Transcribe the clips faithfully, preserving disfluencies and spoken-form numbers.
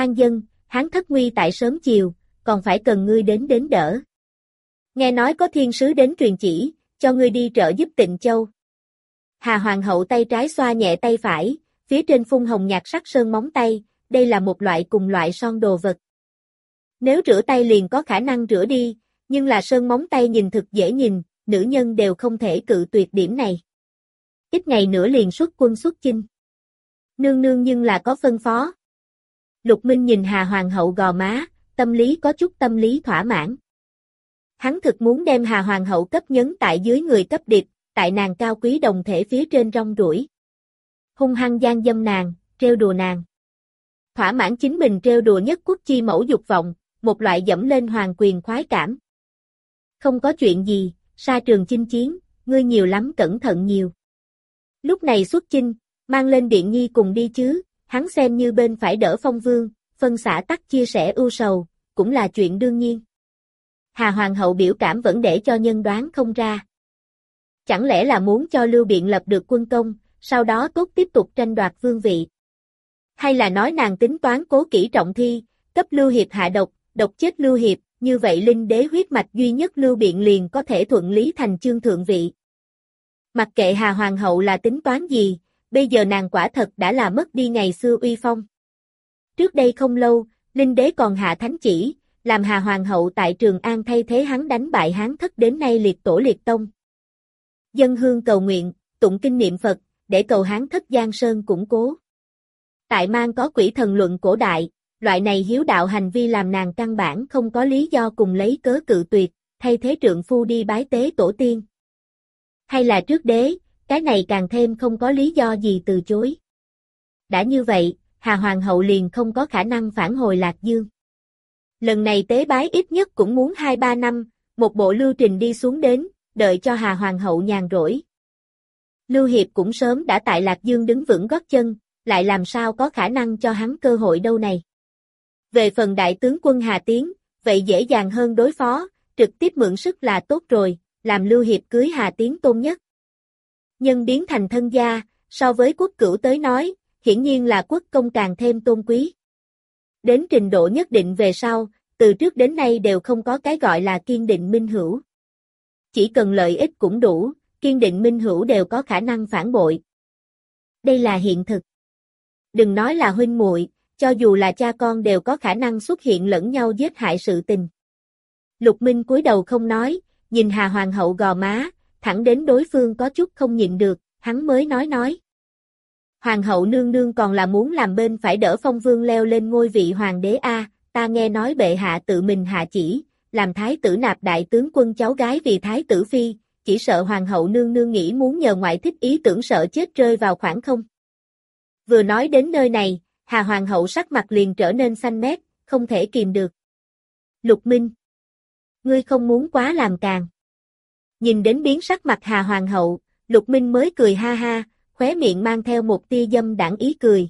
An dân, hắn thất nguy tại sớm chiều, còn phải cần ngươi đến đến đỡ. Nghe nói có thiên sứ đến truyền chỉ, cho ngươi đi trợ giúp Tịnh Châu. Hà Hoàng hậu tay trái xoa nhẹ tay phải, phía trên phun hồng nhạt sắc sơn móng tay, đây là một loại cùng loại son đồ vật. Nếu rửa tay liền có khả năng rửa đi, nhưng là sơn móng tay nhìn thực dễ nhìn, nữ nhân đều không thể cự tuyệt điểm này. Ít ngày nữa liền xuất quân xuất chinh. Nương nương nhưng là có phân phó. Lục Minh nhìn Hà Hoàng hậu gò má, tâm lý có chút tâm lý thỏa mãn. Hắn thực muốn đem Hà Hoàng hậu cấp nhấn tại dưới người cấp địch, tại nàng cao quý đồng thể phía trên rong ruổi. Hung hăng gian dâm nàng, trêu đùa nàng. Thỏa mãn chính mình trêu đùa nhất quốc chi mẫu dục vọng, một loại dẫm lên hoàng quyền khoái cảm. Không có chuyện gì, sa trường chinh chiến, ngươi nhiều lắm cẩn thận nhiều. Lúc này xuất chinh, mang lên Điện Nhi cùng đi chứ, hắn xem như bên phải đỡ Phong Vương, phân xả tắc chia sẻ ưu sầu, cũng là chuyện đương nhiên. Hà Hoàng hậu biểu cảm vẫn để cho nhân đoán không ra. Chẳng lẽ là muốn cho Lưu Biện lập được quân công, sau đó tốt tiếp tục tranh đoạt vương vị? Hay là nói nàng tính toán cố kỹ trọng thi, cấp Lưu Hiệp hạ độc, độc chết Lưu Hiệp, như vậy linh đế huyết mạch duy nhất Lưu Biện liền có thể thuận lý thành chương thượng vị? Mặc kệ Hà Hoàng hậu là tính toán gì, bây giờ nàng quả thật đã là mất đi ngày xưa uy phong. Trước đây không lâu, linh đế còn hạ thánh chỉ, làm Hà Hoàng hậu tại Trường An thay thế hắn đánh bại Hán Thất đến nay liệt tổ liệt tông. Dân hương cầu nguyện, tụng kinh niệm Phật, để cầu Hán Thất Giang Sơn củng cố. Tại mang có quỷ thần luận cổ đại, loại này hiếu đạo hành vi làm nàng căn bản không có lý do cùng lấy cớ cự tuyệt, thay thế trượng phu đi bái tế tổ tiên. Hay là trước đế, cái này càng thêm không có lý do gì từ chối. Đã như vậy, Hà Hoàng hậu liền không có khả năng phản hồi Lạc Dương. Lần này tế bái ít nhất cũng muốn hai ba năm, một bộ lưu trình đi xuống đến, đợi cho Hà Hoàng hậu nhàn rỗi. Lưu Hiệp cũng sớm đã tại Lạc Dương đứng vững gót chân, lại làm sao có khả năng cho hắn cơ hội đâu này. Về phần đại tướng quân Hà Tiến, vậy dễ dàng hơn đối phó, trực tiếp mượn sức là tốt rồi, làm Lưu Hiệp cưới Hà Tiến tôn nhất. Nhân biến thành thân gia, so với quốc cửu tới nói, hiển nhiên là quốc công càng thêm tôn quý. Đến trình độ nhất định về sau, từ trước đến nay đều không có cái gọi là kiên định minh hữu. Chỉ cần lợi ích cũng đủ, kiên định minh hữu đều có khả năng phản bội. Đây là hiện thực. Đừng nói là huynh muội, cho dù là cha con đều có khả năng xuất hiện lẫn nhau giết hại sự tình. Lục Minh cúi đầu không nói, nhìn Hà Hoàng hậu gò má, thẳng đến đối phương có chút không nhịn được, hắn mới nói nói. Hoàng hậu nương nương còn là muốn làm bên phải đỡ Phong Vương leo lên ngôi vị hoàng đế a, ta nghe nói bệ hạ tự mình hạ chỉ, làm thái tử nạp đại tướng quân cháu gái vì thái tử phi, chỉ sợ hoàng hậu nương nương nghĩ muốn nhờ ngoại thích ý tưởng sợ chết rơi vào khoảng không. Vừa nói đến nơi này, Hà Hoàng hậu sắc mặt liền trở nên xanh mét, không thể kìm được. Lục Minh, ngươi không muốn quá làm càng. Nhìn đến biến sắc mặt Hà Hoàng hậu, Lục Minh mới cười ha ha, khóe miệng mang theo một tia dâm đãng ý cười.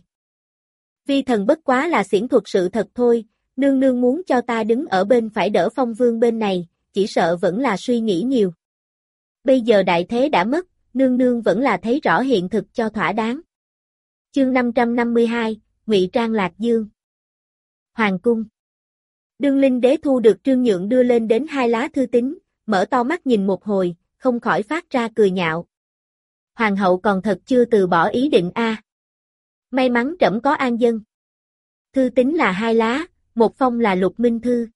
Vi thần bất quá là xiển thuật sự thật thôi, nương nương muốn cho ta đứng ở bên phải đỡ Phong Vương bên này, chỉ sợ vẫn là suy nghĩ nhiều. Bây giờ đại thế đã mất, nương nương vẫn là thấy rõ hiện thực cho thỏa đáng. Chương năm trăm năm mươi hai, Ngụy Trang Lạc Dương. Hoàng cung. Đương Linh Đế thu được Trương Nhượng đưa lên đến hai lá thư tín, mở to mắt nhìn một hồi, không khỏi phát ra cười nhạo. Hoàng hậu còn thật chưa từ bỏ ý định a. À. May mắn trẫm có an dân. Thư tín là hai lá, một phong là Lục Minh thư.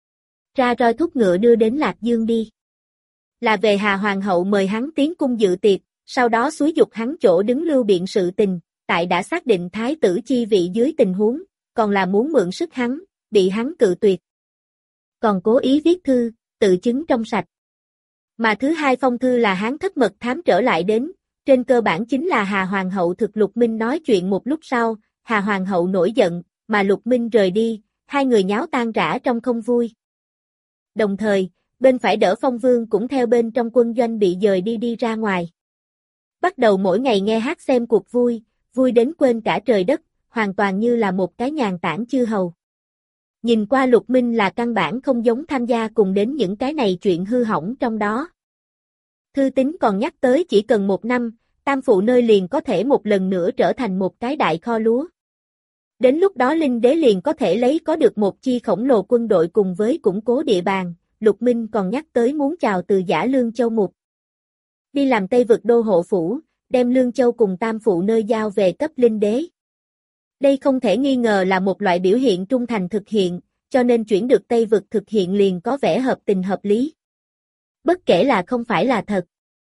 Ra roi thúc ngựa đưa đến Lạc Dương đi. Là về Hà Hoàng hậu mời hắn tiến cung dự tiệc, sau đó xúi giục hắn chỗ đứng Lưu Biện sự tình, tại đã xác định thái tử chi vị dưới tình huống, còn là muốn mượn sức hắn, bị hắn cự tuyệt. Còn cố ý viết thư, tự chứng trong sạch. Mà thứ hai phong thư là Hán Thất mật thám trở lại đến, trên cơ bản chính là Hà Hoàng hậu thực Lục Minh nói chuyện một lúc sau, Hà Hoàng hậu nổi giận, mà Lục Minh rời đi, hai người nháo tan rã trong không vui. Đồng thời, bên phải đỡ Phong Vương cũng theo bên trong quân doanh bị dời đi đi ra ngoài. Bắt đầu mỗi ngày nghe hát xem cuộc vui, vui đến quên cả trời đất, hoàn toàn như là một cái nhàn tản chư hầu. Nhìn qua Lục Minh là căn bản không giống tham gia cùng đến những cái này chuyện hư hỏng trong đó. Thư tín còn nhắc tới chỉ cần một năm, tam phụ nơi liền có thể một lần nữa trở thành một cái đại kho lúa. Đến lúc đó Linh Đế liền có thể lấy có được một chi khổng lồ quân đội cùng với củng cố địa bàn. Lục Minh còn nhắc tới muốn chào từ giả Lương Châu Mục đi làm Tây vực đô hộ phủ, đem Lương Châu cùng Tam Phụ nơi giao về cấp Linh Đế. Đây không thể nghi ngờ là một loại biểu hiện trung thành thực hiện, cho nên chuyển được Tây vực thực hiện liền có vẻ hợp tình hợp lý. Bất kể là không phải là thật.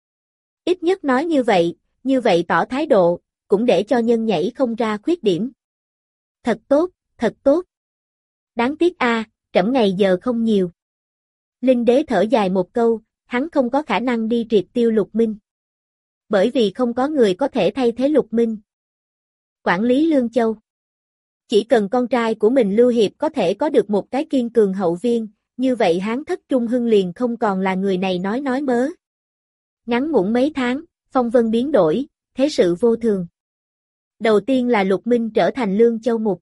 Ít nhất nói như vậy, như vậy tỏ thái độ, cũng để cho nhân nhảy không ra khuyết điểm. Thật tốt, thật tốt. Đáng tiếc a, trẫm ngày giờ không nhiều. Linh Đế thở dài một câu, hắn không có khả năng đi triệt tiêu Lục Minh. Bởi vì không có người có thể thay thế Lục Minh. Quản lý Lương Châu. Chỉ cần con trai của mình Lưu Hiệp có thể có được một cái kiên cường hậu viên, như vậy Hán thất Trung Hưng liền không còn là người này nói nói mớ. Ngắn ngủn mấy tháng, phong vân biến đổi, thế sự vô thường. Đầu tiên là Lục Minh trở thành Lương Châu Mục.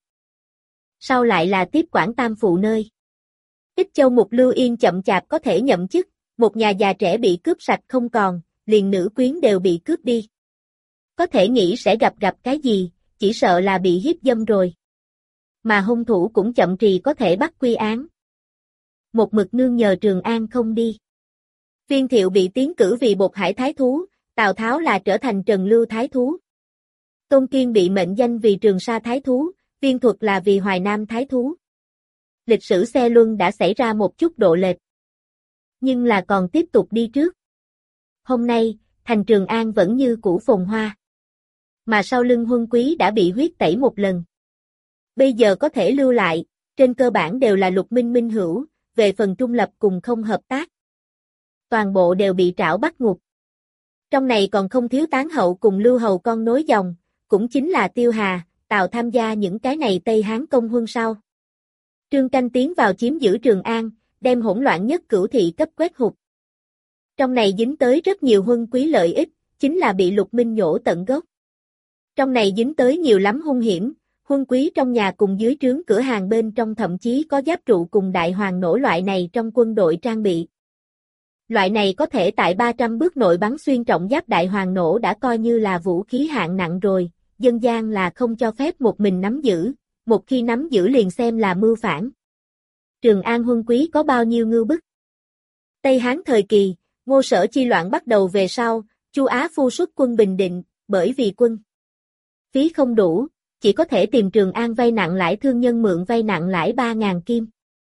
Sau lại là tiếp quản Tam Phụ nơi. Ích Châu Mục Lưu Yên chậm chạp có thể nhậm chức, một nhà già trẻ bị cướp sạch không còn, liền nữ quyến đều bị cướp đi. Có thể nghĩ sẽ gặp gặp cái gì, chỉ sợ là bị hiếp dâm rồi. Mà hung thủ cũng chậm trì có thể bắt quy án. Một mực nương nhờ Trường An không đi. Viên Thiệu bị tiến cử vì Bột Hải Thái Thú, Tào Tháo là trở thành Trần Lưu Thái Thú. Tôn Kiên bị mệnh danh vì Trường Sa Thái Thú, Viên Thuật là vì Hoài Nam Thái Thú. Lịch sử xe luân đã xảy ra một chút độ lệch. Nhưng là còn tiếp tục đi trước. Hôm nay, thành Trường An vẫn như cũ phồn hoa. Mà sau lưng Huân Quý đã bị huyết tẩy một lần. Bây giờ có thể lưu lại, trên cơ bản đều là Lục Minh minh hữu, về phần trung lập cùng không hợp tác. Toàn bộ đều bị trảo bắt ngục. Trong này còn không thiếu Tán Hậu cùng Lưu Hầu con nối dòng, cũng chính là Tiêu Hà, Tào tham gia những cái này Tây Hán công huân sau. Trương Canh tiến vào chiếm giữ Trường An, đem hỗn loạn nhất Cửu thị cấp quét hụt. Trong này dính tới rất nhiều Huân Quý lợi ích, chính là bị Lục Minh nhổ tận gốc. Trong này dính tới nhiều lắm hung hiểm, Huân Quý trong nhà cùng dưới trướng cửa hàng bên trong thậm chí có giáp trụ cùng đại hoàng nổ loại này trong quân đội trang bị. Loại này có thể tại ba trăm bước nội bắn xuyên trọng giáp đại hoàng nổ đã coi như là vũ khí hạng nặng rồi, dân gian là không cho phép một mình nắm giữ, một khi nắm giữ liền xem là mưu phản. Trường An Huân Quý có bao nhiêu ngưu bức? Tây Hán thời kỳ, Ngô Sở chi loạn bắt đầu về sau, Chu Á Phu xuất quân bình định, bởi vì quân phí không đủ, chỉ có thể tìm Trường An vay nặng lãi thương nhân mượn vay nặng lãi ba ngàn kim.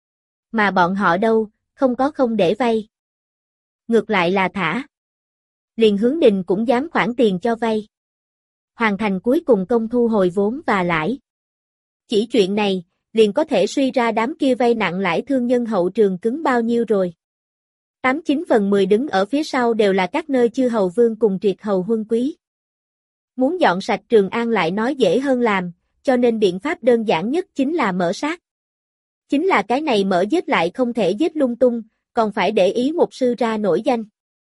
Mà bọn họ đâu, không có không để vay. Ngược lại là thả. Liền Hướng Đình cũng dám khoản tiền cho vay. Hoàn thành cuối cùng công thu hồi vốn và lãi. Chỉ chuyện này, liền có thể suy ra đám kia vay nặng lãi thương nhân hậu trường cứng bao nhiêu rồi. Tám chín phần mười đứng ở phía sau đều là các nơi chư hầu vương cùng triệt hầu Huân Quý. Muốn dọn sạch Trường An lại nói dễ hơn làm, cho nên biện pháp đơn giản nhất chính là mở sát. Chính là cái này mở giết lại không thể giết lung tung, còn phải để ý một sư ra nổi danh.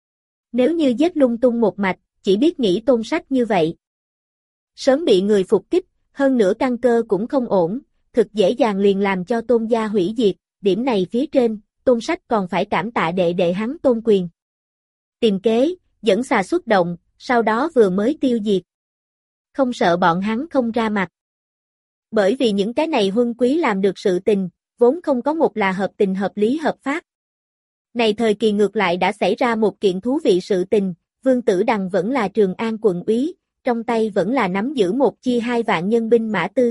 Nếu như giết lung tung một mạch, chỉ biết nghĩ Tôn Sách như vậy. Sớm bị người phục kích, hơn nữa căn cơ cũng không ổn, thực dễ dàng liền làm cho Tôn gia hủy diệt, điểm này phía trên, Tôn Sách còn phải cảm tạ đệ đệ hắn Tôn Quyền. Tìm kế, dẫn xà xuất động, sau đó vừa mới tiêu diệt. Không sợ bọn hắn không ra mặt. Bởi vì những cái này Huân Quý làm được sự tình, vốn không có một là hợp tình hợp lý hợp pháp. Này thời kỳ ngược lại đã xảy ra một kiện thú vị sự tình, Vương Tử Đằng vẫn là Trường An quận úy, trong tay vẫn là nắm giữ một chi hai vạn nhân binh mã tư.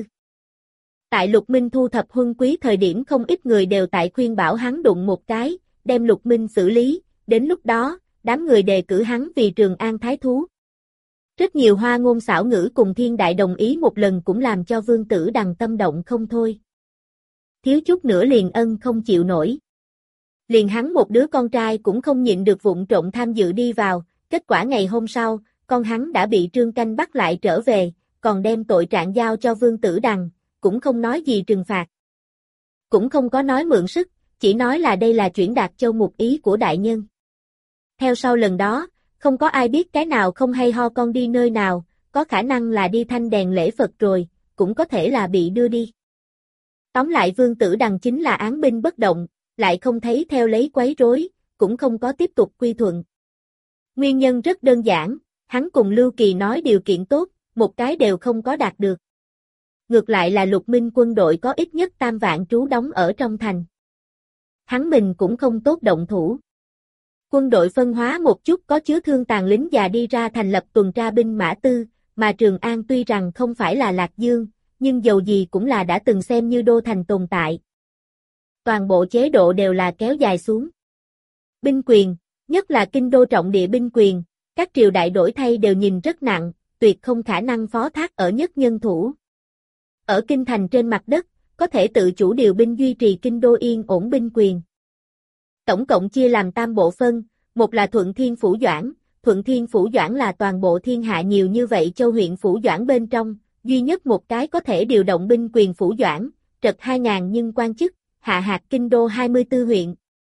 Tại Lục Minh thu thập Huân Quý thời điểm không ít người đều tại khuyên bảo hắn đụng một cái, đem Lục Minh xử lý, đến lúc đó, đám người đề cử hắn vì Trường An Thái Thú. Rất nhiều hoa ngôn xảo ngữ cùng thiên đại đồng ý một lần cũng làm cho Vương Tử Đằng tâm động không thôi. Thiếu chút nữa liền ân không chịu nổi. Liền hắn một đứa con trai cũng không nhịn được vụng trộm tham dự đi vào, kết quả ngày hôm sau, con hắn đã bị Trương Canh bắt lại trở về, còn đem tội trạng giao cho Vương Tử Đằng, cũng không nói gì trừng phạt. Cũng không có nói mượn sức, chỉ nói là đây là chuyển đạt châu mục ý của đại nhân. Theo sau lần đó, không có ai biết cái nào không hay ho con đi nơi nào, có khả năng là đi thanh đèn lễ Phật rồi, cũng có thể là bị đưa đi. Tóm lại Vương Tử Đằng chính là án binh bất động, lại không thấy theo lấy quấy rối, cũng không có tiếp tục quy thuận. Nguyên nhân rất đơn giản, hắn cùng Lưu Kỳ nói điều kiện tốt, một cái đều không có đạt được. ngược lại là Lục Minh quân đội có ít nhất tam vạn trú đóng ở trong thành. Hắn mình cũng không tốt động thủ. Quân đội phân hóa một chút có chứa thương tàn lính già đi ra thành lập tuần tra binh mã tư, mà Trường An tuy rằng không phải là Lạc Dương, nhưng dầu gì cũng là đã từng xem như đô thành tồn tại. Toàn bộ chế độ đều là kéo dài xuống. Binh quyền, nhất là kinh đô trọng địa binh quyền, các triều đại đổi thay đều nhìn rất nặng, tuyệt không khả năng phó thác ở nhất nhân thủ. Ở kinh thành trên mặt đất, có thể tự chủ điều binh duy trì kinh đô yên ổn binh quyền. Tổng cộng chia làm tam bộ phân, một là Thuận Thiên Phủ Doãn, Thuận Thiên Phủ Doãn là toàn bộ thiên hạ nhiều như vậy châu huyện Phủ Doãn bên trong, duy nhất một cái có thể điều động binh quyền Phủ Doãn, trật hai ngàn nhưng quan chức, hạ hạt kinh đô hai mươi tư huyện.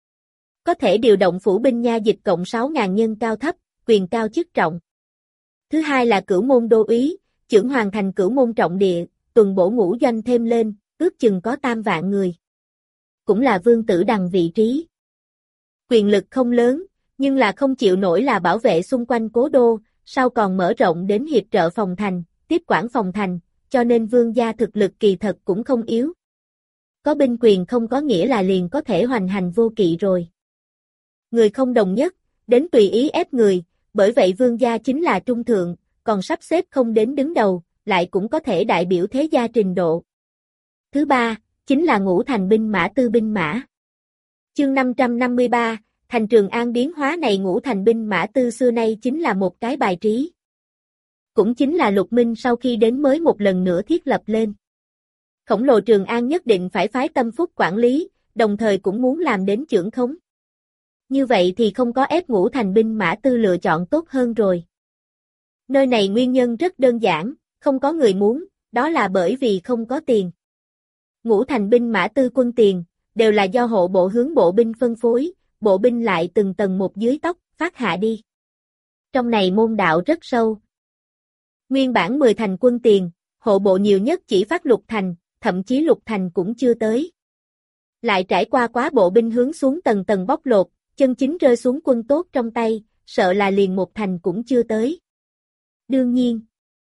Có thể điều động phủ binh nha dịch cộng sáu ngàn nhân cao thấp, quyền cao chức trọng. Thứ hai là Cửu Môn Đô úy, chưởng hoàn thành Cửu Môn trọng địa, tuần bổ ngũ doanh thêm lên, ước chừng có tam vạn người. Cũng là vương tử đằng vị trí. Quyền lực không lớn, nhưng là không chịu nổi là bảo vệ xung quanh cố đô, sau còn mở rộng đến hiệp trợ phòng thành, tiếp quản phòng thành, cho nên vương gia thực lực kỳ thật cũng không yếu. Có binh quyền không có nghĩa là liền có thể hoành hành vô kỵ rồi. Người không đồng nhất, đến tùy ý ép người, bởi vậy vương gia chính là trung thượng, còn sắp xếp không đến đứng đầu, lại cũng có thể đại biểu thế gia trình độ. Thứ ba, chính là ngũ thành binh mã tư binh mã. Chương năm trăm năm mươi ba, thành Trường An biến hóa này ngũ thành binh mã tư xưa nay chính là một cái bài trí. Cũng chính là Lục Minh sau khi đến mới một lần nữa thiết lập lên. Khổng lồ Trường An nhất định phải phái tâm phúc quản lý, đồng thời cũng muốn làm đến chưởng khống. Như vậy thì không có ép ngũ thành binh mã tư lựa chọn tốt hơn rồi. Nơi này nguyên nhân rất đơn giản, không có người muốn, đó là bởi vì không có tiền. Ngũ thành binh mã tư quân tiền, đều là do hộ bộ hướng bộ binh phân phối, bộ binh lại từng tầng một dưới tóc, phát hạ đi. Trong này môn đạo rất sâu. Nguyên bản mười thành quân tiền, hộ bộ nhiều nhất chỉ phát lục thành, thậm chí lục thành cũng chưa tới. Lại trải qua quá bộ binh hướng xuống tầng tầng bóc lột, chân chính rơi xuống quân tốt trong tay, sợ là liền một thành cũng chưa tới. Đương nhiên,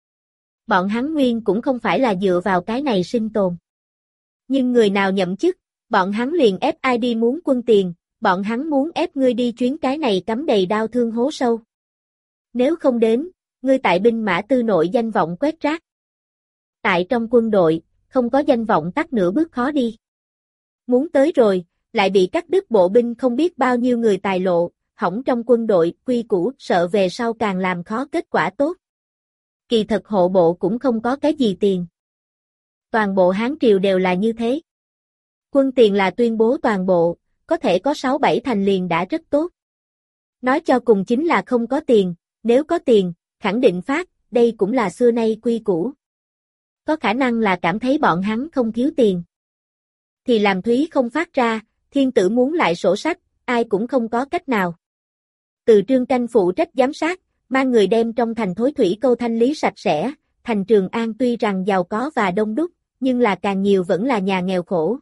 bọn hắn nguyên cũng không phải là dựa vào cái này sinh tồn. Nhưng người nào nhậm chức, bọn hắn liền ép ai đi muốn quân tiền, bọn hắn muốn ép ngươi đi chuyến cái này cắm đầy đau thương hố sâu. Nếu không đến, ngươi tại binh mã tư nội danh vọng quét rác. Tại trong quân đội, không có danh vọng tắt nửa bước khó đi. Muốn tới rồi, lại bị cắt đứt bộ binh không biết bao nhiêu người tài lộ, hỏng trong quân đội, quy củ, sợ về sau càng làm khó kết quả tốt. Kỳ thật hộ bộ cũng không có cái gì tiền. Toàn bộ Hán Triều đều là như thế. Quân tiền là tuyên bố toàn bộ, có thể có sáu bảy thành liền đã rất tốt. Nói cho cùng chính là không có tiền, nếu có tiền, khẳng định phát, đây cũng là xưa nay quy củ. Có khả năng là cảm thấy bọn hắn không thiếu tiền. Thì làm Thúy không phát ra, thiên tử muốn lại sổ sách, ai cũng không có cách nào. Từ Trương Canh phụ trách giám sát, mang người đem trong thành thối thủy câu thanh lý sạch sẽ, thành Trường An tuy rằng giàu có và đông đúc, nhưng là càng nhiều vẫn là nhà nghèo khổ.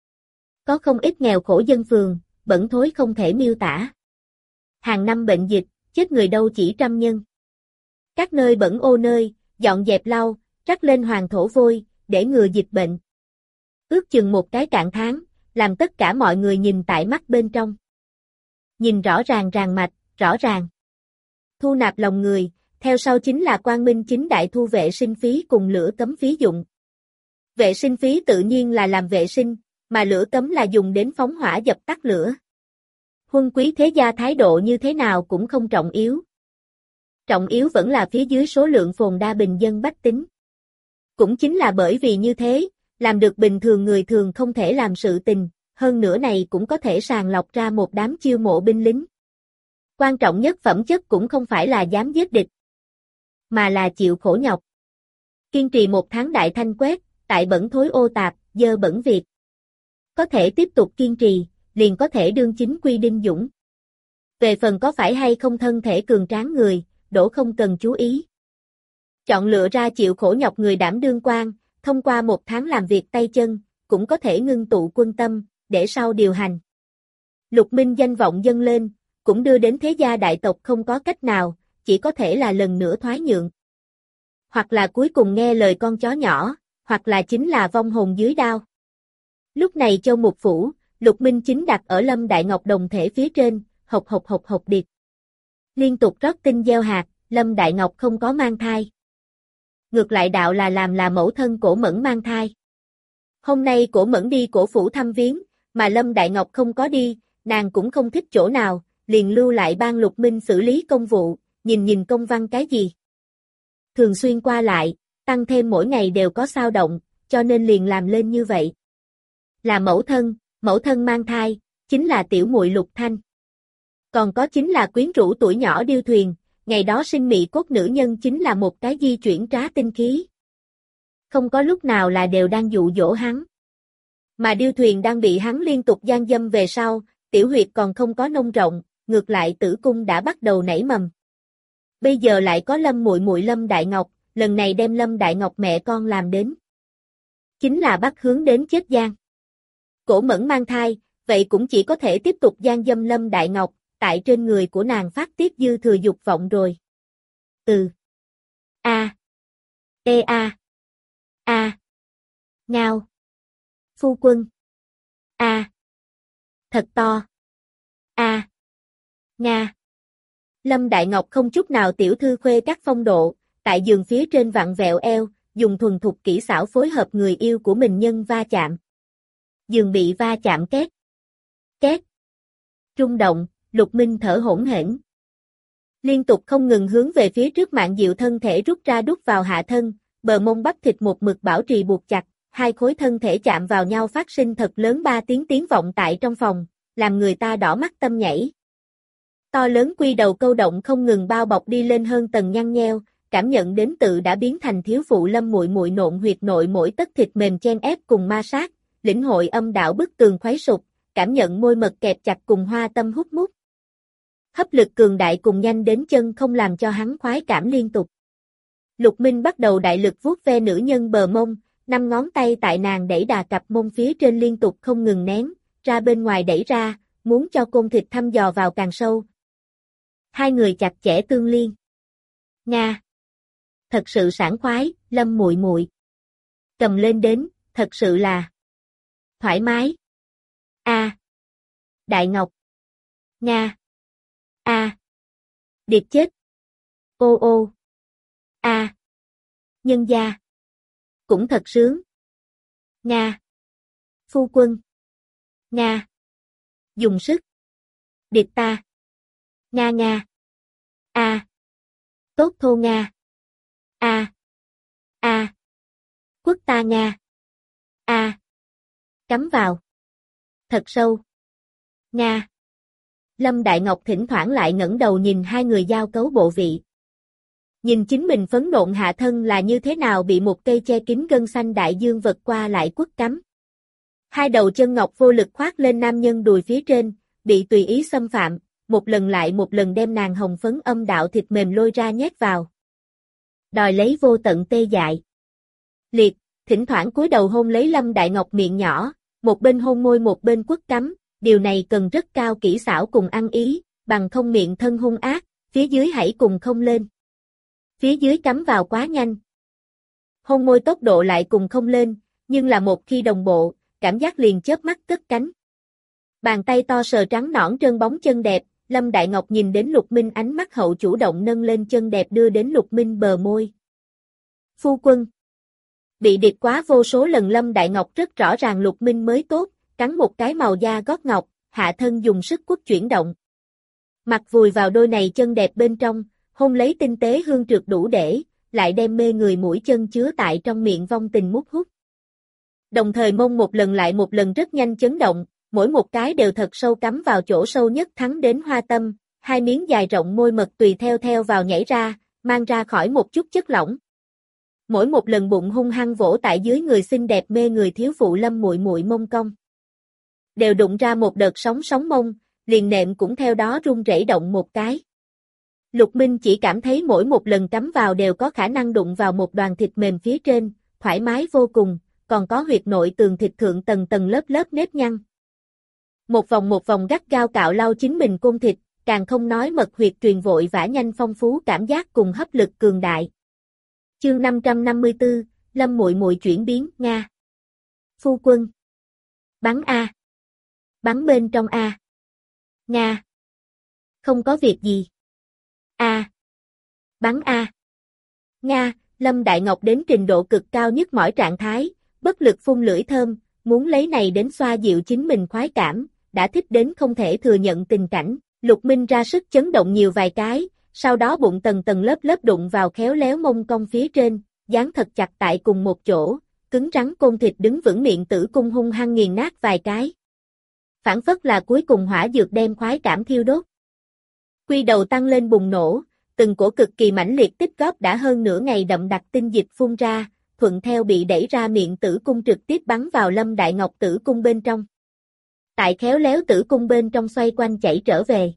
Có không ít nghèo khổ dân phường, bẩn thối không thể miêu tả. Hàng năm bệnh dịch, chết người đâu chỉ trăm nhân. Các nơi bẩn ô nơi, dọn dẹp lau, rắc lên hoàng thổ vôi, để ngừa dịch bệnh. Ước chừng một cái cạn tháng, làm tất cả mọi người nhìn tại mắt bên trong. Nhìn rõ ràng ràng mạch, rõ ràng. Thu nạp lòng người, theo sau chính là quang minh chính đại thu vệ sinh phí cùng lửa cấm phí dụng. Vệ sinh phí tự nhiên là làm vệ sinh, mà lửa cấm là dùng đến phóng hỏa dập tắt lửa. Huân quý thế gia thái độ như thế nào cũng không trọng yếu. Trọng yếu vẫn là phía dưới số lượng phồn đa bình dân bách tính. Cũng chính là bởi vì như thế, làm được bình thường người thường không thể làm sự tình, hơn nữa này cũng có thể sàng lọc ra một đám chiêu mộ binh lính. Quan trọng nhất phẩm chất cũng không phải là dám giết địch, mà là chịu khổ nhọc. Kiên trì một tháng đại thanh quét, tại bẩn thối ô tạp, dơ bẩn việc. Có thể tiếp tục kiên trì, liền có thể đương chính quy đinh dũng. Về phần có phải hay không thân thể cường tráng người, đổ không cần chú ý. Chọn lựa ra chịu khổ nhọc người đảm đương quan, thông qua một tháng làm việc tay chân, cũng có thể ngưng tụ quân tâm, để sau điều hành. Lục Minh danh vọng dâng lên, cũng đưa đến thế gia đại tộc không có cách nào, chỉ có thể là lần nữa thoái nhượng. Hoặc là cuối cùng nghe lời con chó nhỏ, hoặc là chính là vong hồn dưới đao. Lúc này Châu Mục Phủ, Lục Minh chính đặt ở Lâm Đại Ngọc đồng thể phía trên, hộc hộc hộc hộc điệt. Liên tục rót tinh gieo hạt, Lâm Đại Ngọc không có mang thai. Ngược lại đạo là làm là mẫu thân Cổ Mẫn mang thai. Hôm nay Cổ Mẫn đi Cổ Phủ thăm viếng, mà Lâm Đại Ngọc không có đi, nàng cũng không thích chỗ nào, liền lưu lại ban Lục Minh xử lý công vụ, nhìn nhìn công văn cái gì. Thường xuyên qua lại, tăng thêm mỗi ngày đều có sao động, cho nên liền làm lên như vậy. Là mẫu thân, mẫu thân mang thai, chính là tiểu muội Lục Thanh. Còn có chính là quyến rũ tuổi nhỏ Điêu Thuyền, ngày đó sinh mị cốt nữ nhân chính là một cái di chuyển trá tinh khí. Không có lúc nào là đều đang dụ dỗ hắn. Mà Điêu Thuyền đang bị hắn liên tục gian dâm về sau, tiểu huyệt còn không có nông rộng, ngược lại tử cung đã bắt đầu nảy mầm. Bây giờ lại có Lâm muội muội Lâm Đại Ngọc, lần này đem Lâm Đại Ngọc mẹ con làm đến. Chính là bắt hướng đến chết gian. Cổ Mẫn mang thai, vậy cũng chỉ có thể tiếp tục gian dâm Lâm Đại Ngọc, tại trên người của nàng phát tiết dư thừa dục vọng rồi. Ừ. A. Ê a. A. Ngao. Phu quân. A. Thật to. A. Nga. Lâm Đại Ngọc không chút nào tiểu thư khuê các phong độ, tại giường phía trên vặn vẹo eo, dùng thuần thục kỹ xảo phối hợp người yêu của mình nhân va chạm. Giường bị va chạm két. Két. Rung động, Lục Minh thở hổn hển. Liên tục không ngừng hướng về phía trước Mạn Diệu thân thể rút ra đút vào hạ thân, bờ mông bắp thịt một mực bảo trì buộc chặt, hai khối thân thể chạm vào nhau phát sinh thật lớn ba tiếng tiếng vọng tại trong phòng, làm người ta đỏ mắt tâm nhảy. To lớn quy đầu câu động không ngừng bao bọc đi lên hơn tầng nhăn nheo, cảm nhận đến tự đã biến thành thiếu phụ Lâm muội muội nộn huyệt nội mỗi tấc thịt mềm chen ép cùng ma sát, lĩnh hội âm đạo bức tường khoái sụp, cảm nhận môi mật kẹp chặt cùng hoa tâm hút mút. Hấp lực cường đại cùng nhanh đến chân không làm cho hắn khoái cảm liên tục. Lục Minh bắt đầu đại lực vuốt ve nữ nhân bờ mông, năm ngón tay tại nàng đẩy đà cặp mông phía trên liên tục không ngừng nén, ra bên ngoài đẩy ra, muốn cho côn thịt thăm dò vào càng sâu. Hai người chặt chẽ tương liên. Nga. Thật sự sảng khoái, Lâm muội muội. Cầm lên đến, thật sự là thoải mái. A. Đại Ngọc. Nga. A. Điệp chết. Ô ô. A. Nhân gia. Cũng thật sướng. Nga. Phu quân. Nga. Dùng sức. Điệp ta. Nga Nga. A. Tốt thô Nga. A. A. Quất ta Nga. A. Cắm vào. Thật sâu. Nga. Lâm Đại Ngọc thỉnh thoảng lại ngẩng đầu nhìn hai người giao cấu bộ vị. Nhìn chính mình phấn nộn hạ thân là như thế nào bị một cây che kín gân xanh đại dương vật qua lại quất cắm. Hai đầu chân ngọc vô lực khoác lên nam nhân đùi phía trên, bị tùy ý xâm phạm, một lần lại một lần đem nàng hồng phấn âm đạo thịt mềm lôi ra nhét vào. Đòi lấy vô tận tê dại. Liệt, thỉnh thoảng cúi đầu hôn lấy Lâm Đại Ngọc miệng nhỏ, một bên hôn môi một bên quất cắm, điều này cần rất cao kỹ xảo cùng ăn ý, bằng không miệng thân hung ác, phía dưới hãy cùng không lên. Phía dưới cắm vào quá nhanh. Hôn môi tốc độ lại cùng không lên, nhưng là một khi đồng bộ, cảm giác liền chớp mắt cất cánh. Bàn tay to sờ trắng nõn trơn bóng chân đẹp, Lâm Đại Ngọc nhìn đến Lục Minh ánh mắt hậu chủ động nâng lên chân đẹp đưa đến Lục Minh bờ môi. Phu quân. Bị điệp quá vô số lần Lâm Đại Ngọc rất rõ ràng Lục Minh mới tốt, cắn một cái màu da gót ngọc, hạ thân dùng sức quất chuyển động. Mặt vùi vào đôi này chân đẹp bên trong, hôn lấy tinh tế hương trượt đủ để, lại đem mê người mũi chân chứa tại trong miệng vong tình mút hút. Đồng thời mông một lần lại một lần rất nhanh chấn động, mỗi một cái đều thật sâu cắm vào chỗ sâu nhất thắng đến hoa tâm, hai miếng dài rộng môi mật tùy theo theo vào nhảy ra, mang ra khỏi một chút chất lỏng. Mỗi một lần bụng hung hăng vỗ tại dưới người xinh đẹp mê người thiếu phụ Lâm muội muội mông cong. Đều đụng ra một đợt sóng sóng mông, liền nệm cũng theo đó rung rẩy động một cái. Lục Minh chỉ cảm thấy mỗi một lần cắm vào đều có khả năng đụng vào một đoàn thịt mềm phía trên, thoải mái vô cùng, còn có huyệt nội tường thịt thượng tầng tầng lớp lớp nếp nhăn. Một vòng một vòng gắt gao cạo lau chính mình côn thịt, càng không nói mật huyệt truyền vội vã nhanh phong phú cảm giác cùng hấp lực cường đại. Chương năm trăm năm mươi tư, Lâm muội muội chuyển biến, Nga. Phu quân. Bắn A. Bắn bên trong A. Nga. Không có việc gì. A. Bắn A. Nga, Lâm Đại Ngọc đến trình độ cực cao nhất mỏi trạng thái, bất lực phun lưỡi thơm, muốn lấy này đến xoa dịu chính mình khoái cảm, đã thích đến không thể thừa nhận tình cảnh. Lục Minh ra sức chấn động nhiều vài cái, sau đó bụng tầng tầng lớp lớp đụng vào khéo léo mông cong phía trên, dán thật chặt tại cùng một chỗ, cứng rắn côn thịt đứng vững, miệng tử cung hung hăng nghiền nát vài cái. Phản phất là cuối cùng hỏa dược đem khoái cảm thiêu đốt. Quy đầu tăng lên bùng nổ, từng cổ cực kỳ mãnh liệt tích góp đã hơn nửa ngày đậm đặc tinh dịch phun ra, thuận theo bị đẩy ra miệng tử cung trực tiếp bắn vào Lâm Đại Ngọc tử cung bên trong. Tại khéo léo tử cung bên trong xoay quanh chảy trở về.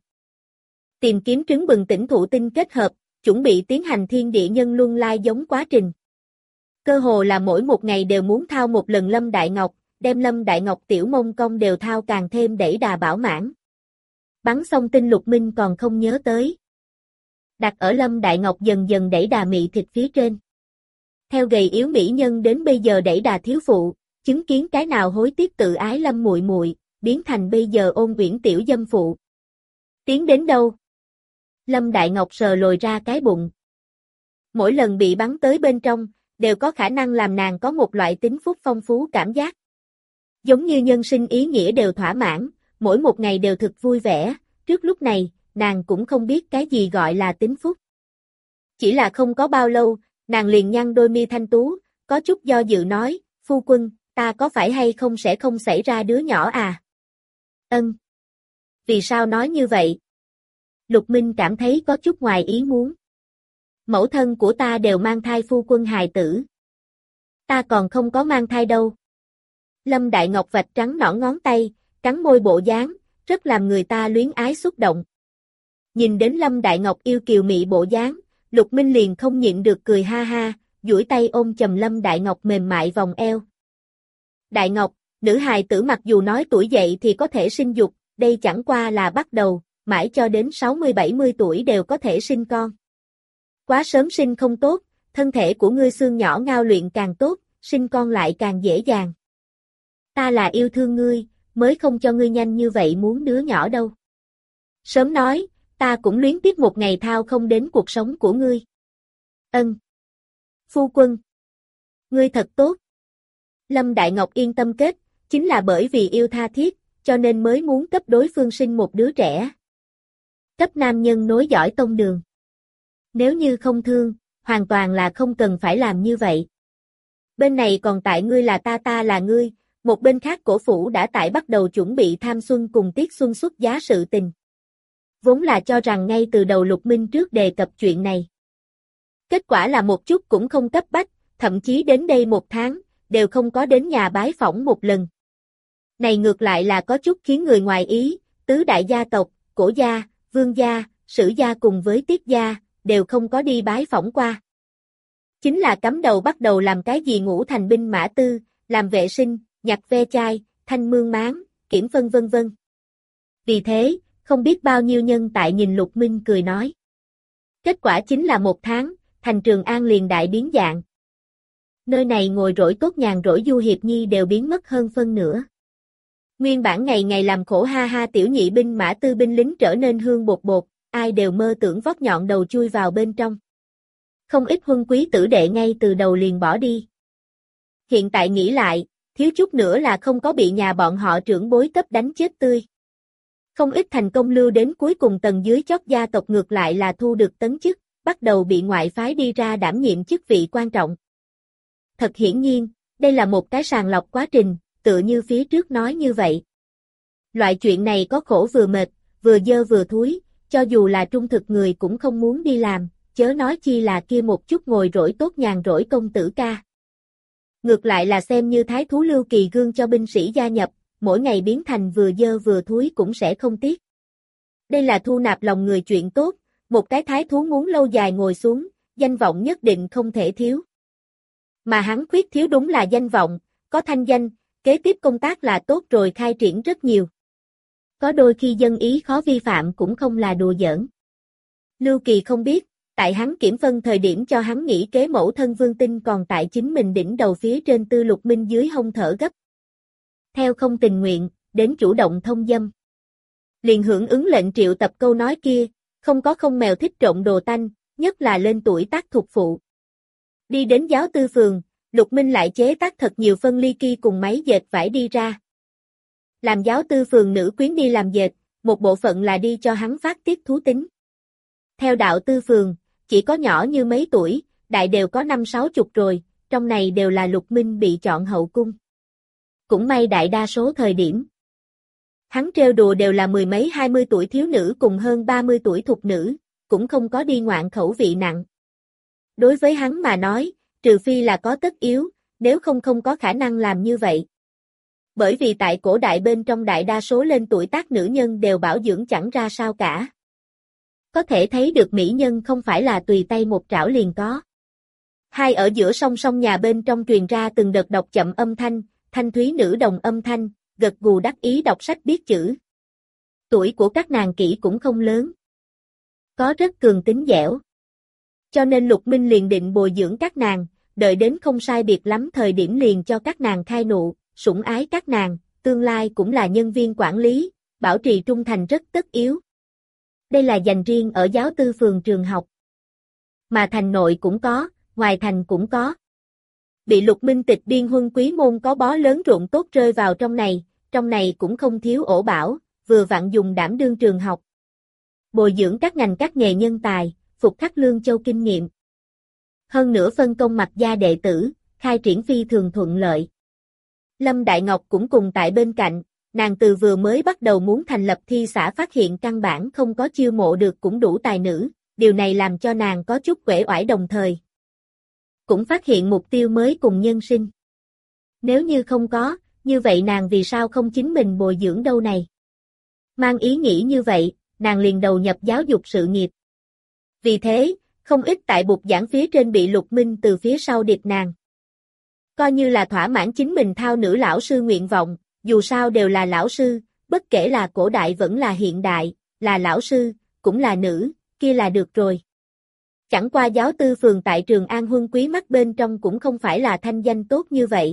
Tìm kiếm trứng bừng tỉnh thụ tinh kết hợp, chuẩn bị tiến hành thiên địa nhân luân lai giống quá trình. Cơ hồ là mỗi một ngày đều muốn thao một lần Lâm Đại Ngọc, đem Lâm Đại Ngọc tiểu mông cong đều thao càng thêm đẩy đà bảo mãn. Bắn xong tinh Lục Minh còn không nhớ tới. Đặt ở Lâm Đại Ngọc dần dần đẩy đà mị thịt phía trên. Theo gầy yếu mỹ nhân đến bây giờ đẩy đà thiếu phụ, chứng kiến cái nào hối tiếc tự ái Lâm muội muội, biến thành bây giờ ôn quyển tiểu dâm phụ. Tiến đến đâu? Lâm Đại Ngọc sờ lồi ra cái bụng. Mỗi lần bị bắn tới bên trong, đều có khả năng làm nàng có một loại tính phúc phong phú cảm giác. Giống như nhân sinh ý nghĩa đều thỏa mãn, mỗi một ngày đều thực vui vẻ, trước lúc này, nàng cũng không biết cái gì gọi là tính phúc. Chỉ là không có bao lâu, nàng liền nhăn đôi mi thanh tú, có chút do dự nói, phu quân, ta có phải hay không sẽ không xảy ra đứa nhỏ à? Ân. Vì sao nói như vậy? Lục Minh cảm thấy có chút ngoài ý muốn. Mẫu thân của ta đều mang thai phu quân hài tử. Ta còn không có mang thai đâu. Lâm Đại Ngọc vạch trắng nõn ngón tay, cắn môi bộ dáng, rất làm người ta luyến ái xúc động. Nhìn đến Lâm Đại Ngọc yêu kiều mị bộ dáng, Lục Minh liền không nhịn được cười ha ha, duỗi tay ôm chầm Lâm Đại Ngọc mềm mại vòng eo. Đại Ngọc, nữ hài tử mặc dù nói tuổi dậy thì có thể sinh dục, đây chẳng qua là bắt đầu, mãi cho đến sáu mươi bảy mươi tuổi đều có thể sinh con. Quá sớm sinh không tốt, thân thể của ngươi xương nhỏ ngao luyện càng tốt, sinh con lại càng dễ dàng. Ta là yêu thương ngươi, mới không cho ngươi nhanh như vậy muốn đứa nhỏ đâu. Sớm nói, ta cũng luyến tiếc một ngày thao không đến cuộc sống của ngươi. Ân. Phu quân. Ngươi thật tốt. Lâm Đại Ngọc yên tâm kết, chính là bởi vì yêu tha thiết, cho nên mới muốn cấp đối phương sinh một đứa trẻ. Cấp nam nhân nối dõi tông đường. Nếu như không thương, hoàn toàn là không cần phải làm như vậy. Bên này còn tại ngươi là ta ta là ngươi, một bên khác cổ phủ đã tại bắt đầu chuẩn bị tham xuân cùng tiết xuân xuất giá sự tình. Vốn là cho rằng ngay từ đầu Lục Minh trước đề cập chuyện này. Kết quả là một chút cũng không cấp bách, thậm chí đến đây một tháng, đều không có đến nhà bái phỏng một lần. Này ngược lại là có chút khiến người ngoài ý, tứ đại gia tộc, Cổ gia, Vương gia, Sử gia cùng với Tiết gia, đều không có đi bái phỏng qua. Chính là cắm đầu bắt đầu làm cái gì ngũ thành binh mã tư, làm vệ sinh, nhặt ve chai, thanh mương máng, kiểm phân vân vân. Vì thế, không biết bao nhiêu nhân tại nhìn Lục Minh cười nói. Kết quả chính là một tháng, thành Trường An liền đại biến dạng. Nơi này ngồi rỗi tốt nhàn rỗi du hiệp nhi đều biến mất hơn phân nửa. Nguyên bản ngày ngày làm khổ ha ha tiểu nhị binh mã tư binh lính trở nên hương bột bột, ai đều mơ tưởng vót nhọn đầu chui vào bên trong. Không ít huân quý tử đệ ngay từ đầu liền bỏ đi. Hiện tại nghĩ lại, thiếu chút nữa là không có bị nhà bọn họ trưởng bối cấp đánh chết tươi. Không ít thành công lưu đến cuối cùng tầng dưới chót gia tộc ngược lại là thu được tấn chức, bắt đầu bị ngoại phái đi ra đảm nhiệm chức vị quan trọng. Thật hiển nhiên, đây là một cái sàng lọc quá trình, tựa như phía trước nói như vậy. Loại chuyện này có khổ vừa mệt, vừa dơ vừa thúi, cho dù là trung thực người cũng không muốn đi làm, chớ nói chi là kia một chút ngồi rỗi tốt nhàn rỗi công tử ca. Ngược lại là xem như thái thú Lưu Kỳ gương cho binh sĩ gia nhập, mỗi ngày biến thành vừa dơ vừa thúi cũng sẽ không tiếc. Đây là thu nạp lòng người chuyện tốt, một cái thái thú muốn lâu dài ngồi xuống, danh vọng nhất định không thể thiếu. Mà hắn khuyết thiếu đúng là danh vọng, có thanh danh, kế tiếp công tác là tốt rồi khai triển rất nhiều. Có đôi khi dân ý khó vi phạm cũng không là đùa giỡn. Lưu Kỳ không biết, Tại hắn kiểm phân thời điểm cho hắn nghĩ kế mẫu thân Vương Tinh còn tại chính mình đỉnh đầu phía trên Tư Lục Minh dưới hông thở gấp. Theo không tình nguyện, đến chủ động thông dâm. Liền hưởng ứng lệnh triệu tập câu nói kia, không có không mèo thích trộn đồ tanh, nhất là lên tuổi tác thuộc phụ. Đi đến giáo tư phường, Lục Minh lại chế tác thật nhiều phân ly ki cùng máy dệt vải đi ra. Làm giáo tư phường nữ quyến đi làm dệt, một bộ phận là đi cho hắn phát tiết thú tính. Theo đạo tư phường, chỉ có nhỏ như mấy tuổi, đại đều có năm sáu chục rồi, trong này đều là Lục Minh bị chọn hậu cung. Cũng may đại đa số thời điểm. Hắn trêu đùa đều là mười mấy hai mươi tuổi thiếu nữ cùng hơn ba mươi tuổi thục nữ, cũng không có đi ngoạn khẩu vị nặng. Đối với hắn mà nói, trừ phi là có tất yếu, nếu không không có khả năng làm như vậy. Bởi vì tại cổ đại bên trong đại đa số lên tuổi tác nữ nhân đều bảo dưỡng chẳng ra sao cả. Có thể thấy được mỹ nhân không phải là tùy tay một trảo liền có. Hai ở giữa song song nhà bên trong truyền ra từng đợt đọc chậm âm thanh, thanh thúy nữ đồng âm thanh, gật gù đắc ý đọc sách biết chữ. Tuổi của các nàng kỹ cũng không lớn. Có rất cường tính dẻo. Cho nên Lục Minh liền định bồi dưỡng các nàng, đợi đến không sai biệt lắm thời điểm liền cho các nàng khai nụ, sủng ái các nàng, tương lai cũng là nhân viên quản lý, bảo trì trung thành rất tất yếu. Đây là dành riêng ở giáo tư phường trường học. Mà thành nội cũng có, ngoài thành cũng có. Bị Lục Minh tịch biên huân quý môn có bó lớn ruộng tốt rơi vào trong này, trong này cũng không thiếu ổ bảo, vừa vặn dùng đảm đương trường học. Bồi dưỡng các ngành các nghề nhân tài, phục khắc lương châu kinh nghiệm. Hơn nữa phân công mặc gia đệ tử, khai triển phi thường thuận lợi. Lâm Đại Ngọc cũng cùng tại bên cạnh, nàng từ vừa mới bắt đầu muốn thành lập thi xã phát hiện căn bản không có chiêu mộ được cũng đủ tài nữ, điều này làm cho nàng có chút uể oải đồng thời. Cũng phát hiện mục tiêu mới cùng nhân sinh. Nếu như không có, như vậy nàng vì sao không chính mình bồi dưỡng đâu này? Mang ý nghĩ như vậy, nàng liền đầu nhập giáo dục sự nghiệp. Vì thế, không ít tại bục giảng phía trên bị Lục Minh từ phía sau điệp nàng. Coi như là thỏa mãn chính mình thao nữ lão sư nguyện vọng, dù sao đều là lão sư, bất kể là cổ đại vẫn là hiện đại, là lão sư, cũng là nữ, kia là được rồi. Chẳng qua giáo tư phường tại Trường An huân quý mắt bên trong cũng không phải là thanh danh tốt như vậy.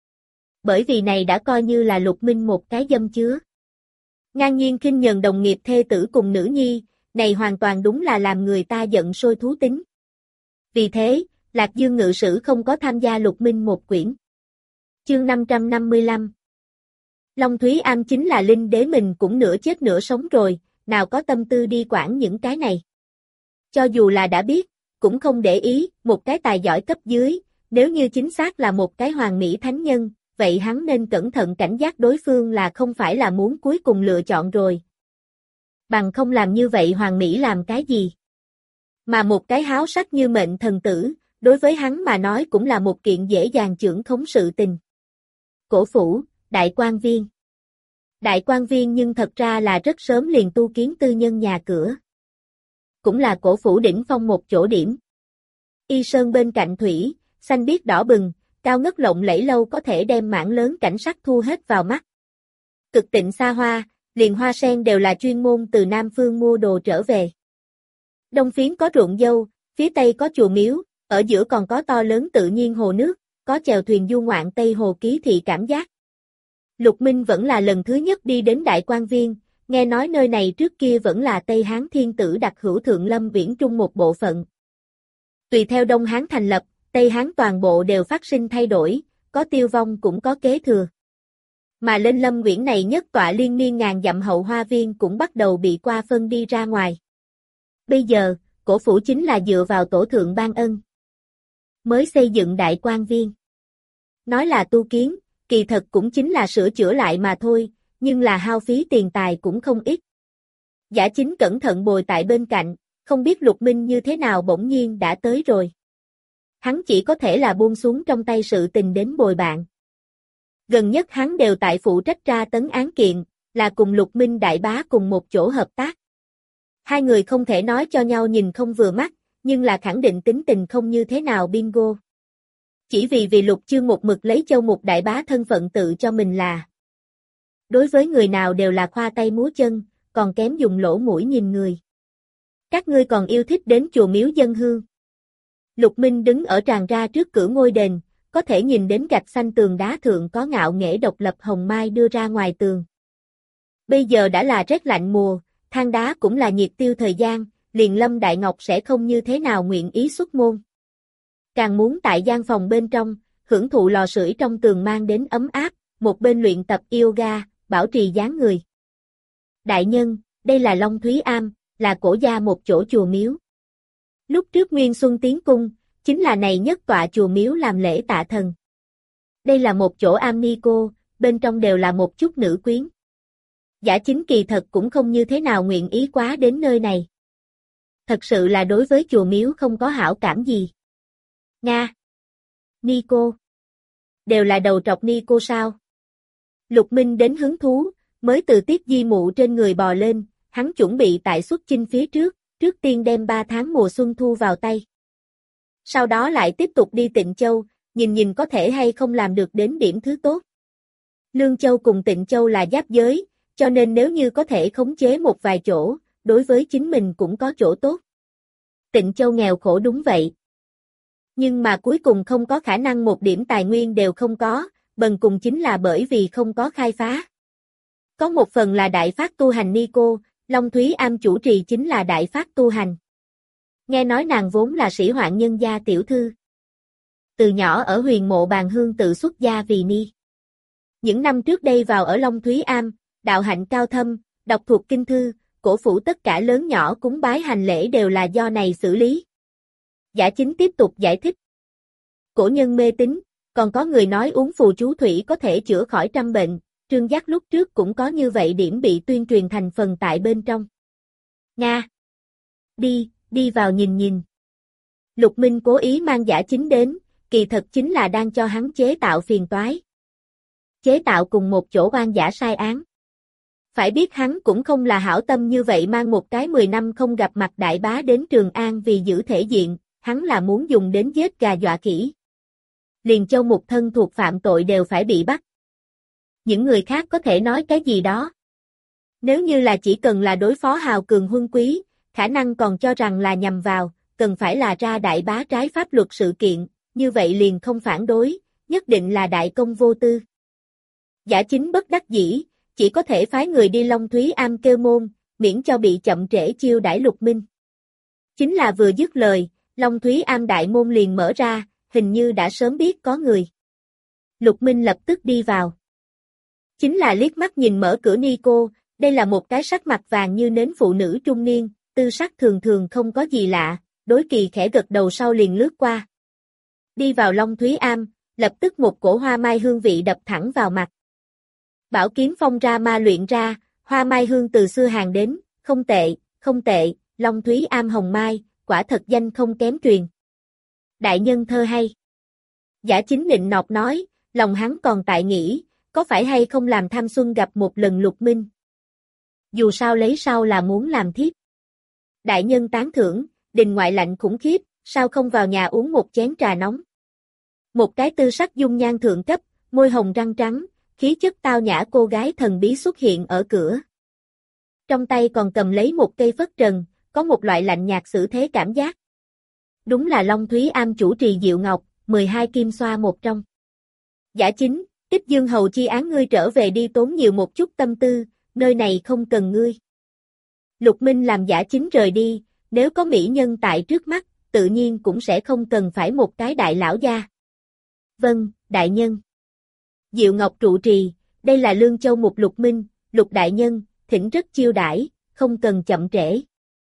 Bởi vì này đã coi như là Lục Minh một cái dâm chứa. Ngang nhiên khinh nhờn đồng nghiệp thê tử cùng nữ nhi, này hoàn toàn đúng là làm người ta giận sôi thú tính. Vì thế, Lạc Dương ngự sử không có tham gia Lục Minh một quyển. Chương năm trăm năm mươi lăm Long Thúy Am chính là linh đế mình cũng nửa chết nửa sống rồi, nào có tâm tư đi quản những cái này. Cho dù là đã biết, cũng không để ý, một cái tài giỏi cấp dưới, nếu như chính xác là một cái hoàng mỹ thánh nhân, vậy hắn nên cẩn thận cảnh giác đối phương là không phải là muốn cuối cùng lựa chọn rồi. Bằng không làm như vậy hoàng mỹ làm cái gì? Mà một cái háo sắc như mệnh thần tử, đối với hắn mà nói cũng là một kiện dễ dàng chưởng khống sự tình. Cổ phủ, đại quan viên. Đại quan viên nhưng thật ra là rất sớm liền tu kiến tư nhân nhà cửa. Cũng là cổ phủ đỉnh phong một chỗ điểm. Y sơn bên cạnh thủy, xanh biếc đỏ bừng, cao ngất lộng lẫy lâu có thể đem mảng lớn cảnh sắc thu hết vào mắt. Cực tịnh xa hoa, liền hoa sen đều là chuyên môn từ Nam Phương mua đồ trở về. Đông phiến có ruộng dâu, phía tây có chùa miếu, ở giữa còn có to lớn tự nhiên hồ nước, có chèo thuyền du ngoạn Tây Hồ ký thị cảm giác. Lục Minh vẫn là lần thứ nhất đi đến Đại Quan Viên, nghe nói nơi này trước kia vẫn là Tây Hán thiên tử đặc hữu Thượng Lâm Viễn Trung một bộ phận. Tùy theo Đông Hán thành lập, Tây Hán toàn bộ đều phát sinh thay đổi, có tiêu vong cũng có kế thừa. Mà lên Lâm Viễn này nhất tọa liên miên ngàn dặm hậu hoa viên cũng bắt đầu bị qua phân đi ra ngoài. Bây giờ, cổ phủ chính là dựa vào tổ thượng ban ân mới xây dựng Đại Quan Viên. Nói là tu kiến, kỳ thật cũng chính là sửa chữa lại mà thôi, nhưng là hao phí tiền tài cũng không ít. Giả Chính cẩn thận bồi tại bên cạnh, không biết Lục Minh như thế nào bỗng nhiên đã tới rồi. Hắn chỉ có thể là buông xuống trong tay sự tình đến bồi bạn. Gần nhất hắn đều tại phụ trách tra tấn án kiện, là cùng Lục Minh đại bá cùng một chỗ hợp tác. Hai người không thể nói cho nhau nhìn không vừa mắt, nhưng là khẳng định tính tình không như thế nào bingo. Chỉ vì vì Lục Chương một mực lấy Châu Mục đại bá thân phận tự cho mình là. Đối với người nào đều là khoa tay múa chân, còn kém dùng lỗ mũi nhìn người. Các ngươi còn yêu thích đến chùa miếu dân hương. Lục Minh đứng ở tràn ra trước cửa ngôi đền, có thể nhìn đến gạch xanh tường đá thượng có ngạo nghễ độc lập hồng mai đưa ra ngoài tường. Bây giờ đã là rét lạnh mùa, than đá cũng là nhiệt tiêu thời gian, liền Lâm Đại Ngọc sẽ không như thế nào nguyện ý xuất môn. Càng muốn tại gian phòng bên trong, hưởng thụ lò sưởi trong tường mang đến ấm áp, một bên luyện tập yoga, bảo trì dáng người. Đại nhân, đây là Long Thúy Am, là cổ gia một chỗ chùa miếu. Lúc trước Nguyên Xuân tiến cung, chính là này nhất tọa chùa miếu làm lễ tạ thần. Đây là một chỗ am ni cô, bên trong đều là một chút nữ quyến. Giả Chính kỳ thật cũng không như thế nào nguyện ý quá đến nơi này. Thật sự là đối với chùa miếu không có hảo cảm gì. Nga. Ni cô. Đều là đầu trọc ni cô sao? Lục Minh đến hứng thú, mới từ Tiết Di Mụ trên người bò lên, hắn chuẩn bị tại xuất chinh phía trước, trước tiên đem ba tháng mùa xuân thu vào tay. Sau đó lại tiếp tục đi Tịnh Châu, nhìn nhìn có thể hay không làm được đến điểm thứ tốt. Lương Châu cùng Tịnh Châu là giáp giới, cho nên nếu như có thể khống chế một vài chỗ, đối với chính mình cũng có chỗ tốt. Tịnh Châu nghèo khổ đúng vậy. Nhưng mà cuối cùng không có khả năng một điểm tài nguyên đều không có, bần cùng chính là bởi vì không có khai phá. Có một phần là đại phát tu hành ni cô, Long Thúy Am chủ trì chính là đại phát tu hành. Nghe nói nàng vốn là sĩ hoạn nhân gia tiểu thư. Từ nhỏ ở huyền mộ bàn hương tự xuất gia vì ni. Những năm trước đây vào ở Long Thúy Am, đạo hạnh cao thâm, đọc thuộc kinh thư, cổ phủ tất cả lớn nhỏ cúng bái hành lễ đều là do này xử lý. Giả Chính tiếp tục giải thích. Cổ nhân mê tín, còn có người nói uống phù chú thủy có thể chữa khỏi trăm bệnh, Trương Giác lúc trước cũng có như vậy điểm bị tuyên truyền thành phần tại bên trong. Nga. Đi, đi vào nhìn nhìn. Lục Minh cố ý mang Giả Chính đến, kỳ thật chính là đang cho hắn chế tạo phiền toái. Chế tạo cùng một chỗ oan giả sai án. Phải biết hắn cũng không là hảo tâm như vậy mang một cái mười năm không gặp mặt đại bá đến Trường An vì giữ thể diện, hắn là muốn dùng đến giết gà dọa khỉ. Liền Châu Mục thân thuộc phạm tội đều phải bị bắt. Những người khác có thể nói cái gì đó. Nếu như là chỉ cần là đối phó hào cường huân quý, khả năng còn cho rằng là nhằm vào, cần phải là ra đại bá trái pháp luật sự kiện, như vậy liền không phản đối, nhất định là đại công vô tư. Giả Chính bất đắc dĩ, chỉ có thể phái người đi Long Thúy Am kêu môn, miễn cho bị chậm trễ chiêu đãi Lục Minh. Chính là vừa dứt lời, Long Thúy Am đại môn liền mở ra, hình như đã sớm biết có người. Lục Minh lập tức đi vào. Chính là liếc mắt nhìn mở cửa ni cô, đây là một cái sắc mặt vàng như nến phụ nữ trung niên, tư sắc thường thường không có gì lạ, đối Kỳ khẽ gật đầu sau liền lướt qua. Đi vào Long Thúy Am, lập tức một cổ hoa mai hương vị đập thẳng vào mặt. Bảo kiếm phong ra ma luyện ra, hoa mai hương từ xưa hàng đến, không tệ, không tệ, Long Thúy Am hồng mai, quả thật danh không kém truyền. Đại nhân thơ hay. Giả Chính nịnh nọt nói, lòng hắn còn tại nghĩ, có phải hay không làm tham xuân gặp một lần Lục Minh. Dù sao lấy sau là muốn làm thiếp. Đại nhân tán thưởng, đình ngoại lạnh khủng khiếp, sao không vào nhà uống một chén trà nóng. Một cái tư sắc dung nhan thượng cấp, môi hồng răng trắng, khí chất tao nhã cô gái thần bí xuất hiện ở cửa. Trong tay còn cầm lấy một cây phất trần, có một loại lạnh nhạt xử thế cảm giác. Đúng là Long Thúy Am chủ trì Diệu Ngọc, mười hai kim xoa một trong. Giả Chính, Tích Dương hầu chi án ngươi trở về đi tốn nhiều một chút tâm tư, nơi này không cần ngươi. Lục Minh làm Giả Chính rời đi, nếu có mỹ nhân tại trước mắt, tự nhiên cũng sẽ không cần phải một cái đại lão gia. Vâng, đại nhân. Diệu Ngọc trụ trì, đây là Lương Châu Mục Lục Minh, Lục đại nhân, thỉnh rất chiêu đãi, không cần chậm trễ.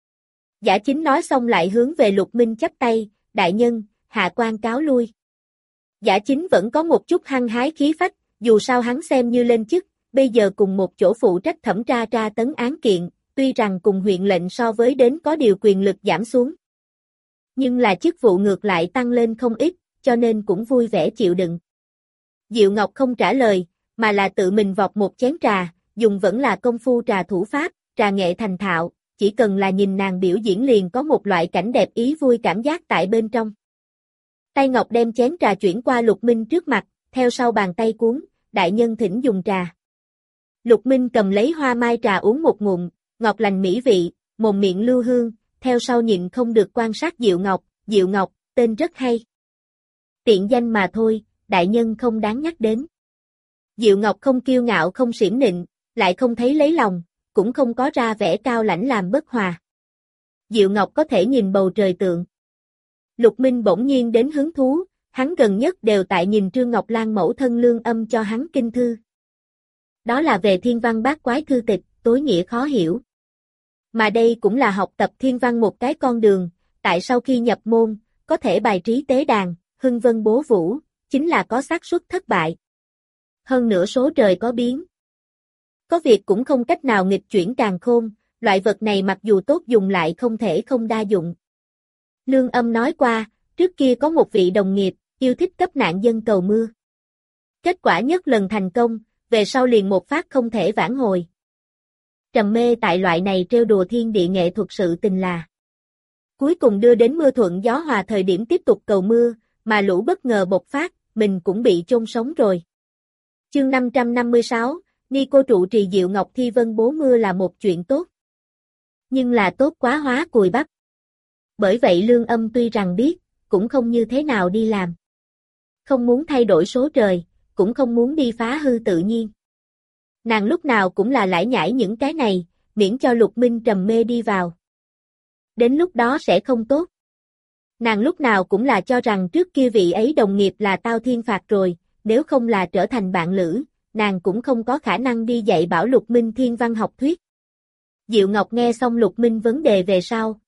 Giả Chính nói xong lại hướng về Lục Minh chắp tay, đại nhân, hạ quan cáo lui. Giả Chính vẫn có một chút hăng hái khí phách, dù sao hắn xem như lên chức, bây giờ cùng một chỗ phụ trách thẩm tra tra tấn án kiện, tuy rằng cùng huyện lệnh so với đến có điều quyền lực giảm xuống. Nhưng là chức vụ ngược lại tăng lên không ít, cho nên cũng vui vẻ chịu đựng. Diệu Ngọc không trả lời, mà là tự mình vọt một chén trà, dùng vẫn là công phu trà thủ pháp, trà nghệ thành thạo, chỉ cần là nhìn nàng biểu diễn liền có một loại cảnh đẹp ý vui cảm giác tại bên trong. Tay Ngọc đem chén trà chuyển qua Lục Minh trước mặt, theo sau bàn tay cuốn, đại nhân thỉnh dùng trà. Lục Minh cầm lấy hoa mai trà uống một ngụm, ngọt lành mỹ vị, mồm miệng lưu hương, theo sau nhịn không được quan sát Diệu Ngọc, Diệu Ngọc, tên rất hay. Tiện danh mà thôi, đại nhân không đáng nhắc đến. Diệu Ngọc không kiêu ngạo không xiểm nịnh, lại không thấy lấy lòng, cũng không có ra vẻ cao lãnh làm bất hòa. Diệu Ngọc có thể nhìn bầu trời tượng. Lục Minh bỗng nhiên đến hứng thú, hắn gần nhất đều tại nhìn Trương Ngọc Lan mẫu thân Lương Âm cho hắn kinh thư. Đó là về thiên văn bát quái thư tịch, tối nghĩa khó hiểu. Mà đây cũng là học tập thiên văn một cái con đường, tại sau khi nhập môn, có thể bài trí tế đàn, hưng vân bố vũ, chính là có xác suất thất bại. Hơn nữa số trời có biến. Có việc cũng không cách nào nghịch chuyển càn khôn, loại vật này mặc dù tốt dùng lại không thể không đa dụng. Lương Âm nói qua, trước kia có một vị đồng nghiệp, yêu thích cấp nạn dân cầu mưa. Kết quả nhất lần thành công, về sau liền một phát không thể vãn hồi. Trầm mê tại loại này trêu đùa thiên địa nghệ thuật sự tình là. Cuối cùng đưa đến mưa thuận gió hòa thời điểm tiếp tục cầu mưa, mà lũ bất ngờ bộc phát, mình cũng bị chôn sống rồi. Chương năm trăm năm mươi sáu, Ni cô trụ trì Diệu Ngọc thi vân bố mưa là một chuyện tốt. Nhưng là tốt quá hóa cùi bắp. Bởi vậy Lương Âm tuy rằng biết, cũng không như thế nào đi làm. Không muốn thay đổi số trời, cũng không muốn đi phá hư tự nhiên. Nàng lúc nào cũng là lải nhải những cái này, miễn cho Lục Minh trầm mê đi vào. Đến lúc đó sẽ không tốt. Nàng lúc nào cũng là cho rằng trước kia vị ấy đồng nghiệp là tao thiên phạt rồi, nếu không là trở thành bạn lữ, nàng cũng không có khả năng đi dạy bảo Lục Minh thiên văn học thuyết. Diệu Ngọc nghe xong Lục Minh vấn đề về sau.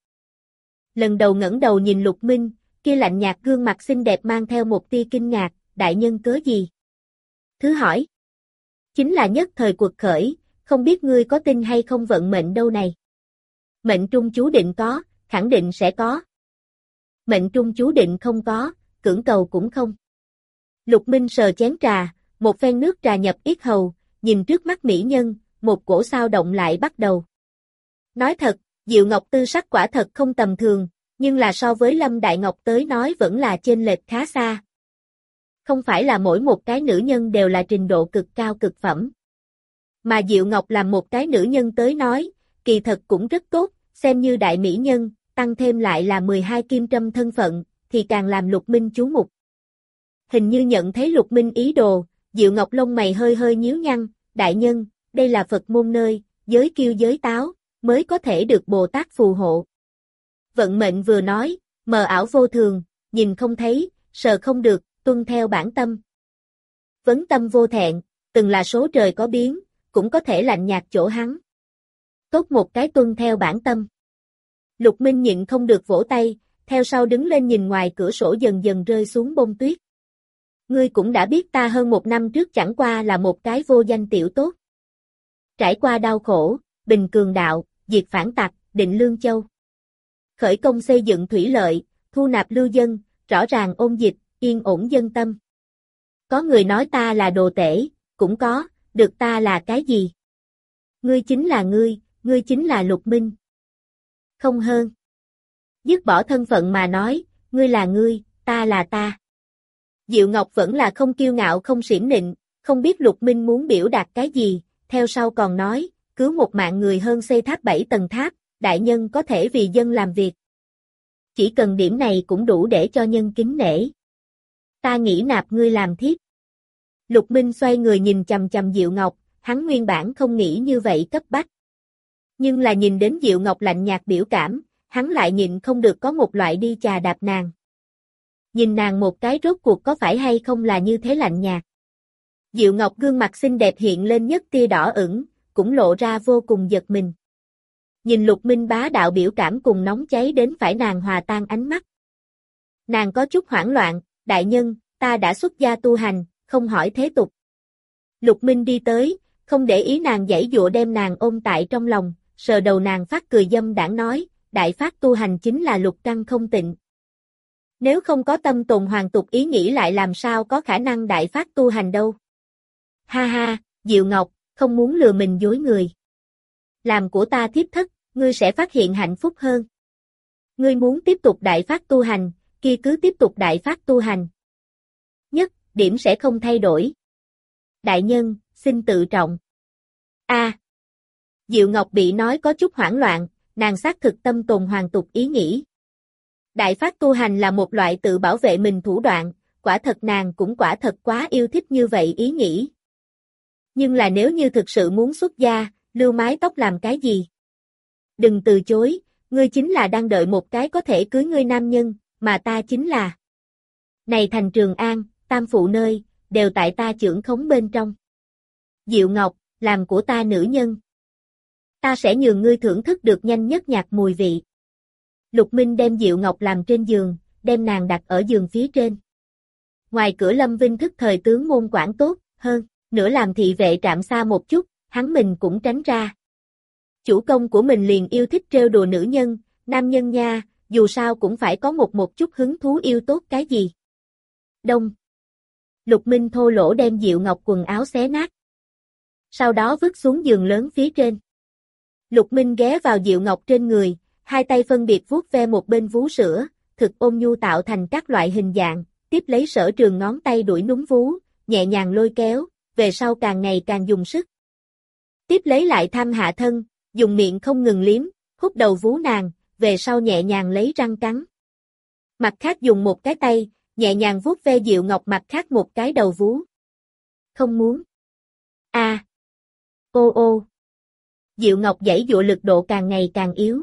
Lần đầu ngẩng đầu nhìn Lục Minh, kia lạnh nhạt gương mặt xinh đẹp mang theo một tia kinh ngạc, đại nhân cớ gì? Thứ hỏi. Chính là nhất thời cuộc khởi, không biết ngươi có tin hay không vận mệnh đâu này. Mệnh trung chú định có, khẳng định sẽ có. Mệnh trung chú định không có, cưỡng cầu cũng không. Lục Minh sờ chén trà, một phen nước trà nhập yết hầu, nhìn trước mắt mỹ nhân, một cổ sao động lại bắt đầu. Nói thật, Diệu Ngọc tư sắc quả thật không tầm thường, nhưng là so với Lâm Đại Ngọc tới nói vẫn là chênh lệch khá xa. Không phải là mỗi một cái nữ nhân đều là trình độ cực cao cực phẩm. Mà Diệu Ngọc làm một cái nữ nhân tới nói, kỳ thật cũng rất tốt, xem như đại mỹ nhân, tăng thêm lại là mười hai kim trâm thân phận, thì càng làm Lục Minh chú mục. Hình như nhận thấy Lục Minh ý đồ, Diệu Ngọc lông mày hơi hơi nhíu nhăn, đại nhân, đây là Phật môn nơi, giới kiêu giới táo, mới có thể được Bồ Tát phù hộ. Vận mệnh vừa nói, mờ ảo vô thường, nhìn không thấy, sờ không được, tuân theo bản tâm. Vấn tâm vô thẹn, từng là số trời có biến, cũng có thể lạnh nhạt chỗ hắn. Tốt một cái tuân theo bản tâm. Lục Minh nhịn không được vỗ tay, theo sau đứng lên nhìn ngoài cửa sổ dần dần rơi xuống bông tuyết. Ngươi cũng đã biết ta hơn một năm trước chẳng qua là một cái vô danh tiểu tốt. Trải qua đau khổ, bình cường đạo, diệt phản tặc, định lương châu. Khởi công xây dựng thủy lợi, thu nạp lưu dân, rõ ràng ôn dịch, yên ổn dân tâm. Có người nói ta là đồ tể, cũng có, được ta là cái gì? Ngươi chính là ngươi, ngươi chính là Lục Minh. Không hơn. Dứt bỏ thân phận mà nói, ngươi là ngươi, ta là ta. Diệu Ngọc vẫn là không kiêu ngạo không xiểm nịnh, không biết Lục Minh muốn biểu đạt cái gì, theo sau còn nói, cứu một mạng người hơn xây tháp bảy tầng tháp, đại nhân có thể vì dân làm việc. Chỉ cần điểm này cũng đủ để cho nhân kính nể. Ta nghĩ nạp ngươi làm thiếp. Lục Minh xoay người nhìn chằm chằm Diệu Ngọc, hắn nguyên bản không nghĩ như vậy cấp bách. Nhưng là nhìn đến Diệu Ngọc lạnh nhạt biểu cảm, hắn lại nhịn không được có một loại đi chà đạp nàng. Nhìn nàng một cái rốt cuộc có phải hay không là như thế lạnh nhạt. Diệu Ngọc gương mặt xinh đẹp hiện lên nhất tia đỏ ửng, cũng lộ ra vô cùng giật mình. Nhìn Lục Minh bá đạo biểu cảm cùng nóng cháy đến phải nàng hòa tan ánh mắt. Nàng có chút hoảng loạn, đại nhân, ta đã xuất gia tu hành, không hỏi thế tục. Lục Minh đi tới, không để ý nàng giãy dụa đem nàng ôm tại trong lòng, sờ đầu nàng phát cười dâm đãng nói, đại phát tu hành chính là lục căn không tịnh. Nếu không có tâm tồn hoàn tục ý nghĩ lại làm sao có khả năng đại phát tu hành đâu. Ha ha, Diệu Ngọc, không muốn lừa mình dối người. Làm của ta thiếp thất, ngươi sẽ phát hiện hạnh phúc hơn. Ngươi muốn tiếp tục đại phát tu hành, kia cứ tiếp tục đại phát tu hành. Nhất, điểm sẽ không thay đổi. Đại nhân, xin tự trọng. A. Diệu Ngọc bị nói có chút hoảng loạn, nàng xác thực tâm tồn hoàn tục ý nghĩ. Đại phát tu hành là một loại tự bảo vệ mình thủ đoạn, quả thật nàng cũng quả thật quá yêu thích như vậy ý nghĩ. Nhưng là nếu như thực sự muốn xuất gia, lưu mái tóc làm cái gì? Đừng từ chối, ngươi chính là đang đợi một cái có thể cưới ngươi nam nhân, mà ta chính là. Này thành Trường An, tam phụ nơi, đều tại ta chưởng khống bên trong. Diệu Ngọc, làm của ta nữ nhân. Ta sẽ nhường ngươi thưởng thức được nhanh nhất nhạc mùi vị. Lục Minh đem Diệu Ngọc làm trên giường, đem nàng đặt ở giường phía trên. Ngoài cửa Lâm Vinh thức thời tướng môn quản tốt, hơn, nữa làm thị vệ trạm xa một chút, hắn mình cũng tránh ra. Chủ công của mình liền yêu thích trêu đùa nữ nhân, nam nhân nha, dù sao cũng phải có một một chút hứng thú yêu tốt cái gì. Đông. Lục Minh thô lỗ đem Diệu Ngọc quần áo xé nát. Sau đó vứt xuống giường lớn phía trên. Lục Minh ghé vào Diệu Ngọc trên người, hai tay phân biệt vuốt ve một bên vú sữa, thực ôn nhu tạo thành các loại hình dạng, tiếp lấy Sở Trường ngón tay đuổi núm vú, nhẹ nhàng lôi kéo, về sau càng ngày càng dùng sức. Tiếp lấy lại tham hạ thân, dùng miệng không ngừng liếm, hút đầu vú nàng, về sau nhẹ nhàng lấy răng cắn. Mặt khác dùng một cái tay, nhẹ nhàng vuốt ve Diệu Ngọc mặt khác một cái đầu vú. Không muốn. A. À. Ô ô. Diệu Ngọc giãy giụa lực độ càng ngày càng yếu.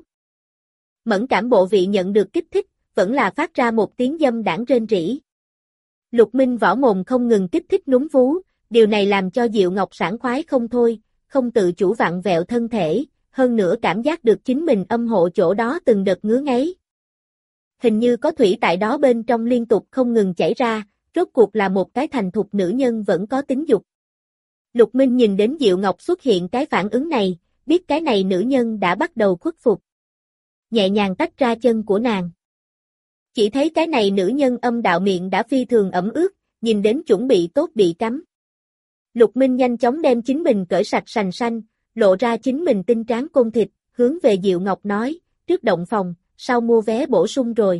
Mẫn cảm bộ vị nhận được kích thích, vẫn là phát ra một tiếng dâm đãng rên rỉ. Lục Minh võ mồm không ngừng kích thích núm vú, điều này làm cho Diệu Ngọc sảng khoái không thôi, không tự chủ vặn vẹo thân thể, hơn nữa cảm giác được chính mình âm hộ chỗ đó từng đợt ngứa ngáy. Hình như có thủy tại đó bên trong liên tục không ngừng chảy ra, rốt cuộc là một cái thành thục nữ nhân vẫn có tính dục. Lục Minh nhìn đến Diệu Ngọc xuất hiện cái phản ứng này, biết cái này nữ nhân đã bắt đầu khuất phục. Nhẹ nhàng tách ra chân của nàng. Chỉ thấy cái này nữ nhân âm đạo miệng đã phi thường ẩm ướt, nhìn đến chuẩn bị tốt bị cắm. Lục Minh nhanh chóng đem chính mình cởi sạch sành sanh, lộ ra chính mình tinh tráng côn thịt, hướng về Diệu Ngọc nói, trước động phòng, sau mua vé bổ sung rồi.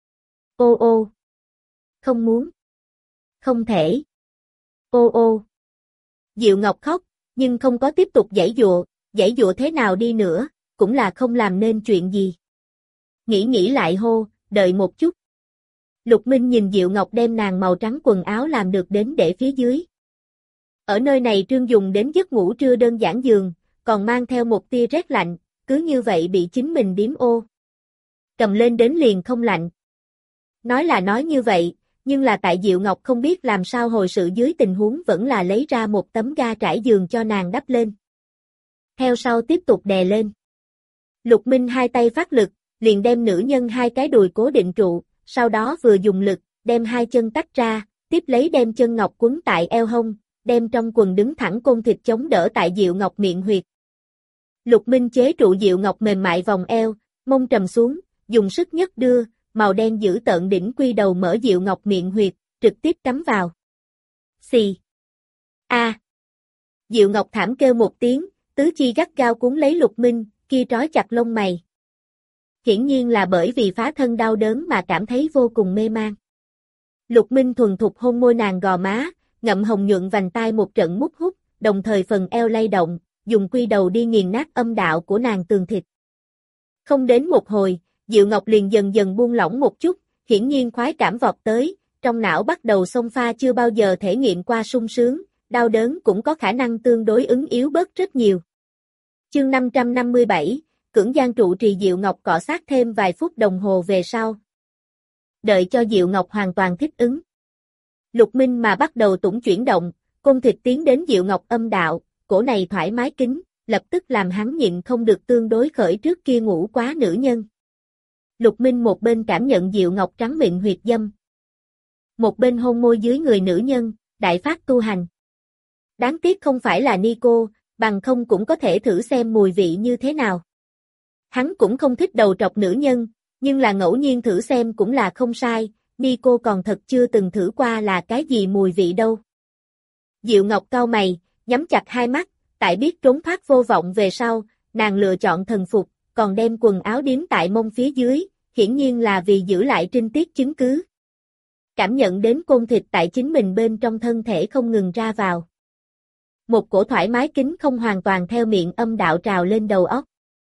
Ô ô. Không muốn. Không thể. Ô ô. Diệu Ngọc khóc, nhưng không có tiếp tục giãy giụa, giãy giụa thế nào đi nữa, cũng là không làm nên chuyện gì. Nghĩ nghĩ lại hô, đợi một chút. Lục Minh nhìn Diệu Ngọc đem nàng màu trắng quần áo làm được đến để phía dưới. Ở nơi này trương dùng đến giấc ngủ trưa đơn giản giường, còn mang theo một tia rét lạnh, cứ như vậy bị chính mình điếm ô. Cầm lên đến liền không lạnh. Nói là nói như vậy, nhưng là tại Diệu Ngọc không biết làm sao hồi sự dưới tình huống vẫn là lấy ra một tấm ga trải giường cho nàng đắp lên. Theo sau tiếp tục đè lên. Lục Minh hai tay phát lực, liền đem nữ nhân hai cái đùi cố định trụ, sau đó vừa dùng lực, đem hai chân tách ra, tiếp lấy đem chân ngọc quấn tại eo hông, đem trong quần đứng thẳng côn thịt chống đỡ tại Diệu Ngọc miệng huyệt. Lục Minh chế trụ Diệu Ngọc mềm mại vòng eo, mông trầm xuống, dùng sức nhất đưa, màu đen giữ tợn đỉnh quy đầu mở Diệu Ngọc miệng huyệt, trực tiếp cắm vào. Xì. A. À. Diệu Ngọc thảm kêu một tiếng, tứ chi gắt gao cuốn lấy Lục Minh, kia trói chặt lông mày. Hiển nhiên là bởi vì phá thân đau đớn mà cảm thấy vô cùng mê man. Lục Minh thuần thục hôn môi nàng gò má, ngậm hồng nhuận vành tai một trận mút hút, đồng thời phần eo lay động, dùng quy đầu đi nghiền nát âm đạo của nàng tường thịt. Không đến một hồi, Diệu Ngọc liền dần dần buông lỏng một chút, hiển nhiên khoái cảm vọt tới, trong não bắt đầu xông pha chưa bao giờ thể nghiệm qua sung sướng, đau đớn cũng có khả năng tương đối ứng yếu bớt rất nhiều. Chương năm trăm năm mươi bảy, Cưỡng gian trụ trì Diệu Ngọc cọ sát thêm vài phút đồng hồ về sau. Đợi cho Diệu Ngọc hoàn toàn thích ứng. Lục Minh mà bắt đầu tủng chuyển động, côn thịt tiến đến Diệu Ngọc âm đạo, cổ này thoải mái kín, lập tức làm hắn nhịn không được tương đối khởi trước kia ngủ quá nữ nhân. Lục Minh một bên cảm nhận Diệu Ngọc trắng miệng huyệt dâm. Một bên hôn môi dưới người nữ nhân, đại phát tu hành. Đáng tiếc không phải là Nico, bằng không cũng có thể thử xem mùi vị như thế nào. Hắn cũng không thích đầu trọc nữ nhân, nhưng là ngẫu nhiên thử xem cũng là không sai, Nico còn thật chưa từng thử qua là cái gì mùi vị đâu. Diệu Ngọc cau mày, nhắm chặt hai mắt, tại biết trốn thoát vô vọng về sau, nàng lựa chọn thần phục, còn đem quần áo điếm tại mông phía dưới, hiển nhiên là vì giữ lại trinh tiết chứng cứ. Cảm nhận đến côn thịt tại chính mình bên trong thân thể không ngừng ra vào. Một cổ thoải mái kín không hoàn toàn theo miệng âm đạo trào lên đầu óc.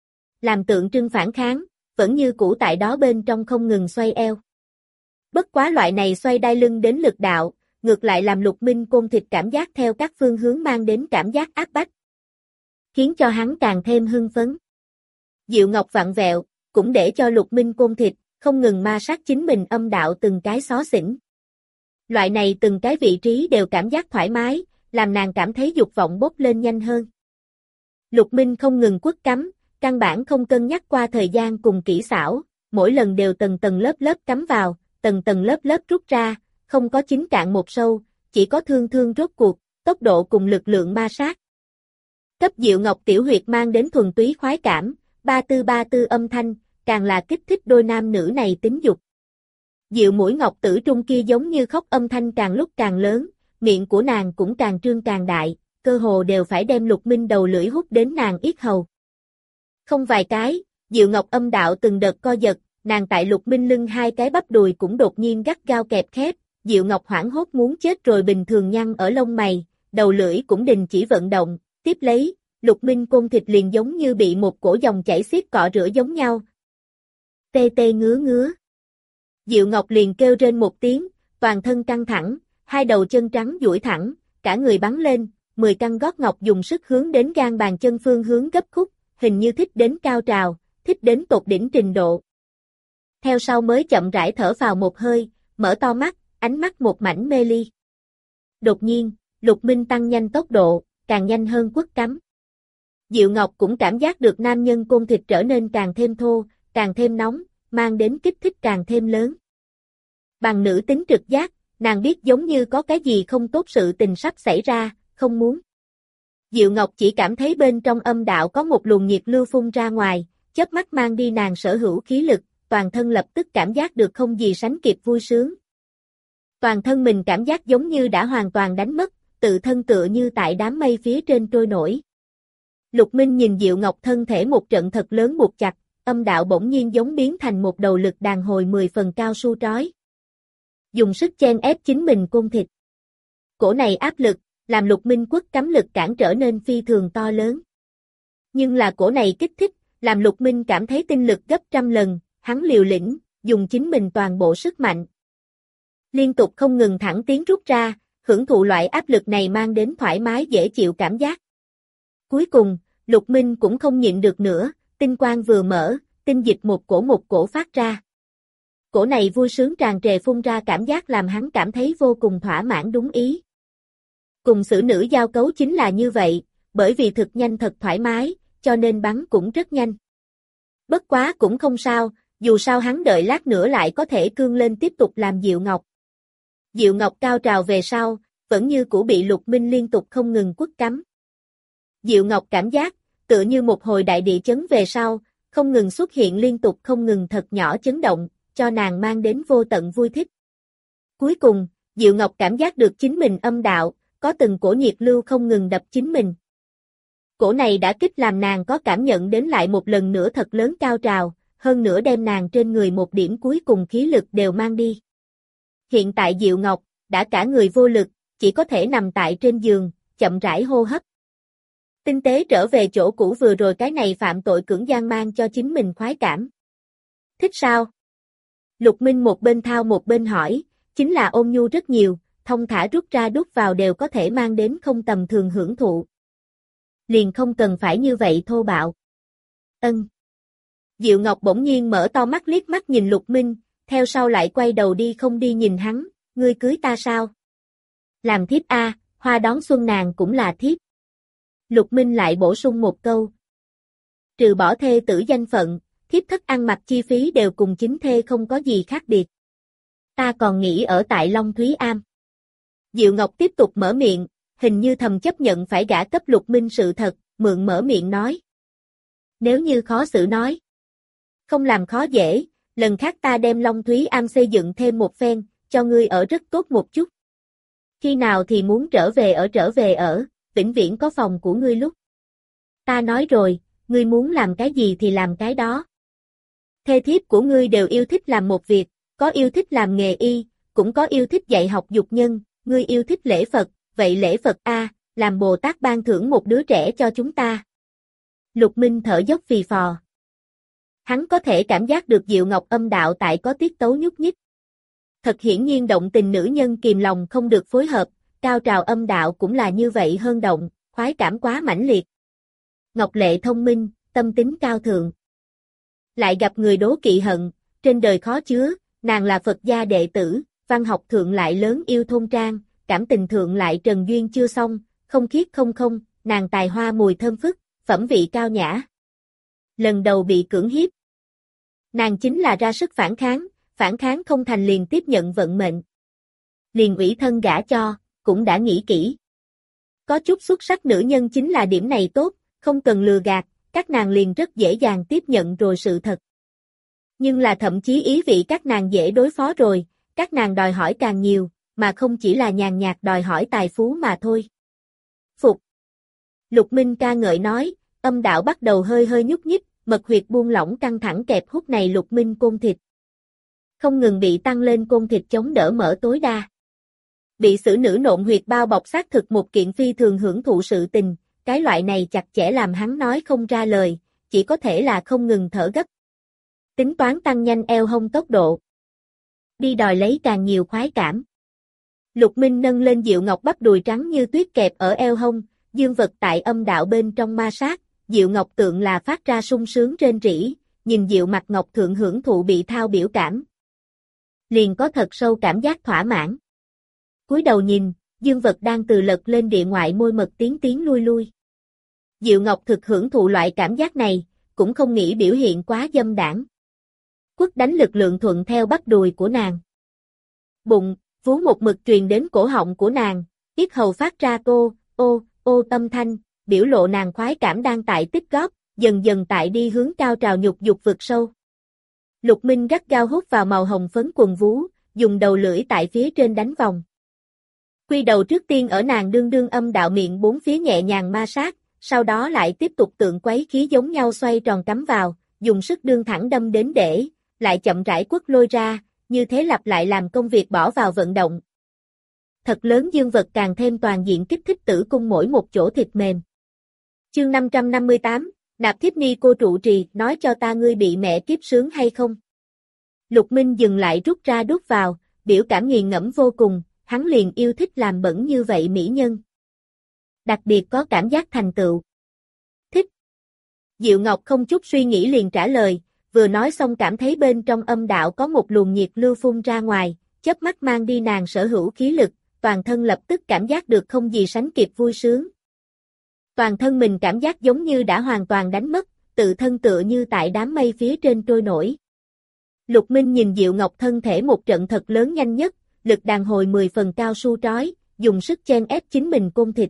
làm tượng trưng phản kháng, vẫn như cũ tại đó bên trong không ngừng xoay eo. Bất quá loại này xoay đai lưng đến lực đạo, ngược lại làm Lục Minh Côn Thịt cảm giác theo các phương hướng mang đến cảm giác áp bách, khiến cho hắn càng thêm hưng phấn. Diệu Ngọc vặn vẹo, cũng để cho Lục Minh Côn Thịt không ngừng ma sát chính mình âm đạo từng cái xó xỉnh. Loại này từng cái vị trí đều cảm giác thoải mái, làm nàng cảm thấy dục vọng bốc lên nhanh hơn. Lục Minh không ngừng quất cắm, căn bản không cân nhắc qua thời gian cùng kỹ xảo, mỗi lần đều tầng tầng lớp lớp cắm vào, tầng tầng lớp lớp rút ra, không có chín cạn một sâu, chỉ có thương thương rốt cuộc, tốc độ cùng lực lượng ma sát. Cấp Diệu Ngọc tiểu huyệt mang đến thuần túy khoái cảm, ba tư ba tư âm thanh, càng là kích thích đôi nam nữ này tính dục. Diệu mũi ngọc tử trung kia giống như khóc âm thanh càng lúc càng lớn, miệng của nàng cũng càng trương càng đại, cơ hồ đều phải đem Lục Minh đầu lưỡi hút đến nàng yết hầu. Không vài cái, Diệu Ngọc âm đạo từng đợt co giật, nàng tại Lục Minh lưng hai cái bắp đùi cũng đột nhiên gắt gao kẹp khép, Diệu Ngọc hoảng hốt muốn chết rồi bình thường nhăn ở lông mày, đầu lưỡi cũng đình chỉ vận động, tiếp lấy, Lục Minh Côn Thịt liền giống như bị một cổ dòng chảy xiết cọ rửa giống nhau. Tê tê ngứa ngứa. Diệu Ngọc liền kêu rên một tiếng, toàn thân căng thẳng, hai đầu chân trắng duỗi thẳng, cả người bắn lên, mười căn gót ngọc dùng sức hướng đến gan bàn chân phương hướng gấp khúc, hình như thích đến cao trào, thích đến tột đỉnh trình độ. Theo sau mới chậm rãi thở vào một hơi, mở to mắt, ánh mắt một mảnh mê ly. Đột nhiên, Lục Minh tăng nhanh tốc độ, càng nhanh hơn quất cắm. Diệu Ngọc cũng cảm giác được nam nhân côn thịt trở nên càng thêm thô, càng thêm nóng, mang đến kích thích càng thêm lớn. Bằng nữ tính trực giác, nàng biết giống như có cái gì không tốt sự tình sắp xảy ra, không muốn. Diệu Ngọc chỉ cảm thấy bên trong âm đạo có một luồng nhiệt lưu phun ra ngoài, chớp mắt mang đi nàng sở hữu khí lực, toàn thân lập tức cảm giác được không gì sánh kịp vui sướng. Toàn thân mình cảm giác giống như đã hoàn toàn đánh mất, tự thân tựa như tại đám mây phía trên trôi nổi. Lục Minh nhìn Diệu Ngọc thân thể một trận thật lớn buộc chặt, âm đạo bỗng nhiên giống biến thành một đầu lực đàn hồi mười phần cao su trói. Dùng sức chen ép chính mình côn thịt. Cổ này áp lực, làm Lục Minh quất cắm lực cản trở nên phi thường to lớn. Nhưng là cổ này kích thích, làm Lục Minh cảm thấy tinh lực gấp trăm lần, hắn liều lĩnh, dùng chính mình toàn bộ sức mạnh. Liên tục không ngừng thẳng tiến rút ra, hưởng thụ loại áp lực này mang đến thoải mái dễ chịu cảm giác. Cuối cùng, Lục Minh cũng không nhịn được nữa, tinh quang vừa mở, tinh dịch một cổ một cổ phát ra. Cổ này vui sướng tràn trề phun ra cảm giác làm hắn cảm thấy vô cùng thỏa mãn đúng ý. Cùng xử nữ giao cấu chính là như vậy, bởi vì thực nhanh thật thoải mái, cho nên bắn cũng rất nhanh. Bất quá cũng không sao, dù sao hắn đợi lát nữa lại có thể cương lên tiếp tục làm Diệu Ngọc. Diệu Ngọc cao trào về sau, vẫn như cũ bị Lục Minh liên tục không ngừng quất cắm. Diệu Ngọc cảm giác, tựa như một hồi đại địa chấn về sau, không ngừng xuất hiện liên tục không ngừng thật nhỏ chấn động, cho nàng mang đến vô tận vui thích. Cuối cùng, Diệu Ngọc cảm giác được chính mình âm đạo, có từng cổ nhiệt lưu không ngừng đập chính mình. Cổ này đã kích làm nàng có cảm nhận đến lại một lần nữa thật lớn cao trào, hơn nữa đem nàng trên người một điểm cuối cùng khí lực đều mang đi. Hiện tại Diệu Ngọc, đã cả người vô lực, chỉ có thể nằm tại trên giường, chậm rãi hô hấp. Tinh tế trở về chỗ cũ vừa rồi cái này phạm tội cưỡng gian mang cho chính mình khoái cảm. Thích sao? Lục Minh một bên thao một bên hỏi, chính là ôn nhu rất nhiều, thông thả rút ra đút vào đều có thể mang đến không tầm thường hưởng thụ. Liền không cần phải như vậy thô bạo. Ân. Diệu Ngọc bỗng nhiên mở to mắt liếc mắt nhìn Lục Minh, theo sau lại quay đầu đi không đi nhìn hắn, ngươi cưới ta sao? Làm thiếp a, hoa đón xuân nàng cũng là thiếp. Lục Minh lại bổ sung một câu. Trừ bỏ thê tử danh phận, thiếp thất ăn mặc chi phí đều cùng chính thê không có gì khác biệt. Ta còn nghĩ ở tại Long Thúy Am. Diệu Ngọc tiếp tục mở miệng, hình như thầm chấp nhận phải gả cấp Lục Minh sự thật, mượn mở miệng nói. Nếu như khó xử nói. Không làm khó dễ, lần khác ta đem Long Thúy Am xây dựng thêm một phen, cho ngươi ở rất tốt một chút. Khi nào thì muốn trở về ở trở về ở, vĩnh viễn có phòng của ngươi lúc. Ta nói rồi, ngươi muốn làm cái gì thì làm cái đó. Thê thiếp của ngươi đều yêu thích làm một việc, có yêu thích làm nghề y, cũng có yêu thích dạy học dục nhân, ngươi yêu thích lễ Phật, vậy lễ Phật a, làm Bồ Tát ban thưởng một đứa trẻ cho chúng ta. Lục Minh thở dốc phì phò. Hắn có thể cảm giác được Diệu Ngọc âm đạo tại có tiết tấu nhúc nhích. Thật hiển nhiên động tình nữ nhân kìm lòng không được phối hợp, cao trào âm đạo cũng là như vậy hơn động, khoái cảm quá mãnh liệt. Ngọc Lệ thông minh, tâm tính cao thượng. Lại gặp người đố kỵ hận, trên đời khó chứa, nàng là Phật gia đệ tử, văn học thượng lại lớn yêu thôn trang, cảm tình thượng lại trần duyên chưa xong, không khiết không không, nàng tài hoa mùi thơm phức, phẩm vị cao nhã. Lần đầu bị cưỡng hiếp. Nàng chính là ra sức phản kháng, phản kháng không thành liền tiếp nhận vận mệnh. Liền ủy thân gả cho, cũng đã nghĩ kỹ. Có chút xuất sắc nữ nhân chính là điểm này tốt, không cần lừa gạt, các nàng liền rất dễ dàng tiếp nhận rồi sự thật. Nhưng là thậm chí ý vị các nàng dễ đối phó rồi, các nàng đòi hỏi càng nhiều, mà không chỉ là nhàn nhạt đòi hỏi tài phú mà thôi. Phục. Lục Minh ca ngợi nói, âm đạo bắt đầu hơi hơi nhúc nhích, mật huyệt buông lỏng căng thẳng kẹp hút này Lục Minh côn thịt. Không ngừng bị tăng lên côn thịt chống đỡ mở tối đa. Bị xử nữ nộn huyệt bao bọc xác thực một kiện phi thường hưởng thụ sự tình, cái loại này chặt chẽ làm hắn nói không ra lời, chỉ có thể là không ngừng thở gấp. Tính toán tăng nhanh eo hông tốc độ. Đi đòi lấy càng nhiều khoái cảm. Lục Minh nâng lên Diệu Ngọc bắp đùi trắng như tuyết kẹp ở eo hông, dương vật tại âm đạo bên trong ma sát, Diệu Ngọc tượng là phát ra sung sướng rên rỉ, nhìn Diệu mặt Ngọc thượng hưởng thụ bị thao biểu cảm. Liền có thật sâu cảm giác thỏa mãn. Cúi đầu nhìn, dương vật đang từ lật lên địa ngoại môi mật tiến tiến lui lui. Diệu Ngọc thực hưởng thụ loại cảm giác này, cũng không nghĩ biểu hiện quá dâm đảng. Quất đánh lực lượng thuận theo bắp đùi của nàng. Bụng, vú một mực truyền đến cổ họng của nàng, yết hầu phát ra cô, ô, ô tâm thanh, biểu lộ nàng khoái cảm đang tại tích góp, dần dần tại đi hướng cao trào nhục dục vực sâu. Lục Minh gắt gao hút vào màu hồng phấn quần vú, dùng đầu lưỡi tại phía trên đánh vòng. Quy đầu trước tiên ở nàng đương đương âm đạo miệng bốn phía nhẹ nhàng ma sát, sau đó lại tiếp tục tượng quấy khí giống nhau xoay tròn cắm vào, dùng sức đương thẳng đâm đến để, lại chậm rãi quất lôi ra, như thế lặp lại làm công việc bỏ vào vận động. Thật lớn dương vật càng thêm toàn diện kích thích tử cung mỗi một chỗ thịt mềm. Chương năm trăm năm mươi tám, Nạp Thiếp Ni cô trụ trì, nói cho ta ngươi bị mẹ kiếp sướng hay không? Lục Minh dừng lại rút ra đút vào, biểu cảm nghiền ngẫm vô cùng, hắn liền yêu thích làm bẩn như vậy mỹ nhân. Đặc biệt có cảm giác thành tựu. Thích. Diệu Ngọc không chút suy nghĩ liền trả lời, vừa nói xong cảm thấy bên trong âm đạo có một luồng nhiệt lưu phun ra ngoài, chớp mắt mang đi nàng sở hữu khí lực, toàn thân lập tức cảm giác được không gì sánh kịp vui sướng. Toàn thân mình cảm giác giống như đã hoàn toàn đánh mất, tự thân tựa như tại đám mây phía trên trôi nổi. Lục Minh nhìn Diệu Ngọc thân thể một trận thật lớn nhanh nhất, lực đàn hồi mười phần cao su trói, dùng sức chen ép chính mình côn thịt.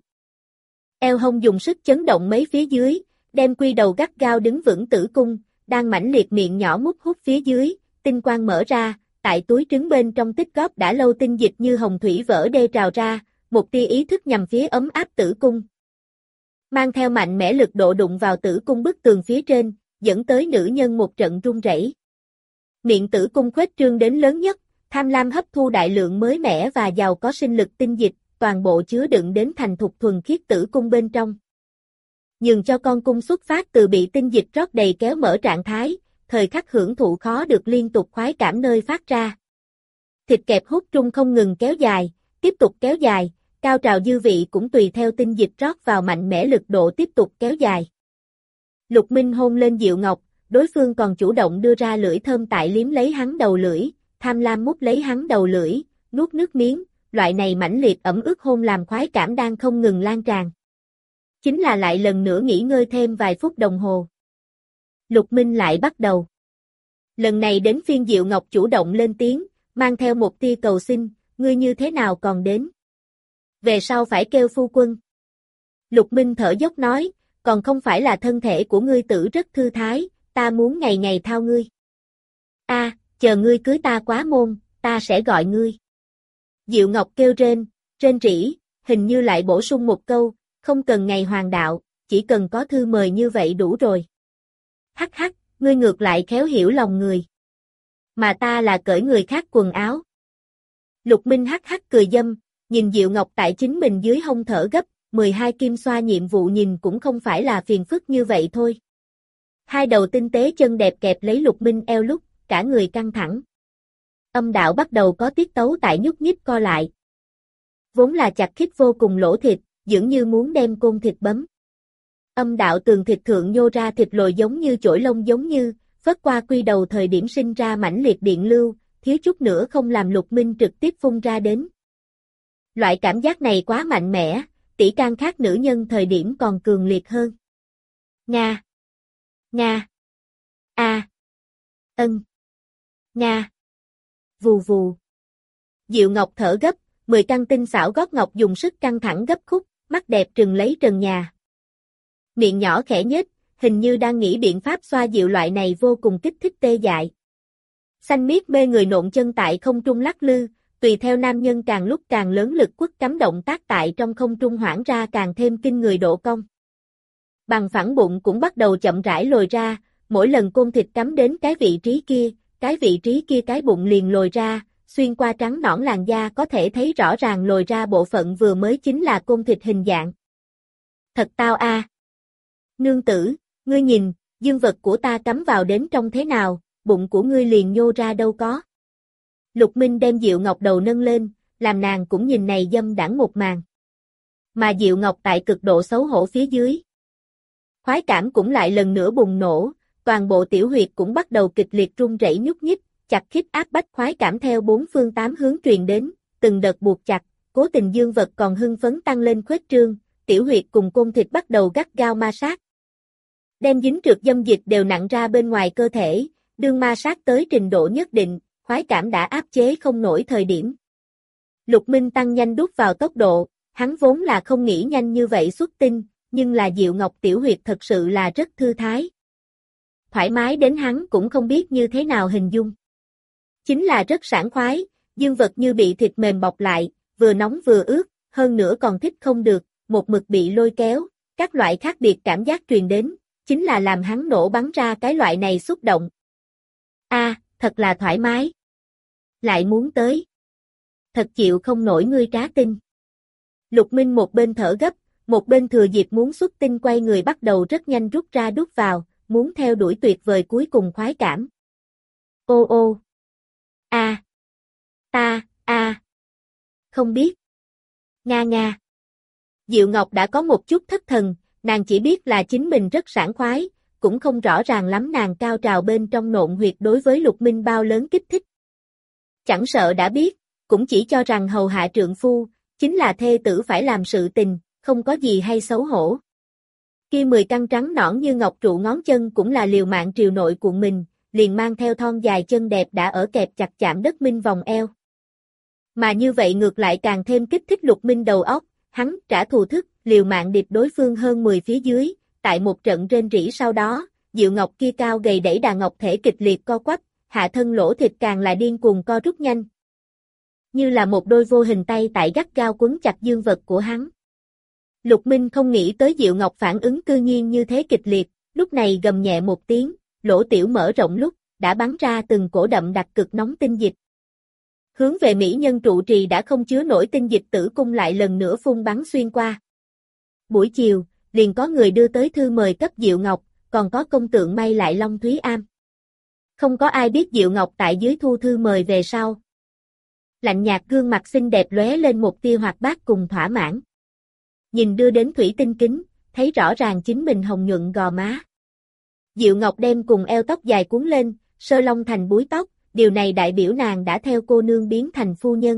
Eo hông dùng sức chấn động mấy phía dưới, đem quy đầu gắt gao đứng vững tử cung, đang mãnh liệt miệng nhỏ mút hút phía dưới, tinh quang mở ra, tại túi trứng bên trong tích góp đã lâu tinh dịch như hồng thủy vỡ đê trào ra, một tia ý thức nhằm phía ấm áp tử cung. Mang theo mạnh mẽ lực độ đụng vào tử cung bức tường phía trên, dẫn tới nữ nhân một trận run rẩy. Miệng tử cung khuếch trương đến lớn nhất, tham lam hấp thu đại lượng mới mẻ và giàu có sinh lực tinh dịch, toàn bộ chứa đựng đến thành thục thuần khiết tử cung bên trong. Nhường cho con cung xuất phát từ bị tinh dịch rót đầy kéo mở trạng thái, thời khắc hưởng thụ khó được liên tục khoái cảm nơi phát ra. Thịt kẹp hút trung không ngừng kéo dài, tiếp tục kéo dài, cao trào dư vị cũng tùy theo tinh dịch rót vào mạnh mẽ lực độ tiếp tục kéo dài. Lục Minh hôn lên Diệu Ngọc, đối phương còn chủ động đưa ra lưỡi thơm tại liếm lấy hắn đầu lưỡi, tham lam mút lấy hắn đầu lưỡi, nuốt nước miếng, loại này mãnh liệt ẩm ướt hôn làm khoái cảm đang không ngừng lan tràn. Chính là lại lần nữa nghỉ ngơi thêm vài phút đồng hồ. Lục Minh lại bắt đầu. Lần này đến phiên Diệu Ngọc chủ động lên tiếng, mang theo một tia cầu xin, ngươi như thế nào còn đến? Về sau phải kêu phu quân. Lục Minh thở dốc nói, còn không phải là thân thể của ngươi tử rất thư thái, ta muốn ngày ngày thao ngươi. A, à, chờ ngươi cưới ta quá môn, ta sẽ gọi ngươi. Diệu Ngọc kêu rên, rên rỉ, hình như lại bổ sung một câu, không cần ngày hoàng đạo, chỉ cần có thư mời như vậy đủ rồi. Hắc hắc, ngươi ngược lại khéo hiểu lòng người. Mà ta là cởi người khác quần áo. Lục Minh hắc hắc cười dâm, nhìn Diệu Ngọc tại chính mình dưới hông thở gấp, mười hai kim xoa nhiệm vụ nhìn cũng không phải là phiền phức như vậy thôi. Hai đầu tinh tế chân đẹp kẹp lấy Lục Minh eo lúc, cả người căng thẳng. Âm đạo bắt đầu có tiết tấu tại nhúc nhích co lại. Vốn là chặt khít vô cùng lỗ thịt, dường như muốn đem côn thịt bấm. Âm đạo tường thịt thượng nhô ra thịt lồi giống như chổi lông giống như, phất qua quy đầu thời điểm sinh ra mãnh liệt điện lưu, thiếu chút nữa không làm Lục Minh trực tiếp phun ra đến. Loại cảm giác này quá mạnh mẽ, tỷ can khác nữ nhân thời điểm còn cường liệt hơn. Nga. Nga. A. Ân. Nga. Vù vù. Diệu Ngọc thở gấp, mười căn tinh xảo gót ngọc dùng sức căng thẳng gấp khúc, mắt đẹp trừng lấy trần nhà. Miệng nhỏ khẽ nhếch, hình như đang nghĩ biện pháp xoa dịu loại này vô cùng kích thích tê dại. Xanh miết mê người nộn chân tại không trung lắc lư, tùy theo nam nhân càng lúc càng lớn lực quất cắm động tác tại trong không trung hoảng ra càng thêm kinh người độ cong. Bằng phẳng bụng cũng bắt đầu chậm rãi lồi ra, mỗi lần côn thịt cắm đến cái vị trí kia, cái vị trí kia cái bụng liền lồi ra, xuyên qua trắng nõn làn da có thể thấy rõ ràng lồi ra bộ phận vừa mới chính là côn thịt hình dạng. Thật tao a. À. Nương tử, ngươi nhìn, dương vật của ta cắm vào đến trong thế nào, bụng của ngươi liền nhô ra đâu có. Lục Minh đem Diệu Ngọc đầu nâng lên, làm nàng cũng nhìn này dâm đãng một màn. Mà Diệu Ngọc tại cực độ xấu hổ phía dưới. Khoái cảm cũng lại lần nữa bùng nổ, toàn bộ tiểu huyệt cũng bắt đầu kịch liệt rung rẩy nhúc nhích, chặt khít áp bách khoái cảm theo bốn phương tám hướng truyền đến, từng đợt buộc chặt, cố tình dương vật còn hưng phấn tăng lên khuếch trương, tiểu huyệt cùng côn thịt bắt đầu gắt gao ma sát. Đem dính trượt dâm dịch đều nặng ra bên ngoài cơ thể, đương ma sát tới trình độ nhất định, khoái cảm đã áp chế không nổi thời điểm. Lục Minh tăng nhanh đút vào tốc độ, hắn vốn là không nghĩ nhanh như vậy xuất tinh, nhưng là Diệu Ngọc tiểu huyệt thật sự là rất thư thái. Thoải mái đến hắn cũng không biết như thế nào hình dung. Chính là rất sảng khoái, dương vật như bị thịt mềm bọc lại, vừa nóng vừa ướt, hơn nữa còn thích không được, một mực bị lôi kéo, các loại khác biệt cảm giác truyền đến, chính là làm hắn nổ bắn ra cái loại này xúc động. A, à, thật là thoải mái. Lại muốn tới. Thật chịu không nổi ngươi trá tinh. Lục Minh một bên thở gấp, một bên thừa dịp muốn xuất tinh quay người bắt đầu rất nhanh rút ra đút vào, muốn theo đuổi tuyệt vời cuối cùng khoái cảm. Ô ô. A. À. Ta, a. À. Không biết. Nga nga. Diệu Ngọc đã có một chút thất thần, nàng chỉ biết là chính mình rất sảng khoái, cũng không rõ ràng lắm nàng cao trào bên trong nộn huyệt đối với Lục Minh bao lớn kích thích. Chẳng sợ đã biết, cũng chỉ cho rằng hầu hạ trượng phu, chính là thê tử phải làm sự tình, không có gì hay xấu hổ. Kia mười căn trắng nõn như ngọc trụ ngón chân cũng là liều mạng triều nội cuộn mình, liền mang theo thon dài chân đẹp đã ở kẹp chặt chạm đất Minh vòng eo. Mà như vậy ngược lại càng thêm kích thích Lục Minh đầu óc, hắn trả thù thức, liều mạng điệp đối phương hơn mười phía dưới, tại một trận rên rỉ sau đó, Diệu Ngọc kia cao gầy đẩy đà ngọc thể kịch liệt co quắp, hạ thân lỗ thịt càng là điên cuồng co rút nhanh. Như là một đôi vô hình tay tại gắt gao quấn chặt dương vật của hắn. Lục Minh không nghĩ tới Diệu Ngọc phản ứng cư nhiên như thế kịch liệt, lúc này gầm nhẹ một tiếng, lỗ tiểu mở rộng lúc, đã bắn ra từng cổ đậm đặc cực nóng tinh dịch. Hướng về mỹ nhân trụ trì đã không chứa nổi tinh dịch tử cung lại lần nữa phun bắn xuyên qua. Buổi chiều, liền có người đưa tới thư mời cấp Diệu Ngọc, còn có công tượng may lại Long Thúy Am. Không có ai biết Diệu Ngọc tại dưới thu thư mời về sau. Lạnh nhạt gương mặt xinh đẹp lóe lên một tia hoạt bát cùng thỏa mãn. Nhìn đưa đến thủy tinh kính, thấy rõ ràng chính mình hồng nhuận gò má. Diệu Ngọc đem cùng eo tóc dài cuốn lên, sơ long thành búi tóc, điều này đại biểu nàng đã theo cô nương biến thành phu nhân.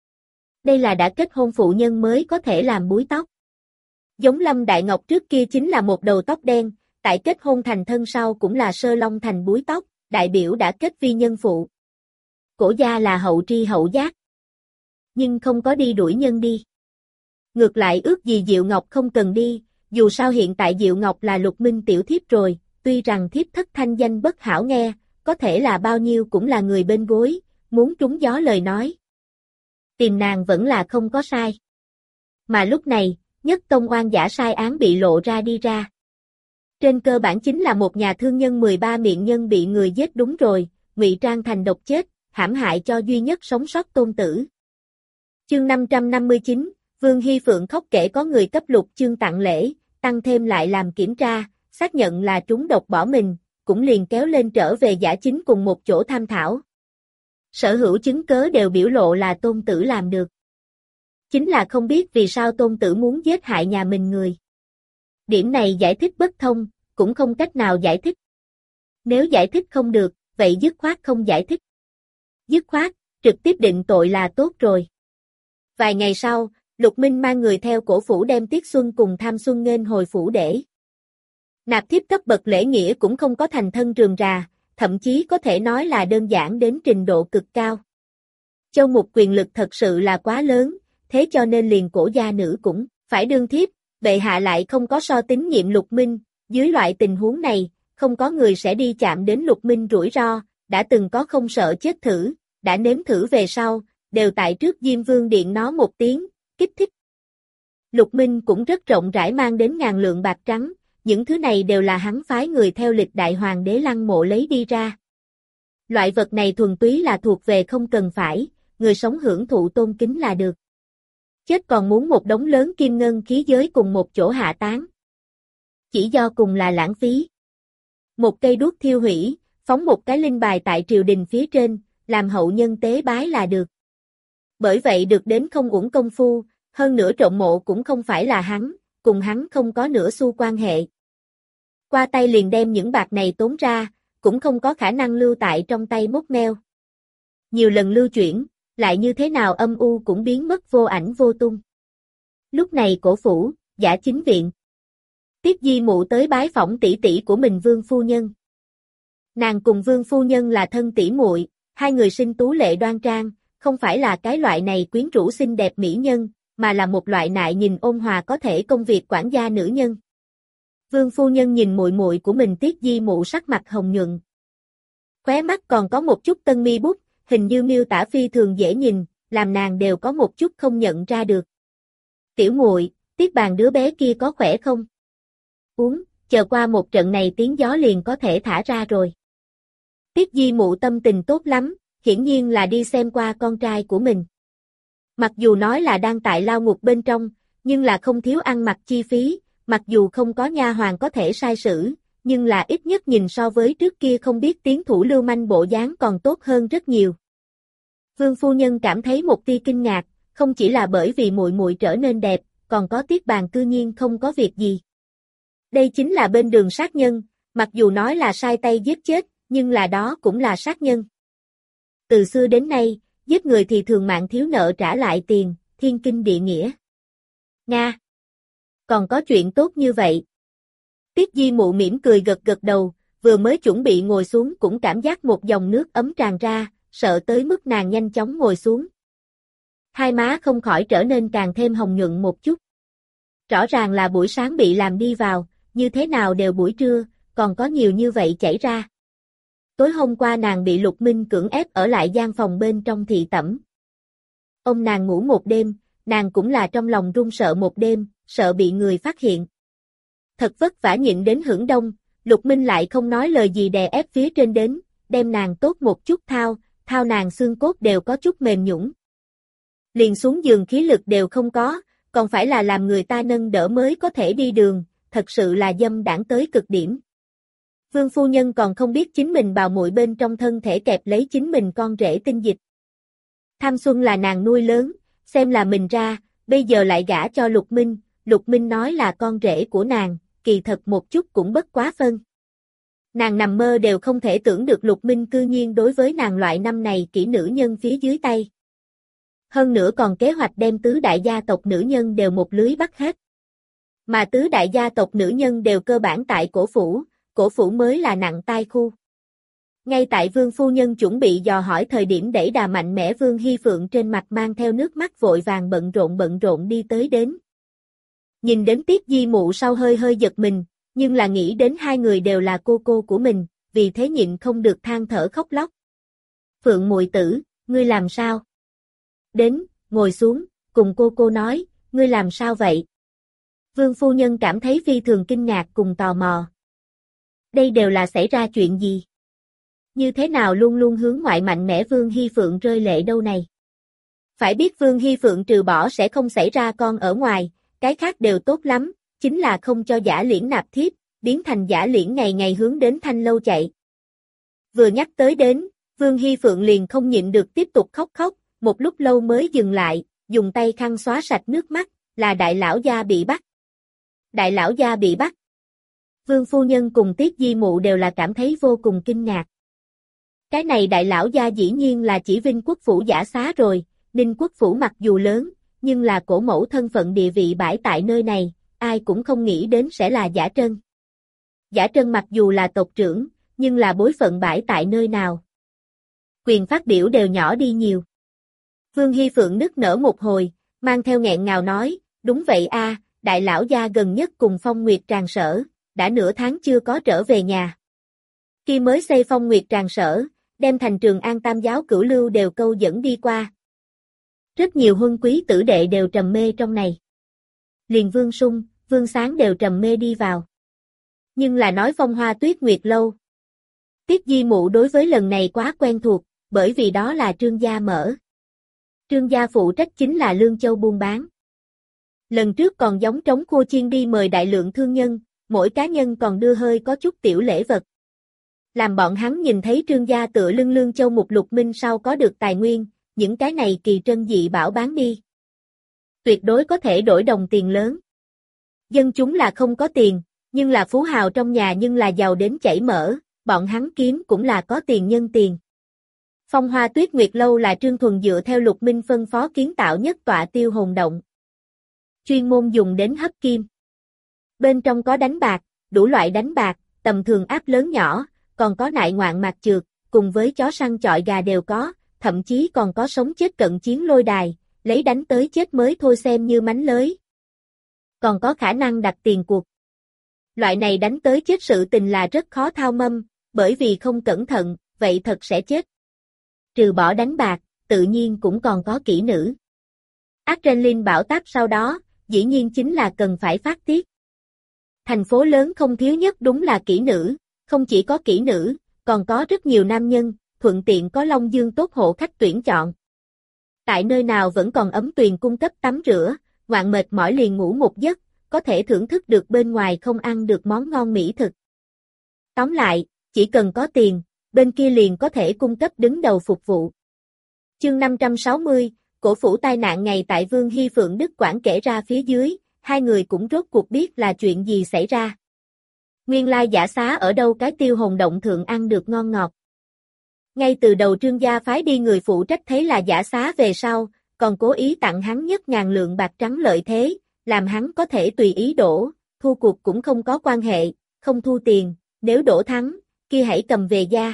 Đây là đã kết hôn phụ nhân mới có thể làm búi tóc. Giống Lâm Đại Ngọc trước kia chính là một đầu tóc đen, tại kết hôn thành thân sau cũng là sơ long thành búi tóc, đại biểu đã kết vi nhân phụ. Cổ gia là hậu tri hậu giác. Nhưng không có đi đuổi nhân đi. Ngược lại ước gì Diệu Ngọc không cần đi, dù sao hiện tại Diệu Ngọc là Lục Minh tiểu thiếp rồi, tuy rằng thiếp thất thanh danh bất hảo nghe, có thể là bao nhiêu cũng là người bên gối, muốn trúng gió lời nói. Tìm nàng vẫn là không có sai. Mà lúc này, nhất tông oan giả sai án bị lộ ra đi ra. Trên cơ bản chính là một nhà thương nhân mười ba miệng nhân bị người giết đúng rồi, ngụy trang thành độc chết, hãm hại cho duy nhất sống sót tôn tử. Chương năm trăm năm mươi chín, Vương Hy Phượng khóc kể có người cấp Lục Chương tặng lễ, tăng thêm lại làm kiểm tra, xác nhận là trúng độc bỏ mình, cũng liền kéo lên trở về Giả Chính cùng một chỗ tham thảo. Sở hữu chứng cớ đều biểu lộ là Tôn Tử làm được. Chính là không biết vì sao Tôn Tử muốn giết hại nhà mình người. Điểm này giải thích bất thông, cũng không cách nào giải thích. Nếu giải thích không được, vậy dứt khoát không giải thích. Dứt khoát, trực tiếp định tội là tốt rồi. Vài ngày sau, Lục Minh mang người theo Cổ phủ đem Tiết Xuân cùng Tham Xuân nghênh hồi phủ để. Nạp thiếp cấp bậc lễ nghĩa cũng không có thành thân rườm rà, thậm chí có thể nói là đơn giản đến trình độ cực cao. Châu Mục quyền lực thật sự là quá lớn, thế cho nên liền Cổ gia nữ cũng phải đương thiếp, bệ hạ lại không có so tín nhiệm Lục Minh, dưới loại tình huống này, không có người sẽ đi chạm đến Lục Minh rủi ro, đã từng có không sợ chết thử, đã nếm thử về sau, đều tại trước Diêm Vương điện nó một tiếng, kích thích. Lục Minh cũng rất rộng rãi mang đến ngàn lượng bạc trắng, những thứ này đều là hắn phái người theo lịch đại hoàng đế lăng mộ lấy đi ra. Loại vật này thuần túy là thuộc về không cần phải, người sống hưởng thụ tôn kính là được. Chết còn muốn một đống lớn kim ngân khí giới cùng một chỗ hạ táng. Chỉ do cùng là lãng phí. Một cây đuốc thiêu hủy, phóng một cái linh bài tại triều đình phía trên, làm hậu nhân tế bái là được. Bởi vậy được đến không uổng công phu, hơn nữa trộm mộ cũng không phải là hắn, cùng hắn không có nửa xu quan hệ. Qua tay liền đem những bạc này tốn ra, cũng không có khả năng lưu tại trong tay mốc meo. Nhiều lần lưu chuyển, lại như thế nào âm u cũng biến mất vô ảnh vô tung. Lúc này Cổ phủ, Giả Chính viện. Tiết Di Mụ tới bái phỏng tỷ tỷ của mình Vương phu nhân. Nàng cùng Vương phu nhân là thân tỷ muội, hai người sinh tú lệ đoan trang, không phải là cái loại này quyến rũ xinh đẹp mỹ nhân, mà là một loại nại nhìn ôn hòa có thể công việc quản gia nữ nhân. Vương phu nhân nhìn muội muội của mình Tiết Di Mụ sắc mặt hồng nhuận. Khóe mắt còn có một chút tân mi bút, hình như miêu tả phi thường dễ nhìn, làm nàng đều có một chút không nhận ra được. Tiểu muội, Tiết Bàn đứa bé kia có khỏe không? Uống, chờ qua một trận này tiếng gió liền có thể thả ra rồi. Tiết Di Mụ tâm tình tốt lắm, hiển nhiên là đi xem qua con trai của mình. Mặc dù nói là đang tại lao ngục bên trong, nhưng là không thiếu ăn mặc chi phí, mặc dù không có nha hoàn có thể sai sử, nhưng là ít nhất nhìn so với trước kia không biết tiến thủ lưu manh bộ dáng còn tốt hơn rất nhiều. Vương phu nhân cảm thấy một tia kinh ngạc, không chỉ là bởi vì muội muội trở nên đẹp, còn có Tiết Bàn cư nhiên không có việc gì. Đây chính là bên đường sát nhân, mặc dù nói là sai tay giết chết, nhưng là đó cũng là sát nhân. Từ xưa đến nay, giết người thì thường mạng thiếu nợ trả lại tiền, thiên kinh địa nghĩa. Nga! Còn có chuyện tốt như vậy. Tiết Di Mụ mỉm cười gật gật đầu, vừa mới chuẩn bị ngồi xuống cũng cảm giác một dòng nước ấm tràn ra, sợ tới mức nàng nhanh chóng ngồi xuống. Hai má không khỏi trở nên càng thêm hồng nhuận một chút. Rõ ràng là buổi sáng bị làm đi vào, như thế nào đều buổi trưa, còn có nhiều như vậy chảy ra. Tối hôm qua nàng bị Lục Minh cưỡng ép ở lại gian phòng bên trong thị tẩm. Ông nàng ngủ một đêm, nàng cũng là trong lòng run sợ một đêm, sợ bị người phát hiện. Thật vất vả nhịn đến hưởng đông, Lục Minh lại không nói lời gì đè ép phía trên đến, đem nàng tốt một chút thao, thao nàng xương cốt đều có chút mềm nhũn. Liền xuống giường khí lực đều không có, còn phải là làm người ta nâng đỡ mới có thể đi đường, thật sự là dâm đãng tới cực điểm. Vương phu nhân còn không biết chính mình bào muội bên trong thân thể kẹp lấy chính mình con rể tinh dịch. Tham Xuân là nàng nuôi lớn, xem là mình ra, bây giờ lại gả cho Lục Minh, Lục Minh nói là con rể của nàng, kỳ thật một chút cũng bất quá phân. Nàng nằm mơ đều không thể tưởng được Lục Minh cư nhiên đối với nàng loại năm này kỹ nữ nhân phía dưới tay. Hơn nữa còn kế hoạch đem tứ đại gia tộc nữ nhân đều một lưới bắt hết. Mà tứ đại gia tộc nữ nhân đều cơ bản tại Cổ phủ, Cổ phủ mới là nặng tai khu. Ngay tại Vương phu nhân chuẩn bị dò hỏi thời điểm đẩy đà mạnh mẽ Vương Hy Phượng trên mặt mang theo nước mắt vội vàng bận rộn bận rộn đi tới đến. Nhìn đến Tiết Di Mụ sau hơi hơi giật mình, nhưng là nghĩ đến hai người đều là cô cô của mình, vì thế nhịn không được than thở khóc lóc. Phượng muội tử, ngươi làm sao? Đến, ngồi xuống, cùng cô cô nói, ngươi làm sao vậy? Vương phu nhân cảm thấy phi thường kinh ngạc cùng tò mò. Đây đều là xảy ra chuyện gì? Như thế nào luôn luôn hướng ngoại mạnh mẽ Vương Hy Phượng rơi lệ đâu này? Phải biết Vương Hy Phượng trừ bỏ sẽ không xảy ra con ở ngoài, cái khác đều tốt lắm, chính là không cho Giả Liễn nạp thiếp, biến thành giả liễn ngày ngày hướng đến thanh lâu chạy. Vừa nhắc tới đến, Vương Hy Phượng liền không nhịn được tiếp tục khóc khóc, một lúc lâu mới dừng lại, dùng tay khăn xóa sạch nước mắt, là đại lão gia bị bắt. Đại lão gia bị bắt. Vương phu nhân cùng Tiết Di mụ đều là cảm thấy vô cùng kinh ngạc. Cái này đại lão gia dĩ nhiên là chỉ Vinh Quốc phủ giả xá rồi, Ninh Quốc phủ mặc dù lớn, nhưng là cổ mẫu thân phận địa vị bãi tại nơi này, ai cũng không nghĩ đến sẽ là Giả Trân. Giả Trân mặc dù là tộc trưởng, nhưng là bối phận bãi tại nơi nào. Quyền phát biểu đều nhỏ đi nhiều. Vương Hy Phượng nức nở một hồi, mang theo nghẹn ngào nói, đúng vậy a, đại lão gia gần nhất cùng Phong Nguyệt Tràng Sở, đã nửa tháng chưa có trở về nhà. Khi mới xây Phong Nguyệt Tràng Sở, đem thành Trường An Tam giáo cửu lưu đều câu dẫn đi qua. Rất nhiều huân quý tử đệ đều trầm mê trong này. Liền Vương Sung, Vương Sáng đều trầm mê đi vào. Nhưng là nói Phong Hoa Tuyết Nguyệt lâu. Tiết Di mụ đối với lần này quá quen thuộc, bởi vì đó là Trương gia mở. Trương gia phụ trách chính là Lương Châu buôn bán. Lần trước còn giống trống khô chiên đi mời đại lượng thương nhân, mỗi cá nhân còn đưa hơi có chút tiểu lễ vật. Làm bọn hắn nhìn thấy Trương gia tựa lưng Lương Châu một lục minh sau có được tài nguyên, những cái này kỳ trân dị bảo bán đi. Tuyệt đối có thể đổi đồng tiền lớn. Dân chúng là không có tiền, nhưng là phú hào trong nhà nhưng là giàu đến chảy mỡ, bọn hắn kiếm cũng là có tiền nhân tiền. Phong Hoa Tuyết Nguyệt lâu là Trương Thuần dựa theo Lục Minh phân phó kiến tạo nhất tọa tiêu hồn động. Chuyên môn dùng đến hấp kim. Bên trong có đánh bạc, đủ loại đánh bạc, tầm thường áp lớn nhỏ, còn có nại ngoạn mạc trượt, cùng với chó săn chọi gà đều có, thậm chí còn có sống chết cận chiến lôi đài, lấy đánh tới chết mới thôi xem như mánh lới. Còn có khả năng đặt tiền cuộc. Loại này đánh tới chết sự tình là rất khó thao mâm, bởi vì không cẩn thận, vậy thật sẽ chết. Trừ bỏ đánh bạc, tự nhiên cũng còn có kỹ nữ. Adrenaline bão táp sau đó, dĩ nhiên chính là cần phải phát tiết. Thành phố lớn không thiếu nhất đúng là kỹ nữ, không chỉ có kỹ nữ, còn có rất nhiều nam nhân, thuận tiện có Long Dương tốt hộ khách tuyển chọn. Tại nơi nào vẫn còn ấm tuyền cung cấp tắm rửa, ngoạn mệt mỏi liền ngủ một giấc, có thể thưởng thức được bên ngoài không ăn được món ngon mỹ thực. Tóm lại, chỉ cần có tiền, bên kia liền có thể cung cấp đứng đầu phục vụ. Chương năm trăm sáu mươi, cổ phủ tai nạn ngày tại Vương Hy Phượng Đức Quảng kể ra phía dưới, hai người cũng rốt cuộc biết là chuyện gì xảy ra. Nguyên lai giả xá ở đâu cái tiêu hồn động thượng ăn được ngon ngọt. Ngay từ đầu Trương gia phái đi người phụ trách thấy là giả xá về sau, còn cố ý tặng hắn nhất ngàn lượng bạc trắng lợi thế, làm hắn có thể tùy ý đổ, thua cuộc cũng không có quan hệ, không thu tiền, nếu đổ thắng, kia hãy cầm về gia.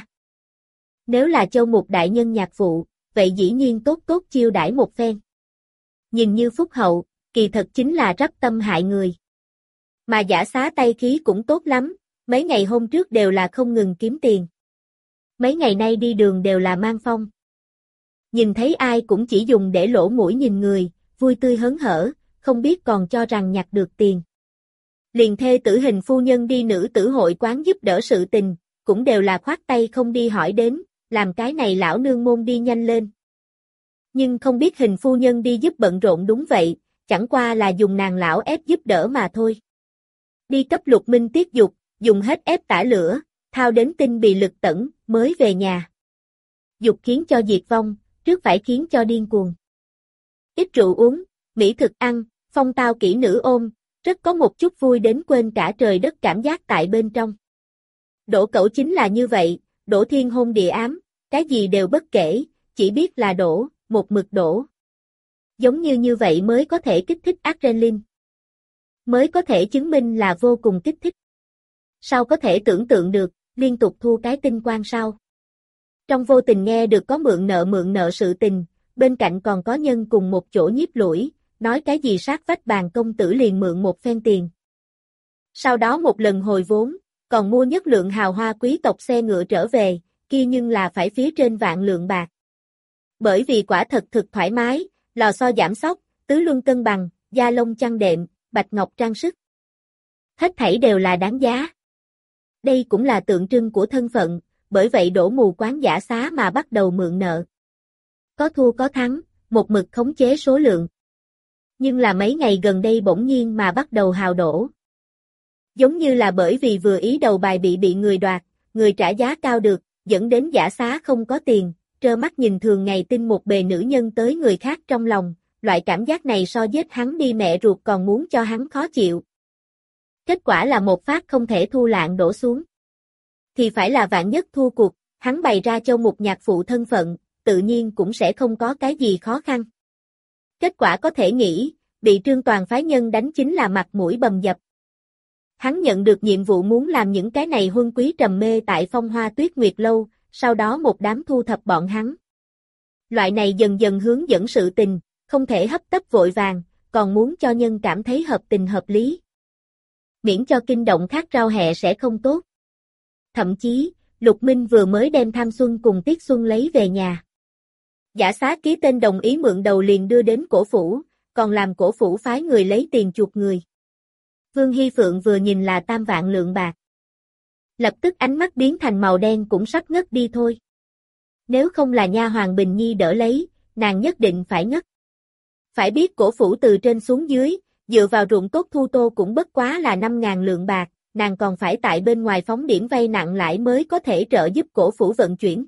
Nếu là Châu Mục đại nhân nhạc phụ, vậy dĩ nhiên tốt tốt chiêu đãi một phen. Nhìn như phúc hậu, kỳ thật chính là rắp tâm hại người. Mà giả xá tay khí cũng tốt lắm, mấy ngày hôm trước đều là không ngừng kiếm tiền. Mấy ngày nay đi đường đều là mang phong. Nhìn thấy ai cũng chỉ dùng để lỗ mũi nhìn người, vui tươi hớn hở, không biết còn cho rằng nhặt được tiền. Liền thê tử hình phu nhân đi nữ tử hội quán giúp đỡ sự tình, cũng đều là khoát tay không đi hỏi đến, làm cái này lão nương môn đi nhanh lên. Nhưng không biết hình phu nhân đi giúp bận rộn đúng vậy, chẳng qua là dùng nàng lão ép giúp đỡ mà thôi. Đi cấp Lục Minh tiết dục, dùng hết ép tả lửa, thao đến tinh bì lực tẩn, mới về nhà. Dục khiến cho diệt vong, trước phải khiến cho điên cuồng. Ít rượu uống, mỹ thực ăn, phong tao kỹ nữ ôm, rất có một chút vui đến quên cả trời đất cảm giác tại bên trong. Đỗ Cẩu chính là như vậy, đổ thiên hôn địa ám, cái gì đều bất kể, chỉ biết là đổ, một mực đổ. Giống như như vậy mới có thể kích thích adrenaline. Mới có thể chứng minh là vô cùng kích thích. Sao có thể tưởng tượng được, liên tục thua cái tinh quang sao? Trong vô tình nghe được có mượn nợ mượn nợ sự tình, bên cạnh còn có nhân cùng một chỗ nhiếp lũi, nói cái gì sát vách bàn công tử liền mượn một phen tiền. Sau đó một lần hồi vốn, còn mua nhất lượng hào hoa quý tộc xe ngựa trở về, kia nhưng là phải phía trên vạn lượng bạc. Bởi vì quả thật thực thoải mái, lò xo giảm sóc, tứ luân cân bằng, da lông chăn đệm, bạch ngọc trang sức. Hết thảy đều là đáng giá. Đây cũng là tượng trưng của thân phận, bởi vậy đổ mù quán giả xá mà bắt đầu mượn nợ. Có thua có thắng, một mực khống chế số lượng. Nhưng là mấy ngày gần đây bỗng nhiên mà bắt đầu hào đổ. Giống như là bởi vì vừa ý đầu bài bị bị người đoạt, người trả giá cao được, dẫn đến Giả Xá không có tiền, trơ mắt nhìn thường ngày tin một bề nữ nhân tới người khác trong lòng, loại cảm giác này so giết hắn đi mẹ ruột còn muốn cho hắn khó chịu. Kết quả là một phát không thể thu lạng đổ xuống. Thì phải là vạn nhất thua cuộc, hắn bày ra Châu Mục nhạc phụ thân phận, tự nhiên cũng sẽ không có cái gì khó khăn. Kết quả có thể nghĩ, bị Trương Toàn phái nhân đánh chính là mặt mũi bầm dập. Hắn nhận được nhiệm vụ muốn làm những cái này huân quý trầm mê tại Phong Hoa Tuyết Nguyệt Lâu, sau đó một đám thu thập bọn hắn. Loại này dần dần hướng dẫn sự tình, không thể hấp tấp vội vàng, còn muốn cho nhân cảm thấy hợp tình hợp lý. Miễn cho kinh động khác rau hẹ sẽ không tốt. Thậm chí, Lục Minh vừa mới đem Tham Xuân cùng Tiết Xuân lấy về nhà. Giả Xá ký tên đồng ý mượn đầu liền đưa đến cổ phủ, còn làm cổ phủ phái người lấy tiền chuộc người. Vương Hy Phượng vừa nhìn là tam vạn lượng bạc. Lập tức ánh mắt biến thành màu đen cũng sắp ngất đi thôi. Nếu không là nha hoàng Bình Nhi đỡ lấy, nàng nhất định phải ngất. Phải biết cổ phủ từ trên xuống dưới, dựa vào ruộng tốt thu tô cũng bất quá là năm ngàn lượng bạc, nàng còn phải tại bên ngoài phóng điểm vay nặng lãi mới có thể trợ giúp cổ phủ vận chuyển.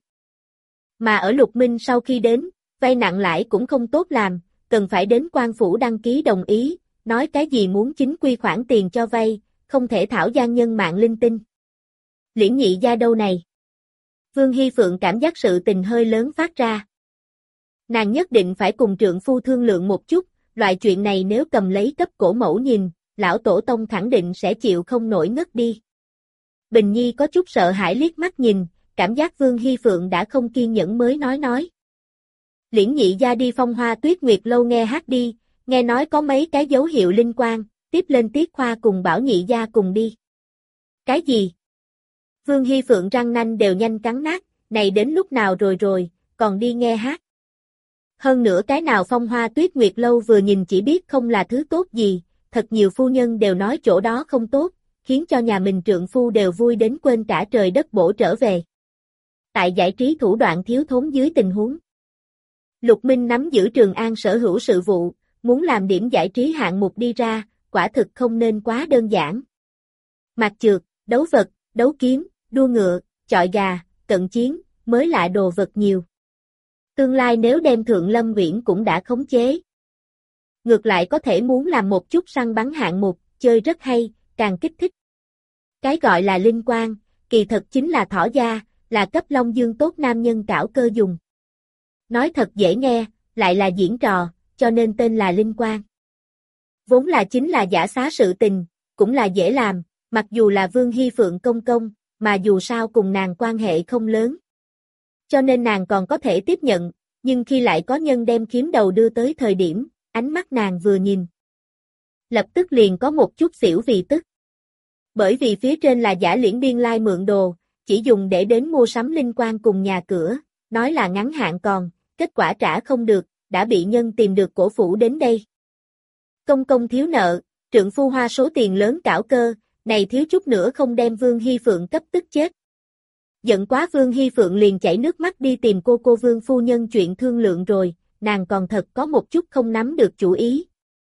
Mà ở Lục Minh sau khi đến, vay nặng lãi cũng không tốt làm, cần phải đến quan phủ đăng ký đồng ý, nói cái gì muốn chính quy khoản tiền cho vay, không thể thảo gian nhân mạng linh tinh. Liễn nhị gia đâu này? Vương Hy Phượng cảm giác sự tình hơi lớn phát ra. Nàng nhất định phải cùng trượng phu thương lượng một chút, loại chuyện này nếu cầm lấy cấp cổ mẫu nhìn, lão tổ tông khẳng định sẽ chịu không nổi ngất đi. Bình Nhi có chút sợ hãi liếc mắt nhìn, cảm giác Vương Hy Phượng đã không kiên nhẫn mới nói nói. Liễn nhị gia đi Phong Hoa Tuyết Nguyệt Lâu nghe hát đi, nghe nói có mấy cái dấu hiệu linh quan, tiếp lên Tiết Khoa cùng bảo nhị gia cùng đi. Cái gì? Vương Hy Phượng răng nanh đều nhanh cắn nát, này đến lúc nào rồi rồi, còn đi nghe hát. Hơn nữa cái nào Phong Hoa Tuyết Nguyệt Lâu vừa nhìn chỉ biết không là thứ tốt gì, thật nhiều phu nhân đều nói chỗ đó không tốt, khiến cho nhà mình trượng phu đều vui đến quên cả trời đất bổ trở về. Tại giải trí thủ đoạn thiếu thốn dưới tình huống, Lục Minh nắm giữ Trường An sở hữu sự vụ, muốn làm điểm giải trí hạng mục đi ra, quả thực không nên quá đơn giản. Mạc trượt, đấu vật, đấu kiếm, đua ngựa, chọi gà, cận chiến, mới lạ đồ vật nhiều. Tương lai nếu đem Thượng Lâm Uyển cũng đã khống chế. Ngược lại có thể muốn làm một chút săn bắn hạng mục, chơi rất hay, càng kích thích. Cái gọi là linh quan, kỳ thật chính là thỏ da, là cấp Long Dương tốt nam nhân cảo cơ dùng. Nói thật dễ nghe, lại là diễn trò, cho nên tên là linh quan. Vốn là chính là Giả Xá sự tình, cũng là dễ làm, mặc dù là Vương Hy Phượng công công, mà dù sao cùng nàng quan hệ không lớn. Cho nên nàng còn có thể tiếp nhận, nhưng khi lại có nhân đem kiếm đầu đưa tới thời điểm, ánh mắt nàng vừa nhìn. Lập tức liền có một chút xỉu vì tức. Bởi vì phía trên là giả liễn biên lai mượn đồ, chỉ dùng để đến mua sắm linh quan cùng nhà cửa, nói là ngắn hạn còn, kết quả trả không được, đã bị nhân tìm được cổ phủ đến đây. Công công thiếu nợ, trượng phu hoa số tiền lớn cảo cơ, này thiếu chút nữa không đem Vương Hy Phượng cấp tức chết. Giận quá Vương Hy Phượng liền chảy nước mắt đi tìm cô cô Vương phu nhân chuyện thương lượng rồi, nàng còn thật có một chút không nắm được chủ ý.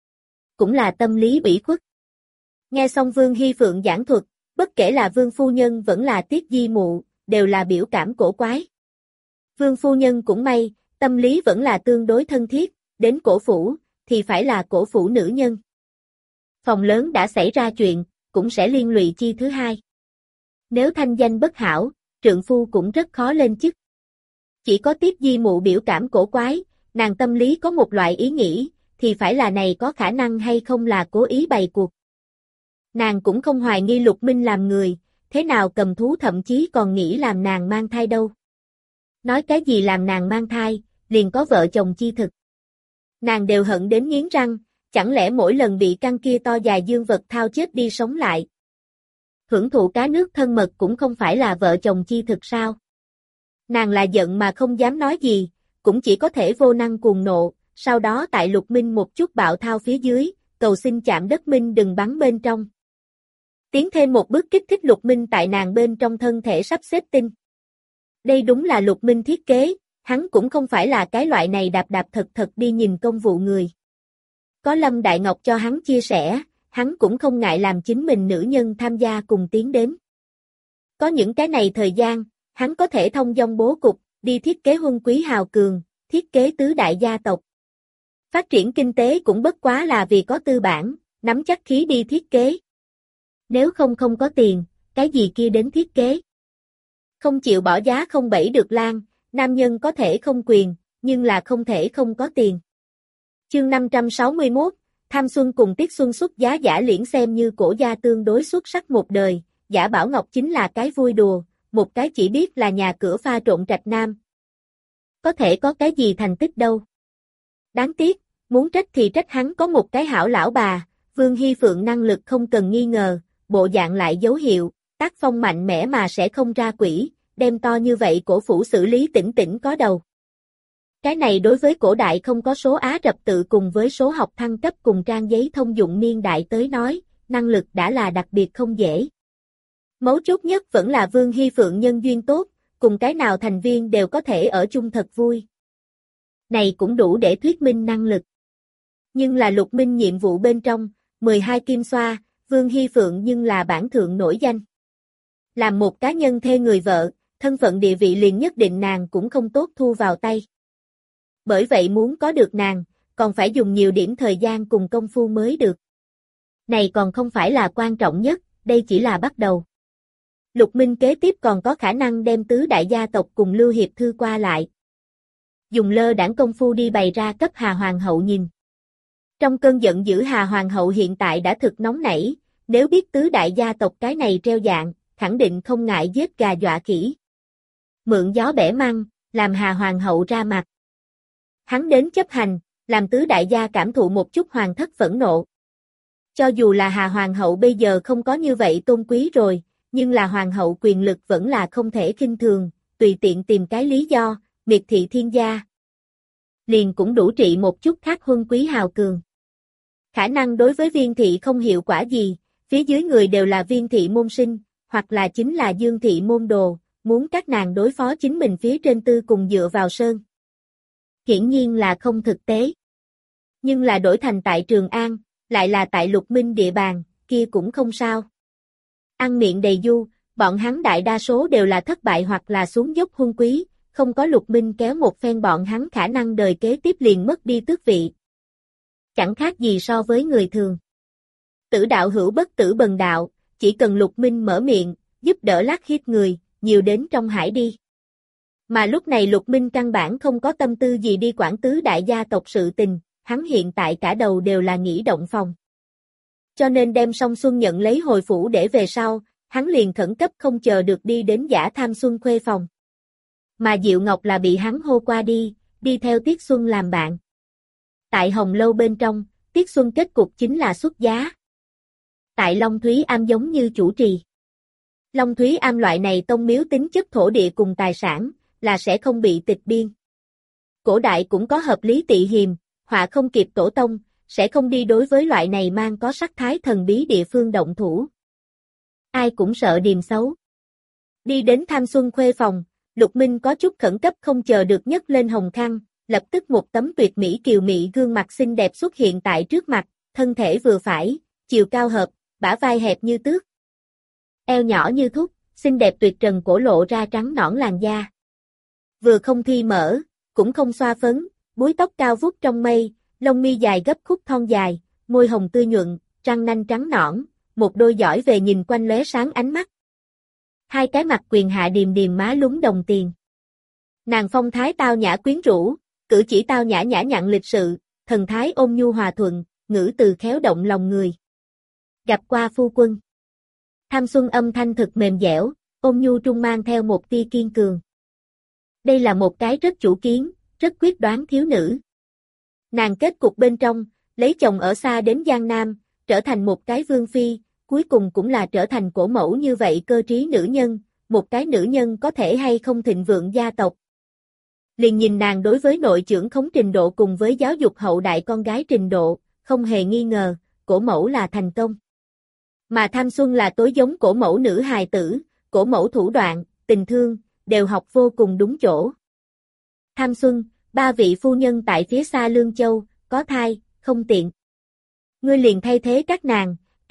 Cũng là tâm lý ủy khuất. Nghe xong Vương Hy Phượng giảng thuật, bất kể là Vương phu nhân vẫn là Tiết Di mụ, đều là biểu cảm cổ quái. Vương phu nhân cũng may, tâm lý vẫn là tương đối thân thiết, đến cổ phủ, thì phải là cổ phủ nữ nhân. Phòng lớn đã xảy ra chuyện, cũng sẽ liên lụy chi thứ hai. Nếu thanh danh bất hảo, trượng phu cũng rất khó lên chức. Chỉ có Tiết Di mụ biểu cảm cổ quái, nàng tâm lý có một loại ý nghĩ, thì phải là này có khả năng hay không là cố ý bày cuộc. Nàng cũng không hoài nghi Lục Minh làm người, thế nào cầm thú thậm chí còn nghĩ làm nàng mang thai đâu. Nói cái gì làm nàng mang thai, liền có vợ chồng chi thực. Nàng đều hận đến nghiến răng, chẳng lẽ mỗi lần bị căn kia to dài dương vật thao chết đi sống lại. Hưởng thụ cá nước thân mật cũng không phải là vợ chồng chi thực sao. Nàng là giận mà không dám nói gì, cũng chỉ có thể vô năng cuồng nộ, sau đó tại Lục Minh một chút bạo thao phía dưới, cầu xin chạm đất Minh đừng bắn bên trong. Tiến thêm một bước kích thích Lục Minh tại nàng bên trong thân thể sắp xếp tinh. Đây đúng là Lục Minh thiết kế, hắn cũng không phải là cái loại này đạp đạp thật thật đi nhìn công vụ người. Có Lâm Đại Ngọc cho hắn chia sẻ, hắn cũng không ngại làm chính mình nữ nhân tham gia cùng tiến đến. Có những cái này thời gian, hắn có thể thông dong bố cục, đi thiết kế huân quý hào cường, thiết kế tứ đại gia tộc. Phát triển kinh tế cũng bất quá là vì có tư bản, nắm chắc khí đi thiết kế. Nếu không không có tiền, cái gì kia đến thiết kế. Không chịu bỏ giá không bẫy được lan, nam nhân có thể không quyền, nhưng là không thể không có tiền. Chương năm trăm sáu mươi mốt, Tham Xuân cùng Tiết Xuân xuất giá giả liễn xem như cổ gia tương đối xuất sắc một đời, giả Bảo Ngọc chính là cái vui đùa, một cái chỉ biết là nhà cửa pha trộn trạch nam. Có thể có cái gì thành tích đâu. Đáng tiếc, muốn trách thì trách hắn có một cái hảo lão bà, Vương Hy Phượng năng lực không cần nghi ngờ, bộ dạng lại dấu hiệu, tác phong mạnh mẽ mà sẽ không ra quỷ, đem to như vậy cổ phủ xử lý tỉnh tỉnh có đầu. Cái này đối với cổ đại không có số Á Rập tự cùng với số học thăng cấp cùng trang giấy thông dụng niên đại tới nói, năng lực đã là đặc biệt không dễ. Mấu chốt nhất vẫn là Vương Hy Phượng nhân duyên tốt, cùng cái nào thành viên đều có thể ở chung thật vui. Này cũng đủ để thuyết minh năng lực. Nhưng là Lục Minh nhiệm vụ bên trong, mười hai kim xoa, Vương Hy Phượng nhưng là bản thượng nổi danh. Làm một cá nhân thê người vợ, thân phận địa vị liền nhất định nàng cũng không tốt thu vào tay. Bởi vậy muốn có được nàng, còn phải dùng nhiều điểm thời gian cùng công phu mới được. Này còn không phải là quan trọng nhất, đây chỉ là bắt đầu. Lục Minh kế tiếp còn có khả năng đem tứ đại gia tộc cùng Lưu Hiệp Thư qua lại. Dùng lơ đãng công phu đi bày ra cấp Hà Hoàng hậu nhìn. Trong cơn giận dữ Hà Hoàng hậu hiện tại đã thực nóng nảy, nếu biết tứ đại gia tộc cái này treo dạng, khẳng định không ngại giết gà dọa khỉ. Mượn gió bẻ măng, làm Hà Hoàng hậu ra mặt. Hắn đến chấp hành, làm tứ đại gia cảm thụ một chút hoàng thất phẫn nộ. Cho dù là Hà Hoàng hậu bây giờ không có như vậy tôn quý rồi, nhưng là Hoàng hậu quyền lực vẫn là không thể khinh thường, tùy tiện tìm cái lý do, miệt thị thiên gia. Liền cũng đủ trị một chút khác huân quý hào cường. Khả năng đối với viên thị không hiệu quả gì, phía dưới người đều là viên thị môn sinh, hoặc là chính là dương thị môn đồ, muốn các nàng đối phó chính mình phía trên tư cùng dựa vào sơn. Hiển nhiên là không thực tế. Nhưng là đổi thành tại Trường An, lại là tại Lục Minh địa bàn, kia cũng không sao. Ăn miệng đầy du, bọn hắn đại đa số đều là thất bại hoặc là xuống dốc huân quý, không có Lục Minh kéo một phen bọn hắn khả năng đời kế tiếp liền mất đi tước vị. Chẳng khác gì so với người thường. Tử đạo hữu bất tử bần đạo, chỉ cần Lục Minh mở miệng, giúp đỡ lắc hít người, nhiều đến trong hải đi. Mà lúc này Lục Minh căn bản không có tâm tư gì đi quản tứ đại gia tộc sự tình, hắn hiện tại cả đầu đều là nghĩ động phòng. Cho nên đem Song Xuân nhận lấy hồi phủ để về sau, hắn liền khẩn cấp không chờ được đi đến Giả Tham Xuân khuê phòng. Mà Diệu Ngọc là bị hắn hô qua đi, đi theo Tiết Xuân làm bạn. Tại Hồng Lâu bên trong, Tiết Xuân kết cục chính là xuất giá. Tại Long Thúy Am giống như chủ trì. Long Thúy Am loại này tông miếu tính chất thổ địa cùng tài sản, là sẽ không bị tịch biên. Cổ đại cũng có hợp lý tị hiềm, họa không kịp tổ tông, sẽ không đi đối với loại này mang có sắc thái thần bí địa phương động thủ. Ai cũng sợ điềm xấu. Đi đến Tham Xuân khuê phòng, Lục Minh có chút khẩn cấp không chờ được nhấc lên hồng khăn, lập tức một tấm tuyệt mỹ kiều mị gương mặt xinh đẹp xuất hiện tại trước mặt, thân thể vừa phải, chiều cao hợp, bả vai hẹp như tước. Eo nhỏ như thúc, xinh đẹp tuyệt trần cổ lộ ra trắng nõn làn da. Vừa không thi mở, cũng không xoa phấn, búi tóc cao vút trong mây, lông mi dài gấp khúc thon dài, môi hồng tươi nhuận, răng nanh trắng nõn, một đôi giỏi về nhìn quanh lóe sáng ánh mắt. Hai cái mặt quyền hạ điềm điềm má lúng đồng tiền. Nàng phong thái tao nhã quyến rũ, cử chỉ tao nhã nhã nhặn lịch sự, thần thái ôn nhu hòa thuận, ngữ từ khéo động lòng người. Gặp qua phu quân. Tham Xuân âm thanh thực mềm dẻo, ôn nhu trung mang theo một tia kiên cường. Đây là một cái rất chủ kiến, rất quyết đoán thiếu nữ. Nàng kết cục bên trong, lấy chồng ở xa đến Giang Nam, trở thành một cái vương phi, cuối cùng cũng là trở thành cổ mẫu như vậy cơ trí nữ nhân, một cái nữ nhân có thể hay không thịnh vượng gia tộc. Liền nhìn nàng đối với nội trưởng khống trình độ cùng với giáo dục hậu đại con gái trình độ, không hề nghi ngờ, cổ mẫu là thành công. Mà Tham Xuân là tối giống cổ mẫu nữ hài tử, cổ mẫu thủ đoạn, tình thương, đều học vô cùng đúng chỗ. Tham Xuân, ba vị phu nhân tại phía xa Lương Châu, có thai, không tiện. Ngươi liền thay thế các nàng,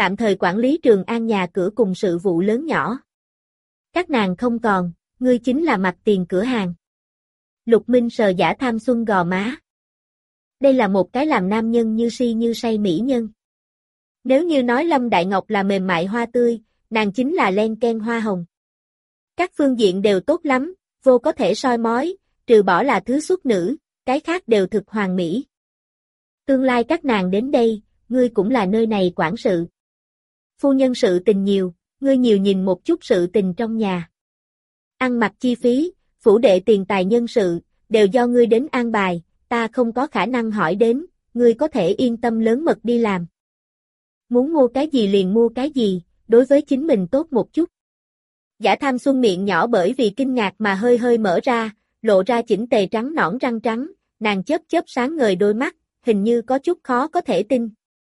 tạm thời quản lý Trường An nhà cửa cùng sự vụ lớn nhỏ. Các nàng không còn, ngươi chính là mặt tiền cửa hàng. Lục Minh sờ Giả Tham Xuân gò má. Đây là một cái làm nam nhân như si như say mỹ nhân. Nếu như nói Lâm Đại Ngọc là mềm mại hoa tươi, nàng chính là len ken hoa hồng. Các phương diện đều tốt lắm, vô có thể soi mói, trừ bỏ là thứ xuất nữ, cái khác đều thực hoàn mỹ. Tương lai các nàng đến đây, ngươi cũng là nơi này quản sự. Phu nhân sự tình nhiều, ngươi nhiều nhìn một chút sự tình trong nhà. Ăn mặc chi phí, phủ đệ tiền tài nhân sự, đều do ngươi đến an bài, ta không có khả năng hỏi đến, ngươi có thể yên tâm lớn mật đi làm. Muốn mua cái gì liền mua cái gì, đối với chính mình tốt một chút. Giả Tham Xuân miệng nhỏ bởi vì kinh ngạc mà hơi hơi mở ra, lộ ra chỉnh tề trắng nõn răng trắng, nàng chớp chớp sáng ngời đôi mắt, hình như có chút khó có thể tin.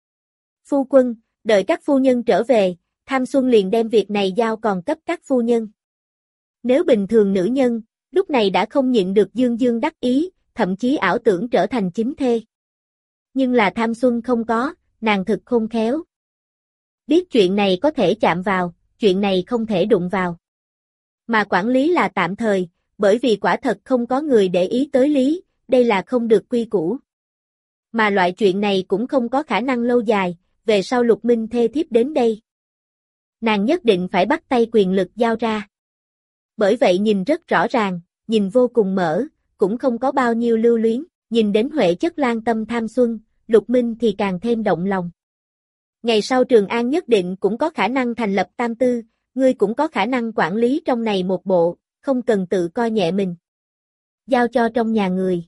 Phu quân, đợi các phu nhân trở về, Tham Xuân liền đem việc này giao còn cấp các phu nhân. Nếu bình thường nữ nhân, lúc này đã không nhịn được dương dương đắc ý, thậm chí ảo tưởng trở thành chính thê. Nhưng là Tham Xuân không có, nàng thực khôn khéo. Biết chuyện này có thể chạm vào, chuyện này không thể đụng vào. Mà quản lý là tạm thời, bởi vì quả thật không có người để ý tới lý, đây là không được quy củ. Mà loại chuyện này cũng không có khả năng lâu dài, về sau Lục Minh thê thiếp đến đây. Nàng nhất định phải bắt tay quyền lực giao ra. Bởi vậy nhìn rất rõ ràng, nhìn vô cùng mở, cũng không có bao nhiêu lưu luyến, nhìn đến Huệ chất lan tâm Tham Xuân, Lục Minh thì càng thêm động lòng. Ngày sau Trường An nhất định cũng có khả năng thành lập tam tư, ngươi cũng có khả năng quản lý trong này một bộ, không cần tự coi nhẹ mình. Giao cho trong nhà người.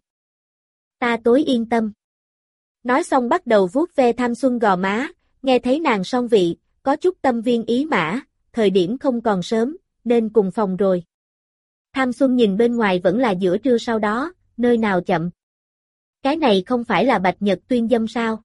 Ta tối yên tâm. Nói xong bắt đầu vuốt ve Tham Xuân gò má, nghe thấy nàng song vị, có chút tâm viên ý mã, thời điểm không còn sớm, nên cùng phòng rồi. Tham Xuân nhìn bên ngoài vẫn là giữa trưa sau đó, nơi nào chậm. Cái này không phải là Bạch Nhật tuyên dâm sao?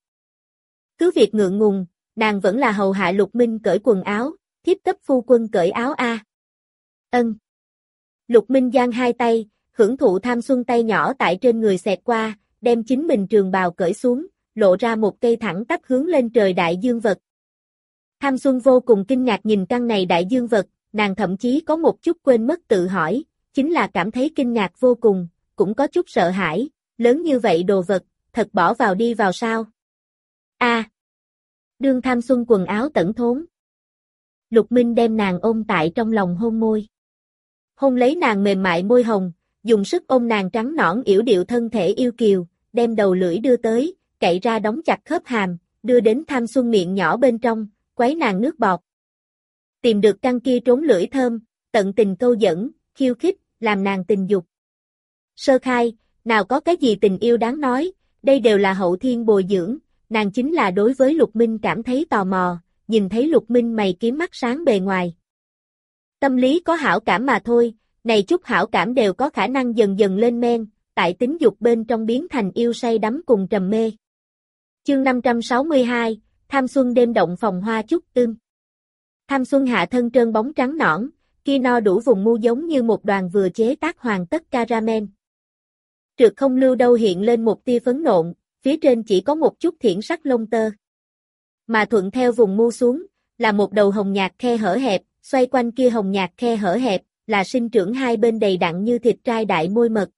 Cứ việc ngượng ngùng, nàng vẫn là hầu hạ Lục Minh cởi quần áo, thiếp cấp phu quân cởi áo a. Ân. Lục Minh giang hai tay, hưởng thụ Tham Xuân tay nhỏ tại trên người xẹt qua, đem chính mình trường bào cởi xuống, lộ ra một cây thẳng tắp hướng lên trời đại dương vật. Tham Xuân vô cùng kinh ngạc nhìn căn này đại dương vật, nàng thậm chí có một chút quên mất tự hỏi, chính là cảm thấy kinh ngạc vô cùng, cũng có chút sợ hãi, lớn như vậy đồ vật, thật bỏ vào đi vào sao? A. À. Đương Tham Xuân quần áo tẩn thốn. Lục Minh đem nàng ôm tại trong lòng hôn môi. Hôn lấy nàng mềm mại môi hồng, dùng sức ôm nàng trắng nõn yểu điệu thân thể yêu kiều, đem đầu lưỡi đưa tới, cậy ra đóng chặt khớp hàm, đưa đến Tham Xuân miệng nhỏ bên trong, quấy nàng nước bọt. Tìm được căn kia trốn lưỡi thơm, tận tình câu dẫn, khiêu khích, làm nàng tình dục. Sơ khai, nào có cái gì tình yêu đáng nói, đây đều là hậu thiên bồi dưỡng, nàng chính là đối với Lục Minh cảm thấy tò mò, nhìn thấy Lục Minh mày kiếm mắt sáng bề ngoài. Tâm lý có hảo cảm mà thôi, này chút hảo cảm đều có khả năng dần dần lên men, tại tính dục bên trong biến thành yêu say đắm cùng trầm mê. Chương năm trăm sáu mươi hai, Tham Xuân đêm động phòng hoa chúc tương. Tham Xuân hạ thân trơn bóng trắng nõn, kia no đủ vùng mu giống như một đoàn vừa chế tác hoàn tất caramel. Trượt không lưu đâu hiện lên một tia phấn nộn, phía trên chỉ có một chút thiển sắc lông tơ. Mà thuận theo vùng mu xuống, là một đầu hồng nhạt khe hở hẹp, xoay quanh kia hồng nhạt khe hở hẹp, là sinh trưởng hai bên đầy đặn như thịt trai đại môi mật.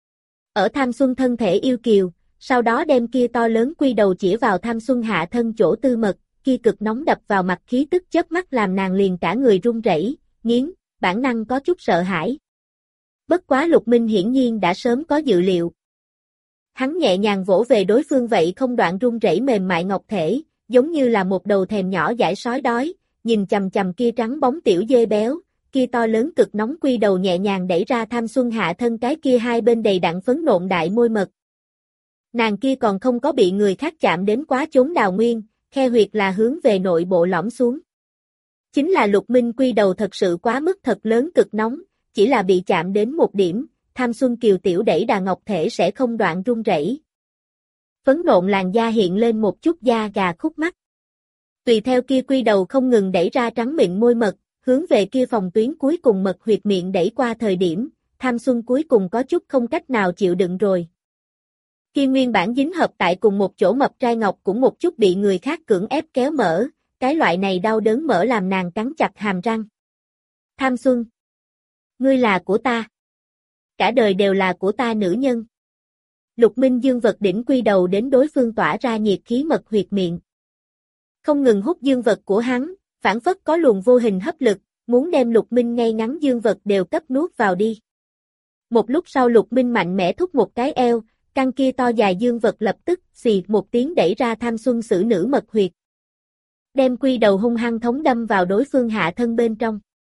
Ở Tham Xuân thân thể yêu kiều, sau đó đem kia to lớn quy đầu chĩa vào Tham Xuân hạ thân chỗ tư mật, kia cực nóng đập vào mặt khí tức chớp mắt làm nàng liền cả người run rẩy, nghiến, bản năng có chút sợ hãi. Bất quá Lục Minh hiển nhiên đã sớm có dự liệu. Hắn nhẹ nhàng vỗ về đối phương vậy không đoạn run rẩy mềm mại ngọc thể, giống như là một đầu thèm nhỏ dãi sói đói, nhìn chằm chằm kia trắng bóng tiểu dê béo, kia to lớn cực nóng quy đầu nhẹ nhàng đẩy ra Tham Xuân hạ thân cái kia hai bên đầy đặn phấn nộn đại môi mật. Nàng kia còn không có bị người khác chạm đến quá chốn đào nguyên, khe huyệt là hướng về nội bộ lõm xuống. Chính là Lục Minh quy đầu thật sự quá mức thật lớn cực nóng, chỉ là bị chạm đến một điểm, Tham Xuân kiều tiểu đẩy đà ngọc thể sẽ không đoạn run rẩy. Phấn nộn làn da hiện lên một chút da gà khúc mắt. Tùy theo kia quy đầu không ngừng đẩy ra trắng mịn môi mật, hướng về kia phòng tuyến cuối cùng mật huyệt miệng đẩy qua thời điểm, Tham Xuân cuối cùng có chút không cách nào chịu đựng rồi. Kia nguyên bản dính hợp tại cùng một chỗ mập trai ngọc cũng một chút bị người khác cưỡng ép kéo mở, cái loại này đau đớn mở làm nàng cắn chặt hàm răng. Tham Xuân, ngươi là của ta. Cả đời đều là của ta nữ nhân. Lục Minh Dương vật đỉnh quy đầu đến đối phương tỏa ra nhiệt khí mật huyệt miệng. Không ngừng hút dương vật của hắn, phản phất có luồng vô hình hấp lực, muốn đem Lục Minh ngay ngắn dương vật đều cấp nuốt vào đi. Một lúc sau Lục Minh mạnh mẽ thúc một cái eo, căn kia to dài dương vật lập tức xì một tiếng đẩy ra Tham Xuân xử nữ mật huyệt. Đem quy đầu hung hăng thống đâm vào đối phương hạ thân bên trong.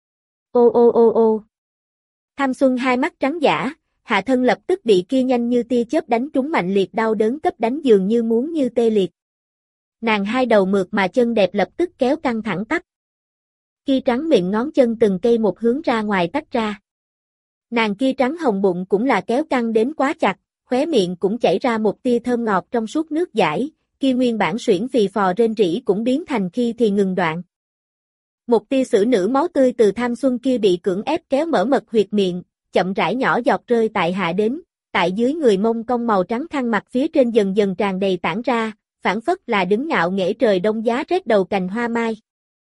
Ô ô ô ô. Tham Xuân hai mắt trắng dã, hạ thân lập tức bị kia nhanh như tia chớp đánh trúng mạnh liệt đau đớn cấp đánh dường như muốn như tê liệt. Nàng hai đầu mượt mà chân đẹp lập tức kéo căng thẳng tắp. Kia trắng miệng ngón chân từng cây một hướng ra ngoài tách ra. Nàng kia trắng hồng bụng cũng là kéo căng đến quá chặt, khóe miệng cũng chảy ra một tia thơm ngọt trong suốt nước dãi, kia nguyên bản suyễn phì phò rên rỉ cũng biến thành khi thì ngừng đoạn. Một tia xử nữ máu tươi từ Tham Xuân kia bị cưỡng ép kéo mở mật huyệt miệng, chậm rãi nhỏ giọt rơi tại hạ đến, tại dưới người mông cong màu trắng khăn mặt phía trên dần dần tràn đầy tản ra, phản phất là đứng ngạo nghễ trời đông giá rét đầu cành hoa mai.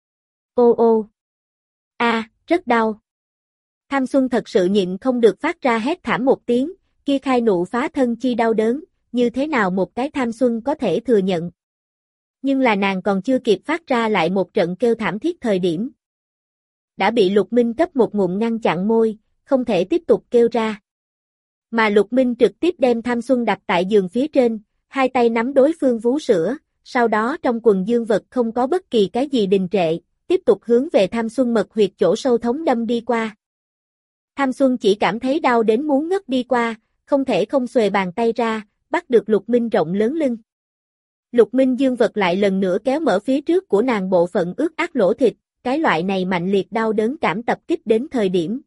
Ô ô. A, à, rất đau. Tham Xuân thật sự nhịn không được phát ra hét thảm một tiếng, kia khai nụ phá thân chi đau đớn, như thế nào một cái Tham Xuân có thể thừa nhận. Nhưng là nàng còn chưa kịp phát ra lại một trận kêu thảm thiết thời điểm. Đã bị Lục Minh cấp một ngụm ngăn chặn môi, không thể tiếp tục kêu ra. Mà Lục Minh trực tiếp đem Tham Xuân đặt tại giường phía trên, hai tay nắm đối phương vú sữa, sau đó trong quần dương vật không có bất kỳ cái gì đình trệ, tiếp tục hướng về Tham Xuân mật huyệt chỗ sâu thống đâm đi qua. Tham Xuân chỉ cảm thấy đau đến muốn ngất đi qua, không thể không xuề bàn tay ra, bắt được Lục Minh rộng lớn lưng. Lục Minh dương vật lại lần nữa kéo mở phía trước của nàng bộ phận ướt át lỗ thịt, cái loại này mạnh liệt đau đớn cảm tập kích đến thời điểm.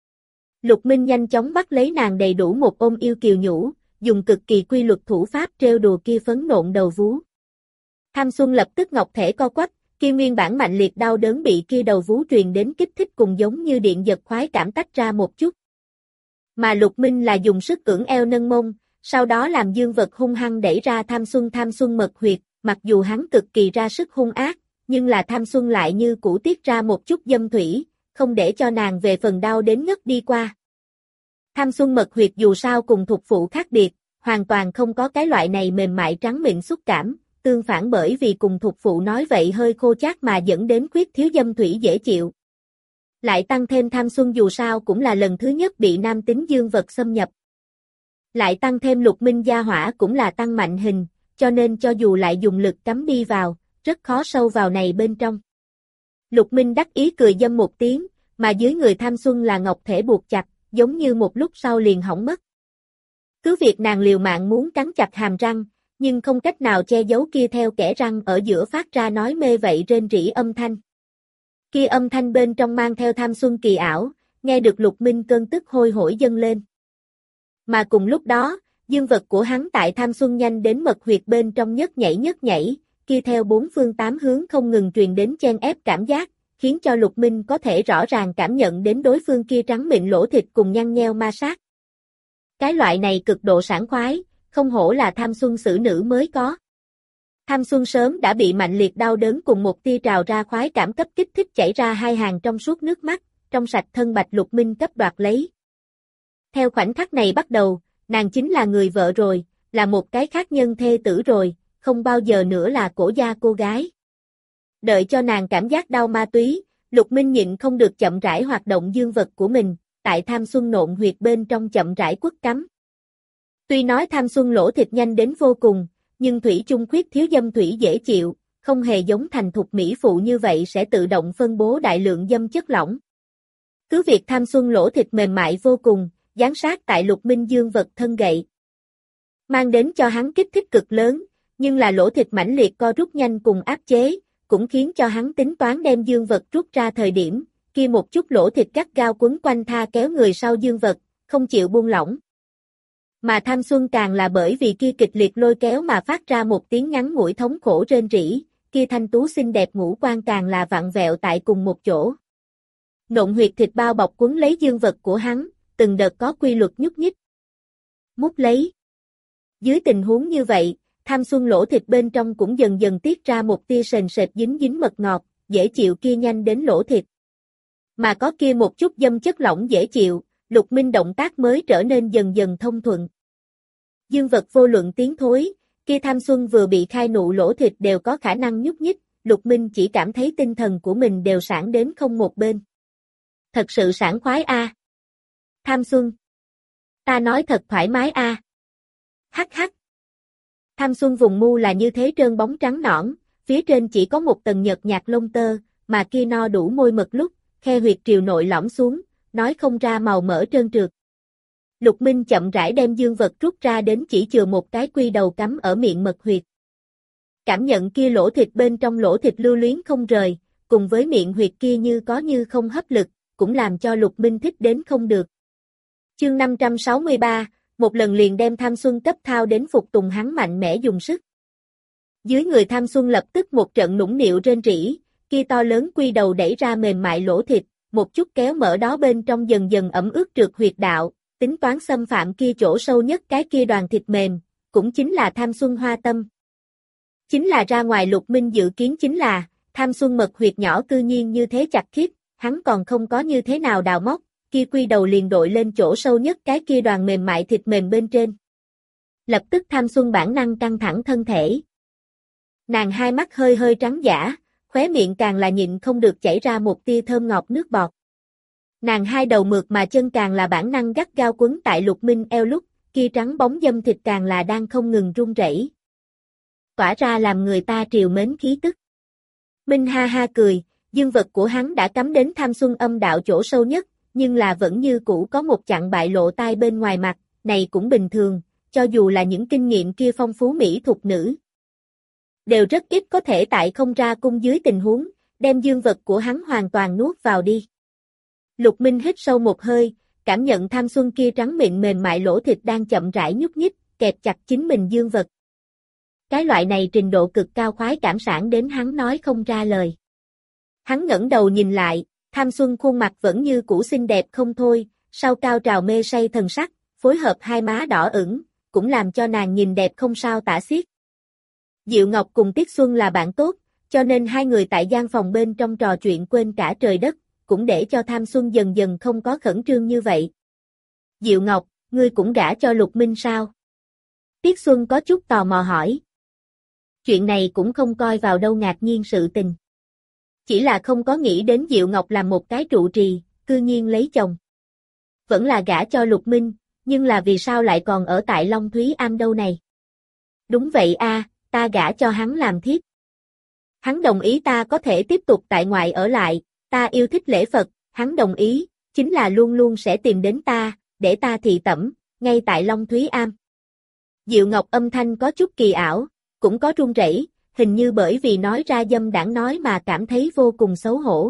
Lục Minh nhanh chóng bắt lấy nàng đầy đủ một ôm yêu kiều nhũ, dùng cực kỳ quy luật thủ pháp trêu đùa kia phấn nộn đầu vú. Tham Xuân lập tức ngọc thể co quắp, kia nguyên bản mạnh liệt đau đớn bị kia đầu vú truyền đến kích thích cùng giống như điện giật khoái cảm tách ra một chút. Mà Lục Minh là dùng sức cưỡng eo nâng mông, sau đó làm dương vật hung hăng đẩy ra Tham Xuân Tham Xuân mật huyệt, mặc dù hắn cực kỳ ra sức hung ác, nhưng là Tham Xuân lại như cũ tiết ra một chút dâm thủy, không để cho nàng về phần đau đến ngất đi qua. Tham Xuân mật huyệt dù sao cùng thuộc phụ khác biệt, hoàn toàn không có cái loại này mềm mại trắng mịn xúc cảm, tương phản bởi vì cùng thuộc phụ nói vậy hơi khô chát mà dẫn đến khuyết thiếu dâm thủy dễ chịu. Lại tăng thêm Tham Xuân dù sao cũng là lần thứ nhất bị nam tính dương vật xâm nhập. Lại tăng thêm Lục Minh gia hỏa cũng là tăng mạnh hình, cho nên cho dù lại dùng lực cắm đi vào, rất khó sâu vào này bên trong. Lục Minh đắc ý cười dâm một tiếng, mà dưới người Tham Xuân là ngọc thể buộc chặt, giống như một lúc sau liền hỏng mất. Cứ việc nàng liều mạng muốn cắn chặt hàm răng, nhưng không cách nào che giấu kia theo kẽ răng ở giữa phát ra nói mê vậy rên rỉ âm thanh. Kia âm thanh bên trong mang theo Tham Xuân kỳ ảo, nghe được Lục Minh cơn tức hôi hổi dâng lên. Mà cùng lúc đó, dương vật của hắn tại Tham Xuân nhanh đến mật huyệt bên trong nhất nhảy nhất nhảy, kia theo bốn phương tám hướng không ngừng truyền đến chen ép cảm giác, khiến cho Lục Minh có thể rõ ràng cảm nhận đến đối phương kia trắng mịn lỗ thịt cùng nhăn nheo ma sát. Cái loại này cực độ sảng khoái, không hổ là Tham Xuân xử nữ mới có. Tham Xuân sớm đã bị mạnh liệt đau đớn cùng một tia trào ra khoái cảm cấp kích thích chảy ra hai hàng trong suốt nước mắt, trong sạch thân bạch Lục Minh cấp đoạt lấy. Theo khoảnh khắc này bắt đầu, nàng chính là người vợ rồi, là một cái khác nhân thê tử rồi, không bao giờ nữa là cổ gia cô gái. Đợi cho nàng cảm giác đau ma túy, Lục Minh nhịn không được chậm rãi hoạt động dương vật của mình, tại Tham Xuân nộn huyệt bên trong chậm rãi quất cắm. Tuy nói Tham Xuân lỗ thịt nhanh đến vô cùng, nhưng thủy chung khuyết thiếu dâm thủy dễ chịu, không hề giống thành thục mỹ phụ như vậy sẽ tự động phân bố đại lượng dâm chất lỏng. Cứ việc Tham Xuân lỗ thịt mềm mại vô cùng, dán sát tại Lục Minh dương vật thân gậy, mang đến cho hắn kích thích cực lớn, nhưng là lỗ thịt mãnh liệt co rút nhanh cùng áp chế, cũng khiến cho hắn tính toán đem dương vật rút ra thời điểm, kia một chút lỗ thịt gắt gao quấn quanh tha kéo người sau dương vật, không chịu buông lỏng. Mà Tham Xuân càng là bởi vì kia kịch liệt lôi kéo mà phát ra một tiếng ngắn ngủi thống khổ rên rỉ, kia thanh tú xinh đẹp ngũ quan càng là vặn vẹo tại cùng một chỗ. Nộn huyệt thịt bao bọc quấn lấy dương vật của hắn, từng đợt có quy luật nhúc nhích. Mút lấy. Dưới tình huống như vậy, Tham Xuân lỗ thịt bên trong cũng dần dần tiết ra một tia sền sệt dính dính mật ngọt, dễ chịu kia nhanh đến lỗ thịt. Mà có kia một chút dâm chất lỏng dễ chịu, Lục Minh động tác mới trở nên dần dần thông thuận. Dương vật vô luận tiến thối, kia Tham Xuân vừa bị khai nụ lỗ thịt đều có khả năng nhúc nhích, Lục Minh chỉ cảm thấy tinh thần của mình đều sảng đến không một bên. Thật sự sảng khoái a. À. Tham Xuân. Ta nói thật thoải mái a. À. Hắc hắc. Tham Xuân vùng mu là như thế trơn bóng trắng nõn, phía trên chỉ có một tầng nhợt nhạt lông tơ, mà kia no đủ môi mật lúc, khe huyệt triều nội lõm xuống, nói không ra màu mỡ trơn trượt. Lục Minh chậm rãi đem dương vật rút ra đến chỉ chừa một cái quy đầu cắm ở miệng mật huyệt. Cảm nhận kia lỗ thịt bên trong lỗ thịt lưu luyến không rời, cùng với miệng huyệt kia như có như không hấp lực, cũng làm cho Lục Minh thích đến không được. Chương năm trăm sáu mươi ba, một lần liền đem Tham Xuân cấp thao đến phục tùng hắn mạnh mẽ dùng sức. Dưới người Tham Xuân lập tức một trận nũng nịu rên rỉ, kia to lớn quy đầu đẩy ra mềm mại lỗ thịt, một chút kéo mở đó bên trong dần dần ẩm ướt trượt huyệt đạo, tính toán xâm phạm kia chỗ sâu nhất cái kia đoàn thịt mềm, cũng chính là Tham Xuân hoa tâm. Chính là ra ngoài Lục Minh dự kiến chính là, Tham Xuân mật huyệt nhỏ cư nhiên như thế chặt khít, hắn còn không có như thế nào đào móc, kia quy đầu liền đội lên chỗ sâu nhất cái kia đoàn mềm mại thịt mềm bên trên. Lập tức Tham Xuân bản năng căng thẳng thân thể. Nàng hai mắt hơi hơi trắng dã, khóe miệng càng là nhịn không được chảy ra một tia thơm ngọt nước bọt. Nàng hai đầu mượt mà chân càng là bản năng gắt gao quấn tại Lục Minh eo lúc, kia trắng bóng dâm thịt càng là đang không ngừng run rẩy. Tỏa ra làm người ta triều mến khí tức. Minh ha ha cười, dương vật của hắn đã cắm đến Tham Xuân âm đạo chỗ sâu nhất, nhưng là vẫn như cũ có một chặng bại lộ tai bên ngoài mặt, này cũng bình thường, cho dù là những kinh nghiệm kia phong phú mỹ thục nữ. Đều rất ít có thể tại không ra cung dưới tình huống, đem dương vật của hắn hoàn toàn nuốt vào đi. Lục Minh hít sâu một hơi, cảm nhận Tham Xuân kia trắng mịn mềm mại lỗ thịt đang chậm rãi nhúc nhích, kẹp chặt chính mình dương vật. Cái loại này trình độ cực cao khoái cảm sản đến hắn nói không ra lời. Hắn ngẩng đầu nhìn lại, Tham Xuân khuôn mặt vẫn như cũ xinh đẹp không thôi, sau cao trào mê say thần sắc, phối hợp hai má đỏ ửng, cũng làm cho nàng nhìn đẹp không sao tả xiết. Diệu Ngọc cùng Tiết Xuân là bạn tốt, cho nên hai người tại gian phòng bên trong trò chuyện quên cả trời đất, cũng để cho Tham Xuân dần dần không có khẩn trương như vậy. Diệu Ngọc, ngươi cũng gả cho Lục Minh sao? Tiết Xuân có chút tò mò hỏi. Chuyện này cũng không coi vào đâu ngạc nhiên sự tình. Chỉ là không có nghĩ đến Diệu Ngọc làm một cái trụ trì, cư nhiên lấy chồng. Vẫn là gả cho Lục Minh, nhưng là vì sao lại còn ở tại Long Thúy Am đâu này? Đúng vậy a, ta gả cho hắn làm thiếp. Hắn đồng ý ta có thể tiếp tục tại ngoại ở lại, ta yêu thích lễ Phật, hắn đồng ý, chính là luôn luôn sẽ tìm đến ta, để ta thị tẩm, ngay tại Long Thúy Am. Diệu Ngọc âm thanh có chút kỳ ảo, cũng có run rẩy, hình như bởi vì nói ra dâm đảng nói mà cảm thấy vô cùng xấu hổ.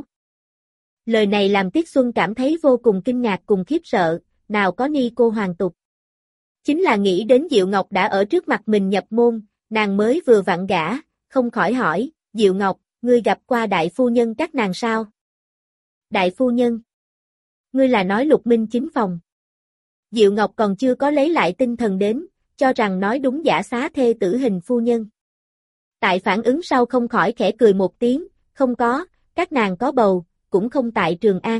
Lời này làm Tiết Xuân cảm thấy vô cùng kinh ngạc cùng khiếp sợ, nào có ni cô hoàng tục. Chính là nghĩ đến Diệu Ngọc đã ở trước mặt mình nhập môn, nàng mới vừa vặn gả, không khỏi hỏi, Diệu Ngọc, ngươi gặp qua đại phu nhân các nàng sao? Đại phu nhân? Ngươi là nói Lục Minh chính phòng. Diệu Ngọc còn chưa có lấy lại tinh thần đến, cho rằng nói đúng giả xá thê tử hình phu nhân. Tại phản ứng sau không khỏi khẽ cười một tiếng, không có, các nàng có bầu, cũng không tại Trường An.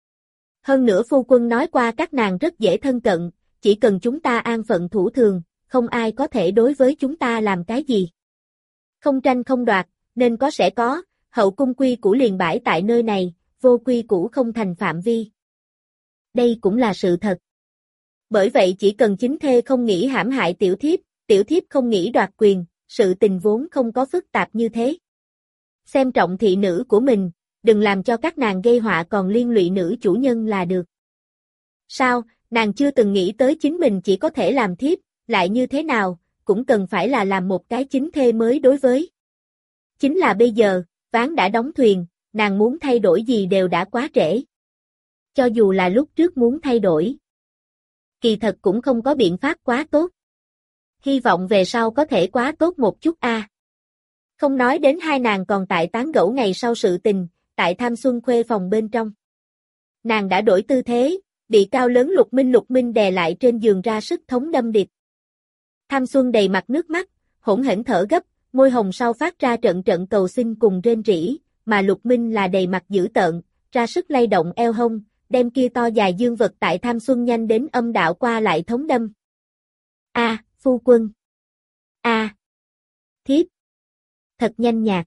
Hơn nữa phu quân nói qua các nàng rất dễ thân cận, chỉ cần chúng ta an phận thủ thường, không ai có thể đối với chúng ta làm cái gì. Không tranh không đoạt, nên có sẽ có, hậu cung quy củ liền bãi tại nơi này, vô quy củ không thành phạm vi. Đây cũng là sự thật. Bởi vậy chỉ cần chính thê không nghĩ hãm hại tiểu thiếp, tiểu thiếp không nghĩ đoạt quyền, sự tình vốn không có phức tạp như thế. Xem trọng thị nữ của mình, đừng làm cho các nàng gây họa còn liên lụy nữ chủ nhân là được. Sao, nàng chưa từng nghĩ tới chính mình chỉ có thể làm thiếp, lại như thế nào, cũng cần phải là làm một cái chính thê mới đối với. Chính là bây giờ, ván đã đóng thuyền, nàng muốn thay đổi gì đều đã quá trễ. Cho dù là lúc trước muốn thay đổi, kỳ thật cũng không có biện pháp quá tốt. Hy vọng về sau có thể quá tốt một chút a. À. Không nói đến hai nàng còn tại tán gẫu ngày sau sự tình, tại Tham Xuân khuê phòng bên trong. Nàng đã đổi tư thế, bị cao lớn Lục Minh Lục Minh đè lại trên giường ra sức thống đâm địch. Tham Xuân đầy mặt nước mắt, hỗn hển thở gấp, môi hồng sau phát ra trận trận cầu xin cùng rên rỉ, mà Lục Minh là đầy mặt dữ tợn, ra sức lay động eo hông, đem kia to dài dương vật tại Tham Xuân nhanh đến âm đạo qua lại thống đâm. A, phu quân. A. Thiếp. Thật nhanh nhạt.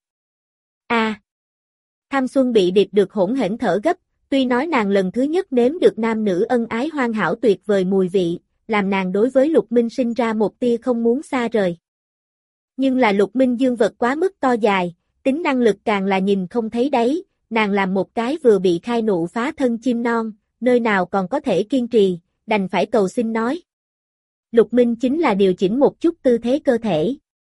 A. Tham Xuân bị điệp được hỗn hển thở gấp, tuy nói nàng lần thứ nhất nếm được nam nữ ân ái hoàn hảo tuyệt vời mùi vị, làm nàng đối với Lục Minh sinh ra một tia không muốn xa rời. Nhưng là Lục Minh dương vật quá mức to dài, tính năng lực càng là nhìn không thấy đáy, nàng làm một cái vừa bị khai nụ phá thân chim non, nơi nào còn có thể kiên trì, đành phải cầu xin nói. Lục Minh chính là điều chỉnh một chút tư thế cơ thể.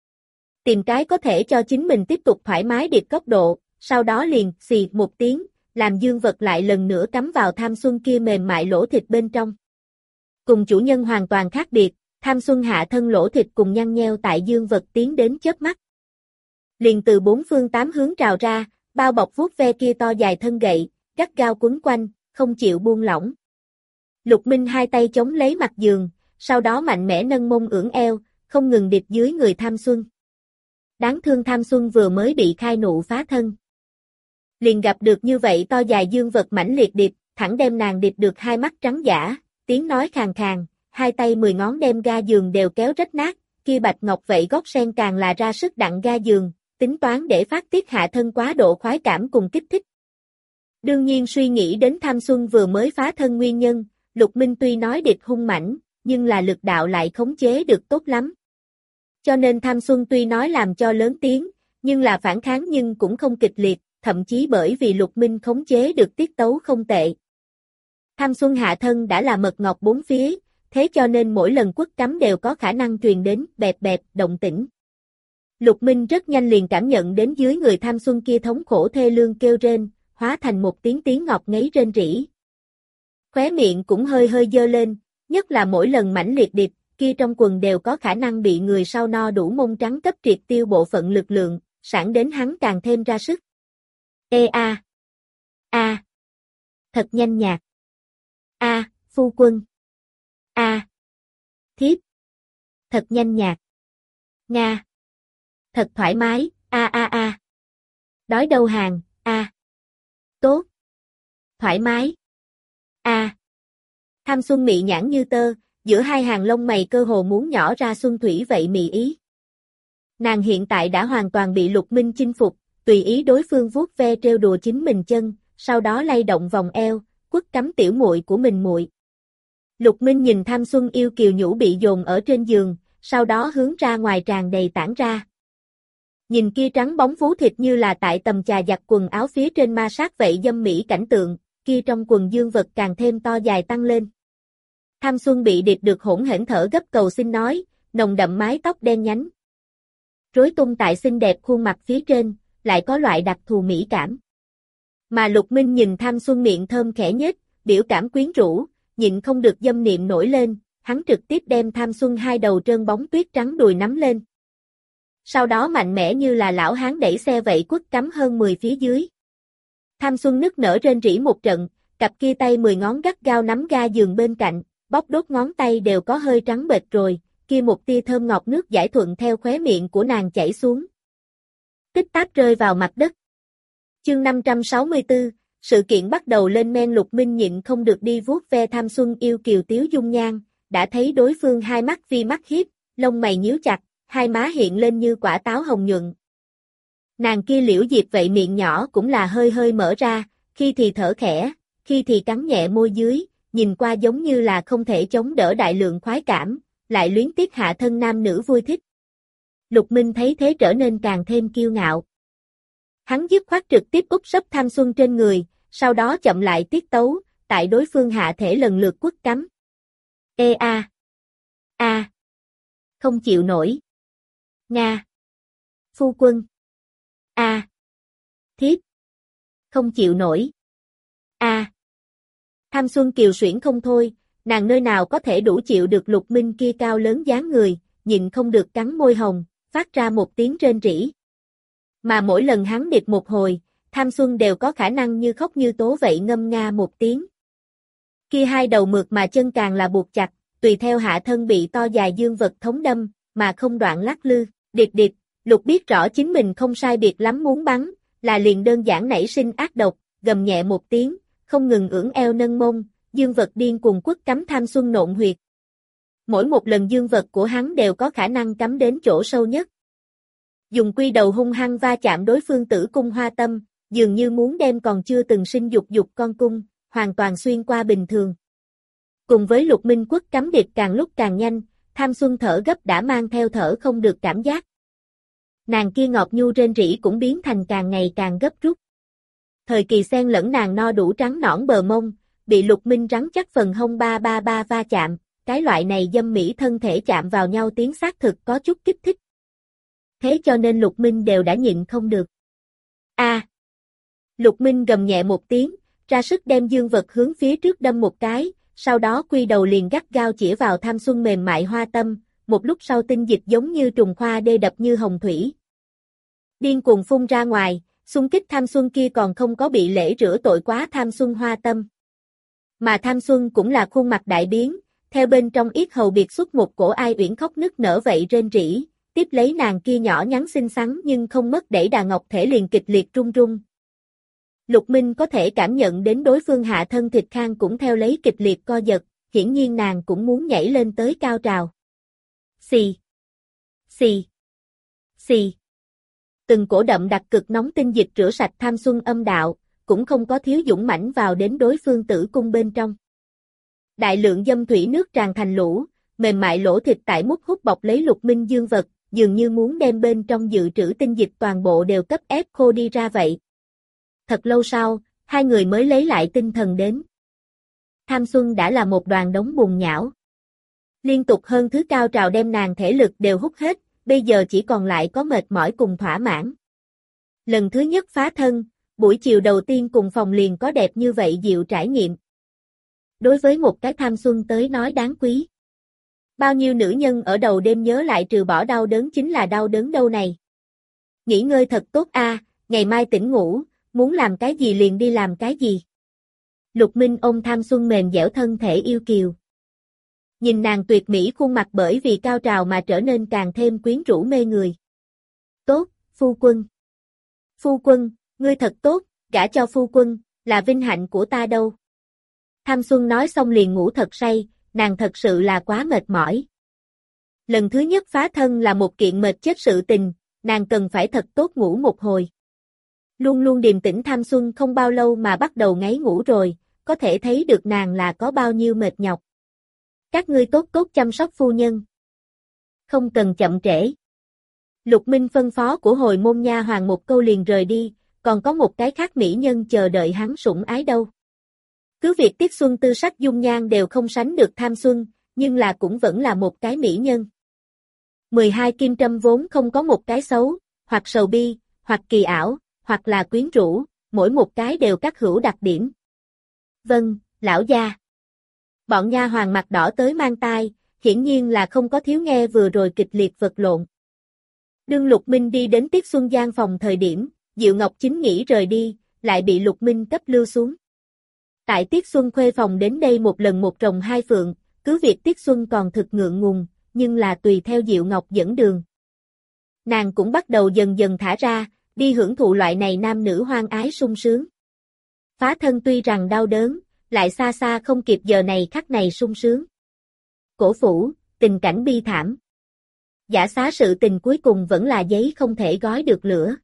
Tìm cái có thể cho chính mình tiếp tục thoải mái điệp góc độ, sau đó liền xì một tiếng, làm dương vật lại lần nữa cắm vào Tham Xuân kia mềm mại lỗ thịt bên trong. Cùng chủ nhân hoàn toàn khác biệt, Tham Xuân hạ thân lỗ thịt cùng nhăn nheo tại dương vật tiến đến chớp mắt. Liền từ bốn phương tám hướng trào ra, bao bọc vuốt ve kia to dài thân gậy, gắt gao quấn quanh, không chịu buông lỏng. Lục Minh hai tay chống lấy mặt giường, sau đó mạnh mẽ nâng mông ưỡn eo, không ngừng điệp dưới người Tham Xuân. Đáng thương Tham Xuân vừa mới bị khai nụ phá thân. Liền gặp được như vậy to dài dương vật mãnh liệt điệp, thẳng đem nàng điệp được hai mắt trắng dã, tiếng nói khàn khàn, hai tay mười ngón đem ga giường đều kéo rách nát, kia bạch ngọc vậy gót sen càng là ra sức đặng ga giường, tính toán để phát tiết hạ thân quá độ khoái cảm cùng kích thích. Đương nhiên suy nghĩ đến Tham Xuân vừa mới phá thân nguyên nhân, Lục Minh tuy nói điệp hung mãnh, nhưng là lực đạo lại khống chế được tốt lắm. Cho nên Tham Xuân tuy nói làm cho lớn tiếng, nhưng là phản kháng nhưng cũng không kịch liệt, thậm chí bởi vì Lục Minh khống chế được tiết tấu không tệ. Tham Xuân hạ thân đã là mật ngọc bốn phía, thế cho nên mỗi lần quất cắm đều có khả năng truyền đến bẹp bẹp động tĩnh. Lục Minh rất nhanh liền cảm nhận đến dưới người Tham Xuân kia thống khổ thê lương kêu rên, hóa thành một tiếng tiếng ngọt ngấy rên rỉ. Khóe miệng cũng hơi hơi dơ lên, nhất là mỗi lần mãnh liệt điệp, kia trong quần đều có khả năng bị người sau no đủ mông trắng cấp triệt tiêu bộ phận lực lượng, sẵn đến hắn càng thêm ra sức. Ê a. A. Thật nhanh nhạt. A, phu quân. A. Thiếp. Thật nhanh nhạt. Nga. Thật thoải mái, a a a. Đói đâu hàng, a. Tốt. Thoải mái. A. Tham Xuân mị nhãn như tơ, giữa hai hàng lông mày cơ hồ muốn nhỏ ra xuân thủy vậy mị ý. Nàng hiện tại đã hoàn toàn bị Lục Minh chinh phục, tùy ý đối phương vuốt ve trêu đùa chính mình chân, sau đó lay động vòng eo, quất cắm tiểu muội của mình muội. Lục Minh nhìn Tham Xuân yêu kiều nhũ bị dồn ở trên giường, sau đó hướng ra ngoài tràn đầy tản ra. Nhìn kia trắng bóng vú thịt như là tại tầm chà giặt quần áo phía trên ma sát vậy dâm mỹ cảnh tượng, kia trong quần dương vật càng thêm to dài tăng lên. Tham Xuân bị điệp được hỗn hển thở gấp cầu xin nói, nồng đậm mái tóc đen nhánh. Rối tung tại xinh đẹp khuôn mặt phía trên, lại có loại đặc thù mỹ cảm. Mà Lục Minh nhìn Tham Xuân miệng thơm khẽ nhếch, biểu cảm quyến rũ, nhịn không được dâm niệm nổi lên, hắn trực tiếp đem Tham Xuân hai đầu trơn bóng tuyết trắng đùi nắm lên. Sau đó mạnh mẽ như là lão hán đẩy xe vậy quất cắm hơn mười phía dưới. Tham Xuân nức nở rên rỉ một trận, cặp kia tay mười ngón gắt gao nắm ga giường bên cạnh, bóp đốt ngón tay đều có hơi trắng bệch rồi, kia một tia thơm ngọt nước giải thuận theo khóe miệng của nàng chảy xuống. Tích táp rơi vào mặt đất. Chương năm trăm sáu mươi tư, sự kiện bắt đầu lên men. Lục Minh nhịn không được đi vuốt ve Tham Xuân yêu kiều tiếu dung nhan, đã thấy đối phương hai mắt vi mắt hiếp, lông mày nhíu chặt, hai má hiện lên như quả táo hồng nhuận. Nàng kia liễu diệp vậy miệng nhỏ cũng là hơi hơi mở ra, khi thì thở khẽ, khi thì cắn nhẹ môi dưới, nhìn qua giống như là không thể chống đỡ đại lượng khoái cảm, lại luyến tiếc hạ thân nam nữ vui thích. Lục Minh thấy thế trở nên càng thêm kiêu ngạo. Hắn dứt khoát trực tiếp úp sấp Tham Xuân trên người, sau đó chậm lại tiết tấu, tại đối phương hạ thể lần lượt quất cắm. Ê a. A. Không chịu nổi. Nga. Phu quân. A. Thiếp. Không chịu nổi. A. Tham Xuân kiều xuyển không thôi, nàng nơi nào có thể đủ chịu được Lục Minh kia cao lớn dáng người, nhịn không được cắn môi hồng, phát ra một tiếng rên rỉ. Mà mỗi lần hắn điệp một hồi, Tham Xuân đều có khả năng như khóc như tố vậy ngâm nga một tiếng. Kia hai đầu mượt mà chân càng là buộc chặt, tùy theo hạ thân bị to dài dương vật thống đâm, mà không đoạn lắc lư. Điệt điệt, Lục biết rõ chính mình không sai biệt lắm muốn bắn, là liền đơn giản nảy sinh ác độc, gầm nhẹ một tiếng, không ngừng ưỡn eo nâng mông, dương vật điên cuồng quất cắm tham xuân nộn huyệt. Mỗi một lần dương vật của hắn đều có khả năng cắm đến chỗ sâu nhất. Dùng quy đầu hung hăng va chạm đối phương tử cung hoa tâm, dường như muốn đem còn chưa từng sinh dục dục con cung, hoàn toàn xuyên qua bình thường. Cùng với Lục Minh quất cắm điệp càng lúc càng nhanh, tham xuân thở gấp đã mang theo thở không được cảm giác. Nàng kia ngọt nhu rên rỉ cũng biến thành càng ngày càng gấp rút. Thời kỳ xen lẫn nàng no đủ trắng nõn bờ mông, bị Lục Minh rắn chắc phần hông ba ba ba va chạm, cái loại này dâm mỹ thân thể chạm vào nhau tiếng xác thực có chút kích thích. Thế cho nên Lục Minh đều đã nhịn không được. A! À, Lục Minh gầm nhẹ một tiếng, ra sức đem dương vật hướng phía trước đâm một cái, sau đó quy đầu liền gắt gao chĩa vào tham xuân mềm mại hoa tâm, một lúc sau tinh dịch giống như trùng khoa đê đập như hồng thủy. Điên cuồng phun ra ngoài, xung kích tham xuân kia còn không có bị lễ rửa tội quá tham xuân hoa tâm. Mà tham xuân cũng là khuôn mặt đại biến, theo bên trong yết hầu biệt xuất một cổ ai uyển khóc nức nở vậy rên rỉ, tiếp lấy nàng kia nhỏ nhắn xinh xắn nhưng không mất đẩy đà ngọc thể liền kịch liệt run run. Lục Minh có thể cảm nhận đến đối phương hạ thân thịt khang cũng theo lấy kịch liệt co giật, hiển nhiên nàng cũng muốn nhảy lên tới cao trào. Xì, xì, xì. Từng cổ đậm đặc cực nóng tinh dịch rửa sạch tham xuân âm đạo, cũng không có thiếu dũng mãnh vào đến đối phương tử cung bên trong. Đại lượng dâm thủy nước tràn thành lũ, mềm mại lỗ thịt tại mút hút bọc lấy Lục Minh dương vật, dường như muốn đem bên trong dự trữ tinh dịch toàn bộ đều cấp ép khô đi ra vậy. Thật lâu sau, hai người mới lấy lại tinh thần đến. Tham xuân đã là một đoàn đống bùn nhão. Liên tục hơn thứ cao trào đem nàng thể lực đều hút hết, bây giờ chỉ còn lại có mệt mỏi cùng thỏa mãn. Lần thứ nhất phá thân, buổi chiều đầu tiên cùng phòng liền có đẹp như vậy dịu trải nghiệm. Đối với một cái tham xuân tới nói đáng quý. Bao nhiêu nữ nhân ở đầu đêm nhớ lại trừ bỏ đau đớn chính là đau đớn đâu này. Nghỉ ngơi thật tốt a, ngày mai tỉnh ngủ, muốn làm cái gì liền đi làm cái gì. Lục Minh ôm tham xuân mềm dẻo thân thể yêu kiều. Nhìn nàng tuyệt mỹ khuôn mặt bởi vì cao trào mà trở nên càng thêm quyến rũ mê người. Tốt, phu quân. Phu quân, ngươi thật tốt, gả cho phu quân, là vinh hạnh của ta đâu. Tham xuân nói xong liền ngủ thật say, nàng thật sự là quá mệt mỏi. Lần thứ nhất phá thân là một kiện mệt chết sự tình, nàng cần phải thật tốt ngủ một hồi. Luôn luôn điềm tĩnh Tham xuân không bao lâu mà bắt đầu ngáy ngủ rồi, có thể thấy được nàng là có bao nhiêu mệt nhọc. Các ngươi tốt tốt chăm sóc phu nhân. Không cần chậm trễ. Lục Minh phân phó của hồi môn nha hoàng một câu liền rời đi, còn có một cái khác mỹ nhân chờ đợi hắn sủng ái đâu. Cứ việc Tiết Xuân tư sắc dung nhan đều không sánh được Tham xuân, nhưng là cũng vẫn là một cái mỹ nhân. mười hai kim trâm vốn không có một cái xấu, hoặc sầu bi, hoặc kỳ ảo, hoặc là quyến rũ, mỗi một cái đều các hữu đặc điểm. Vâng, lão gia. Bọn nha hoàng mặt đỏ tới mang tai, hiển nhiên là không có thiếu nghe vừa rồi kịch liệt vật lộn. Đương Lục Minh đi đến Tiết Xuân gian phòng thời điểm, Diệu Ngọc chính nghĩ rời đi, lại bị Lục Minh cấp lưu xuống. Tại Tiết Xuân khuê phòng đến đây một lần một rồng hai phượng, cứ việc Tiết Xuân còn thực ngượng ngùng, nhưng là tùy theo Diệu Ngọc dẫn đường. Nàng cũng bắt đầu dần dần thả ra, đi hưởng thụ loại này nam nữ hoang ái sung sướng. Phá thân tuy rằng đau đớn, lại xa xa không kịp giờ này khắc này sung sướng. Cổ phủ, tình cảnh bi thảm. Giả xá sự tình cuối cùng vẫn là giấy không thể gói được lửa.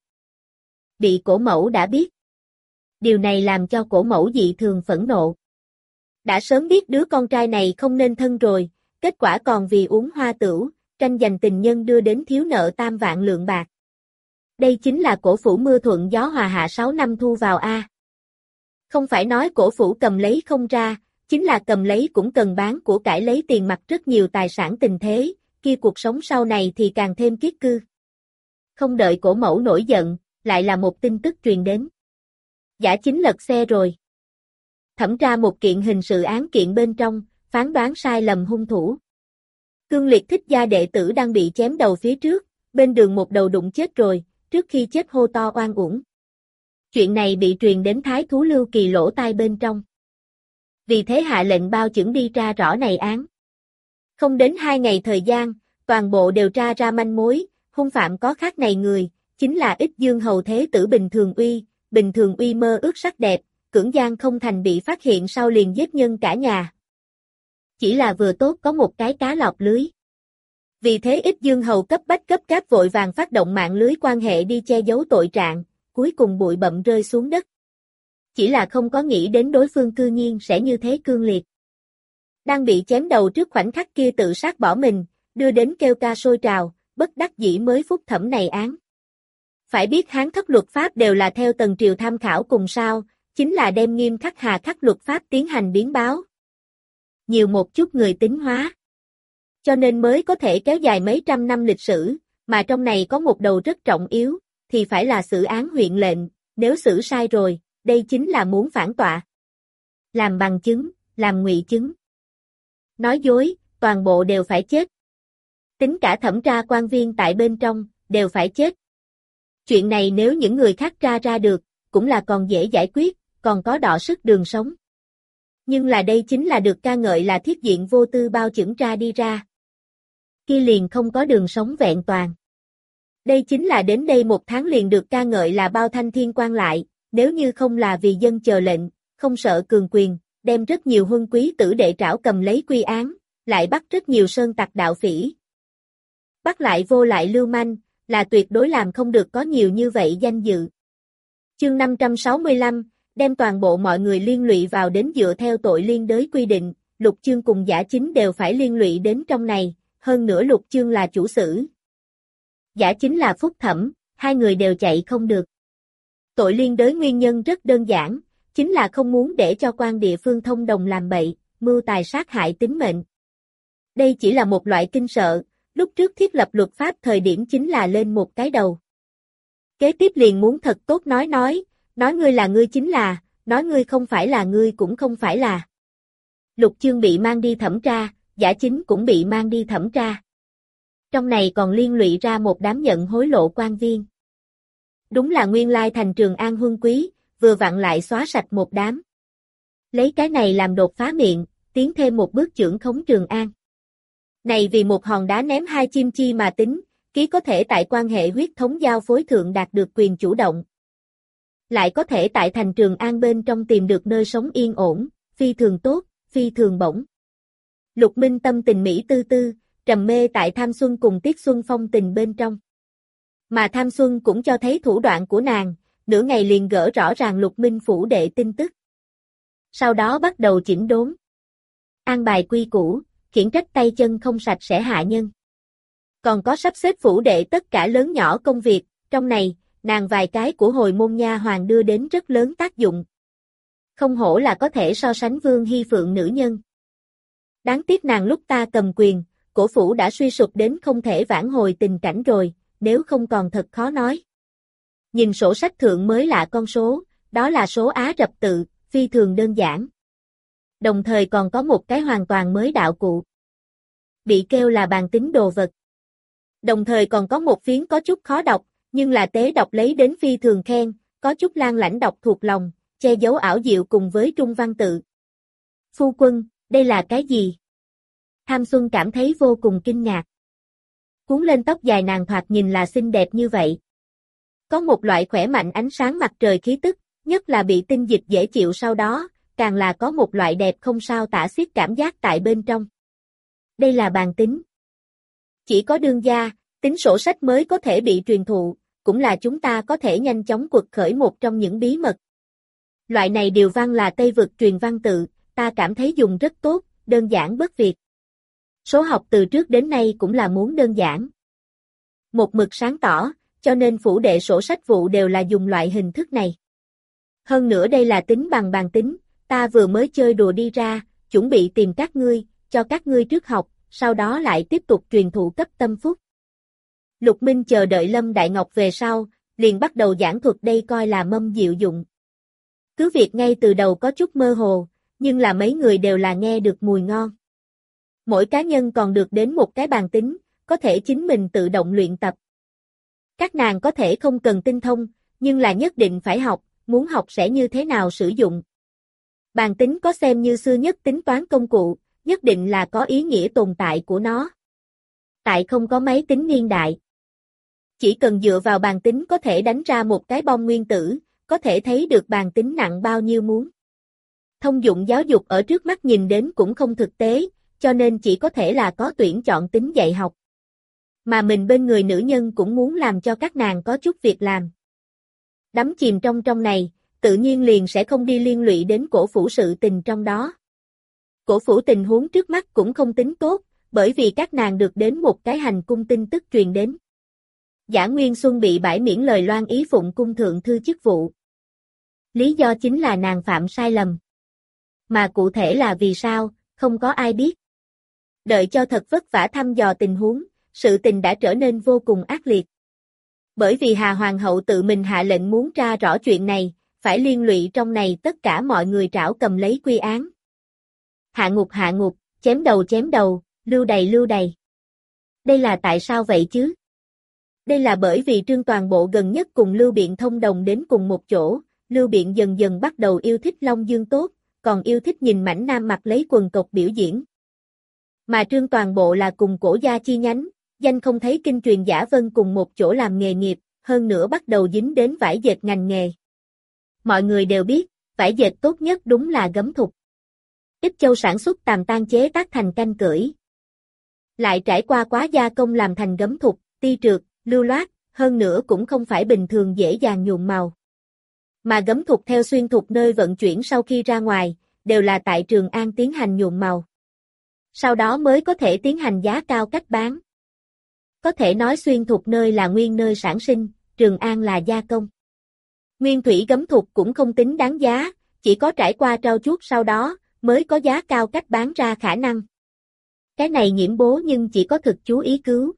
Bị cổ mẫu đã biết. Điều này làm cho cổ mẫu dị thường phẫn nộ. Đã sớm biết đứa con trai này không nên thân rồi, kết quả còn vì uống hoa tửu, tranh giành tình nhân đưa đến thiếu nợ tam vạn lượng bạc. Đây chính là cổ phủ mưa thuận gió hòa hạ sáu năm thu vào a. Không phải nói cổ phủ cầm lấy không ra, chính là cầm lấy cũng cần bán của cải lấy tiền mặt rất nhiều tài sản tình thế, kia cuộc sống sau này thì càng thêm kiết cư. Không đợi cổ mẫu nổi giận, lại là một tin tức truyền đến. Giả chính lật xe rồi. Thẩm tra một kiện hình sự án kiện bên trong, phán đoán sai lầm hung thủ. Cương Liệt thích gia đệ tử đang bị chém đầu phía trước, bên đường một đầu đụng chết rồi, trước khi chết hô to oan uổng. Chuyện này bị truyền đến Thái Thú Lưu Kỳ lỗ tai bên trong. Vì thế hạ lệnh bao chưởng đi tra rõ này án. Không đến hai ngày thời gian, toàn bộ đều tra ra manh mối, hung phạm có khác này người, chính là Ích Dương Hầu Thế Tử Bình Thường Uy, Bình Thường Uy mơ ước sắc đẹp, cưỡng gian không thành bị phát hiện sau liền giết nhân cả nhà. Chỉ là vừa tốt có một cái cá lọt lưới. Vì thế Ích Dương Hầu cấp bách cấp cáp vội vàng phát động mạng lưới quan hệ đi che giấu tội trạng, cuối cùng bụi bặm rơi xuống đất. Chỉ là không có nghĩ đến đối phương cư nhiên sẽ như thế cương liệt. Đang bị chém đầu trước khoảnh khắc kia tự sát bỏ mình, đưa đến kêu ca sôi trào, bất đắc dĩ mới phúc thẩm này án. Phải biết Hán thất luật pháp đều là theo Tần Triều tham khảo cùng sao, chính là đem nghiêm khắc hà khắc luật pháp tiến hành biến báo. Nhiều một chút người tính hóa. Cho nên mới có thể kéo dài mấy trăm năm lịch sử, mà trong này có một đầu rất trọng yếu, thì phải là xử án huyện lệnh, nếu xử sai rồi, đây chính là muốn phản tọa. Làm bằng chứng, làm ngụy chứng. Nói dối, toàn bộ đều phải chết. Tính cả thẩm tra quan viên tại bên trong, đều phải chết. Chuyện này nếu những người khác tra ra được, cũng là còn dễ giải quyết, còn có đọ sức đường sống. Nhưng là đây chính là được ca ngợi là thiết diện vô tư bao chững tra đi ra. Kia liền không có đường sống vẹn toàn. Đây chính là đến đây một tháng liền được ca ngợi là bao thanh thiên quan lại, nếu như không là vì dân chờ lệnh, không sợ cường quyền, đem rất nhiều huân quý tử đệ trảo cầm lấy quy án, lại bắt rất nhiều sơn tặc đạo phỉ. Bắt lại vô lại lưu manh, là tuyệt đối làm không được có nhiều như vậy danh dự. Chương năm trăm sáu mươi lăm, đem toàn bộ mọi người liên lụy vào đến dựa theo tội liên đới quy định, Lục Chương cùng Giả Chính đều phải liên lụy đến trong này, hơn nữa Lục Chương là chủ xử. Giả Chính là phúc thẩm, hai người đều chạy không được. Tội liên đới nguyên nhân rất đơn giản, chính là không muốn để cho quan địa phương thông đồng làm bậy, mưu tài sát hại tính mệnh. Đây chỉ là một loại kinh sợ, lúc trước thiết lập luật pháp thời điểm chính là lên một cái đầu. Kế tiếp liền muốn thật tốt nói nói, nói ngươi là ngươi chính là, nói ngươi không phải là ngươi cũng không phải là. Lục Chương bị mang đi thẩm tra, Giả Chính cũng bị mang đi thẩm tra. Trong này còn liên lụy ra một đám nhận hối lộ quan viên. Đúng là nguyên lai thành Trường An huân quý, vừa vặn lại xóa sạch một đám. Lấy cái này làm đột phá miệng, tiến thêm một bước trưởng khống Trường An. Này vì một hòn đá ném hai chim chi mà tính, ký có thể tại quan hệ huyết thống giao phối thượng đạt được quyền chủ động. Lại có thể tại thành Trường An bên trong tìm được nơi sống yên ổn, phi thường tốt, phi thường bổng. Lục Minh tâm tình mỹ tư tư, trầm mê tại Tham Xuân cùng Tiết Xuân phong tình bên trong. Mà Tham Xuân cũng cho thấy thủ đoạn của nàng, nửa ngày liền gỡ rõ ràng Lục Minh phủ đệ tin tức. Sau đó bắt đầu chỉnh đốn. An bài quy củ, khiển trách tay chân không sạch sẽ hạ nhân. Còn có sắp xếp phủ đệ tất cả lớn nhỏ công việc, trong này, nàng vài cái của hồi môn nha hoàng đưa đến rất lớn tác dụng. Không hổ là có thể so sánh Vương Hy Phượng nữ nhân. Đáng tiếc nàng lúc ta cầm quyền, cổ phủ đã suy sụp đến không thể vãn hồi tình cảnh rồi, nếu không còn thật khó nói. Nhìn sổ sách thượng mới lạ con số, đó là số Á Rập tự, phi thường đơn giản. Đồng thời còn có một cái hoàn toàn mới đạo cụ. Bị kêu là bàn tính đồ vật. Đồng thời còn có một phiến có chút khó đọc, nhưng là tế đọc lấy đến phi thường khen, có chút lan lãnh đọc thuộc lòng, che giấu ảo diệu cùng với trung văn tự. Phu quân, đây là cái gì? Tham Xuân cảm thấy vô cùng kinh ngạc. Cuốn lên tóc dài nàng thoạt nhìn là xinh đẹp như vậy. Có một loại khỏe mạnh ánh sáng mặt trời khí tức, nhất là bị tinh dịch dễ chịu sau đó, càng là có một loại đẹp không sao tả xiết cảm giác tại bên trong. Đây là bàn tính. Chỉ có đương gia, tính sổ sách mới có thể bị truyền thụ, cũng là chúng ta có thể nhanh chóng quật khởi một trong những bí mật. Loại này điều văn là Tây vực truyền văn tự, ta cảm thấy dùng rất tốt, đơn giản bất việc. Số học từ trước đến nay cũng là muốn đơn giản. Một mực sáng tỏ, cho nên phủ đệ sổ sách vụ đều là dùng loại hình thức này. Hơn nữa đây là tính bằng bàn tính, ta vừa mới chơi đùa đi ra, chuẩn bị tìm các ngươi, cho các ngươi trước học, sau đó lại tiếp tục truyền thụ cấp tâm phúc. Lục Minh chờ đợi Lâm Đại Ngọc về sau, liền bắt đầu giảng thuật đây coi là mâm diệu dụng. Cứ việc ngay từ đầu có chút mơ hồ, nhưng là mấy người đều là nghe được mùi ngon. Mỗi cá nhân còn được đến một cái bàn tính, có thể chính mình tự động luyện tập. Các nàng có thể không cần tinh thông, nhưng là nhất định phải học, muốn học sẽ như thế nào sử dụng. Bàn tính có xem như xưa nhất tính toán công cụ, nhất định là có ý nghĩa tồn tại của nó. Tại không có máy tính niên đại. Chỉ cần dựa vào bàn tính có thể đánh ra một cái bom nguyên tử, có thể thấy được bàn tính nặng bao nhiêu muốn. Thông dụng giáo dục ở trước mắt nhìn đến cũng không thực tế, cho nên chỉ có thể là có tuyển chọn tính dạy học. Mà mình bên người nữ nhân cũng muốn làm cho các nàng có chút việc làm. Đắm chìm trong trong này, tự nhiên liền sẽ không đi liên lụy đến cổ phủ sự tình trong đó. Cổ phủ tình huống trước mắt cũng không tính tốt, bởi vì các nàng được đến một cái hành cung tin tức truyền đến. Giả Nguyên Xuân bị bãi miễn lời loan ý phụng cung thượng thư chức vụ. Lý do chính là nàng phạm sai lầm. Mà cụ thể là vì sao, không có ai biết. Đợi cho thật vất vả thăm dò tình huống, sự tình đã trở nên vô cùng ác liệt. Bởi vì Hà Hoàng hậu tự mình hạ lệnh muốn tra rõ chuyện này, phải liên lụy trong này tất cả mọi người trảo cầm lấy quy án. Hạ ngục hạ ngục, chém đầu chém đầu, lưu đày lưu đày. Đây là tại sao vậy chứ? Đây là bởi vì Trương Toàn Bộ gần nhất cùng Lưu Biện thông đồng đến cùng một chỗ, Lưu Biện dần dần bắt đầu yêu thích Long Dương Tốt, còn yêu thích nhìn mảnh nam mặc lấy quần cộc biểu diễn. Mà Trương Toàn Bộ là cùng Cổ gia chi nhánh, danh không thấy kinh truyền giả vân cùng một chỗ làm nghề nghiệp, hơn nữa bắt đầu dính đến vải dệt ngành nghề. Mọi người đều biết, vải dệt tốt nhất đúng là gấm thục. Ích Châu sản xuất tàm tan chế tác thành canh cưỡi. Lại trải qua quá gia công làm thành gấm thục, ti trượt, lưu loát, hơn nữa cũng không phải bình thường dễ dàng nhuộm màu. Mà gấm thục theo xuyên thục nơi vận chuyển sau khi ra ngoài, đều là tại Trường An tiến hành nhuộm màu. Sau đó mới có thể tiến hành giá cao cách bán. Có thể nói xuyên thục nơi là nguyên nơi sản sinh, Trường An là gia công. Nguyên thủy gấm thục cũng không tính đáng giá, chỉ có trải qua trau chuốt sau đó, mới có giá cao cách bán ra khả năng. Cái này Nhiễm Bố nhưng chỉ có thực chú ý cứu.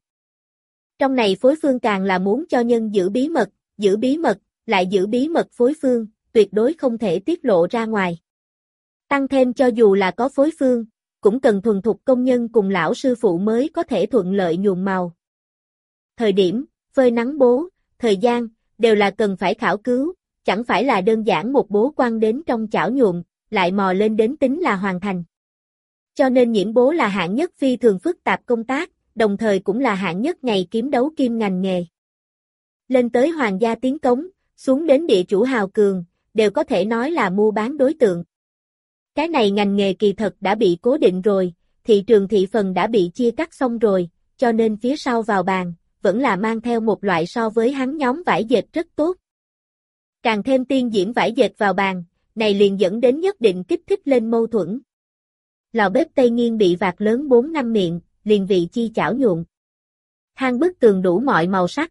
Trong này phối phương càng là muốn cho nhân giữ bí mật, giữ bí mật, lại giữ bí mật phối phương, tuyệt đối không thể tiết lộ ra ngoài. Tăng thêm cho dù là có phối phương, cũng cần thuần thục công nhân cùng lão sư phụ mới có thể thuận lợi nhuộm màu. Thời điểm, phơi nắng bố, thời gian, đều là cần phải khảo cứu, chẳng phải là đơn giản một bố quăng đến trong chảo nhuộm, lại mò lên đến tính là hoàn thành. Cho nên Nhiễm Bố là hạng nhất phi thường phức tạp công tác, đồng thời cũng là hạng nhất ngày kiếm đấu kim ngành nghề. Lên tới hoàng gia tiến cống, xuống đến địa chủ hào cường, đều có thể nói là mua bán đối tượng. Cái này ngành nghề kỳ thật đã bị cố định rồi, thị trường thị phần đã bị chia cắt xong rồi, cho nên phía sau vào bàn, vẫn là mang theo một loại so với hắn nhóm vải dệt rất tốt. Càng thêm tiên diễm vải dệt vào bàn, này liền dẫn đến nhất định kích thích lên mâu thuẫn. Lò bếp Tây Nghiên bị vạc lớn bốn năm miệng, liền vị chi chảo nhuộm. Hang bức tường đủ mọi màu sắc.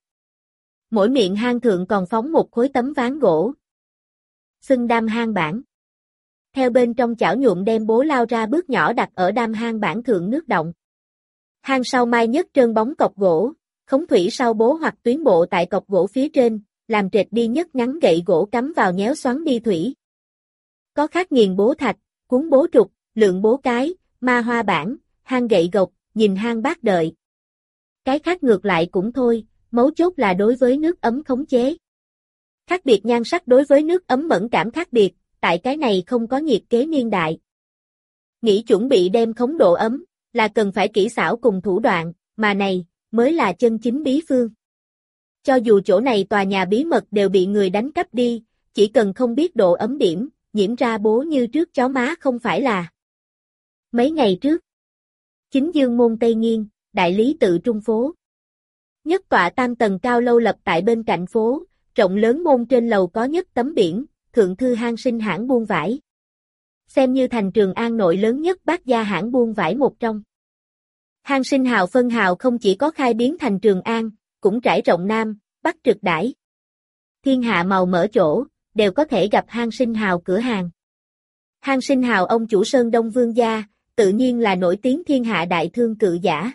Mỗi miệng hang thượng còn phóng một khối tấm ván gỗ. Xưng đam hang bản. Theo bên trong chảo nhuộm đem bố lao ra bước nhỏ đặt ở đam hang bản thượng nước động. Hang sau mai nhất trơn bóng cọc gỗ, khống thủy sau bố hoặc tuyến bộ tại cọc gỗ phía trên, làm trệt đi nhất ngắn gậy gỗ cắm vào nhéo xoắn đi thủy. Có khác nghiền bố thạch, cuốn bố trục, lượng bố cái, ma hoa bản, hang gậy gộc, nhìn hang bát đợi. Cái khác ngược lại cũng thôi, mấu chốt là đối với nước ấm khống chế. Khác biệt nhan sắc đối với nước ấm mẫn cảm khác biệt, tại cái này không có nhiệt kế niên đại. Nghĩ chuẩn bị đem khống độ ấm, là cần phải kỹ xảo cùng thủ đoạn, mà này, mới là chân chính bí phương. Cho dù chỗ này tòa nhà bí mật đều bị người đánh cắp đi, chỉ cần không biết độ ấm điểm, nhiễm ra bố như trước chó má không phải là. Mấy ngày trước, Chính Dương môn Tây Nghiên, đại lý tự trung phố. Nhất tọa tam tầng cao lâu lập tại bên cạnh phố, rộng lớn môn trên lầu có nhất tấm biển, thượng thư hang sinh hãng buôn vải. Xem như thành Trường An nội lớn nhất bát gia hãng buôn vải một trong. Hang sinh hào phân hào không chỉ có khai biến thành Trường An, cũng trải rộng Nam, Bắc trực đãi. Thiên hạ màu mở chỗ, đều có thể gặp hang sinh hào cửa hàng. Hang sinh hào ông chủ Sơn Đông Vương gia, tự nhiên là nổi tiếng thiên hạ đại thương cự giả.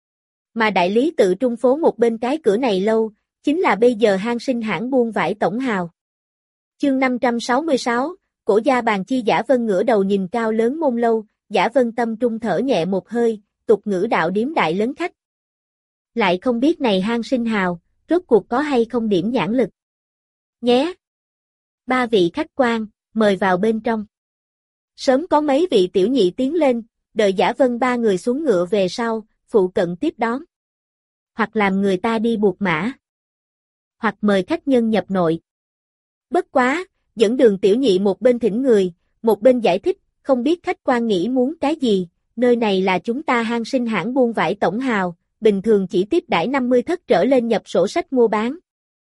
Mà đại lý tự trung phố một bên cái cửa này lâu, chính là bây giờ hang sinh hãng buôn vải tổng hào. Chương năm trăm sáu mươi sáu, Cổ gia bàn chi Giả Vân ngửa đầu nhìn cao lớn môn lâu, Giả Vân tâm trung thở nhẹ một hơi, tục ngữ đạo điếm đại lớn khách. Lại không biết này hang sinh hào, rốt cuộc có hay không điểm nhãn lực. Nhé! Ba vị khách quan, mời vào bên trong. Sớm có mấy vị tiểu nhị tiến lên, đợi Giả Vân ba người xuống ngựa về sau, phụ cận tiếp đón. Hoặc làm người ta đi buộc mã. hoặc mời khách nhân nhập nội. Bất quá, dẫn đường tiểu nhị một bên thỉnh người, một bên giải thích, không biết khách quan nghĩ muốn cái gì, nơi này là chúng ta Hang Sinh hãng buôn vải tổng hào, bình thường chỉ tiếp đãi năm mươi thất trở lên nhập sổ sách mua bán.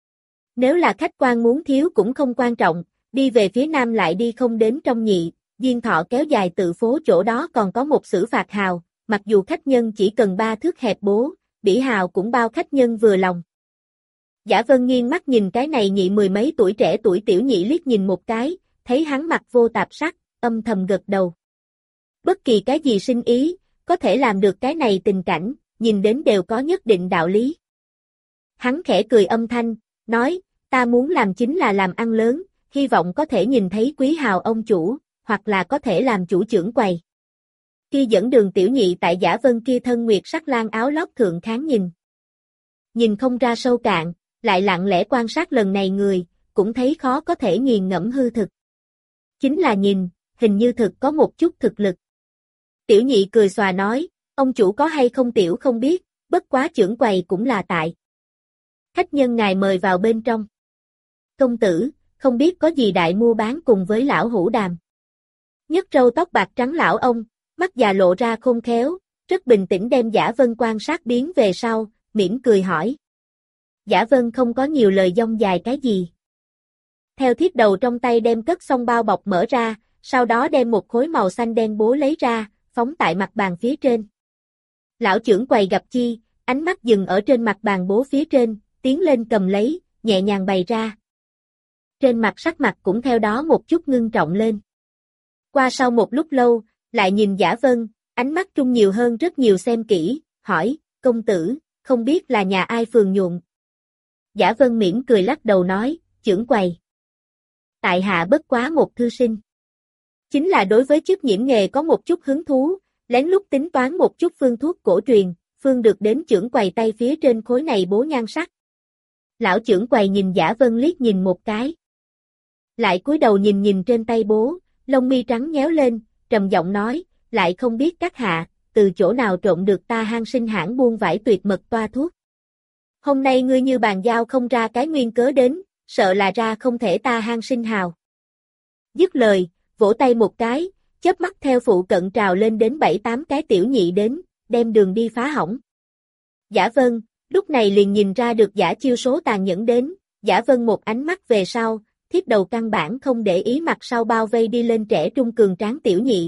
Nếu là khách quan muốn thiếu cũng không quan trọng, đi về phía nam lại đi không đến trong nhị, Diên Thọ kéo dài tự phố chỗ đó còn có một xử phạt hào, mặc dù khách nhân chỉ cần ba thước hẹp bố, bỉ hào cũng bao khách nhân vừa lòng. Giả Vân nghiêng mắt nhìn cái này nhị mười mấy tuổi trẻ tuổi tiểu nhị liếc nhìn một cái, thấy hắn mặt vô tạp sắc, âm thầm gật đầu. Bất kỳ cái gì sinh ý, có thể làm được cái này tình cảnh, nhìn đến đều có nhất định đạo lý. Hắn khẽ cười âm thanh, nói, ta muốn làm chính là làm ăn lớn, hy vọng có thể nhìn thấy quý hào ông chủ, hoặc là có thể làm chủ trưởng quầy. Khi dẫn đường tiểu nhị tại Giả Vân kia thân nguyệt sắc lan áo lót thượng kháng nhìn. Nhìn không ra sâu cạn, lại lặng lẽ quan sát lần này người, cũng thấy khó có thể nghiền ngẫm hư thực. Chính là nhìn, hình như thực có một chút thực lực. Tiểu nhị cười xòa nói, ông chủ có hay không tiểu không biết, bất quá trưởng quầy cũng là tại. Khách nhân ngài mời vào bên trong. Công tử, không biết có gì đại mua bán cùng với lão hữu đàm. Nhất râu tóc bạc trắng lão ông, mắt già lộ ra khôn khéo, rất bình tĩnh đem Giả Vân quan sát biến về sau, mỉm cười hỏi. Giả Vân không có nhiều lời dông dài cái gì. Theo thiết đầu trong tay đem cất xong bao bọc mở ra, sau đó đem một khối màu xanh đen bố lấy ra, phóng tại mặt bàn phía trên. Lão trưởng quầy gặp chi, ánh mắt dừng ở trên mặt bàn bố phía trên, tiến lên cầm lấy, nhẹ nhàng bày ra. Trên mặt sắc mặt cũng theo đó một chút ngưng trọng lên. Qua sau một lúc lâu, lại nhìn Giả Vân, ánh mắt trung nhiều hơn rất nhiều xem kỹ, hỏi, công tử, không biết là nhà ai phường nhuộm. Giả Vân mỉm cười lắc đầu nói, trưởng quầy. Tại hạ bất quá một thư sinh. Chính là đối với chức nhiễm nghề có một chút hứng thú, lén lút tính toán một chút phương thuốc cổ truyền, phương được đến trưởng quầy tay phía trên khối này bố nhan sắc. Lão trưởng quầy nhìn Giả Vân liếc nhìn một cái. Lại cúi đầu nhìn nhìn trên tay bố, lông mi trắng nhéo lên, trầm giọng nói, lại không biết các hạ, từ chỗ nào trộn được ta Hang Sinh hãng buôn vải tuyệt mật toa thuốc. Hôm nay ngươi như bàn giao không ra cái nguyên cớ đến, sợ là ra không thể ta Hang Sinh hào. Dứt lời, vỗ tay một cái, chớp mắt theo phụ cận trào lên đến bảy tám cái tiểu nhị đến, đem đường đi phá hỏng. Giả Vân, lúc này liền nhìn ra được Giả chiêu số tàn nhẫn đến, Giả Vân một ánh mắt về sau, thiết đầu căn bản không để ý mặt sau bao vây đi lên trẻ trung cường tráng tiểu nhị.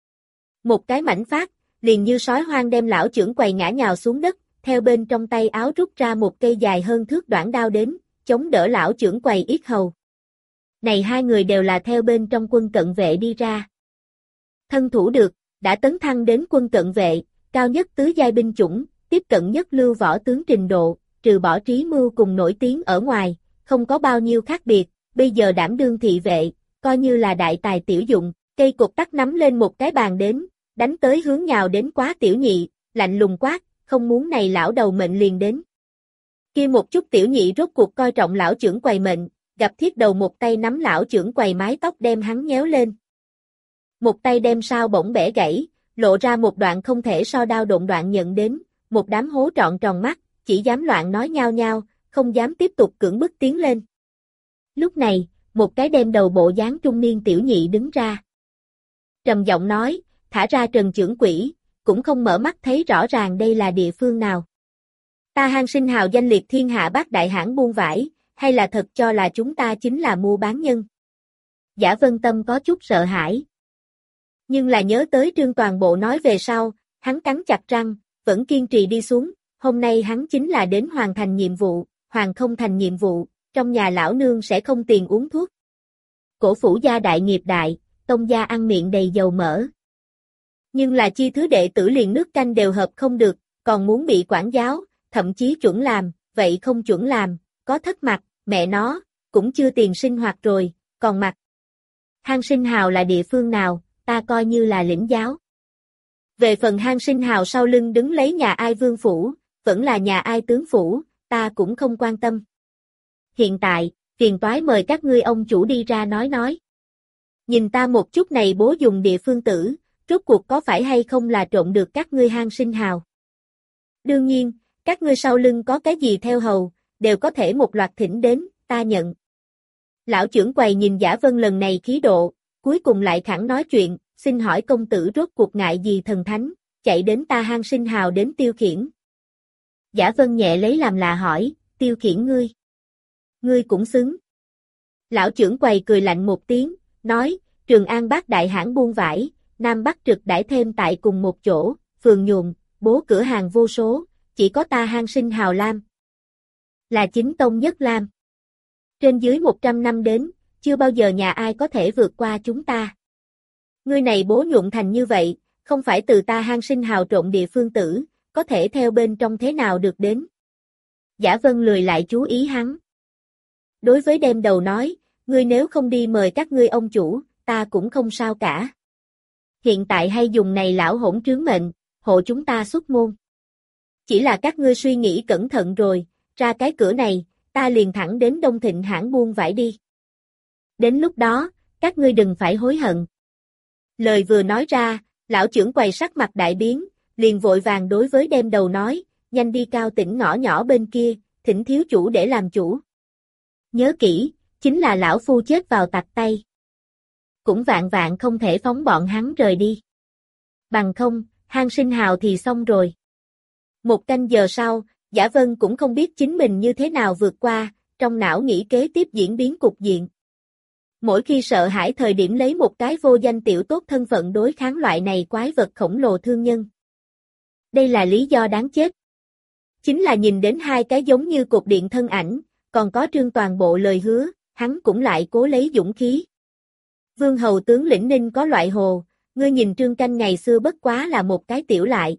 Một cái mảnh phát, liền như sói hoang đem lão trưởng quầy ngã nhào xuống đất, theo bên trong tay áo rút ra một cây dài hơn thước đoạn đao đến, chống đỡ lão trưởng quầy yết hầu. Này hai người đều là theo bên trong quân cận vệ đi ra. Thân thủ được, đã tấn thăng đến quân cận vệ, cao nhất tứ giai binh chủng, tiếp cận nhất lưu võ tướng trình độ, trừ bỏ trí mưu cùng nổi tiếng ở ngoài, không có bao nhiêu khác biệt, bây giờ đảm đương thị vệ, coi như là đại tài tiểu dụng, cây cột tắc nắm lên một cái bàn đến, đánh tới hướng nhào đến quá tiểu nhị, lạnh lùng quát, không muốn này lão đầu mệnh liền đến. Kia một chút tiểu nhị rốt cuộc coi trọng lão trưởng quầy mệnh, gặp thiết đầu một tay nắm lão trưởng quầy mái tóc đem hắn nhéo lên. Một tay đem sao bỗng bẻ gãy, lộ ra một đoạn không thể so đao độn đoạn nhận đến, một đám hố trọn tròn mắt, chỉ dám loạn nói nhao nhao, không dám tiếp tục cưỡng bức tiến lên. Lúc này, một cái đem đầu bộ dáng trung niên tiểu nhị đứng ra. Trầm giọng nói, thả ra Trần trưởng quỹ, cũng không mở mắt thấy rõ ràng đây là địa phương nào. Ta Hang Sinh hào danh liệt thiên hạ bát đại hãng buôn vải, hay là thật cho là chúng ta chính là mua bán nhân. Giả Vân tâm có chút sợ hãi. Nhưng là nhớ tới Trương Toàn Bộ nói về sau, hắn cắn chặt răng, vẫn kiên trì đi xuống, hôm nay hắn chính là đến hoàn thành nhiệm vụ, hoàn không thành nhiệm vụ, trong nhà lão nương sẽ không tiền uống thuốc. Cổ phủ gia đại nghiệp đại, tông gia ăn miệng đầy dầu mỡ. Nhưng là chi thứ đệ tử liền nước canh đều hợp không được, còn muốn bị quản giáo, thậm chí chuẩn làm, vậy không chuẩn làm, có thất mặt, mẹ nó, cũng chưa tiền sinh hoạt rồi, còn mặt. Hang Sinh hào là địa phương nào, ta coi như là lĩnh giáo. Về phần Hang Sinh hào sau lưng đứng lấy nhà ai vương phủ, vẫn là nhà ai tướng phủ, ta cũng không quan tâm. Hiện tại, phiền toái mời các ngươi ông chủ đi ra nói nói. Nhìn ta một chút này bố dùng địa phương tử, rốt cuộc có phải hay không là trộn được các ngươi Hang Sinh hào. Đương nhiên, các ngươi sau lưng có cái gì theo hầu, đều có thể một loạt thỉnh đến, ta nhận. Lão trưởng quầy nhìn Giả Vân lần này khí độ, cuối cùng lại thẳng nói chuyện, xin hỏi công tử rốt cuộc ngại gì thần thánh, chạy đến ta hang sinh hào đến tiêu khiển. Giả Vân nhẹ lấy làm lạ hỏi, tiêu khiển ngươi. Ngươi cũng xứng. Lão trưởng quầy cười lạnh một tiếng, nói, Trường An bác đại hãng buôn vải, Nam Bắc trực đãi thêm tại cùng một chỗ, phường nhuộm, bố cửa hàng vô số, chỉ có ta hang sinh hào lam. Là chính tông nhất lam. Trên dưới một trăm năm đến, chưa bao giờ nhà ai có thể vượt qua chúng ta. Ngươi này bố nhuộm thành như vậy, không phải từ ta hang sinh hào trộn địa phương tử, có thể theo bên trong thế nào được đến. Giả Vân lười lại chú ý hắn. Đối với đem đầu nói, ngươi nếu không đi mời các ngươi ông chủ, ta cũng không sao cả. Hiện tại hay dùng này lão hỗn trướng mệnh, hộ chúng ta xuất môn. Chỉ là các ngươi suy nghĩ cẩn thận rồi, ra cái cửa này, ta liền thẳng đến Đông Thịnh hãng buôn vải đi. Đến lúc đó, các ngươi đừng phải hối hận. Lời vừa nói ra, lão trưởng quầy sắc mặt đại biến, liền vội vàng đối với đem đầu nói, nhanh đi Cao Tỉnh ngõ nhỏ bên kia, thỉnh thiếu chủ để làm chủ. Nhớ kỹ, chính là lão phu chết vào tặc tay. Cũng vạn vạn không thể phóng bọn hắn rời đi. Bằng không, hang sinh hào thì xong rồi. Một canh giờ sau, Giả Vân cũng không biết chính mình như thế nào vượt qua, trong não nghĩ kế tiếp diễn biến cục diện. Mỗi khi sợ hãi thời điểm lấy một cái vô danh tiểu tốt thân phận đối kháng loại này quái vật khổng lồ thương nhân. Đây là lý do đáng chết. Chính là nhìn đến hai cái giống như cột điện thân ảnh, còn có trương toàn bộ lời hứa, hắn cũng lại cố lấy dũng khí. Vương hầu tướng lĩnh Ninh có loại hồ, ngươi nhìn Trương Canh ngày xưa bất quá là một cái tiểu lại.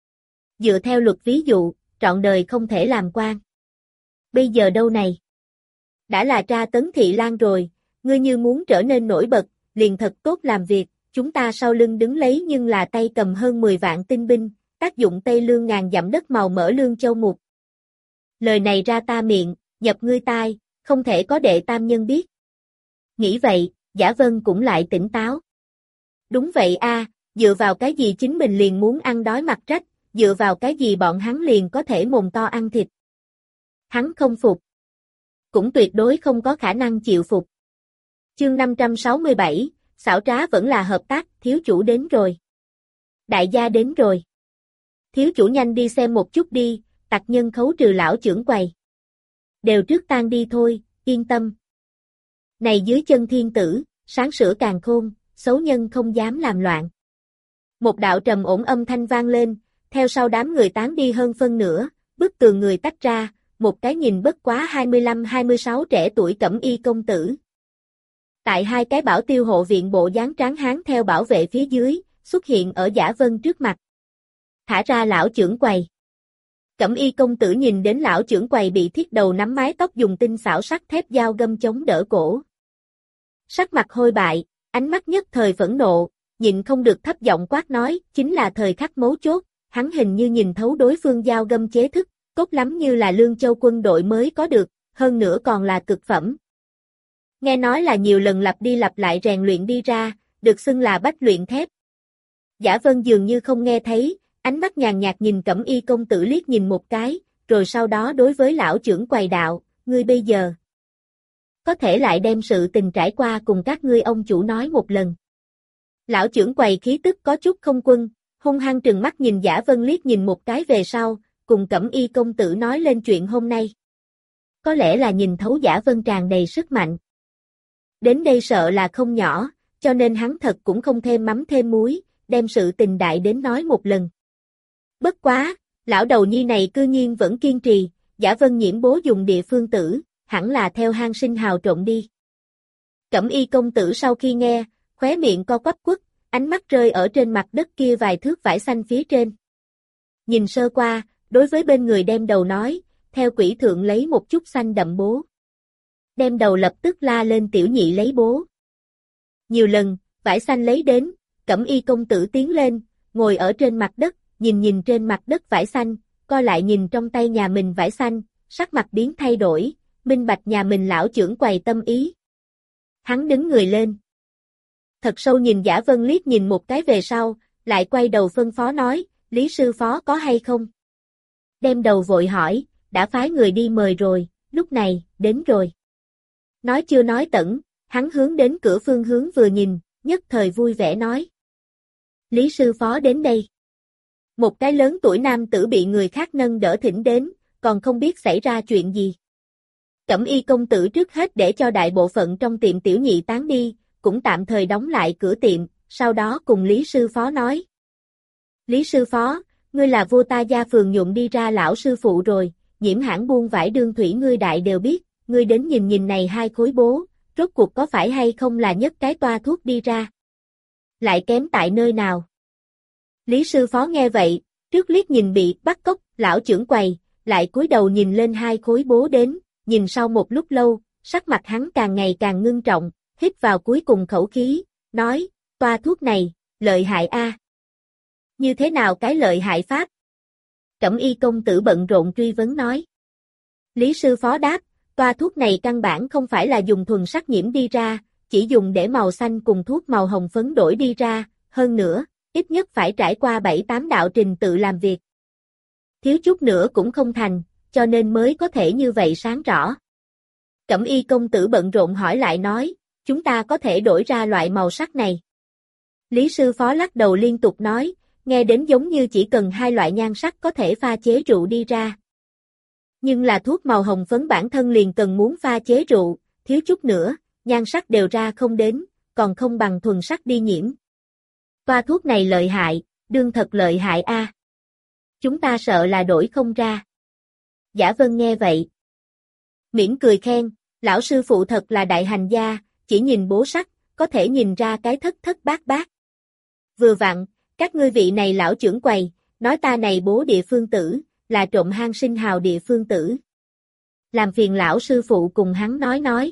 Dựa theo luật ví dụ, trọn đời không thể làm quan. Bây giờ đâu này? Đã là tra tấn thị lang rồi, ngươi như muốn trở nên nổi bật, liền thật tốt làm việc, chúng ta sau lưng đứng lấy nhưng là tay cầm hơn mười vạn tinh binh, tác dụng Tây Lương ngàn dặm đất màu mỡ lương châu mục. Lời này ra ta miệng, nhập ngươi tai, không thể có đệ tam nhân biết. Nghĩ vậy, Giả Vân cũng lại tỉnh táo. Đúng vậy a, dựa vào cái gì chính mình liền muốn ăn đói mặt rách, dựa vào cái gì bọn hắn liền có thể mồm to ăn thịt. Hắn không phục. Cũng tuyệt đối không có khả năng chịu phục. Chương năm trăm sáu mươi bảy, xảo trá vẫn là hợp tác, thiếu chủ đến rồi. Đại gia đến rồi. Thiếu chủ nhanh đi xem một chút đi, tặc nhân khấu trừ lão trưởng quầy. Đều trước tan đi thôi, yên tâm. Này dưới chân thiên tử, sáng sủa càng khôn, xấu nhân không dám làm loạn. Một đạo trầm ổn âm thanh vang lên, theo sau đám người tán đi hơn phân nửa, bức tường người tách ra, một cái nhìn bất quá hai mươi lăm hai mươi sáu trẻ tuổi cẩm y công tử. Tại hai cái bảo tiêu hộ viện bộ dáng tráng hán theo bảo vệ phía dưới, xuất hiện ở Giả Vân trước mặt. Thả ra lão trưởng quầy. Cẩm y công tử nhìn đến lão trưởng quầy bị thiết đầu nắm mái tóc dùng tinh xảo sắt thép dao găm chống đỡ cổ. Sắc mặt hôi bại, ánh mắt nhất thời phẫn nộ, nhịn không được thấp giọng quát nói, chính là thời khắc mấu chốt, hắn hình như nhìn thấu đối phương dao găm chế thức, cốt lắm như là Lương Châu quân đội mới có được, hơn nữa còn là cực phẩm. Nghe nói là nhiều lần lặp đi lặp lại rèn luyện đi ra, được xưng là bách luyện thép. Giả Vân dường như không nghe thấy, ánh mắt nhàn nhạt nhìn Cẩm y công tử liếc nhìn một cái, rồi sau đó đối với lão trưởng quầy đạo, ngươi bây giờ có thể lại đem sự tình trải qua cùng các ngươi ông chủ nói một lần. Lão trưởng quầy khí tức có chút không quân, hung hăng trừng mắt nhìn Giả Vân liếc nhìn một cái về sau, cùng Cẩm y công tử nói lên chuyện hôm nay. Có lẽ là nhìn thấu Giả Vân tràn đầy sức mạnh. Đến đây sợ là không nhỏ, cho nên hắn thật cũng không thêm mắm thêm muối, đem sự tình đại đến nói một lần. Bất quá, lão đầu nhi này cư nhiên vẫn kiên trì, Giả Vân nhiễm bố dùng địa phương tử, hẳn là theo hang sinh hào trộn đi. Cẩm y công tử sau khi nghe, khóe miệng co quắp quất, ánh mắt rơi ở trên mặt đất kia vài thước vải xanh phía trên. Nhìn sơ qua, đối với bên người đem đầu nói, theo quỷ thượng lấy một chút xanh đậm bố. Đem đầu lập tức la lên tiểu nhị lấy bố. Nhiều lần, vải xanh lấy đến, Cẩm y công tử tiến lên, ngồi ở trên mặt đất, nhìn nhìn trên mặt đất vải xanh, coi lại nhìn trong tay nhà mình vải xanh, sắc mặt biến thay đổi, minh bạch nhà mình lão trưởng quầy tâm ý. Hắn đứng người lên. Thật sâu nhìn Giả Vân liếc nhìn một cái về sau, lại quay đầu phân phó nói, Lý sư phó có hay không? Đem đầu vội hỏi, đã phái người đi mời rồi, lúc này, đến rồi. Nói chưa nói tẩn, hắn hướng đến cửa phương hướng vừa nhìn, nhất thời vui vẻ nói. Lý sư phó đến đây. Một cái lớn tuổi nam tử bị người khác nâng đỡ thỉnh đến, còn không biết xảy ra chuyện gì. Cẩm y công tử trước hết để cho đại bộ phận trong tiệm tiểu nhị tán đi, cũng tạm thời đóng lại cửa tiệm, sau đó cùng Lý sư phó nói. Lý sư phó, ngươi là vô ta gia phường nhuộm đi ra lão sư phụ rồi, nhiễm hãng buôn vải đương thủy ngươi đại đều biết, ngươi đến nhìn nhìn này hai khối bố, rốt cuộc có phải hay không là nhất cái toa thuốc đi ra. Lại kém tại nơi nào? Lý sư phó nghe vậy, trước liếc nhìn bị bắt cóc, lão trưởng quầy, lại cúi đầu nhìn lên hai khối bố đến, nhìn sau một lúc lâu, sắc mặt hắn càng ngày càng ngưng trọng, hít vào cuối cùng khẩu khí, nói, toa thuốc này, lợi hại a. Như thế nào cái lợi hại pháp? Cẩm y công tử bận rộn truy vấn nói. Lý sư phó đáp, toa thuốc này căn bản không phải là dùng thuần sắc nhiễm đi ra, chỉ dùng để màu xanh cùng thuốc màu hồng phấn đổi đi ra, hơn nữa, ít nhất phải trải qua bảy tám đạo trình tự làm việc. Thiếu chút nữa cũng không thành, cho nên mới có thể như vậy sáng rõ. Cẩm y công tử bận rộn hỏi lại nói, chúng ta có thể đổi ra loại màu sắc này. Lý sư phó lắc đầu liên tục nói, nghe đến giống như chỉ cần hai loại nhan sắc có thể pha chế rượu đi ra. Nhưng là thuốc màu hồng phấn bản thân liền cần muốn pha chế rượu, thiếu chút nữa, nhan sắc đều ra không đến, còn không bằng thuần sắc đi nhiễm. Toa thuốc này lợi hại, đương thật lợi hại a. Chúng ta sợ là đổi không ra. Giả Vân nghe vậy. Mỉm cười khen, lão sư phụ thật là đại hành gia, chỉ nhìn bố sắc, có thể nhìn ra cái thất thất bát bát. Vừa vặn, các ngươi vị này lão trưởng quầy, nói ta này bố địa phương tử, là trộm hang sinh hào địa phương tử. Làm phiền lão sư phụ cùng hắn nói nói.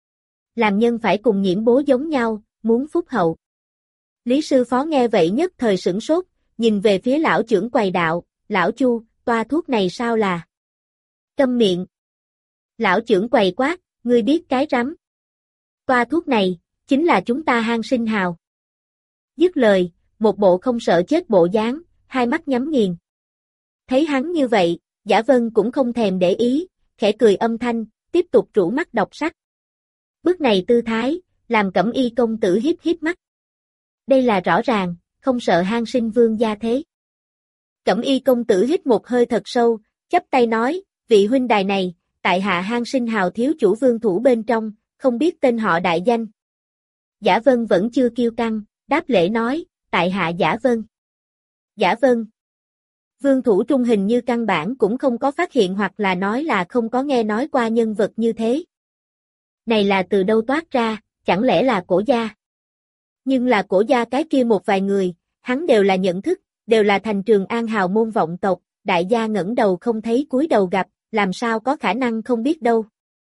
Làm nhân phải cùng nhiễm bố giống nhau, muốn phúc hậu. Lý sư phó nghe vậy nhất thời sửng sốt, nhìn về phía lão trưởng quầy đạo, lão Chu, toa thuốc này sao là? Câm miệng. Lão trưởng quầy quát, ngươi biết cái rắm. Toa thuốc này, chính là chúng ta hang sinh hào. Dứt lời, một bộ không sợ chết bộ dáng, hai mắt nhắm nghiền. Thấy hắn như vậy, Giả Vân cũng không thèm để ý, khẽ cười âm thanh, tiếp tục rũ mắt đọc sách. Bước này tư thái, làm Cẩm y công tử híp híp mắt. Đây là rõ ràng, không sợ hang sinh vương gia thế. Cẩm y công tử hít một hơi thật sâu, chắp tay nói, vị huynh đài này, tại hạ hang sinh hào thiếu chủ vương thủ bên trong, không biết tên họ đại danh. Giả Vân vẫn chưa kiêu căng, đáp lễ nói, tại hạ Giả Vân. Giả Vân. Vương thủ trung hình như căn bản cũng không có phát hiện hoặc là nói là không có nghe nói qua nhân vật như thế. Này là từ đâu toát ra, chẳng lẽ là cổ gia? Nhưng là cổ gia cái kia một vài người, hắn đều là nhận thức, đều là thành Trường An hào môn vọng tộc, đại gia ngẩng đầu không thấy cúi đầu gặp, làm sao có khả năng không biết đâu.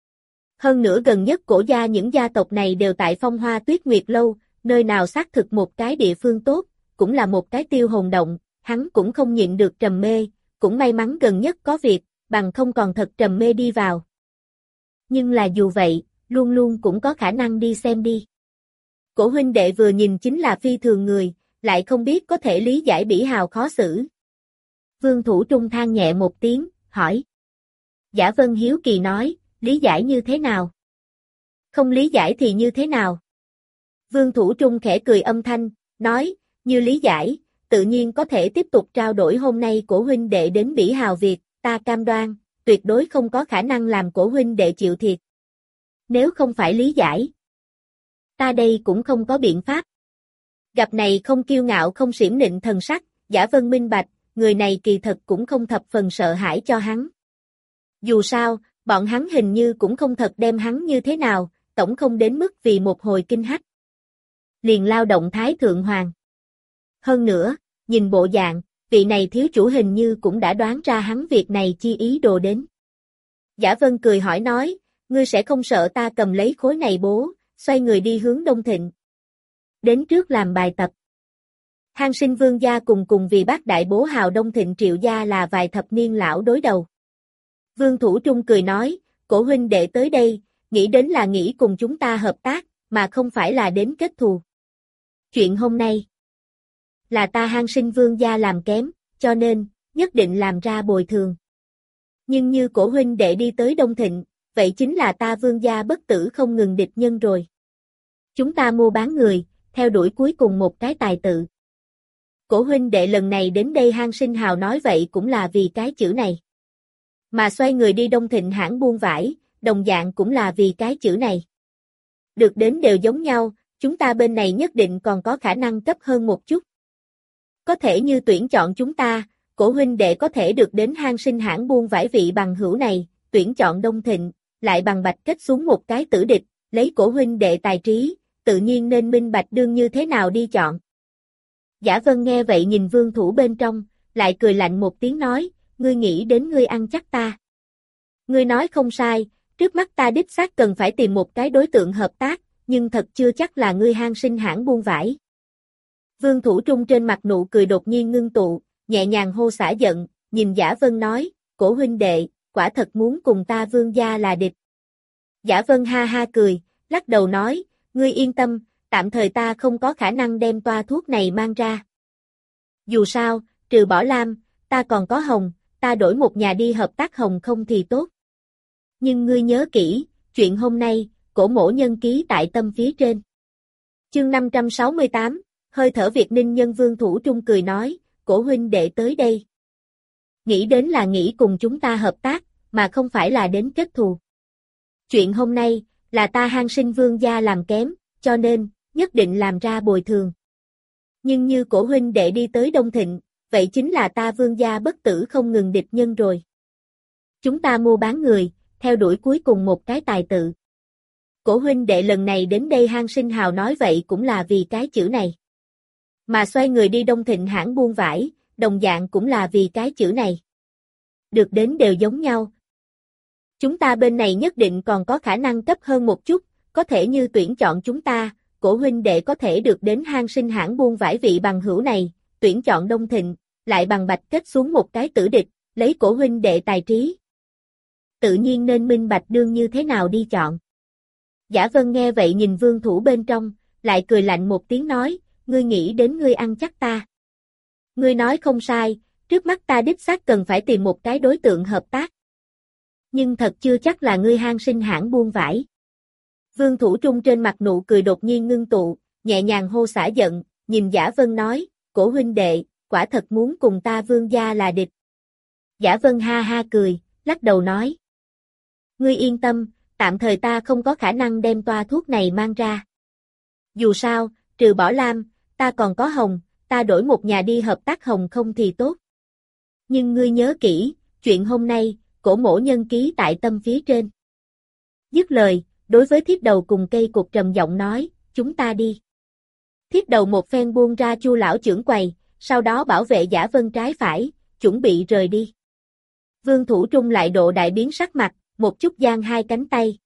Hơn nữa gần nhất cổ gia những gia tộc này đều tại Phong Hoa Tuyết Nguyệt Lâu, nơi nào xác thực một cái địa phương tốt, cũng là một cái tiêu hồn động, hắn cũng không nhịn được trầm mê, cũng may mắn gần nhất có việc, bằng không còn thật trầm mê đi vào. Nhưng là dù vậy, luôn luôn cũng có khả năng đi xem đi. Cổ huynh đệ vừa nhìn chính là phi thường người, lại không biết có thể lý giải bỉ hào khó xử. Vương thủ trung than nhẹ một tiếng, hỏi. Giả Vân hiếu kỳ nói, lý giải như thế nào? Không lý giải thì như thế nào? Vương thủ trung khẽ cười âm thanh, nói, như lý giải, tự nhiên có thể tiếp tục trao đổi hôm nay cổ huynh đệ đến bỉ hào việc, ta cam đoan, tuyệt đối không có khả năng làm cổ huynh đệ chịu thiệt. Nếu không phải lý giải, ta đây cũng không có biện pháp. Gặp này không kiêu ngạo không xiểm nịnh thần sắc, Giả Vân minh bạch, người này kỳ thật cũng không thập phần sợ hãi cho hắn. Dù sao, bọn hắn hình như cũng không thật đem hắn như thế nào, tổng không đến mức vì một hồi kinh hách. Liền lao động thái thượng hoàng. Hơn nữa, nhìn bộ dạng, vị này thiếu chủ hình như cũng đã đoán ra hắn việc này chi ý đồ đến. Giả Vân cười hỏi nói, ngươi sẽ không sợ ta cầm lấy khối này bố, xoay người đi hướng Đông Thịnh. Đến trước làm bài tập. Hang sinh vương gia cùng cùng vì bác đại bố hào Đông Thịnh Triệu gia là vài thập niên lão đối đầu. Vương thủ trung cười nói, cổ huynh đệ tới đây, nghĩ đến là nghĩ cùng chúng ta hợp tác, mà không phải là đến kết thù. Chuyện hôm nay là ta hang sinh vương gia làm kém, cho nên, nhất định làm ra bồi thường. Nhưng như cổ huynh đệ đi tới Đông Thịnh, vậy chính là ta Vương gia bất tử không ngừng địch nhân rồi. Chúng ta mua bán người, theo đuổi cuối cùng một cái tài tự. Cổ huynh đệ lần này đến đây Hang Sinh Hào nói vậy cũng là vì cái chữ này. Mà xoay người đi Đông Thịnh hãng buôn vải, đồng dạng cũng là vì cái chữ này. Được đến đều giống nhau, chúng ta bên này nhất định còn có khả năng cấp hơn một chút. Có thể như tuyển chọn chúng ta, cổ huynh đệ có thể được đến Hang Sinh hãng buôn vải vị bằng hữu này, tuyển chọn Đông Thịnh, lại bằng bạch kết xuống một cái tử địch, lấy cổ huynh đệ tài trí, tự nhiên nên minh bạch đương như thế nào đi chọn. Giả Vân nghe vậy nhìn Vương Thủ bên trong, lại cười lạnh một tiếng nói, ngươi nghĩ đến ngươi ăn chắc ta. Ngươi nói không sai, trước mắt ta đích xác cần phải tìm một cái đối tượng hợp tác, nhưng thật chưa chắc là ngươi Hang Sinh hãng buôn vải. Vương Thủ Trung trên mặt nụ cười đột nhiên ngưng tụ, nhẹ nhàng hô xả giận, nhìn Giả Vân nói, cổ huynh đệ, quả thật muốn cùng ta Vương gia là địch. Giả Vân ha ha cười, lắc đầu nói, ngươi yên tâm, tạm thời ta không có khả năng đem toa thuốc này mang ra. Dù sao, trừ bỏ Lam, ta còn có Hồng, ta đổi một nhà đi hợp tác Hồng không thì tốt. Nhưng ngươi nhớ kỹ, chuyện hôm nay, cổ mỗ nhân ký tại tâm phía trên. Chương năm trăm sáu mươi tám, hơi thở Việt Ninh nhân Vương Thủ Trung cười nói, cổ huynh đệ tới đây. Nghĩ đến là nghĩ cùng chúng ta hợp tác, mà không phải là đến kết thù. Chuyện hôm nay, là ta Hang Sinh Vương gia làm kém, cho nên, nhất định làm ra bồi thường. Nhưng như cổ huynh đệ đi tới Đông Thịnh, vậy chính là ta Vương gia bất tử không ngừng địch nhân rồi. Chúng ta mua bán người, theo đuổi cuối cùng một cái tài tự. Cổ huynh đệ lần này đến đây Hang Sinh Hào nói vậy cũng là vì cái chữ này. Mà xoay người đi Đông Thịnh hãng buôn vải, đồng dạng cũng là vì cái chữ này. Được đến đều giống nhau. Chúng ta bên này nhất định còn có khả năng cấp hơn một chút, có thể như tuyển chọn chúng ta, cổ huynh đệ có thể được đến Hang Sinh hãng buôn vải vị bằng hữu này, tuyển chọn Đông Thịnh, lại bằng bạch kết xuống một cái tử địch, lấy cổ huynh đệ tài trí. Tự nhiên nên minh bạch đương như thế nào đi chọn. Giả Vân nghe vậy nhìn Vương Thủ bên trong, lại cười lạnh một tiếng nói, ngươi nghĩ đến ngươi ăn chắc ta. Ngươi nói không sai, trước mắt ta đích xác cần phải tìm một cái đối tượng hợp tác. Nhưng thật chưa chắc là ngươi Hang Sinh hãng buôn vải. Vương Thủ Trung trên mặt nụ cười đột nhiên ngưng tụ, nhẹ nhàng hô xả giận, nhìn Giả Vân nói, cổ huynh đệ, quả thật muốn cùng ta Vương gia là địch. Giả Vân ha ha cười, lắc đầu nói. Ngươi yên tâm, tạm thời ta không có khả năng đem toa thuốc này mang ra. Dù sao, trừ bỏ Lam, ta còn có Hồng, ta đổi một nhà đi hợp tác Hồng không thì tốt. Nhưng ngươi nhớ kỹ, chuyện hôm nay, cổ mỗ nhân ký tại tâm phía trên. Dứt lời, đối với thiết đầu cùng cây cột trầm giọng nói, chúng ta đi. Thiết đầu một phen buông ra Chu lão trưởng quầy, sau đó bảo vệ Giả Vân trái phải, chuẩn bị rời đi. Vương Thủ Trung lại độ đại biến sắc mặt, một chút giang hai cánh tay.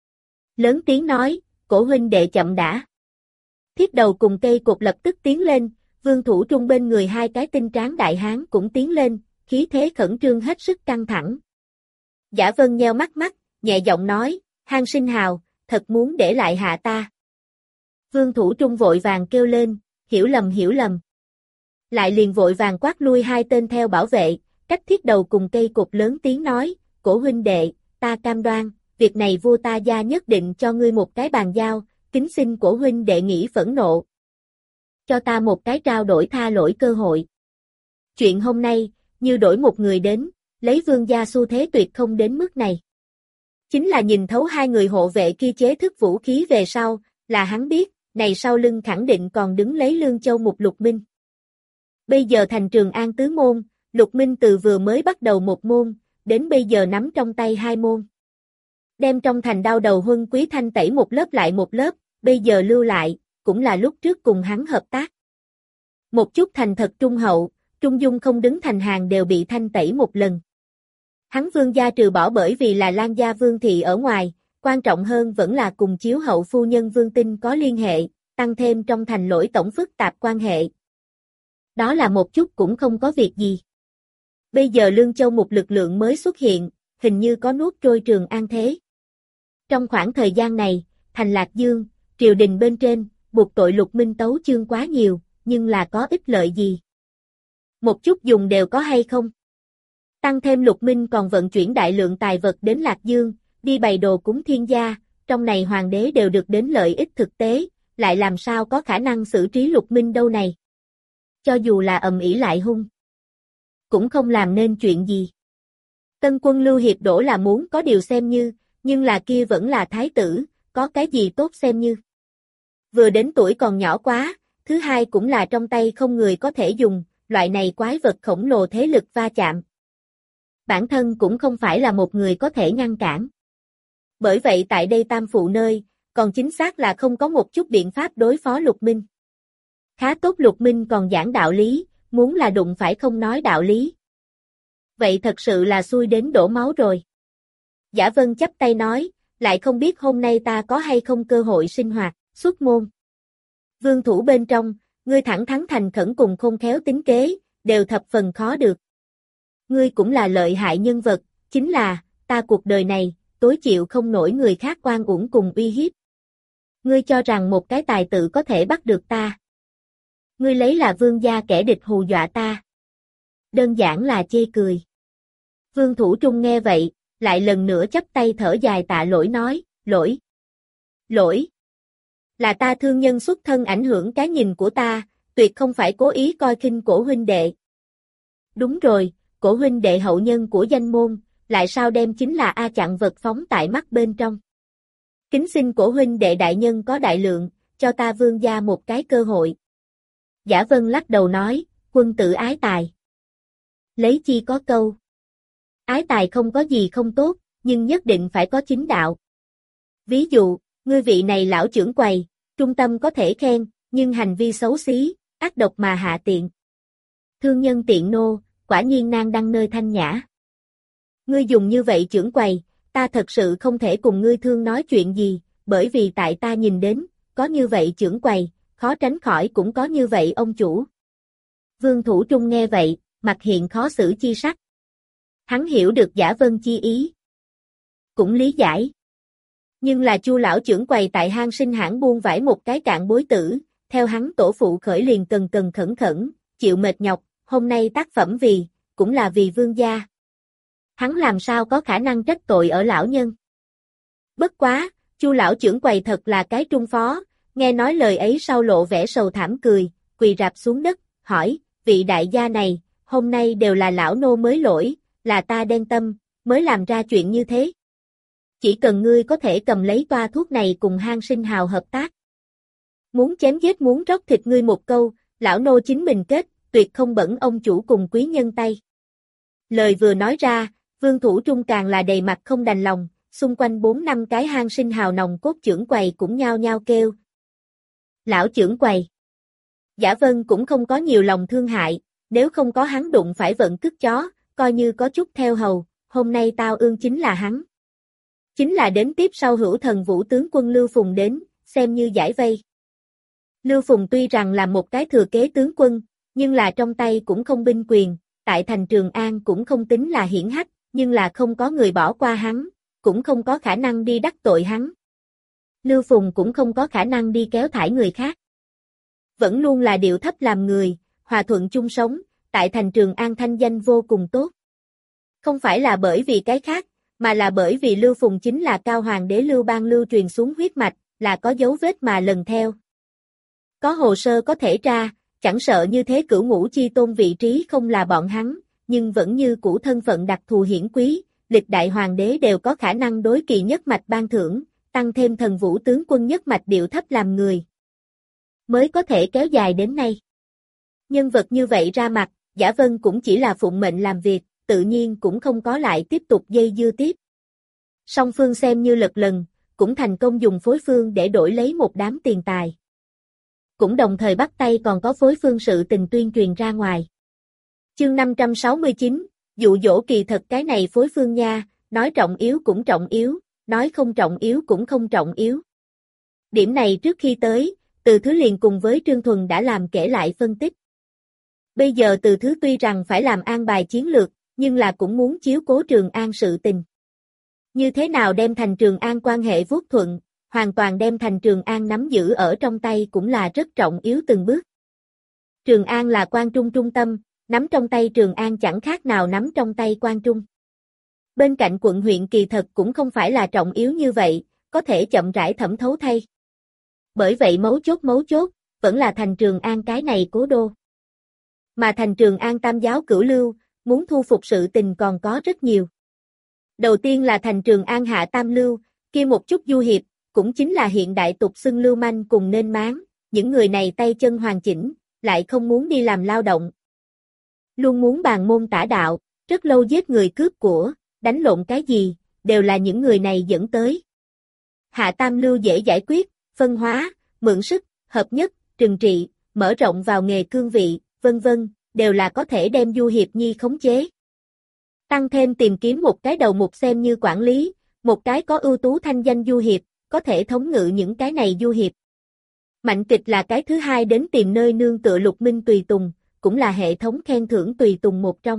Lớn tiếng nói, cổ huynh đệ chậm đã. Thiết đầu cùng cây cột lập tức tiến lên, Vương Thủ Trung bên người hai cái tinh tráng đại hán cũng tiến lên, khí thế khẩn trương hết sức căng thẳng. Giả Vân nheo mắt mắt, nhẹ giọng nói, Hang Sinh Hào, thật muốn để lại hạ ta. Vương Thủ Trung vội vàng kêu lên, hiểu lầm hiểu lầm. Lại liền vội vàng quát lui hai tên theo bảo vệ, cách thiết đầu cùng cây cột lớn tiếng nói, cổ huynh đệ, ta cam đoan, việc này vua ta gia nhất định cho ngươi một cái bàn giao, kính xin cổ huynh đệ nghĩ phẫn nộ. Cho ta một cái trao đổi tha lỗi cơ hội. Chuyện hôm nay, như đổi một người đến, lấy Vương gia xu thế tuyệt không đến mức này. Chính là nhìn thấu hai người hộ vệ kia chế thức vũ khí về sau, là hắn biết, này sau lưng khẳng định còn đứng lấy Lương Châu một Lục Minh. Bây giờ thành Trường An tứ môn, Lục Minh từ vừa mới bắt đầu một môn, đến bây giờ nắm trong tay hai môn. Đem trong thành đao đầu huân quý thanh tẩy một lớp lại một lớp, bây giờ lưu lại, cũng là lúc trước cùng hắn hợp tác. Một chút thành thật trung hậu, trung dung không đứng thành hàng đều bị thanh tẩy một lần. Hắn Vương gia trừ bỏ bởi vì là Lan gia Vương thị ở ngoài, quan trọng hơn vẫn là cùng chiếu hậu phu nhân Vương Tinh có liên hệ, tăng thêm trong thành lỗi tổng phức tạp quan hệ. Đó là một chút cũng không có việc gì. Bây giờ Lương Châu một lực lượng mới xuất hiện, hình như có nuốt trôi Trường An thế. Trong khoảng thời gian này, thành Lạc Dương, triều đình bên trên, buộc tội Lục Minh tấu chương quá nhiều, nhưng là có ích lợi gì? Một chút dùng đều có hay không? Tăng thêm Lục Minh còn vận chuyển đại lượng tài vật đến Lạc Dương, đi bày đồ cúng thiên gia, trong này hoàng đế đều được đến lợi ích thực tế, lại làm sao có khả năng xử trí Lục Minh đâu này. Cho dù là ầm ĩ lại hung, cũng không làm nên chuyện gì. Tân quân Lưu Hiệp đổ là muốn có điều xem như, nhưng là kia vẫn là thái tử, có cái gì tốt xem như. Vừa đến tuổi còn nhỏ quá, thứ hai cũng là trong tay không người có thể dùng, loại này quái vật khổng lồ thế lực va chạm. Bản thân cũng không phải là một người có thể ngăn cản. Bởi vậy tại đây tam phụ nơi, còn chính xác là không có một chút biện pháp đối phó Lục Minh. Khá tốt Lục Minh còn giảng đạo lý, muốn là đụng phải không nói đạo lý. Vậy thật sự là xui đến đổ máu rồi. Giả Vân chắp tay nói, lại không biết hôm nay ta có hay không cơ hội sinh hoạt, xuất môn. Vương thủ bên trong, ngươi thẳng thắn thành khẩn cùng khôn khéo tính kế, đều thập phần khó được. Ngươi cũng là lợi hại nhân vật, chính là, ta cuộc đời này, tối chịu không nổi người khác oan uổng cùng uy hiếp. Ngươi cho rằng một cái tài tử có thể bắt được ta. Ngươi lấy là vương gia kẻ địch hù dọa ta. Đơn giản là chê cười. Vương Thủ Trung nghe vậy, lại lần nữa chắp tay thở dài tạ lỗi nói, lỗi. Lỗi. Là ta thương nhân xuất thân ảnh hưởng cái nhìn của ta, tuyệt không phải cố ý coi khinh cổ huynh đệ. Đúng rồi, cổ huynh đệ hậu nhân của danh môn, lại sao đem chính là A chặn vật phóng tại mắt bên trong. Kính xin cổ huynh đệ đại nhân có đại lượng, cho ta vương gia một cái cơ hội. Giả Vân lắc đầu nói, quân tử ái tài. Lấy chi có câu. Ái tài không có gì không tốt, nhưng nhất định phải có chính đạo. Ví dụ, ngươi vị này lão trưởng quầy, trung tâm có thể khen, nhưng hành vi xấu xí, ác độc mà hạ tiện. Thương nhân tiện nô, quả nhiên nan đăng nơi thanh nhã. Ngươi dùng như vậy trưởng quầy, ta thật sự không thể cùng ngươi thương nói chuyện gì, bởi vì tại ta nhìn đến, có như vậy trưởng quầy, khó tránh khỏi cũng có như vậy ông chủ. Vương Thủ Trung nghe vậy, mặt hiện khó xử chi sắc. Hắn hiểu được Giả Vân chi ý. Cũng lý giải. Nhưng là Chu lão trưởng quầy tại hang sinh hãng buôn vải một cái cạn bối tử, theo hắn tổ phụ khởi liền cần cần khẩn khẩn, chịu mệt nhọc, hôm nay tác phẩm vì, cũng là vì vương gia. Hắn làm sao có khả năng trách tội ở lão nhân. Bất quá, Chu lão trưởng quầy thật là cái trung phó, nghe nói lời ấy sau lộ vẻ sầu thảm cười, quỳ rạp xuống đất, hỏi, vị đại gia này, hôm nay đều là lão nô mới lỗi, là ta đen tâm, mới làm ra chuyện như thế. Chỉ cần ngươi có thể cầm lấy toa thuốc này cùng hang sinh hào hợp tác. Muốn chém giết muốn róc thịt ngươi một câu, lão nô chính mình kết, tuyệt không bẩn ông chủ cùng quý nhân tay. Lời vừa nói ra, Vương Thủ Trung càng là đầy mặt không đành lòng, xung quanh bốn năm cái hang sinh hào nòng cốt trưởng quầy cũng nhao nhao kêu. Lão trưởng quầy. Giả Vân cũng không có nhiều lòng thương hại, nếu không có hắn đụng phải vận cứt chó, coi như có chút theo hầu, hôm nay tao ương chính là hắn. Chính là đến tiếp sau hữu thần vũ tướng quân Lưu Phùng đến, xem như giải vây. Lưu Phùng tuy rằng là một cái thừa kế tướng quân, nhưng là trong tay cũng không binh quyền, tại thành Trường An cũng không tính là hiển hách, nhưng là không có người bỏ qua hắn, cũng không có khả năng đi đắc tội hắn. Lưu Phùng cũng không có khả năng đi kéo thải người khác. Vẫn luôn là điệu thấp làm người, hòa thuận chung sống, tại thành Trường An thanh danh vô cùng tốt. Không phải là bởi vì cái khác, mà là bởi vì Lưu Phùng chính là cao hoàng đế Lưu Bang lưu truyền xuống huyết mạch, là có dấu vết mà lần theo. Có hồ sơ có thể tra, chẳng sợ như thế cửu ngũ chi tôn vị trí không là bọn hắn, nhưng vẫn như cũ thân phận đặc thù hiển quý, lịch đại hoàng đế đều có khả năng đối kỳ nhất mạch ban thưởng, tăng thêm thần vũ tướng quân nhất mạch điệu thấp làm người. Mới có thể kéo dài đến nay. Nhân vật như vậy ra mặt, Giả Vân cũng chỉ là phụng mệnh làm việc, tự nhiên cũng không có lại tiếp tục dây dưa tiếp. Song phương xem như lật lần, cũng thành công dùng phối phương để đổi lấy một đám tiền tài. Cũng đồng thời bắt tay còn có phối phương sự tình tuyên truyền ra ngoài. Chương năm trăm sáu mươi chín, dụ dỗ kỳ thật cái này phối phương nha, nói trọng yếu cũng trọng yếu, nói không trọng yếu cũng không trọng yếu. Điểm này trước khi tới, Từ Thứ liền cùng với Trương Thuần đã làm kể lại phân tích. Bây giờ Từ Thứ tuy rằng phải làm an bài chiến lược, nhưng là cũng muốn chiếu cố Trường An sự tình. Như thế nào đem thành Trường An quan hệ vuốt thuận, hoàn toàn đem thành Trường An nắm giữ ở trong tay cũng là rất trọng yếu từng bước. Trường An là quan trung trung tâm, nắm trong tay Trường An chẳng khác nào nắm trong tay Quan Trung. Bên cạnh quận huyện kỳ thật cũng không phải là trọng yếu như vậy, có thể chậm rãi thẩm thấu thay. Bởi vậy mấu chốt mấu chốt, vẫn là thành Trường An cái này cố đô. Mà thành Trường An tam giáo cửu lưu, muốn thu phục sự tình còn có rất nhiều. Đầu tiên là thành Trường An hạ tam lưu, kia một chút du hiệp, cũng chính là hiện đại tục xưng lưu manh cùng nên máng, những người này tay chân hoàn chỉnh, lại không muốn đi làm lao động. Luôn muốn bàn môn tả đạo, rất lâu giết người cướp của, đánh lộn cái gì, đều là những người này dẫn tới. Hạ tam lưu dễ giải quyết, phân hóa, mượn sức, hợp nhất, trừng trị, mở rộng vào nghề cương vị, vân vân, đều là có thể đem du hiệp nhi khống chế. Tăng thêm tìm kiếm một cái đầu mục xem như quản lý, một cái có ưu tú thanh danh du hiệp, có thể thống ngự những cái này du hiệp. Mạnh kịch là cái thứ hai đến tìm nơi nương tựa Lục Minh tùy tùng, cũng là hệ thống khen thưởng tùy tùng một trong.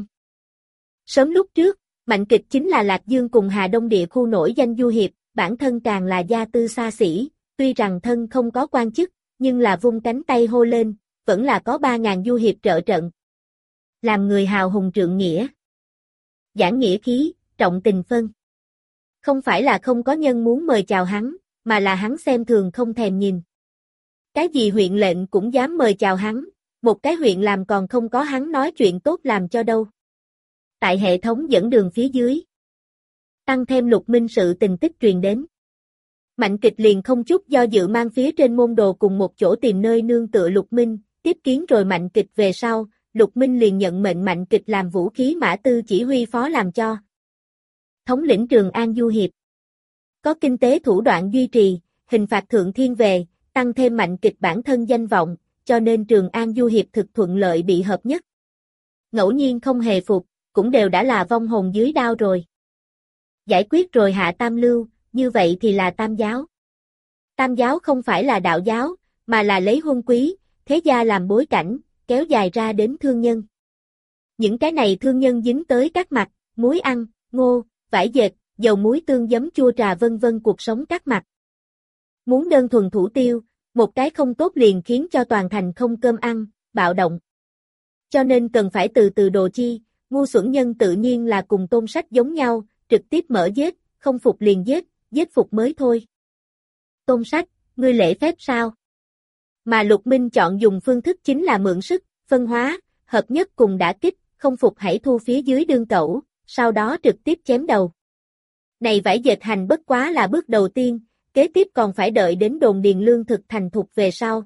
Sớm lúc trước, Mạnh kịch chính là Lạc Dương cùng Hà Đông địa khu nổi danh du hiệp, bản thân càng là gia tư xa xỉ, tuy rằng thân không có quan chức, nhưng là vung cánh tay hô lên, vẫn là có ba ngàn du hiệp trợ trận. Làm người hào hùng trượng nghĩa. Giảng nghĩa khí, trọng tình phân. Không phải là không có nhân muốn mời chào hắn, mà là hắn xem thường không thèm nhìn. Cái gì huyện lệnh cũng dám mời chào hắn, một cái huyện làm còn không có hắn nói chuyện tốt làm cho đâu. Tại hệ thống dẫn đường phía dưới. Tăng thêm Lục Minh sự tình tích truyền đến. Mạnh kịch liền không chút do dự mang phía trên môn đồ cùng một chỗ tìm nơi nương tựa Lục Minh, tiếp kiến rồi Mạnh kịch về sau, Lục Minh liền nhận mệnh Mạnh kịch làm vũ khí mã tư chỉ huy phó làm cho. Thống lĩnh Trường An du hiệp. Có kinh tế thủ đoạn duy trì, hình phạt thượng thiên về, tăng thêm Mạnh kịch bản thân danh vọng, cho nên Trường An du hiệp thực thuận lợi bị hợp nhất. Ngẫu nhiên không hề phục, cũng đều đã là vong hồn dưới đao rồi. Giải quyết rồi hạ tam lưu, như vậy thì là tam giáo. Tam giáo không phải là đạo giáo, mà là lấy huân quý, thế gia làm bối cảnh, kéo dài ra đến thương nhân. Những cái này thương nhân dính tới các mặt, muối ăn, ngô, vải dệt, dầu muối tương giấm chua trà vân vân cuộc sống các mặt. Muốn đơn thuần thủ tiêu, một cái không tốt liền khiến cho toàn thành không cơm ăn, bạo động. Cho nên cần phải từ từ đồ chi, ngu xuẩn nhân tự nhiên là cùng Tôn Sách giống nhau, trực tiếp mở giết, không phục liền giết, giết phục mới thôi. Tôn Sách, ngươi lễ phép sao? Mà Lục Minh chọn dùng phương thức chính là mượn sức, phân hóa, hợp nhất cùng đả kích, không phục hãy thu phía dưới đương cẩu, sau đó trực tiếp chém đầu. Này vải dệt hành bất quá là bước đầu tiên, kế tiếp còn phải đợi đến đồn điền lương thực thành thục về sau.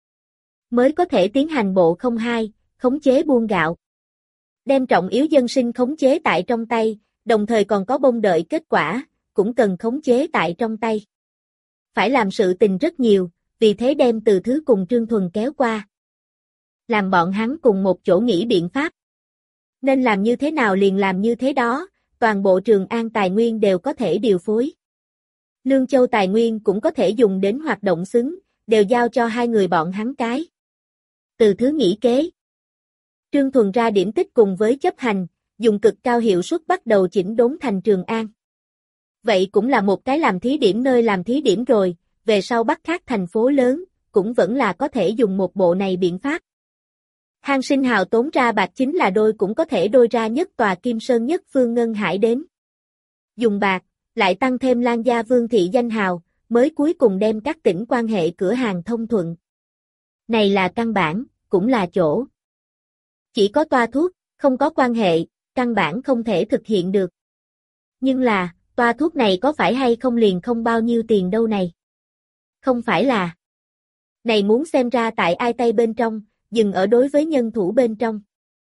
Mới có thể tiến hành bộ không hai, khống chế buôn gạo. Đem trọng yếu dân sinh khống chế tại trong tay, đồng thời còn có bông đợi kết quả, cũng cần khống chế tại trong tay. Phải làm sự tình rất nhiều, vì thế đem Từ Thứ cùng Trương Thuần kéo qua. Làm bọn hắn cùng một chỗ nghĩ biện pháp. Nên làm như thế nào liền làm như thế đó, toàn bộ Trường An tài nguyên đều có thể điều phối. Lương Châu tài nguyên cũng có thể dùng đến hoạt động xứng, đều giao cho hai người bọn hắn cái. Từ Thứ nghĩ kế. Trương Thuần ra điểm tích cùng với chấp hành, dùng cực cao hiệu suất bắt đầu chỉnh đốn thành Trường An. Vậy cũng là một cái làm thí điểm nơi làm thí điểm rồi, về sau bắt khác thành phố lớn, cũng vẫn là có thể dùng một bộ này biện pháp. Hàn Sinh hào tốn ra bạc chính là đôi cũng có thể đôi ra nhất tòa Kim Sơn nhất phương Ngân Hải đến. Dùng bạc, lại tăng thêm Lan Gia Vương thị danh hào, mới cuối cùng đem các tỉnh quan hệ cửa hàng thông thuận. Này là căn bản, cũng là chỗ. Chỉ có toa thuốc, không có quan hệ, căn bản không thể thực hiện được. Nhưng là, toa thuốc này có phải hay không liền không bao nhiêu tiền đâu này? Không phải là. Này muốn xem ra tại ai tay bên trong, dừng ở đối với nhân thủ bên trong.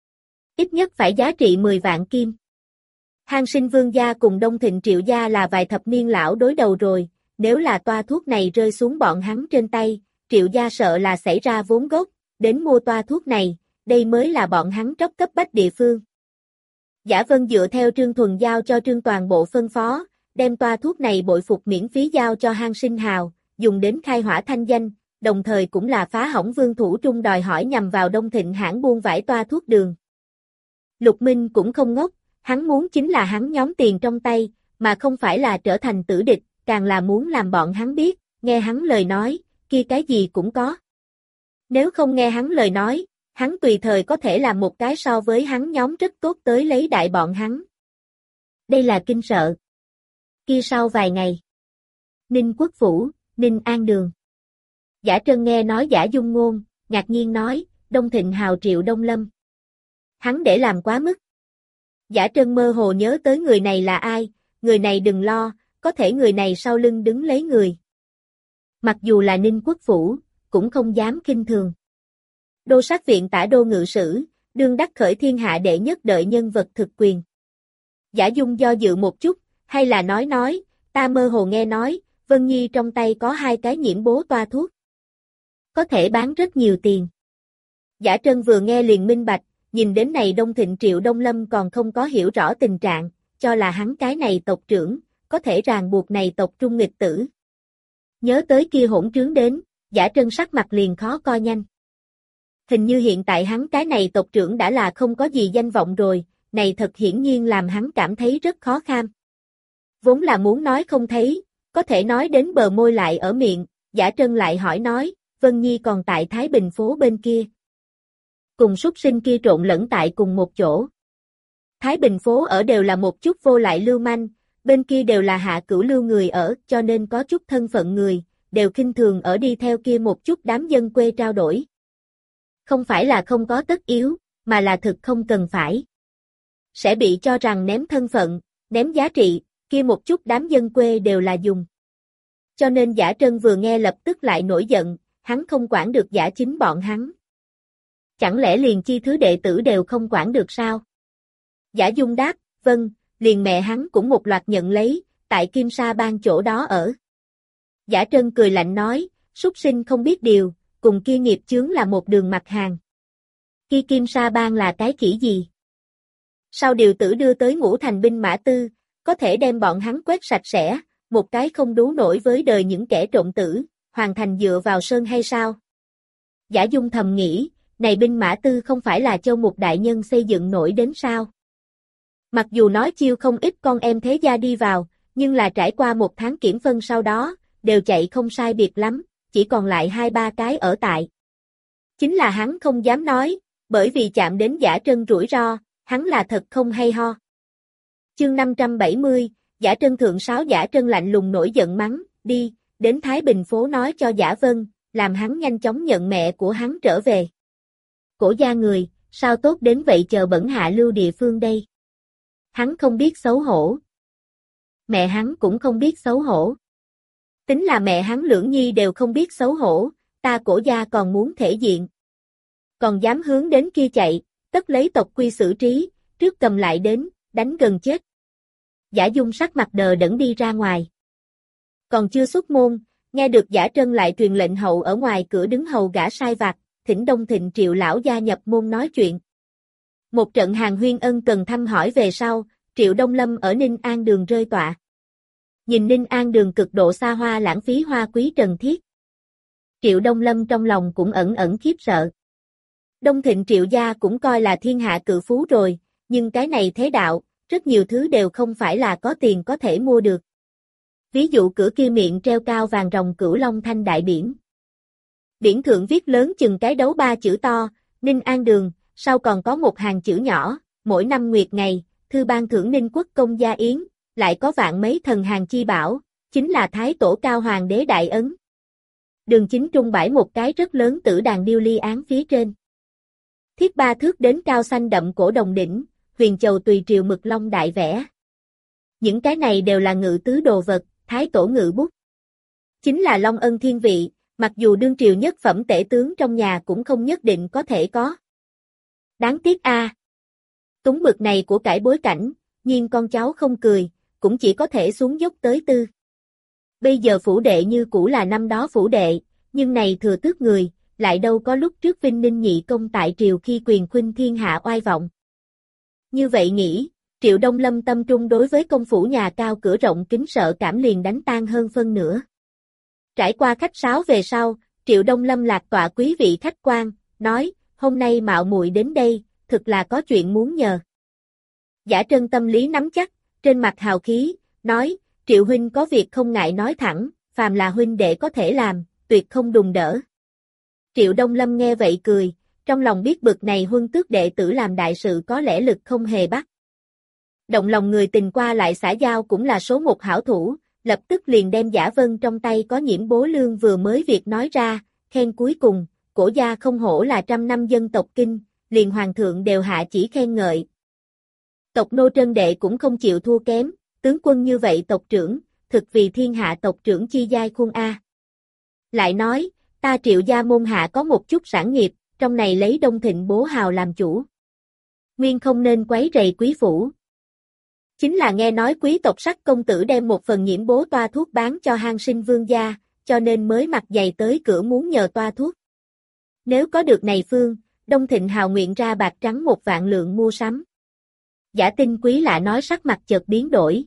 Ít nhất phải giá trị mười vạn kim. Hàn Sinh Vương gia cùng Đông Thịnh Triệu gia là vài thập niên lão đối đầu rồi, nếu là toa thuốc này rơi xuống bọn hắn trên tay, Triệu gia sợ là xảy ra vốn gốc, đến mua toa thuốc này, đây mới là bọn hắn tróc cấp bách địa phương. Giả Vân dựa theo Trương Thuần giao cho Trương toàn bộ phân phó, đem toa thuốc này bội phục miễn phí giao cho Hàn Sinh hào, dùng đến khai hỏa thanh danh, đồng thời cũng là phá hỏng Vương Thủ Trung đòi hỏi nhằm vào Đông Thịnh hãng buôn vải toa thuốc đường. Lục Minh cũng không ngốc, hắn muốn chính là hắn nhóm tiền trong tay, mà không phải là trở thành tử địch, càng là muốn làm bọn hắn biết, nghe hắn lời nói, kia cái gì cũng có. Nếu không nghe hắn lời nói, hắn tùy thời có thể làm một cái so với hắn nhóm rất tốt tới lấy đại bọn hắn. Đây là kinh sợ. Kia sau vài ngày. Ninh Quốc Phủ, Ninh An Đường. Giả Trân nghe nói Giả Dung ngôn, ngạc nhiên nói, Đông Thịnh hào Triệu Đông Lâm. Hắn để làm quá mức. Giả Trân mơ hồ nhớ tới người này là ai, người này đừng lo, có thể người này sau lưng đứng lấy người. Mặc dù là Ninh Quốc Phủ, cũng không dám khinh thường. Đô sát viện tả đô ngự sử, đương đắc khởi thiên hạ đệ nhất đợi nhân vật thực quyền. Giả Dung do dự một chút, hay là nói nói, ta mơ hồ nghe nói, Vân Nhi trong tay có hai cái nhiễm bố toa thuốc. Có thể bán rất nhiều tiền. Giả Trân vừa nghe liền minh bạch, nhìn đến này Đông Thịnh Triệu Đông Lâm còn không có hiểu rõ tình trạng, cho là hắn cái này tộc trưởng, có thể ràng buộc này tộc trung nghịch tử. Nhớ tới kia hỗn trướng đến, Giả Trân sắc mặt liền khó coi nhanh. Hình như hiện tại hắn cái này tộc trưởng đã là không có gì danh vọng rồi, này thật hiển nhiên làm hắn cảm thấy rất khó kham. Vốn là muốn nói không thấy, có thể nói đến bờ môi lại ở miệng, Giả Trân lại hỏi nói, Vân Nhi còn tại Thái Bình phố bên kia. Cùng súc sinh kia trộn lẫn tại cùng một chỗ. Thái Bình phố ở đều là một chút vô lại lưu manh, bên kia đều là hạ cửu lưu người ở, cho nên có chút thân phận người, đều khinh thường ở đi theo kia một chút đám dân quê trao đổi. Không phải là không có tất yếu, mà là thực không cần phải. Sẽ bị cho rằng ném thân phận, ném giá trị, kia một chút đám dân quê đều là dùng. Cho nên Giả Trân vừa nghe lập tức lại nổi giận, hắn không quản được Giả Chính bọn hắn. Chẳng lẽ liền chi thứ đệ tử đều không quản được sao? Giả Dung đáp, vâng, liền mẹ hắn cũng một loạt nhận lấy, tại Kim Sa Bang chỗ đó ở. Giả Trân cười lạnh nói, súc sinh không biết điều, cùng kia nghiệp chướng là một đường mặt hàng. Kia Kim Sa Bang là cái khỉ gì? Sau điều tử đưa tới ngũ thành binh mã tư, có thể đem bọn hắn quét sạch sẽ, một cái không đú nổi với đời những kẻ trộm tử, hoàn thành dựa vào sơn hay sao? Giả Dung thầm nghĩ, này binh mã tư không phải là Châu Mục đại nhân xây dựng nổi đến sao? Mặc dù nói chiêu không ít con em thế gia đi vào, nhưng là trải qua một tháng kiểm phân sau đó, đều chạy không sai biệt lắm, chỉ còn lại hai ba cái ở tại. Chính là hắn không dám nói, bởi vì chạm đến Giả Trân rủi ro, hắn là thật không hay ho. Chương năm trăm bảy mươi, Giả Trân thượng sáo. Giả Trân lạnh lùng nổi giận mắng, đi, đến Thái Bình phố nói cho Giả Vân, làm hắn nhanh chóng nhận mẹ của hắn trở về. Cổ gia người, sao tốt đến vậy chờ bẩn hạ lưu địa phương đây? Hắn không biết xấu hổ. Mẹ hắn cũng không biết xấu hổ. Tính là mẹ hắn Lưỡng Nhi đều không biết xấu hổ, ta Cổ gia còn muốn thể diện. Còn dám hướng đến kia chạy, tất lấy tộc quy xử trí, trước cầm lại đến, đánh gần chết. Giả Dung sắc mặt đờ đẫn đi ra ngoài. Còn chưa xuất môn, nghe được Giả Trân lại truyền lệnh hậu ở ngoài cửa đứng hầu gã sai vặt, thỉnh Đông Thịnh Triệu lão gia nhập môn nói chuyện. Một trận hàng huyên ân cần thăm hỏi về sau, Triệu Đông Lâm ở Ninh An Đường rơi tọa. Nhìn Ninh An Đường cực độ xa hoa lãng phí hoa quý trần thiết. Triệu Đông Lâm trong lòng cũng ẩn ẩn khiếp sợ. Đông Thịnh Triệu gia cũng coi là thiên hạ cự phú rồi, nhưng cái này thế đạo, rất nhiều thứ đều không phải là có tiền có thể mua được. Ví dụ cửa kia miệng treo cao vàng rồng Cửu Long Thanh đại biển. Biển thượng viết lớn chừng cái đấu ba chữ to, Ninh An Đường, sau còn có một hàng chữ nhỏ, mỗi năm nguyệt ngày, thư ban thưởng Ninh Quốc công gia yến, lại có vạn mấy thần hàng chi bảo, chính là Thái Tổ Cao Hoàng đế đại ấn. Đường chính trung bãi một cái rất lớn tử đàn điêu ly án phía trên. Thiết ba thước đến cao xanh đậm cổ đồng đỉnh, huyền chầu tùy triều mực long đại vẽ. Những cái này đều là ngự tứ đồ vật, Thái Tổ ngự bút. Chính là Long Ân thiên vị, mặc dù đương triều nhất phẩm tể tướng trong nhà cũng không nhất định có thể có. Đáng tiếc a. À. Túng bực này của cải bối cảnh, nhiên con cháu không cười, cũng chỉ có thể xuống dốc tới tư. Bây giờ phủ đệ như cũ là năm đó phủ đệ, nhưng này thừa tước người, lại đâu có lúc trước Vinh Ninh nhị công tại triều khi quyền khuynh thiên hạ oai vọng. Như vậy nghĩ, Triệu Đông Lâm tâm trung đối với công phủ nhà cao cửa rộng kính sợ cảm liền đánh tan hơn phân nửa. Trải qua khách sáo về sau, Triệu Đông Lâm lạc tọa quý vị khách quan, nói, hôm nay mạo muội đến đây, thực là có chuyện muốn nhờ. Giả Trân tâm lý nắm chắc, trên mặt hào khí, nói, Triệu huynh có việc không ngại nói thẳng, phàm là huynh đệ có thể làm, tuyệt không đùn đỡ. Triệu Đông Lâm nghe vậy cười, trong lòng biết bực này Huân Tước đệ tử làm đại sự có lẽ lực không hề bắt. Động lòng người tình qua lại xã giao cũng là số một hảo thủ, lập tức liền đem Giả Vân trong tay có Nhiễm Bố Lương vừa mới việc nói ra, khen cuối cùng, cổ gia không hổ là trăm năm dân tộc kinh, liền hoàng thượng đều hạ chỉ khen ngợi. Tộc nô Trân đệ cũng không chịu thua kém, tướng quân như vậy tộc trưởng, thực vì thiên hạ tộc trưởng chi giai khuôn A. Lại nói, ta Triệu gia môn hạ có một chút sản nghiệp, trong này lấy Đông Thịnh bố hào làm chủ. Nguyên không nên quấy rầy quý phủ. Chính là nghe nói quý tộc Sắc công tử đem một phần Nhiễm bố toa thuốc bán cho Hang Sinh vương gia, cho nên mới mặt dày tới cửa muốn nhờ toa thuốc. Nếu có được này phương, Đông Thịnh hào nguyện ra bạc trắng một vạn lượng mua sắm. Giả Tinh Quý lạ nói sắc mặt chợt biến đổi.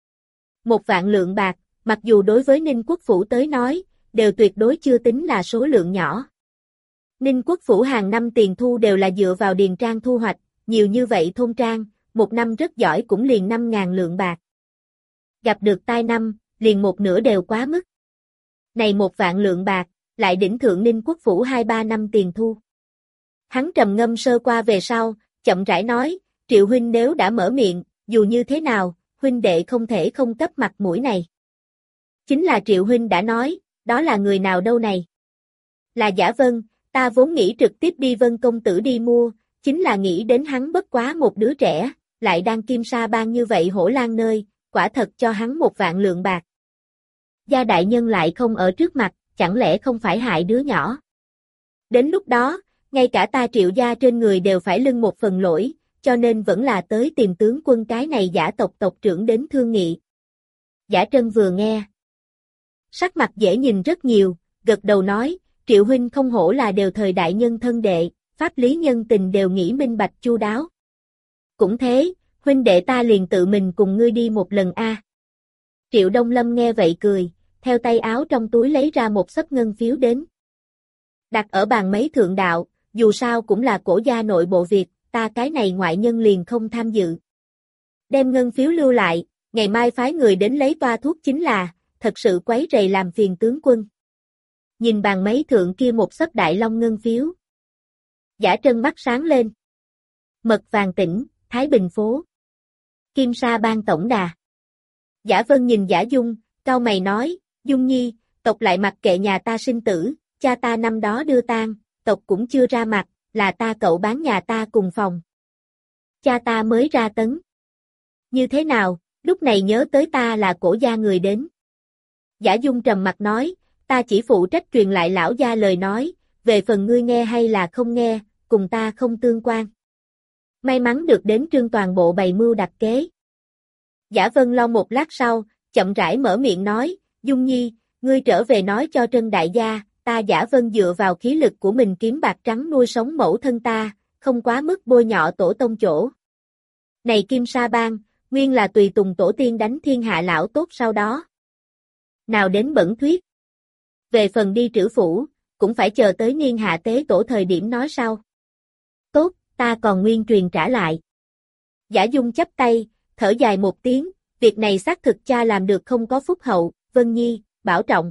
Một vạn lượng bạc, mặc dù đối với Ninh Quốc Phủ tới nói, đều tuyệt đối chưa tính là số lượng nhỏ. Ninh Quốc Phủ hàng năm tiền thu đều là dựa vào điền trang thu hoạch, nhiều như vậy thôn trang, một năm rất giỏi cũng liền năm ngàn lượng bạc. Gặp được tai năm, liền một nửa đều quá mức. Này một vạn lượng bạc, lại đỉnh thượng Ninh Quốc Phủ hai ba năm tiền thu. Hắn trầm ngâm sơ qua về sau, chậm rãi nói, Triệu huynh nếu đã mở miệng, dù như thế nào, huynh đệ không thể không cấp mặt mũi này. Chính là Triệu huynh đã nói, đó là người nào đâu này? Là Giả Vân, ta vốn nghĩ trực tiếp đi Vân công tử đi mua, chính là nghĩ đến hắn bất quá một đứa trẻ, lại đang Kim Sa Bang như vậy hổ lang nơi, quả thật cho hắn một vạn lượng bạc. Gia đại nhân lại không ở trước mặt, chẳng lẽ không phải hại đứa nhỏ? Đến lúc đó, ngay cả ta Triệu gia trên người đều phải lưng một phần lỗi, cho nên vẫn là tới tìm tướng quân cái này Giả tộc tộc trưởng đến thương nghị. Giả Trân vừa nghe, sắc mặt dễ nhìn rất nhiều, gật đầu nói, Triệu huynh không hổ là đều thời đại nhân thân đệ, pháp lý nhân tình đều nghĩ minh bạch chu đáo. Cũng thế, huynh đệ ta liền tự mình cùng ngươi đi một lần a. Triệu Đông Lâm nghe vậy cười, theo tay áo trong túi lấy ra một xấp ngân phiếu đến. Đặt ở bàn mấy thượng đạo, dù sao cũng là cổ gia nội bộ việc, ta cái này ngoại nhân liền không tham dự. Đem ngân phiếu lưu lại, ngày mai phái người đến lấy toa thuốc chính là, thật sự quấy rầy làm phiền tướng quân. Nhìn bàn mấy thượng kia một xấp đại long ngân phiếu. Giả Trân mắt sáng lên. Mật vàng tỉnh, Thái Bình phố. Kim Sa Bang tổng đà. Giả Vân nhìn Giả Dung, cau mày nói, Dung nhi, tộc lại mặc kệ nhà ta sinh tử, cha ta năm đó đưa tang, tộc cũng chưa ra mặt, là ta cậu bán nhà ta cùng phòng. Cha ta mới ra tấn. Như thế nào, lúc này nhớ tới ta là cổ gia người đến. Giả Dung trầm mặt nói, ta chỉ phụ trách truyền lại lão gia lời nói, về phần ngươi nghe hay là không nghe, cùng ta không tương quan. May mắn được đến Trương toàn bộ bày mưu đặt kế. Giả Vân lo một lát sau, chậm rãi mở miệng nói, Dung nhi, ngươi trở về nói cho Trân đại gia, ta Giả Vân dựa vào khí lực của mình kiếm bạc trắng nuôi sống mẫu thân ta, không quá mức bôi nhọ tổ tông chỗ. Này Kim Sa Bang, nguyên là tùy tùng tổ tiên đánh thiên hạ lão tốt sau đó. Nào đến bẩn thuyết. Về phần đi trữ phủ, cũng phải chờ tới niên hạ tế tổ thời điểm nói sau. Tốt, ta còn nguyên truyền trả lại. Giả Dung chắp tay, thở dài một tiếng, việc này xác thực cha làm được không có phúc hậu, Vân nhi, bảo trọng.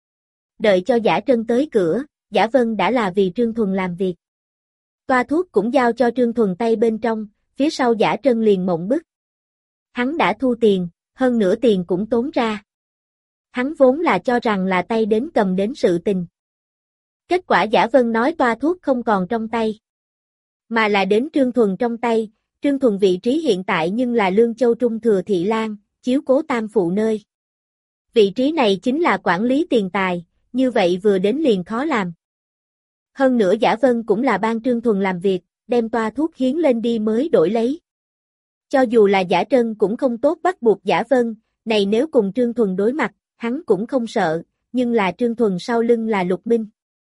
Đợi cho Giả Trân tới cửa, Giả Vân đã là vì Trương Thuần làm việc. Toa thuốc cũng giao cho Trương Thuần tay bên trong, phía sau Giả Trân liền mộng bức. Hắn đã thu tiền, hơn nửa tiền cũng tốn ra. Hắn vốn là cho rằng là tay đến cầm đến sự tình. Kết quả Giả Vân nói toa thuốc không còn trong tay, mà là đến Trương Thuần trong tay. Trương Thuần vị trí hiện tại nhưng là Lương Châu Trung Thừa Thị Lang, chiếu cố tam phụ nơi. Vị trí này chính là quản lý tiền tài, như vậy vừa đến liền khó làm. Hơn nữa Giả Vân cũng là ban Trương Thuần làm việc, đem toa thuốc hiến lên đi mới đổi lấy. Cho dù là Giả Trân cũng không tốt bắt buộc Giả Vân, này nếu cùng Trương Thuần đối mặt, hắn cũng không sợ, nhưng là Trương Thuần sau lưng là Lục Minh.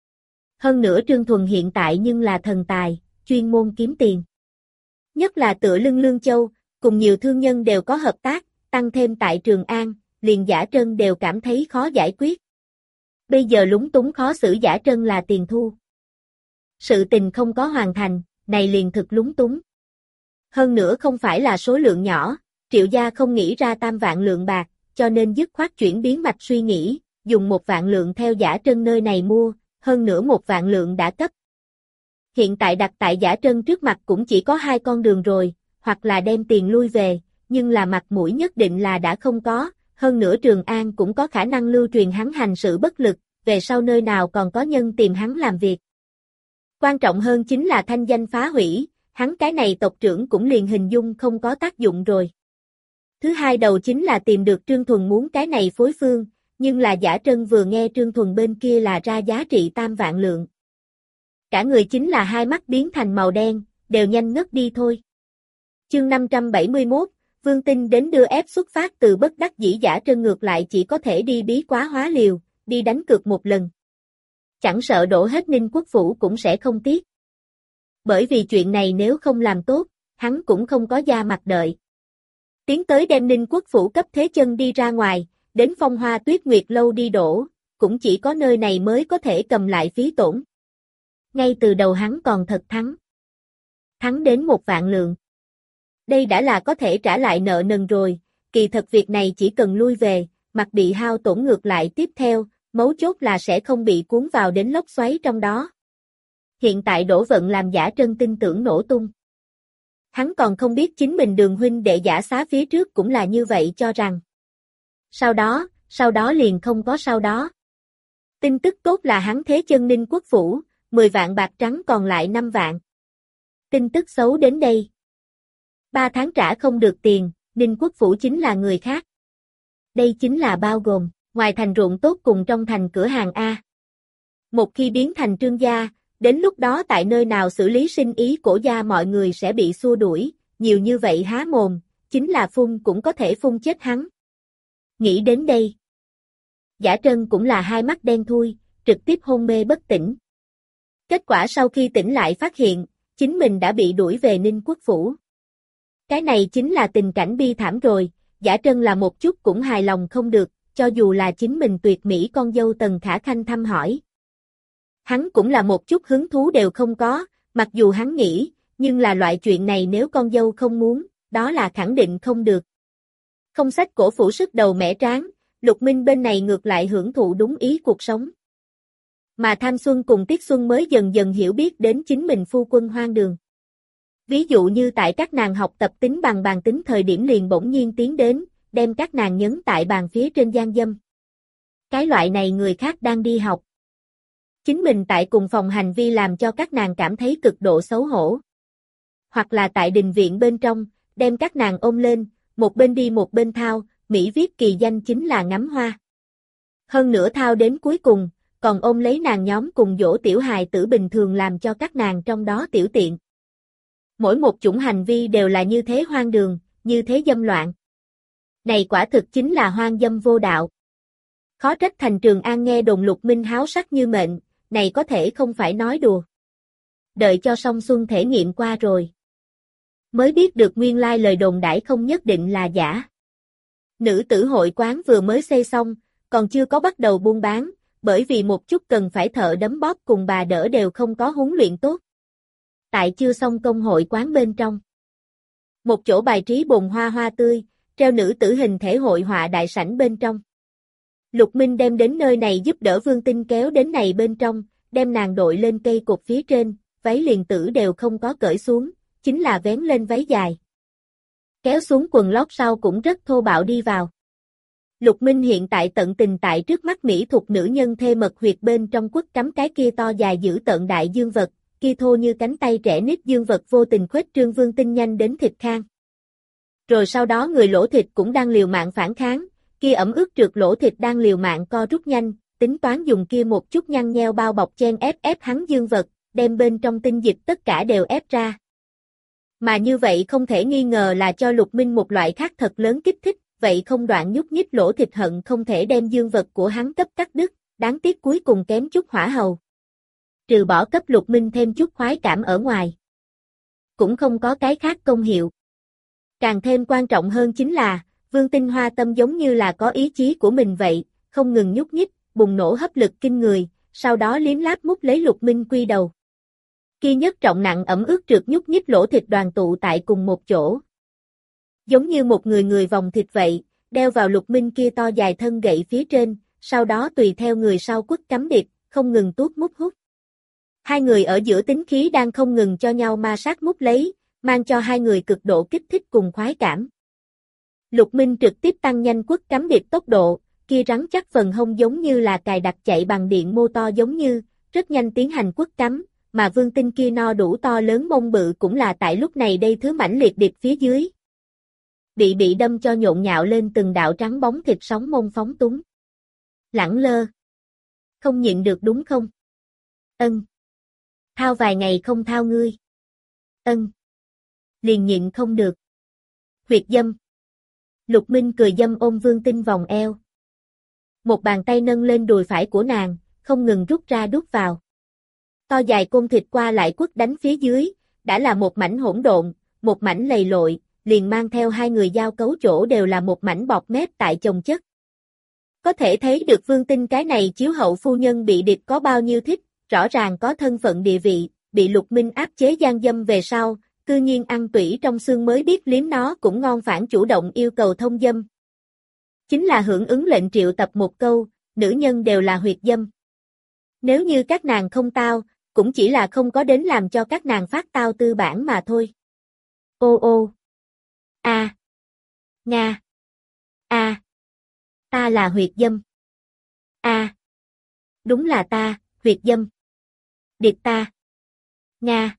Hơn nữa Trương Thuần hiện tại nhưng là thần tài, chuyên môn kiếm tiền. Nhất là tựa lưng Lương Châu, cùng nhiều thương nhân đều có hợp tác, tăng thêm tại Trường An, liền Giả Trân đều cảm thấy khó giải quyết. Bây giờ lúng túng khó xử Giả Trân là tiền thu. Sự tình không có hoàn thành, này liền thực lúng túng. Hơn nữa không phải là số lượng nhỏ, Triệu gia không nghĩ ra tam vạn lượng bạc, cho nên dứt khoát chuyển biến mạch suy nghĩ, dùng một vạn lượng theo Giả Trân nơi này mua, hơn nữa một vạn lượng đã cấp. Hiện tại đặt tại Giả Trân trước mặt cũng chỉ có hai con đường rồi, hoặc là đem tiền lui về, nhưng là mặt mũi nhất định là đã không có, hơn nữa Trường An cũng có khả năng lưu truyền hắn hành sự bất lực, về sau nơi nào còn có nhân tìm hắn làm việc. Quan trọng hơn chính là thanh danh phá hủy, hắn cái này tộc trưởng cũng liền hình dung không có tác dụng rồi. Thứ hai đầu chính là tìm được Trương Thuần muốn cái này phối phương, nhưng là Giả Trân vừa nghe Trương Thuần bên kia là ra giá trị tam vạn lượng. Cả người chính là hai mắt biến thành màu đen, đều nhanh ngất đi thôi. Chương năm trăm bảy mươi mốt, Vương Tinh đến đưa ép xuất phát từ bất đắc dĩ Giả Trân ngược lại chỉ có thể đi bí quá hóa liều, đi đánh cược một lần. Chẳng sợ đổ hết Ninh Quốc Phủ cũng sẽ không tiếc. Bởi vì chuyện này nếu không làm tốt, hắn cũng không có da mặt đợi. Tiến tới đem Ninh Quốc Phủ cấp thế chân đi ra ngoài, đến Phong Hoa Tuyết Nguyệt lâu đi đổ, cũng chỉ có nơi này mới có thể cầm lại phí tổn. Ngay từ đầu hắn còn thật thắng. Thắng đến một vạn lượng. Đây đã là có thể trả lại nợ nần rồi, kỳ thật việc này chỉ cần lui về, mặt bị hao tổn ngược lại tiếp theo, mấu chốt là sẽ không bị cuốn vào đến lốc xoáy trong đó. Hiện tại Đỗ Vận làm Giả Trân tin tưởng nổ tung. Hắn còn không biết chính mình Đường huynh đệ Giả Xá phía trước cũng là như vậy cho rằng. Sau đó, sau đó liền không có sau đó. Tin tức tốt là hắn thế chân Ninh Quốc Phủ, mười vạn bạc trắng còn lại năm vạn. Tin tức xấu đến đây. Ba tháng trả không được tiền, Ninh Quốc Phủ chính là người khác. Đây chính là bao gồm, ngoài thành ruộng tốt cùng trong thành cửa hàng A. Một khi biến thành Trương gia, đến lúc đó tại nơi nào xử lý sinh ý cổ gia mọi người sẽ bị xua đuổi, nhiều như vậy há mồm, chính là phun cũng có thể phun chết hắn. Nghĩ đến đây. Giả Trân cũng là hai mắt đen thui, trực tiếp hôn mê bất tỉnh. Kết quả sau khi tỉnh lại phát hiện, chính mình đã bị đuổi về Ninh Quốc Phủ. Cái này chính là tình cảnh bi thảm rồi, Giả Trân là một chút cũng hài lòng không được, cho dù là chính mình tuyệt mỹ con dâu Tần Khả Khanh thăm hỏi. Hắn cũng là một chút hứng thú đều không có, mặc dù hắn nghĩ, nhưng là loại chuyện này nếu con dâu không muốn, đó là khẳng định không được. Không sách cổ phủ sức đầu mẻ tráng, Lục Minh bên này ngược lại hưởng thụ đúng ý cuộc sống. Mà Tham Xuân cùng Tiết Xuân mới dần dần hiểu biết đến chính mình phu quân hoang đường. Ví dụ như tại các nàng học tập tính bằng bàn tính thời điểm liền bỗng nhiên tiến đến, đem các nàng nhấn tại bàn phía trên gian dâm. Cái loại này người khác đang đi học. Chính mình tại cùng phòng hành vi làm cho các nàng cảm thấy cực độ xấu hổ. Hoặc là tại đình viện bên trong, đem các nàng ôm lên, một bên đi một bên thao, Mỹ viết kỳ danh chính là ngắm hoa. Hơn nữa thao đến cuối cùng, còn ôm lấy nàng nhóm cùng dỗ tiểu hài tử bình thường làm cho các nàng trong đó tiểu tiện. Mỗi một chủng hành vi đều là như thế hoang đường, như thế dâm loạn. Này quả thực chính là hoang dâm vô đạo. Khó trách thành Trường An nghe đồn Lục Minh háo sắc như mệnh, này có thể không phải nói đùa. Đợi cho Song Xuân thể nghiệm qua rồi. Mới biết được nguyên lai lời đồn đãi không nhất định là giả. Nữ tử hội quán vừa mới xây xong, còn chưa có bắt đầu buôn bán, bởi vì một chút cần phải thợ đấm bóp cùng bà đỡ đều không có huấn luyện tốt. Tại chưa xong công hội quán bên trong. Một chỗ bài trí bồn hoa hoa tươi, treo nữ tử hình thể hội họa đại sảnh bên trong. Lục Minh đem đến nơi này giúp đỡ Vương Tinh kéo đến này bên trong, đem nàng đội lên cây cột phía trên, váy liền tử đều không có cởi xuống, chính là vén lên váy dài. Kéo xuống quần lót sau cũng rất thô bạo đi vào. Lục Minh hiện tại tận tình tại trước mắt mỹ thuộc nữ nhân thê mật huyệt bên trong quất cắm cái kia to dài giữ tợn đại dương vật, kia thô như cánh tay trẻ nít dương vật vô tình khuếch trương Vương Tinh nhanh đến thịt khang. Rồi sau đó người lỗ thịt cũng đang liều mạng phản kháng, kia ẩm ướt trượt lỗ thịt đang liều mạng co rút nhanh, tính toán dùng kia một chút nhăn nheo bao bọc chen ép ép hắn dương vật, đem bên trong tinh dịch tất cả đều ép ra. Mà như vậy không thể nghi ngờ là cho Lục Minh một loại khác thật lớn kích thích, vậy không đoạn nhúc nhích lỗ thịt hận không thể đem dương vật của hắn cấp cắt đứt, đáng tiếc cuối cùng kém chút hỏa hầu. Trừ bỏ cấp Lục Minh thêm chút khoái cảm ở ngoài. Cũng không có cái khác công hiệu. Càng thêm quan trọng hơn chính là, Vương Tinh Hoa tâm giống như là có ý chí của mình vậy, không ngừng nhúc nhích, bùng nổ hấp lực kinh người, sau đó liếm láp mút lấy Lục Minh quy đầu. Kia nhất trọng nặng ẩm ướt trượt nhúc nhích lỗ thịt đoàn tụ tại cùng một chỗ. Giống như một người người vòng thịt vậy, đeo vào Lục Minh kia to dài thân gậy phía trên, sau đó tùy theo người sau quất cắm điệp, không ngừng tuốt mút hút. Hai người ở giữa tính khí đang không ngừng cho nhau ma sát mút lấy, mang cho hai người cực độ kích thích cùng khoái cảm. Lục Minh trực tiếp tăng nhanh quất cắm điệp tốc độ, kia rắn chắc phần hông giống như là cài đặt chạy bằng điện mô to giống như, rất nhanh tiến hành quất cắm, mà Vương Tinh kia no đủ to lớn mông bự cũng là tại lúc này đây thứ mãnh liệt điệp phía dưới. Bị bị đâm cho nhộn nhạo lên từng đạo trắng bóng thịt sóng mông phóng túng. Lẳng lơ. Không nhịn được đúng không? Ân. Thao vài ngày không thao ngươi. Ân. Liền nhịn không được. Huyệt dâm. Lục Minh cười dâm ôm Vương Tinh vòng eo. Một bàn tay nâng lên đùi phải của nàng, không ngừng rút ra đút vào. To dài côn thịt qua lại quất đánh phía dưới, đã là một mảnh hỗn độn, một mảnh lầy lội, liền mang theo hai người giao cấu chỗ đều là một mảnh bọt mép tại chồng chất. Có thể thấy được Vương Tinh cái này chiếu hậu phu nhân bị điệp có bao nhiêu thích, rõ ràng có thân phận địa vị, bị Lục Minh áp chế gian dâm về sau, cư nhiên ăn tủy trong xương mới biết liếm nó cũng ngon, phản chủ động yêu cầu thông dâm. Chính là hưởng ứng lệnh triệu tập một câu, nữ nhân đều là huyệt dâm. Nếu như các nàng không tao, cũng chỉ là không có đến làm cho các nàng phát tao tư bản mà thôi. Ô ô. A. Nga. A. Ta là huyệt dâm. A. Đúng là ta, huyệt dâm. Điệp ta. Nga.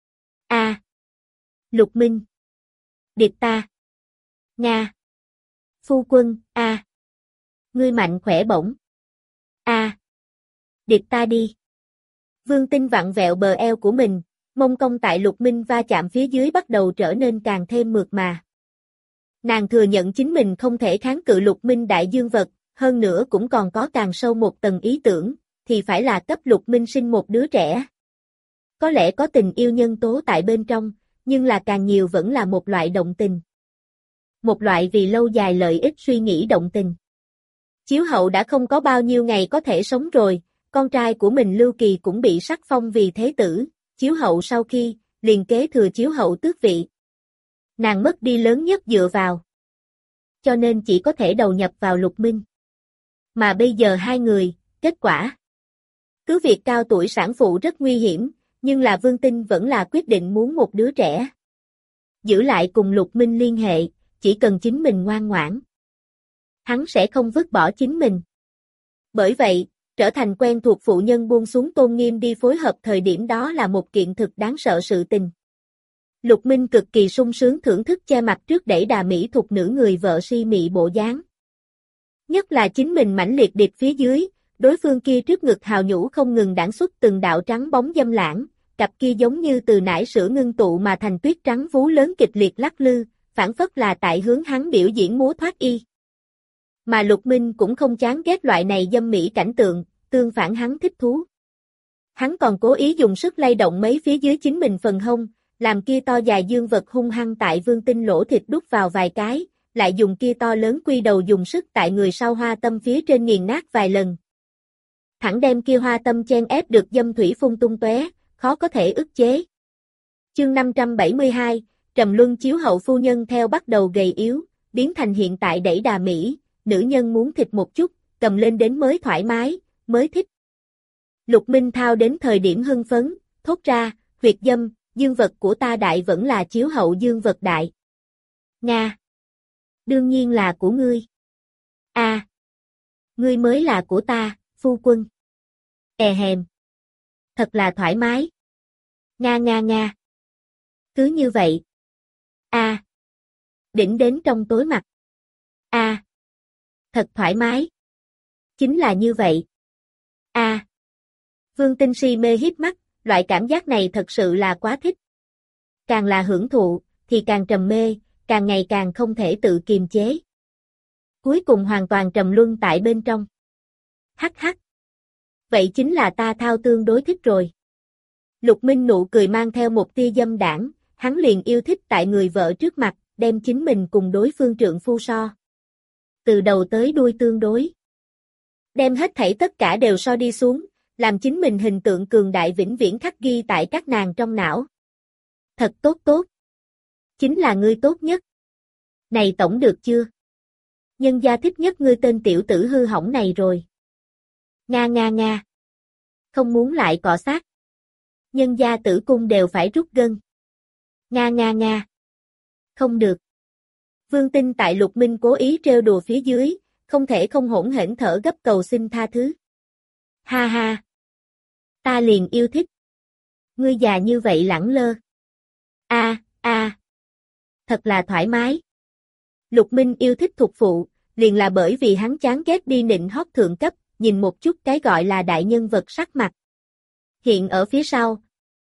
A. Lục Minh. Điệp ta. Nga. Phu quân, a. Ngươi mạnh khỏe bổng. A. Điệp ta đi. Vương Tinh vặn vẹo bờ eo của mình, mông cong tại Lục Minh va chạm phía dưới bắt đầu trở nên càng thêm mượt mà. Nàng thừa nhận chính mình không thể kháng cự Lục Minh đại dương vật, hơn nữa cũng còn có càng sâu một tầng ý tưởng, thì phải là cấp Lục Minh sinh một đứa trẻ. Có lẽ có tình yêu nhân tố tại bên trong, nhưng là càng nhiều vẫn là một loại động tình. Một loại vì lâu dài lợi ích suy nghĩ động tình. Chiếu hậu đã không có bao nhiêu ngày có thể sống rồi, con trai của mình Lưu Kỳ cũng bị sắc phong vì thế tử, chiếu hậu sau khi, liền kế thừa chiếu hậu tước vị. Nàng mất đi lớn nhất dựa vào. Cho nên chỉ có thể đầu nhập vào Lục Minh. Mà bây giờ hai người, kết quả. Cứ việc cao tuổi sản phụ rất nguy hiểm, nhưng là Vương Tinh vẫn là quyết định muốn một đứa trẻ. Giữ lại cùng Lục Minh liên hệ, chỉ cần chính mình ngoan ngoãn. Hắn sẽ không vứt bỏ chính mình. Bởi vậy, trở thành quen thuộc phụ nhân buông xuống tôn nghiêm đi phối hợp thời điểm đó là một kiện thực đáng sợ sự tình. Lục Minh cực kỳ sung sướng thưởng thức che mặt trước đẩy đà mỹ thục nữ người vợ si mị bộ dáng. Nhất là chính mình mãnh liệt điệp phía dưới, đối phương kia trước ngực hào nhũ không ngừng đản xuất từng đạo trắng bóng dâm lãng, cặp kia giống như từ nải sữa ngưng tụ mà thành tuyết trắng vú lớn kịch liệt lắc lư, phản phất là tại hướng hắn biểu diễn múa thoát y. Mà Lục Minh cũng không chán ghét loại này dâm mỹ cảnh tượng, tương phản hắn thích thú. Hắn còn cố ý dùng sức lay động mấy phía dưới chính mình phần hông, làm kia to dài dương vật hung hăng tại Vương Tinh lỗ thịt đút vào vài cái, lại dùng kia to lớn quy đầu dùng sức tại người sau hoa tâm phía trên nghiền nát vài lần. Thẳng đem kia hoa tâm chen ép được dâm thủy phun tung tóe, khó có thể ức chế. Chương năm trăm bảy mươi hai, Trầm Luân chiếu hậu phu nhân theo bắt đầu gầy yếu, biến thành hiện tại đẩy đà mỹ, nữ nhân muốn thịt một chút, cầm lên đến mới thoải mái, mới thích. Lục Minh thao đến thời điểm hưng phấn, thốt ra, huyệt dâm, dương vật của ta đại vẫn là chiếu hậu dương vật đại. Nga. Đương nhiên là của ngươi. A. À. Ngươi mới là của ta, phu quân. È hèm. Thật là thoải mái. Nga nga nga. Cứ như vậy. A. À. Đỉnh đến trong tối mặt. A. À. Thật thoải mái. Chính là như vậy. A. À. Vương Tinh si mê híp mắt, loại cảm giác này thật sự là quá thích. Càng là hưởng thụ, thì càng trầm mê, càng ngày càng không thể tự kiềm chế. Cuối cùng hoàn toàn trầm luân tại bên trong. Hắc hắc. Vậy chính là ta thao tương đối thích rồi. Lục Minh nụ cười mang theo một tia dâm đảng, hắn liền yêu thích tại người vợ trước mặt, đem chính mình cùng đối phương trượng phu so. Từ đầu tới đuôi tương đối. Đem hết thảy tất cả đều so đi xuống, làm chính mình hình tượng cường đại vĩnh viễn khắc ghi tại các nàng trong não. Thật tốt tốt. Chính là ngươi tốt nhất. Này tổng được chưa? Nhân gia thích nhất ngươi tên tiểu tử hư hỏng này rồi. Nga nga nga. Không muốn lại cọ sát. Nhân gia tử cung đều phải rút gân. Nga nga nga. Không được. Vương Tinh tại Lục Minh cố ý trêu đùa phía dưới, không thể không hỗn hển thở gấp cầu xin tha thứ. Ha ha. Ta liền yêu thích. Ngươi già như vậy lẳng lơ. A, a. Thật là thoải mái. Lục Minh yêu thích thuộc phụ, liền là bởi vì hắn chán ghét đi nịnh hót thượng cấp, nhìn một chút cái gọi là đại nhân vật sắc mặt. Hiện ở phía sau,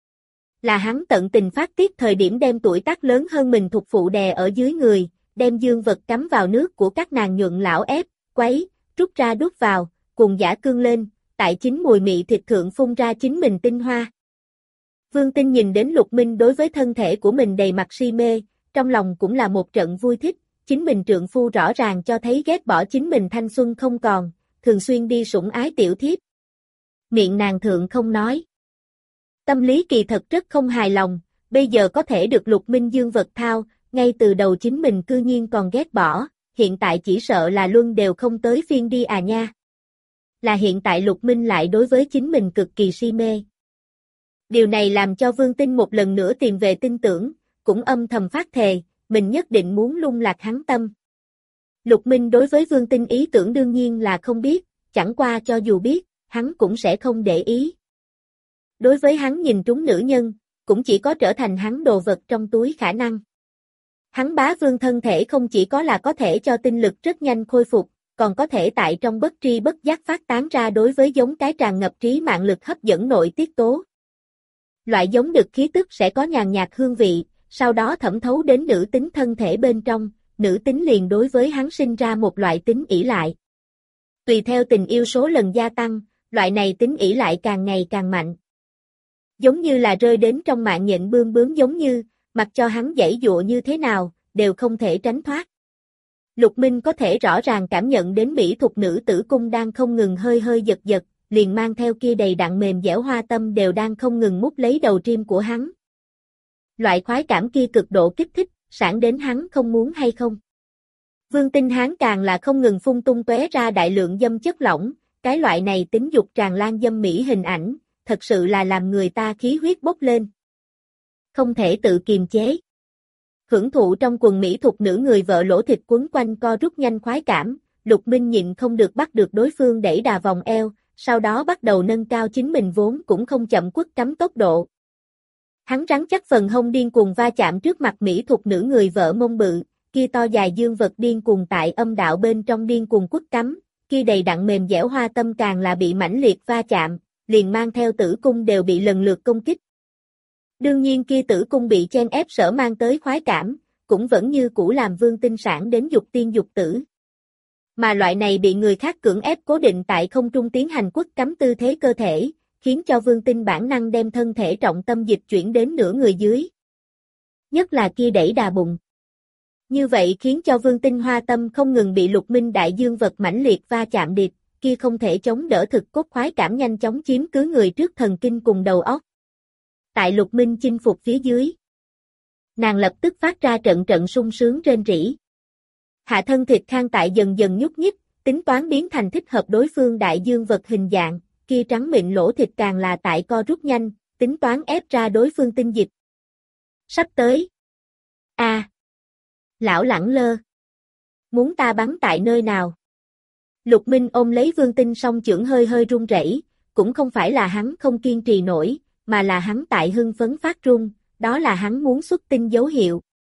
là hắn tận tình phát tiết thời điểm đem tuổi tác lớn hơn mình thuộc phụ đè ở dưới người, đem dương vật cắm vào nước của các nàng nhuận lão ép, quấy, rút ra đút vào, cùng giả cương lên, tại chính mùi mị thịt thượng phun ra chính mình tinh hoa. Vương Tinh nhìn đến Lục Minh đối với thân thể của mình đầy mặt si mê, trong lòng cũng là một trận vui thích, chính mình trượng phu rõ ràng cho thấy ghét bỏ chính mình thanh xuân không còn, thường xuyên đi sủng ái tiểu thiếp. Miệng nàng thượng không nói. Tâm lý kỳ thật rất không hài lòng, bây giờ có thể được Lục Minh dương vật thao, ngay từ đầu chính mình cư nhiên còn ghét bỏ, hiện tại chỉ sợ là luân đều không tới phiên đi à nha. Là hiện tại Lục Minh lại đối với chính mình cực kỳ si mê. Điều này làm cho Vương Tinh một lần nữa tìm về tin tưởng, cũng âm thầm phát thề, mình nhất định muốn lung lạc hắn tâm. Lục Minh đối với Vương Tinh ý tưởng đương nhiên là không biết, chẳng qua cho dù biết, hắn cũng sẽ không để ý. Đối với hắn nhìn trúng nữ nhân, cũng chỉ có trở thành hắn đồ vật trong túi khả năng. Hắn bá vương thân thể không chỉ có là có thể cho tinh lực rất nhanh khôi phục, còn có thể tại trong bất tri bất giác phát tán ra đối với giống cái tràn ngập trí mạng lực hấp dẫn nội tiết tố. Loại giống được khí tức sẽ có nhàn nhạt hương vị, sau đó thẩm thấu đến nữ tính thân thể bên trong, nữ tính liền đối với hắn sinh ra một loại tính ỷ lại. Tùy theo tình yêu số lần gia tăng, loại này tính ỷ lại càng ngày càng mạnh. Giống như là rơi đến trong mạng nhện bươm bướm giống như, mặc cho hắn giãy dụa như thế nào, đều không thể tránh thoát. Lục Minh có thể rõ ràng cảm nhận đến mỹ thuộc nữ tử cung đang không ngừng hơi hơi giật giật, liền mang theo kia đầy đặn mềm dẻo hoa tâm đều đang không ngừng mút lấy đầu tim của hắn. Loại khoái cảm kia cực độ kích thích, sảng đến hắn không muốn hay không. Vương Tinh hắn càng là không ngừng phun tung tóe ra đại lượng dâm chất lỏng, cái loại này tính dục tràn lan dâm mỹ hình ảnh, thật sự là làm người ta khí huyết bốc lên. Không thể tự kiềm chế. Hưởng thụ trong quần mỹ thuộc nữ người vợ lỗ thịt quấn quanh co rút nhanh khoái cảm, Lục Minh nhịn không được bắt được đối phương đẩy đà vòng eo, sau đó bắt đầu nâng cao chính mình vốn cũng không chậm quất cắm tốc độ. Hắn rắn chắc phần hông điên cuồng va chạm trước mặt mỹ thuộc nữ người vợ mông bự, kia to dài dương vật điên cuồng tại âm đạo bên trong điên cuồng quất cắm, kia đầy đặn mềm dẻo hoa tâm càng là bị mãnh liệt va chạm, liền mang theo tử cung đều bị lần lượt công kích. Đương nhiên kia tử cung bị chen ép sở mang tới khoái cảm, cũng vẫn như cũ làm Vương Tinh sản đến dục tiên dục tử. Mà loại này bị người khác cưỡng ép cố định tại không trung tiến hành quất cắm tư thế cơ thể, khiến cho Vương Tinh bản năng đem thân thể trọng tâm dịch chuyển đến nửa người dưới. Nhất là kia đẩy đà bụng. Như vậy khiến cho Vương Tinh hoa tâm không ngừng bị Lục Minh đại dương vật mãnh liệt va chạm địch, kia không thể chống đỡ thực cốt khoái cảm nhanh chóng chiếm cứ người trước thần kinh cùng đầu óc. Tại Lục Minh chinh phục phía dưới, nàng lập tức phát ra trận trận sung sướng rên rỉ. Hạ thân thịt khang tại dần dần nhúc nhích, tính toán biến thành thích hợp đối phương đại dương vật hình dạng, kia trắng mịn lỗ thịt càng là tại co rút nhanh, tính toán ép ra đối phương tinh dịch. Sắp tới. A. À. Lão lẳng lơ. Muốn ta bắn tại nơi nào? Lục Minh ôm lấy Vương Tinh song chưởng hơi hơi run rẩy, cũng không phải là hắn không kiên trì nổi, mà là hắn tại hưng phấn phát run, đó là hắn muốn xuất tinh dấu hiệu.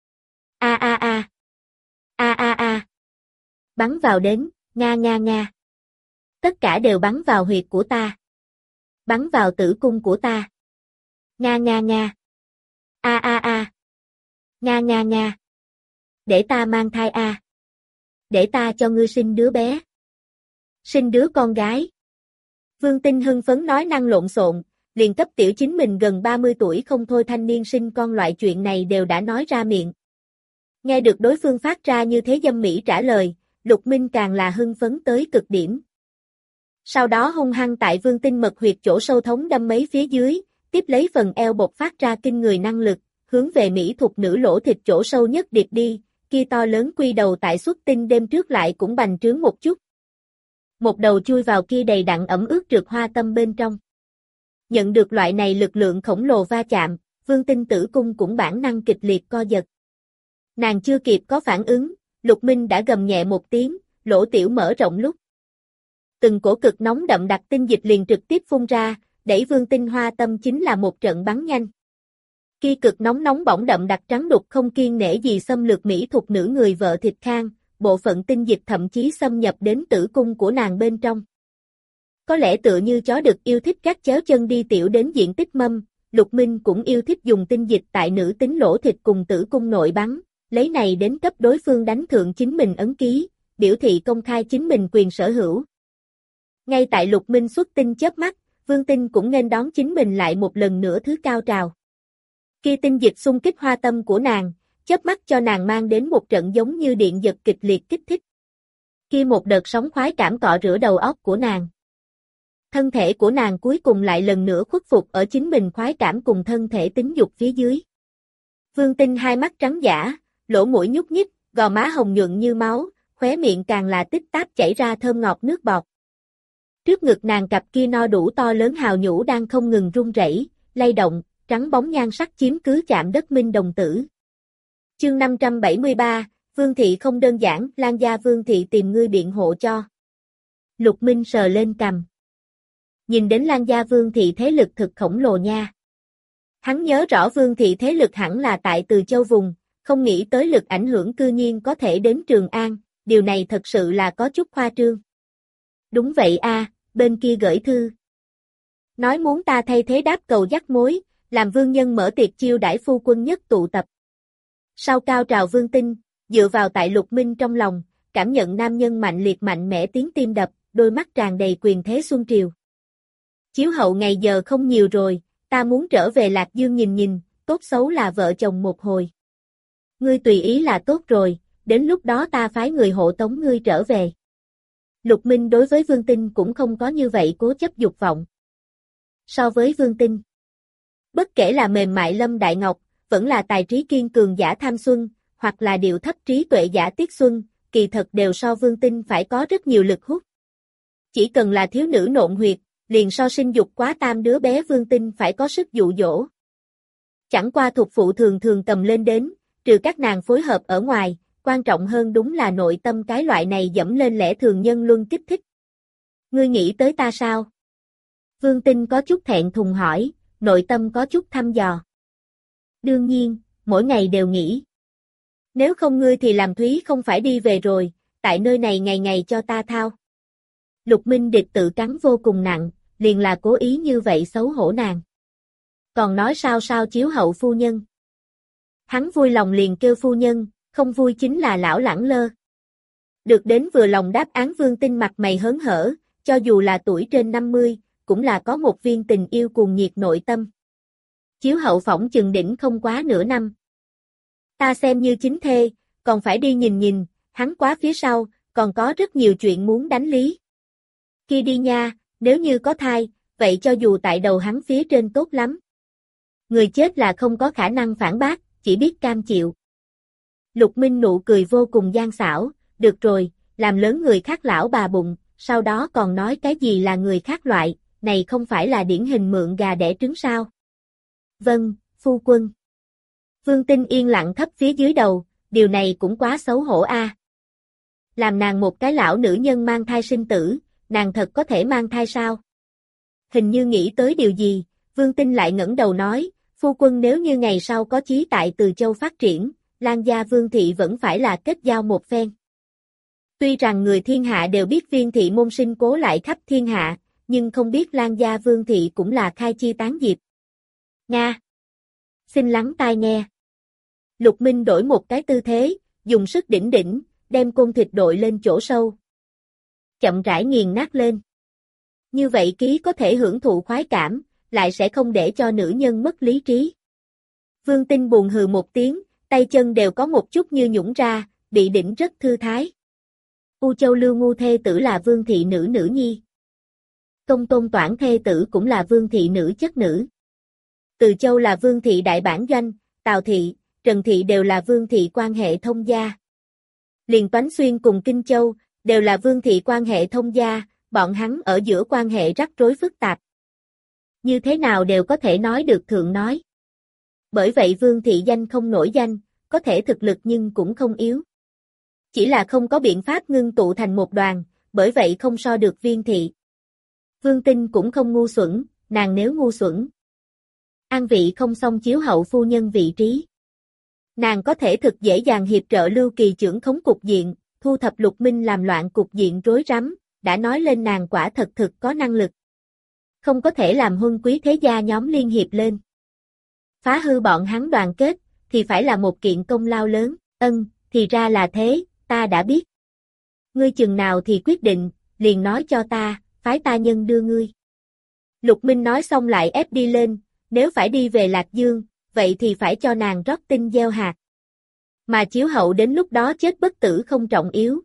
A a a. A a a. Bắn vào đến, nga nga nga. Tất cả đều bắn vào huyệt của ta. Bắn vào tử cung của ta. Nga nga nga. A a a. Nga nga nga. Để ta mang thai a. Để ta cho ngươi sinh đứa bé. Sinh đứa con gái. Vương Tinh hưng phấn nói năng lộn xộn, liền cấp tiểu chính mình gần ba mươi tuổi không thôi thanh niên sinh con loại chuyện này đều đã nói ra miệng. Nghe được đối phương phát ra như thế dâm mỹ trả lời, Lục Minh càng là hưng phấn tới cực điểm. Sau đó hung hăng tại Vương Tinh mật huyệt chỗ sâu thống đâm mấy phía dưới, tiếp lấy phần eo bộc phát ra kinh người năng lực, hướng về mỹ thuộc nữ lỗ thịt chỗ sâu nhất điệp đi, kia to lớn quy đầu tại xuất tinh đêm trước lại cũng bành trướng một chút. Một đầu chui vào kia đầy đặn ẩm ướt trượt hoa tâm bên trong. Nhận được loại này lực lượng khổng lồ va chạm, Vương Tinh tử cung cũng bản năng kịch liệt co giật. Nàng chưa kịp có phản ứng, Lục Minh đã gầm nhẹ một tiếng, lỗ tiểu mở rộng lúc. Từng cổ cực nóng đậm đặc tinh dịch liền trực tiếp phun ra, đẩy Vương Tinh hoa tâm chính là một trận bắn nhanh. Khi cực nóng nóng bỏng đậm đặc trắng đục không kiêng nể gì xâm lược mỹ thuộc nữ người vợ thịt khang, bộ phận tinh dịch thậm chí xâm nhập đến tử cung của nàng bên trong. Có lẽ tựa như chó đực yêu thích các chéo chân đi tiểu đến diện tích mâm, Lục Minh cũng yêu thích dùng tinh dịch tại nữ tính lỗ thịt cùng tử cung nội bắn, lấy này đến cấp đối phương đánh thượng chính mình ấn ký, biểu thị công khai chính mình quyền sở hữu. Ngay tại Lục Minh xuất tinh chớp mắt, Vương Tinh cũng nên đón chính mình lại một lần nữa thứ cao trào. Khi tinh dịch xung kích hoa tâm của nàng, chớp mắt cho nàng mang đến một trận giống như điện giật kịch liệt kích thích. Khi một đợt sóng khoái cảm cọ rửa đầu óc của nàng. Thân thể của nàng cuối cùng lại lần nữa khuất phục ở chính mình khoái cảm cùng thân thể tính dục phía dưới. Vương Tinh hai mắt trắng dã, lỗ mũi nhúc nhích, gò má hồng nhuận như máu, khóe miệng càng là tích táp chảy ra thơm ngọt nước bọt. Trước ngực nàng cặp kia no đủ to lớn hào nhũ đang không ngừng rung rẩy, lay động, trắng bóng nhan sắc chiếm cứ chạm đất minh đồng tử. Chương năm trăm bảy mươi ba, Vương Thị không đơn giản, Lan gia Vương Thị tìm ngươi biện hộ cho. Lục Minh sờ lên cằm. Nhìn đến Lan gia Vương Thị thế lực thực khổng lồ nha. Hắn nhớ rõ Vương Thị thế lực hẳn là tại Từ Châu vùng, không nghĩ tới lực ảnh hưởng cư nhiên có thể đến Trường An, điều này thật sự là có chút khoa trương. Đúng vậy a, bên kia gửi thư. Nói muốn ta thay thế đáp cầu dắt mối, làm vương nhân mở tiệc chiêu đãi phu quân nhất tụ tập. Sau cao trào Vương Tinh, dựa vào tại Lục Minh trong lòng, cảm nhận nam nhân mạnh liệt mạnh mẽ tiếng tim đập, đôi mắt tràn đầy quyền thế xuân triều. Chiếu hậu ngày giờ không nhiều rồi, ta muốn trở về Lạc Dương nhìn nhìn, tốt xấu là vợ chồng một hồi. Ngươi tùy ý là tốt rồi, đến lúc đó ta phái người hộ tống ngươi trở về. Lục Minh đối với Vương Tinh cũng không có như vậy cố chấp dục vọng. So với Vương Tinh, bất kể là mềm mại Lâm Đại Ngọc, vẫn là tài trí kiên cường giả Tham Xuân, hoặc là điệu thấp trí tuệ giả Tiết Xuân, kỳ thật đều so Vương Tinh phải có rất nhiều lực hút. Chỉ cần là thiếu nữ nộn huyệt, liền so sinh dục quá tam đứa bé Vương Tinh phải có sức dụ dỗ. Chẳng qua thuộc phụ thường thường cầm lên đến, trừ các nàng phối hợp ở ngoài, quan trọng hơn đúng là nội tâm cái loại này dẫm lên lẽ thường nhân luân kích thích. Ngươi nghĩ tới ta sao? Vương Tinh có chút thẹn thùng hỏi, nội tâm có chút thăm dò. Đương nhiên, mỗi ngày đều nghĩ. Nếu không ngươi thì làm Thúy không phải đi về rồi, tại nơi này ngày ngày cho ta thao. Lục Minh địch tự cắn vô cùng nặng, liền là cố ý như vậy xấu hổ nàng. Còn nói sao sao chiếu hậu phu nhân. Hắn vui lòng liền kêu phu nhân, không vui chính là lão lẳng lơ. Được đến vừa lòng đáp án Vương Tinh mặt mày hớn hở, cho dù là tuổi trên năm mươi, cũng là có một viên tình yêu cuồng nhiệt nội tâm. Chiếu hậu phỏng chừng đỉnh không quá nửa năm. Ta xem như chính thê, còn phải đi nhìn nhìn, hắn quá phía sau, còn có rất nhiều chuyện muốn đánh lý. Khi đi nha, nếu như có thai, vậy cho dù tại đầu hắn phía trên tốt lắm. Người chết là không có khả năng phản bác, chỉ biết cam chịu. Lục Minh nụ cười vô cùng gian xảo, được rồi, làm lớn người khác lão bà bụng, sau đó còn nói cái gì là người khác loại, này không phải là điển hình mượn gà đẻ trứng sao? Vâng, phu quân. Vương Tinh yên lặng thấp phía dưới đầu, điều này cũng quá xấu hổ a. À. Làm nàng một cái lão nữ nhân mang thai sinh tử, nàng thật có thể mang thai sao? Hình như nghĩ tới điều gì, Vương Tinh lại ngẩng đầu nói, phu quân nếu như ngày sau có chí tại Từ Châu phát triển, Lan gia Vương Thị vẫn phải là kết giao một phen. Tuy rằng người thiên hạ đều biết Viên Thị môn sinh cố lại khắp thiên hạ, nhưng không biết Lan gia Vương Thị cũng là khai chi tán diệp. Nga. Xin lắng tai nghe. Lục Minh đổi một cái tư thế, dùng sức đỉnh đỉnh, đem côn thịt đội lên chỗ sâu. Chậm rãi nghiền nát lên. Như vậy ký có thể hưởng thụ khoái cảm, lại sẽ không để cho nữ nhân mất lý trí. Vương Tinh buồn hừ một tiếng, tay chân đều có một chút như nhũn ra, bị đỉnh rất thư thái. U Châu Lưu Ngu thê tử là Vương Thị nữ nữ nhi. Công Tôn Toản thê tử cũng là Vương Thị nữ chất nữ. Từ Châu là Vương Thị đại bản doanh, Tào Thị, Trần Thị đều là Vương Thị quan hệ thông gia. Liền Toánh Xuyên cùng Kinh Châu, đều là Vương Thị quan hệ thông gia, bọn hắn ở giữa quan hệ rắc rối phức tạp. Như thế nào đều có thể nói được thượng nói. Bởi vậy Vương thị danh không nổi danh, có thể thực lực nhưng cũng không yếu. Chỉ là không có biện pháp ngưng tụ thành một đoàn, bởi vậy không so được Viên thị. Vương Tinh cũng không ngu xuẩn, nàng nếu ngu xuẩn. An vị không xong chiếu hậu phu nhân vị trí. Nàng có thể thực dễ dàng hiệp trợ Lưu Kỳ trưởng khống cục diện, thu thập Lục Minh làm loạn cục diện rối rắm, đã nói lên nàng quả thật thực có năng lực. Không có thể làm huân quý thế gia nhóm liên hiệp lên. Phá hư bọn hắn đoàn kết, thì phải là một kiện công lao lớn, ân, thì ra là thế, ta đã biết. Ngươi chừng nào thì quyết định, liền nói cho ta, phái ta nhân đưa ngươi. Lục Minh nói xong lại ép đi lên, nếu phải đi về Lạc Dương, vậy thì phải cho nàng rót tinh gieo hạt. Mà chiếu hậu đến lúc đó chết bất tử không trọng yếu.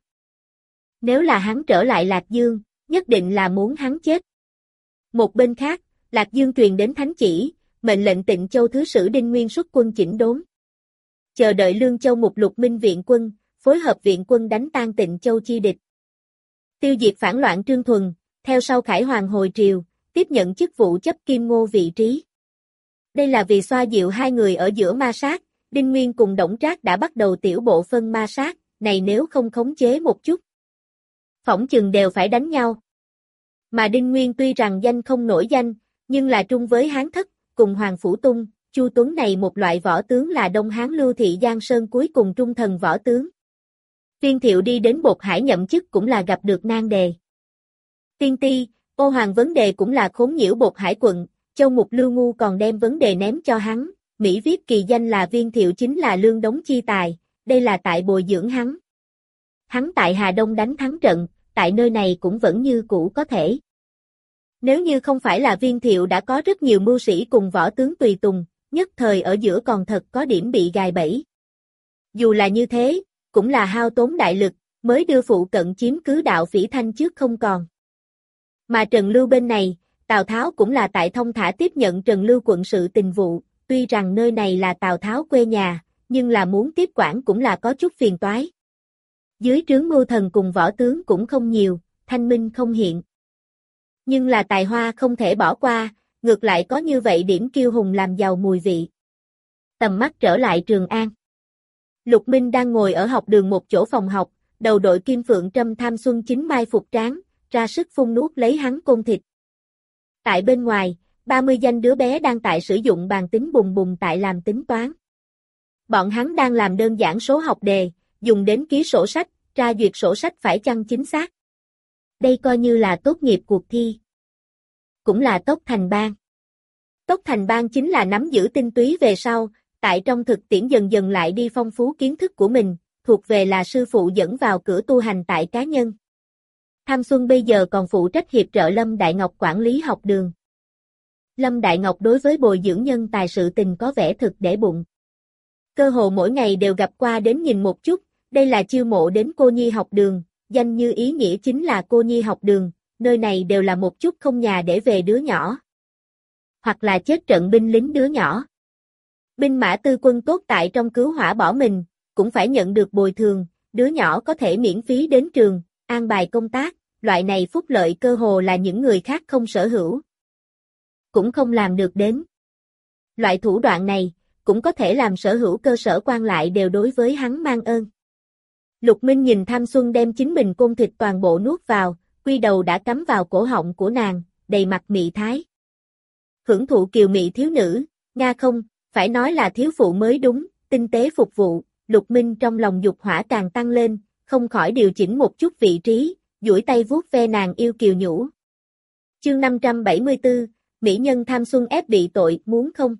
Nếu là hắn trở lại Lạc Dương, nhất định là muốn hắn chết. Một bên khác, Lạc Dương truyền đến thánh chỉ, mệnh lệnh Tịnh Châu thứ sử Đinh Nguyên xuất quân chỉnh đốn. Chờ đợi Lương Châu Mục Lục Minh viện quân, phối hợp viện quân đánh tan Tịnh Châu chi địch. Tiêu diệt phản loạn Trương Thuần, theo sau Khải Hoàng hồi triều, tiếp nhận chức vụ chấp Kim Ngô vị trí. Đây là vì xoa dịu hai người ở giữa ma sát, Đinh Nguyên cùng Đổng Trác đã bắt đầu tiểu bộ phân ma sát, này nếu không khống chế một chút, phỏng chừng đều phải đánh nhau. Mà Đinh Nguyên tuy rằng danh không nổi danh, nhưng là trung với Hán Thất, cùng Hoàng Phủ Tung, Chu Tuấn này một loại võ tướng là Đông Hán Lưu Thị Giang Sơn cuối cùng trung thần võ tướng. Viên Thiệu đi đến Bột Hải nhậm chức cũng là gặp được nan đề. Tiên Ti, Ô Hoàng vấn đề cũng là khốn nhiễu Bột Hải quận, Châu Mục Lưu Ngu còn đem vấn đề ném cho hắn, Mỹ viết kỳ danh là Viên Thiệu chính là lương đống chi tài, đây là tại bồi dưỡng hắn. Hắn tại Hà Đông đánh thắng trận, tại nơi này cũng vẫn như cũ có thể. Nếu như không phải là Viên Thiệu đã có rất nhiều mưu sĩ cùng võ tướng tùy tùng, nhất thời ở giữa còn thật có điểm bị gài bẫy. Dù là như thế, cũng là hao tốn đại lực, mới đưa phụ cận chiếm cứ đạo Phỉ Thanh trước không còn. Mà Trần Lưu bên này, Tào Tháo cũng là tại thông thả tiếp nhận Trần Lưu quận sự tình vụ, tuy rằng nơi này là Tào Tháo quê nhà, nhưng là muốn tiếp quản cũng là có chút phiền toái. Dưới trướng mưu thần cùng võ tướng cũng không nhiều, thanh minh không hiện. Nhưng là tài hoa không thể bỏ qua, ngược lại có như vậy điểm kiêu hùng làm giàu mùi vị. Tầm mắt trở lại Trường An. Lục Minh đang ngồi ở học đường một chỗ phòng học, đầu đội kim phượng trâm tham xuân chính mai phục tráng, ra sức phun nuốt lấy hắn côn thịt. Tại bên ngoài, ba mươi danh đứa bé đang tại sử dụng bàn tính bùng bùng tại làm tính toán. Bọn hắn đang làm đơn giản số học đề, dùng đến ký sổ sách, tra duyệt sổ sách phải chăng chính xác. Đây coi như là tốt nghiệp cuộc thi. Cũng là Tốc Thành Ban. Tốc Thành Ban chính là nắm giữ tinh túy về sau, tại trong thực tiễn dần dần lại đi phong phú kiến thức của mình, thuộc về là sư phụ dẫn vào cửa tu hành tại cá nhân. Tham Xuân bây giờ còn phụ trách hiệp trợ Lâm Đại Ngọc quản lý học đường. Lâm Đại Ngọc đối với bồi dưỡng nhân tài sự tình có vẻ thực để bụng. Cơ hồ mỗi ngày đều gặp qua đến nhìn một chút, đây là chiêu mộ đến cô nhi học đường, danh như ý nghĩa chính là cô nhi học đường, nơi này đều là một chút không nhà để về đứa nhỏ. Hoặc là chết trận binh lính đứa nhỏ. Binh mã tư quân tốt tại trong cứu hỏa bỏ mình, cũng phải nhận được bồi thường, đứa nhỏ có thể miễn phí đến trường, an bài công tác, loại này phúc lợi cơ hồ là những người khác không sở hữu. Cũng không làm được đến. Loại thủ đoạn này, cũng có thể làm sở hữu cơ sở quan lại đều đối với hắn mang ơn. Lục Minh nhìn Tham Xuân đem chính mình côn thịt toàn bộ nuốt vào, quy đầu đã cắm vào cổ họng của nàng, đầy mặt mị thái. Hưởng thụ kiều mị thiếu nữ, nga không, phải nói là thiếu phụ mới đúng, tinh tế phục vụ, Lục Minh trong lòng dục hỏa càng tăng lên, không khỏi điều chỉnh một chút vị trí, duỗi tay vuốt ve nàng yêu kiều nhũ. Chương năm trăm bảy mươi tư, Mỹ nhân Tham Xuân ép bị tội, muốn không?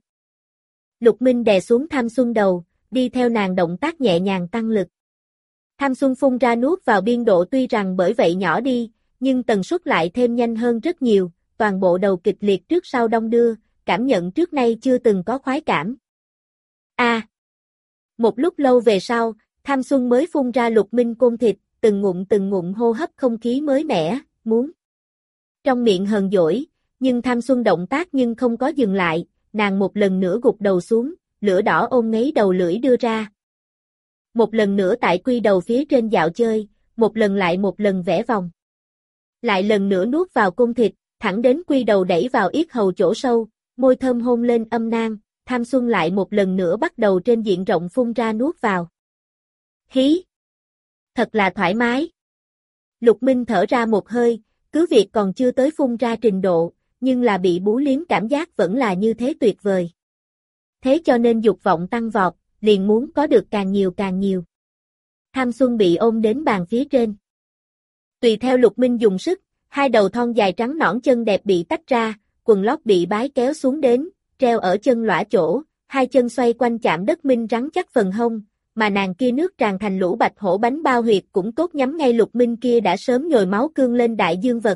Lục Minh đè xuống Tham Xuân đầu, đi theo nàng động tác nhẹ nhàng tăng lực. Tham Xuân phun ra nuốt vào biên độ tuy rằng bởi vậy nhỏ đi, nhưng tần suất lại thêm nhanh hơn rất nhiều, toàn bộ đầu kịch liệt trước sau đong đưa, cảm nhận trước nay chưa từng có khoái cảm. A. À, một lúc lâu về sau, Tham Xuân mới phun ra Lục Minh côn thịt, từng ngụm từng ngụm hô hấp không khí mới mẻ, muốn. Trong miệng hờn dỗi, nhưng Tham Xuân động tác nhưng không có dừng lại, nàng một lần nữa gục đầu xuống, lửa đỏ ôm ngấy đầu lưỡi đưa ra. Một lần nữa tại quy đầu phía trên dạo chơi, một lần lại một lần vẽ vòng. Lại lần nữa nuốt vào côn thịt, thẳng đến quy đầu đẩy vào yết hầu chỗ sâu, môi thơm hôn lên âm nang, tham xuân lại một lần nữa bắt đầu trên diện rộng phun ra nuốt vào. Hí! Thật là thoải mái. Lục Minh thở ra một hơi, cứ việc còn chưa tới phun ra trình độ, nhưng là bị bú liếm cảm giác vẫn là như thế tuyệt vời. Thế cho nên dục vọng tăng vọt, liền muốn có được càng nhiều càng nhiều. Tham xuân bị ôm đến bàn phía trên. Tùy theo Lục Minh dùng sức, hai đầu thon dài trắng nõn chân đẹp bị tách ra, quần lót bị bái kéo xuống đến, treo ở chân lõa chỗ, hai chân xoay quanh chạm đất minh rắn chắc phần hông, mà nàng kia nước tràn thành lũ bạch hổ bánh bao huyệt cũng tốt nhắm ngay Lục Minh kia đã sớm nhồi máu cương lên đại dương vật.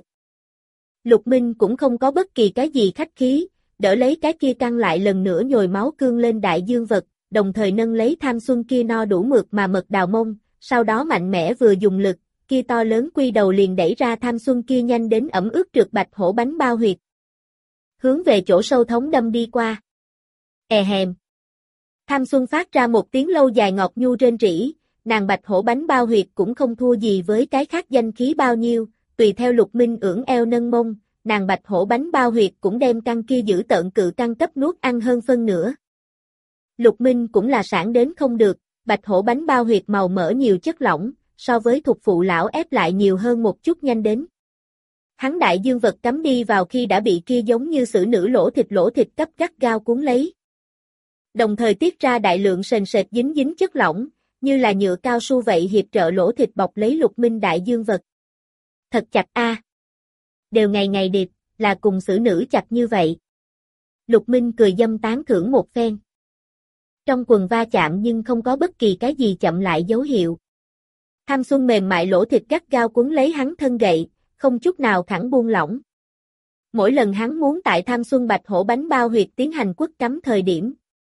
Lục Minh cũng không có bất kỳ cái gì khách khí, đỡ lấy cái kia căng lại lần nữa nhồi máu cương lên đại dương vật, đồng thời nâng lấy tham xuân kia no đủ mượt mà mật đào mông, sau đó mạnh mẽ vừa dùng lực, kia to lớn quy đầu liền đẩy ra tham xuân kia nhanh đến ẩm ướt trượt bạch hổ bánh bao huyệt. Hướng về chỗ sâu thống đâm đi qua. È hèm. Tham xuân phát ra một tiếng lâu dài ngọt nhu rên rỉ, nàng bạch hổ bánh bao huyệt cũng không thua gì với cái khác danh khí bao nhiêu, tùy theo Lục Minh ưỡn eo nâng mông, nàng bạch hổ bánh bao huyệt cũng đem căn kia giữ tợn cự căn cấp nuốt ăn hơn phân nửa. Lục Minh cũng là sản đến không được, bạch hổ bánh bao huyệt màu mỡ nhiều chất lỏng, so với thuộc phụ lão ép lại nhiều hơn một chút nhanh đến. Hắn đại dương vật cắm đi vào khi đã bị kia giống như xử nữ lỗ thịt lỗ thịt cấp gắt gao cuốn lấy. Đồng thời tiết ra đại lượng sền sệt dính dính chất lỏng, như là nhựa cao su vậy hiệp trợ lỗ thịt bọc lấy Lục Minh đại dương vật. Thật chặt a. À. Đều ngày ngày điệp, là cùng xử nữ chặt như vậy. Lục Minh cười dâm tán thưởng một phen. Trong quần va chạm nhưng không có bất kỳ cái gì chậm lại dấu hiệu. Tham xuân mềm mại lỗ thịt gắt gao cuốn lấy hắn thân gậy, không chút nào khẳng buông lỏng. Mỗi lần hắn muốn tại tham xuân bạch hổ bánh bao huyệt tiến hành quất cắm thời điểm,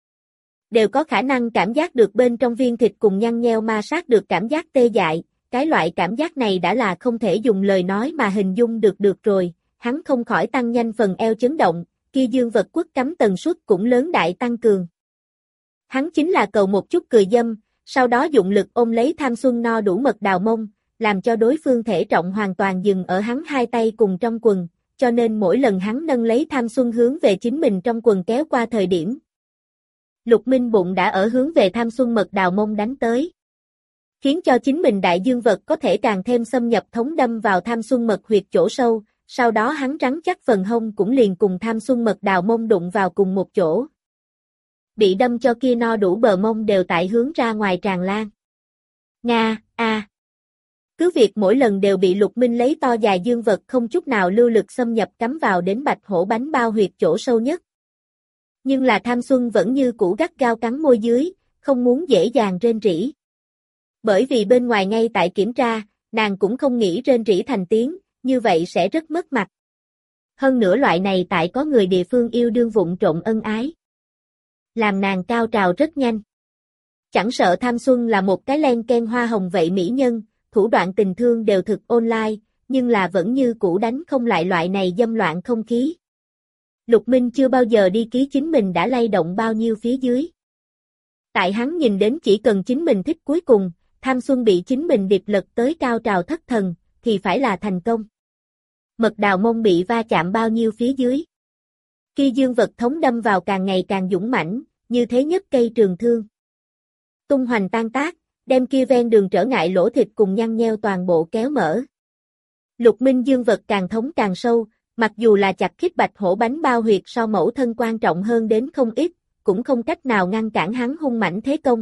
đều có khả năng cảm giác được bên trong viên thịt cùng nhăn nheo ma sát được cảm giác tê dại, cái loại cảm giác này đã là không thể dùng lời nói mà hình dung được được rồi, hắn không khỏi tăng nhanh phần eo chấn động, kia dương vật quất cắm tần suất cũng lớn đại tăng cường. Hắn chính là cầu một chút cười dâm, sau đó dụng lực ôm lấy tham xuân no đủ mật đào mông, làm cho đối phương thể trọng hoàn toàn dừng ở hắn hai tay cùng trong quần, cho nên mỗi lần hắn nâng lấy tham xuân hướng về chính mình trong quần kéo qua thời điểm. Lục Minh bụng đã ở hướng về tham xuân mật đào mông đánh tới. Khiến cho chính mình đại dương vật có thể càng thêm xâm nhập thống đâm vào tham xuân mật huyệt chỗ sâu, sau đó hắn rắn chắc phần hông cũng liền cùng tham xuân mật đào mông đụng vào cùng một chỗ. Bị đâm cho kia no đủ bờ mông đều tại hướng ra ngoài tràn lan. Nga, a. À. Cứ việc mỗi lần đều bị Lục Minh lấy to dài dương vật không chút nào lưu lực xâm nhập cắm vào đến bạch hổ bánh bao huyệt chỗ sâu nhất. Nhưng là tham xuân vẫn như cũ gắt gao cắn môi dưới, không muốn dễ dàng rên rỉ. Bởi vì bên ngoài ngay tại kiểm tra, nàng cũng không nghĩ rên rỉ thành tiếng, như vậy sẽ rất mất mặt. Hơn nữa loại này tại có người địa phương yêu đương vụng trộm ân ái. Làm nàng cao trào rất nhanh. Chẳng sợ tham xuân là một cái len ken hoa hồng vậy mỹ nhân, thủ đoạn tình thương đều thực online, nhưng là vẫn như cũ đánh không lại loại này dâm loạn không khí. Lục Minh chưa bao giờ đi ký chính mình đã lay động bao nhiêu phía dưới. Tại hắn nhìn đến chỉ cần chính mình thích cuối cùng, tham xuân bị chính mình điệp lật tới cao trào thất thần, thì phải là thành công. Mật đào mông bị va chạm bao nhiêu phía dưới. Kia dương vật thống đâm vào càng ngày càng dũng mãnh, như thế nhất cây trường thương. Tung hoành tan tác, đem kia ven đường trở ngại lỗ thịt cùng nhăn nheo toàn bộ kéo mở. Lục Minh dương vật càng thống càng sâu, mặc dù là chặt khít bạch hổ bánh bao huyệt so mẫu thân quan trọng hơn đến không ít, cũng không cách nào ngăn cản hắn hung mãnh thế công.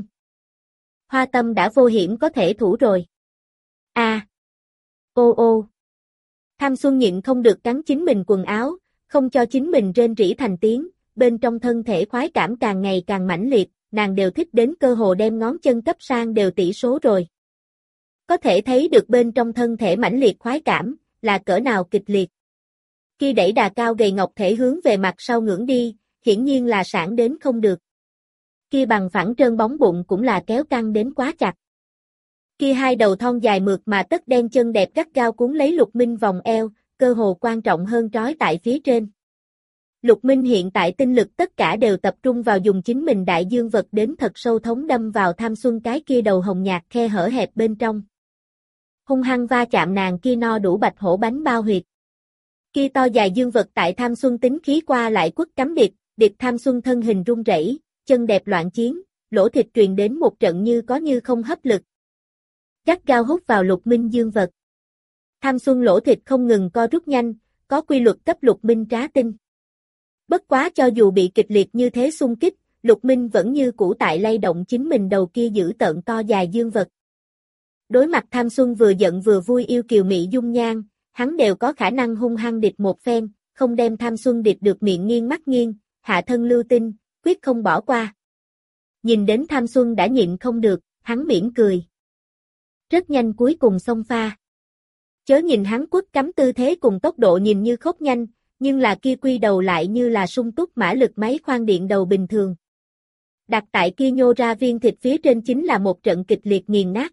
Hoa tâm đã vô hiểm có thể thủ rồi. A. À. Ô ô. Tham xuân nhịn không được cắn chính mình quần áo, không cho chính mình rên rỉ thành tiếng, bên trong thân thể khoái cảm càng ngày càng mãnh liệt, nàng đều thích đến cơ hồ đem ngón chân cấp sang đều tỷ số rồi. Có thể thấy được bên trong thân thể mãnh liệt khoái cảm, là cỡ nào kịch liệt. Khi đẩy đà cao gầy ngọc thể hướng về mặt sau ngưỡng đi, hiển nhiên là sản đến không được. Kia bằng phẳng trơn bóng bụng cũng là kéo căng đến quá chặt. Kia hai đầu thon dài mượt mà tất đen chân đẹp gắt gao cuốn lấy Lục Minh vòng eo, cơ hồ quan trọng hơn trói tại phía trên. Lục Minh hiện tại tinh lực tất cả đều tập trung vào dùng chính mình đại dương vật đến thật sâu thống đâm vào tham xuân cái kia đầu hồng nhạt khe hở hẹp bên trong. Hung hăng va chạm nàng kia no đủ bạch hổ bánh bao huyệt. Kia to dài dương vật tại Tham Xuân tính khí qua lại quất cắm địch, địch Tham Xuân thân hình run rẩy, chân đẹp loạn chiến, lỗ thịt truyền đến một trận như có như không hấp lực. Gắt gao hút vào Lục Minh dương vật. Tham Xuân lỗ thịt không ngừng co rút nhanh, có quy luật cấp Lục Minh trá tinh. Bất quá cho dù bị kịch liệt như thế xung kích, Lục Minh vẫn như cũ tại lay động chính mình đầu kia giữ tợn to dài dương vật. Đối mặt Tham Xuân vừa giận vừa vui yêu kiều mỹ dung nhan, hắn đều có khả năng hung hăng địch một phen, không đem Tham Xuân địch được miệng nghiêng mắt nghiêng, hạ thân lưu tinh, quyết không bỏ qua. Nhìn đến Tham Xuân đã nhịn không được, hắn mỉm cười. Rất nhanh cuối cùng xông pha. Chớ nhìn hắn quất cắm tư thế cùng tốc độ nhìn như khốc nhanh, nhưng là kia quy đầu lại như là sung túc mã lực máy khoan điện đầu bình thường. Đặt tại kia nhô ra viên thịt phía trên chính là một trận kịch liệt nghiền nát.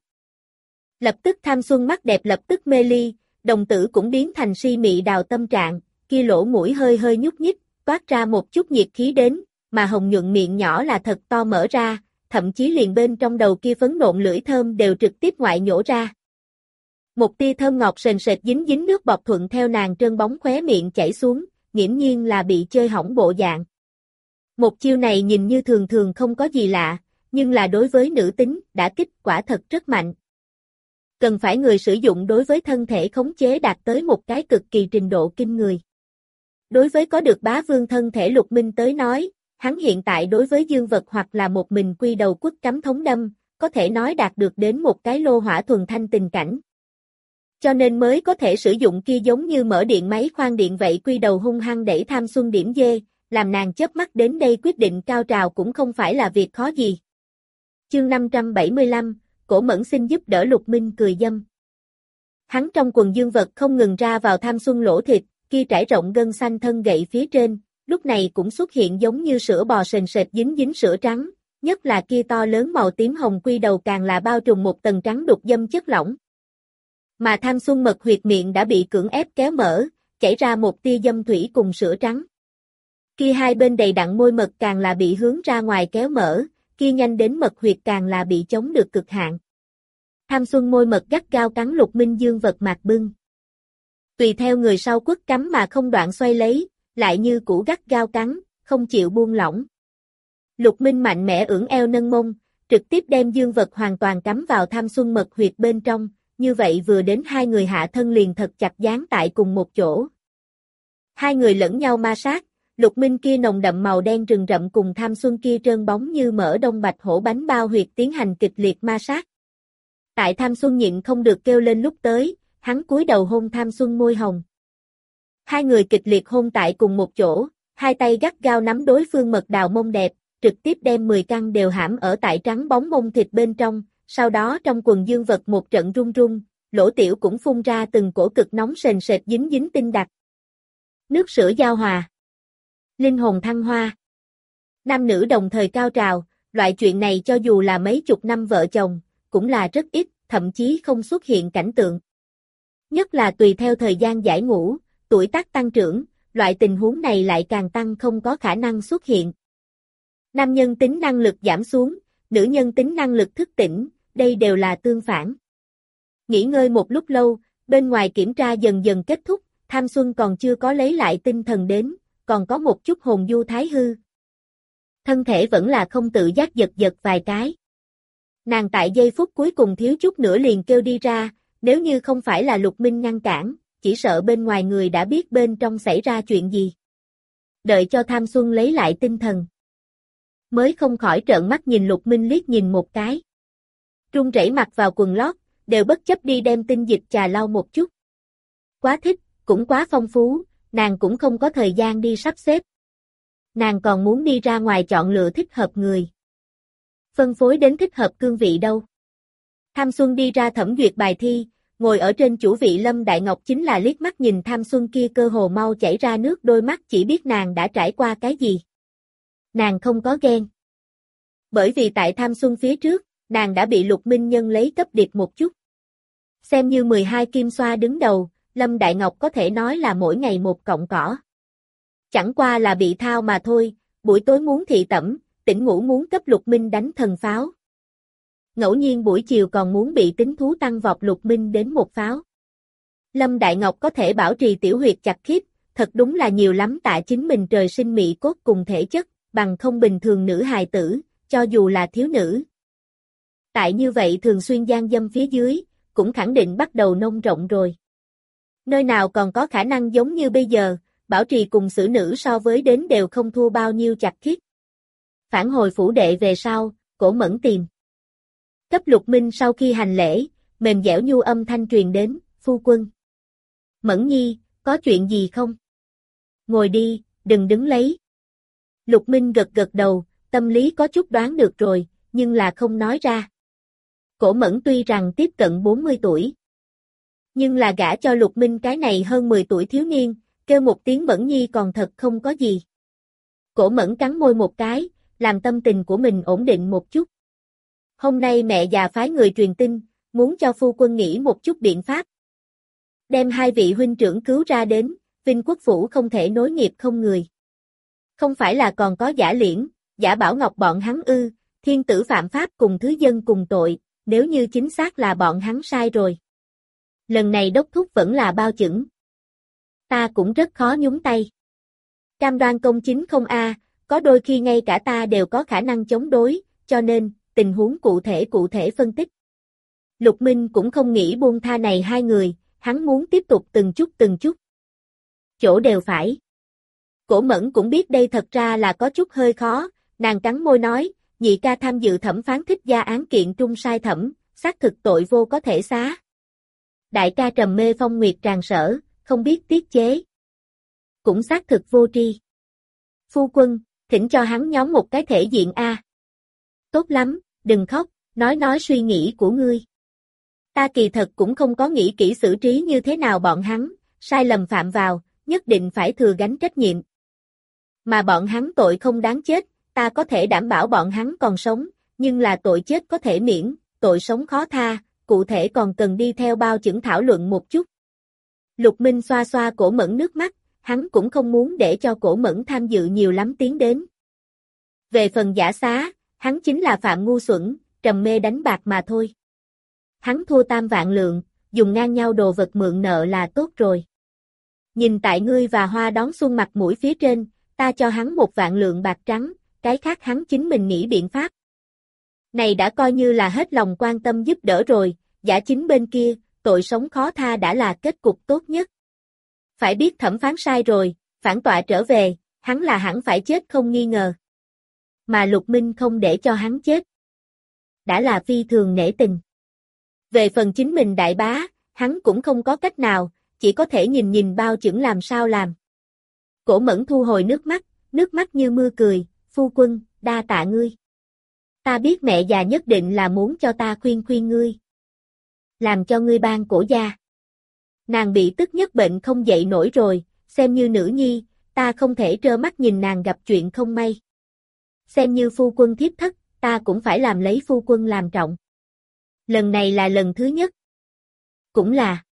Lập tức Tham Xuân mắt đẹp lập tức mê ly, đồng tử cũng biến thành si mị đào tâm trạng, kia lỗ mũi hơi hơi nhúc nhích, toát ra một chút nhiệt khí đến, mà hồng nhuận miệng nhỏ là thật to mở ra, thậm chí liền bên trong đầu kia phấn nộn lưỡi thơm đều trực tiếp ngoại nhổ ra. Một tia thơm ngọt sền sệt dính dính nước bọt thuận theo nàng trơn bóng khóe miệng chảy xuống, nghiễm nhiên là bị chơi hỏng bộ dạng. Một chiêu này nhìn như thường thường không có gì lạ, nhưng là đối với nữ tính, đã kích quả thật rất mạnh. Cần phải người sử dụng đối với thân thể khống chế đạt tới một cái cực kỳ trình độ kinh người. Đối với có được bá vương thân thể Lục Minh tới nói, hắn hiện tại đối với dương vật hoặc là một mình quy đầu quất cắm thống đâm, có thể nói đạt được đến một cái lô hỏa thuần thanh tình cảnh. Cho nên mới có thể sử dụng kia giống như mở điện máy khoan điện vậy quy đầu hung hăng đẩy Tham Xuân điểm dê, làm nàng chớp mắt đến đây quyết định cao trào cũng không phải là việc khó gì. Chương năm trăm bảy mươi lăm, Cổ Mẫn xin giúp đỡ Lục Minh cười dâm. Hắn trong quần dương vật không ngừng ra vào Tham Xuân lỗ thịt, kia trải rộng gân xanh thân gậy phía trên, lúc này cũng xuất hiện giống như sữa bò sền sệt dính dính sữa trắng, nhất là kia to lớn màu tím hồng quy đầu càng là bao trùm một tầng trắng đục dâm chất lỏng. Mà Tham Xuân mật huyệt miệng đã bị cưỡng ép kéo mở, chảy ra một tia dâm thủy cùng sữa trắng. Kia hai bên đầy đặn môi mật càng là bị hướng ra ngoài kéo mở, kia nhanh đến mật huyệt càng là bị chống được cực hạn. Tham Xuân môi mật gắt gao cắn Lục Minh dương vật mạc bưng. Tùy theo người sau quất cắm mà không đoạn xoay lấy, lại như củ gắt gao cắn, không chịu buông lỏng. Lục Minh mạnh mẽ ưỡn eo nâng mông, trực tiếp đem dương vật hoàn toàn cắm vào Tham Xuân mật huyệt bên trong, như vậy vừa đến hai người hạ thân liền thật chặt dán tại cùng một chỗ. Hai người lẫn nhau ma sát, Lục Minh kia nồng đậm màu đen rừng rậm cùng Tham Xuân kia trơn bóng như mỡ đông bạch hổ bánh bao huyệt tiến hành kịch liệt ma sát. Tại Tham Xuân nhịn không được kêu lên lúc tới, hắn cúi đầu hôn Tham Xuân môi hồng. Hai người kịch liệt hôn tại cùng một chỗ, hai tay gắt gao nắm đối phương mật đào mông đẹp, trực tiếp đem mười căn đều hãm ở tại trắng bóng mông thịt bên trong, sau đó trong quần dương vật một trận rung rung, lỗ tiểu cũng phun ra từng cổ cực nóng sền sệt dính dính tinh đặc. Nước sữa giao hòa. Linh hồn thăng hoa. Nam nữ đồng thời cao trào, loại chuyện này cho dù là mấy chục năm vợ chồng, cũng là rất ít, thậm chí không xuất hiện cảnh tượng. Nhất là tùy theo thời gian giải ngũ, tuổi tác tăng trưởng, loại tình huống này lại càng tăng không có khả năng xuất hiện. Nam nhân tính năng lực giảm xuống, nữ nhân tính năng lực thức tỉnh, đây đều là tương phản. Nghỉ ngơi một lúc lâu, bên ngoài kiểm tra dần dần kết thúc, Tham Xuân còn chưa có lấy lại tinh thần đến, còn có một chút hồn du thái hư. Thân thể vẫn là không tự giác giật giật vài cái. Nàng tại giây phút cuối cùng thiếu chút nữa liền kêu đi ra, nếu như không phải là Lục Minh ngăn cản, chỉ sợ bên ngoài người đã biết bên trong xảy ra chuyện gì. Đợi cho Tham Xuân lấy lại tinh thần, mới không khỏi trợn mắt nhìn Lục Minh liếc nhìn một cái. Run rẩy mặc vào quần lót, đều bất chấp đi đem tinh dịch trà lau một chút. Quá thích, cũng quá phong phú, nàng cũng không có thời gian đi sắp xếp. Nàng còn muốn đi ra ngoài chọn lựa thích hợp người. Phân phối đến thích hợp cương vị đâu. Tham Xuân đi ra thẩm duyệt bài thi, ngồi ở trên chủ vị Lâm Đại Ngọc chính là liếc mắt nhìn Tham Xuân kia cơ hồ mau chảy ra nước đôi mắt chỉ biết nàng đã trải qua cái gì. Nàng không có ghen. Bởi vì tại Tham Xuân phía trước, nàng đã bị Lục Minh Nhân lấy cấp điệp một chút. Xem như mười hai kim xoa đứng đầu, Lâm Đại Ngọc có thể nói là mỗi ngày một cọng cỏ. Chẳng qua là bị thao mà thôi, buổi tối muốn thị tẩm, tỉnh ngủ muốn cấp Lục Minh đánh thần pháo. Ngẫu nhiên buổi chiều còn muốn bị tính thú tăng vọt Lục Minh đến một pháo. Lâm Đại Ngọc có thể bảo trì tiểu huyệt chặt khít, thật đúng là nhiều lắm tạ chính mình trời sinh mị cốt cùng thể chất, bằng không bình thường nữ hài tử, cho dù là thiếu nữ. Tại như vậy thường xuyên gian dâm phía dưới, cũng khẳng định bắt đầu nông rộng rồi. Nơi nào còn có khả năng giống như bây giờ, bảo trì cùng xử nữ so với đến đều không thua bao nhiêu chặt khiết. Phản hồi phủ đệ về sau, Cổ Mẫn tìm. Cấp Lục Minh sau khi hành lễ, mềm dẻo nhu âm thanh truyền đến, phu quân. Mẫn nhi, có chuyện gì không? Ngồi đi, đừng đứng lấy. Lục Minh gật gật đầu, tâm lý có chút đoán được rồi, nhưng là không nói ra. Cổ Mẫn tuy rằng tiếp cận bốn mươi tuổi, nhưng là gả cho Lục Minh cái này hơn mười tuổi thiếu niên, kêu một tiếng Mẫn nhi còn thật không có gì. Cổ Mẫn cắn môi một cái, làm tâm tình của mình ổn định một chút. Hôm nay mẹ già phái người truyền tin, muốn cho phu quân nghĩ một chút biện pháp. Đem hai vị huynh trưởng cứu ra đến, Vinh Quốc Phủ không thể nối nghiệp không người. Không phải là còn có Giả Liễn, Giả Bảo Ngọc bọn hắn ư, thiên tử phạm pháp cùng thứ dân cùng tội, nếu như chính xác là bọn hắn sai rồi. Lần này đốc thúc vẫn là bao chững. Ta cũng rất khó nhúng tay. Cam đoan công chính không a, có đôi khi ngay cả ta đều có khả năng chống đối, cho nên, tình huống cụ thể cụ thể phân tích. Lục Minh cũng không nghĩ buông tha này hai người, hắn muốn tiếp tục từng chút từng chút. Chỗ đều phải. Cổ Mẫn cũng biết đây thật ra là có chút hơi khó, nàng cắn môi nói, nhị ca tham dự thẩm phán thích gia án kiện trung sai thẩm, xác thực tội vô có thể xá. Đại ca trầm mê phong nguyệt tràn sở, không biết tiết chế. Cũng xác thực vô tri. Phu quân, thỉnh cho hắn nhóm một cái thể diện a. Tốt lắm, đừng khóc, nói nói suy nghĩ của ngươi. Ta kỳ thật cũng không có nghĩ kỹ xử trí như thế nào bọn hắn, sai lầm phạm vào, nhất định phải thừa gánh trách nhiệm. Mà bọn hắn tội không đáng chết, ta có thể đảm bảo bọn hắn còn sống, nhưng là tội chết có thể miễn, tội sống khó tha, cụ thể còn cần đi theo bao chững thảo luận một chút. Lục Minh xoa xoa Cổ Mẫn nước mắt, hắn cũng không muốn để cho Cổ Mẫn tham dự nhiều lắm tiến đến. Về phần giả xá, hắn chính là phạm ngu xuẩn, trầm mê đánh bạc mà thôi. Hắn thua tam vạn lượng, dùng ngang nhau đồ vật mượn nợ là tốt rồi. Nhìn tại ngươi và Hoa đón xuân mặt mũi phía trên, ta cho hắn một vạn lượng bạc trắng, cái khác hắn chính mình nghĩ biện pháp. Này đã coi như là hết lòng quan tâm giúp đỡ rồi, giả chính bên kia, tội sống khó tha đã là kết cục tốt nhất. Phải biết thẩm phán sai rồi, phản tọa trở về, hắn là hẳn phải chết không nghi ngờ. Mà Lục Minh không để cho hắn chết. Đã là phi thường nể tình. Về phần chính mình đại bá, hắn cũng không có cách nào, chỉ có thể nhìn nhìn bao chững làm sao làm. Cổ Mẫn thu hồi nước mắt, nước mắt như mưa cười, phu quân, đa tạ ngươi. Ta biết mẹ già nhất định là muốn cho ta khuyên khuyên ngươi. Làm cho ngươi ban cổ gia. Nàng bị tức nhất bệnh không dậy nổi rồi, xem như nữ nhi, ta không thể trơ mắt nhìn nàng gặp chuyện không may. Xem như phu quân thiếp thất, ta cũng phải làm lấy phu quân làm trọng. Lần này là lần thứ nhất. Cũng là.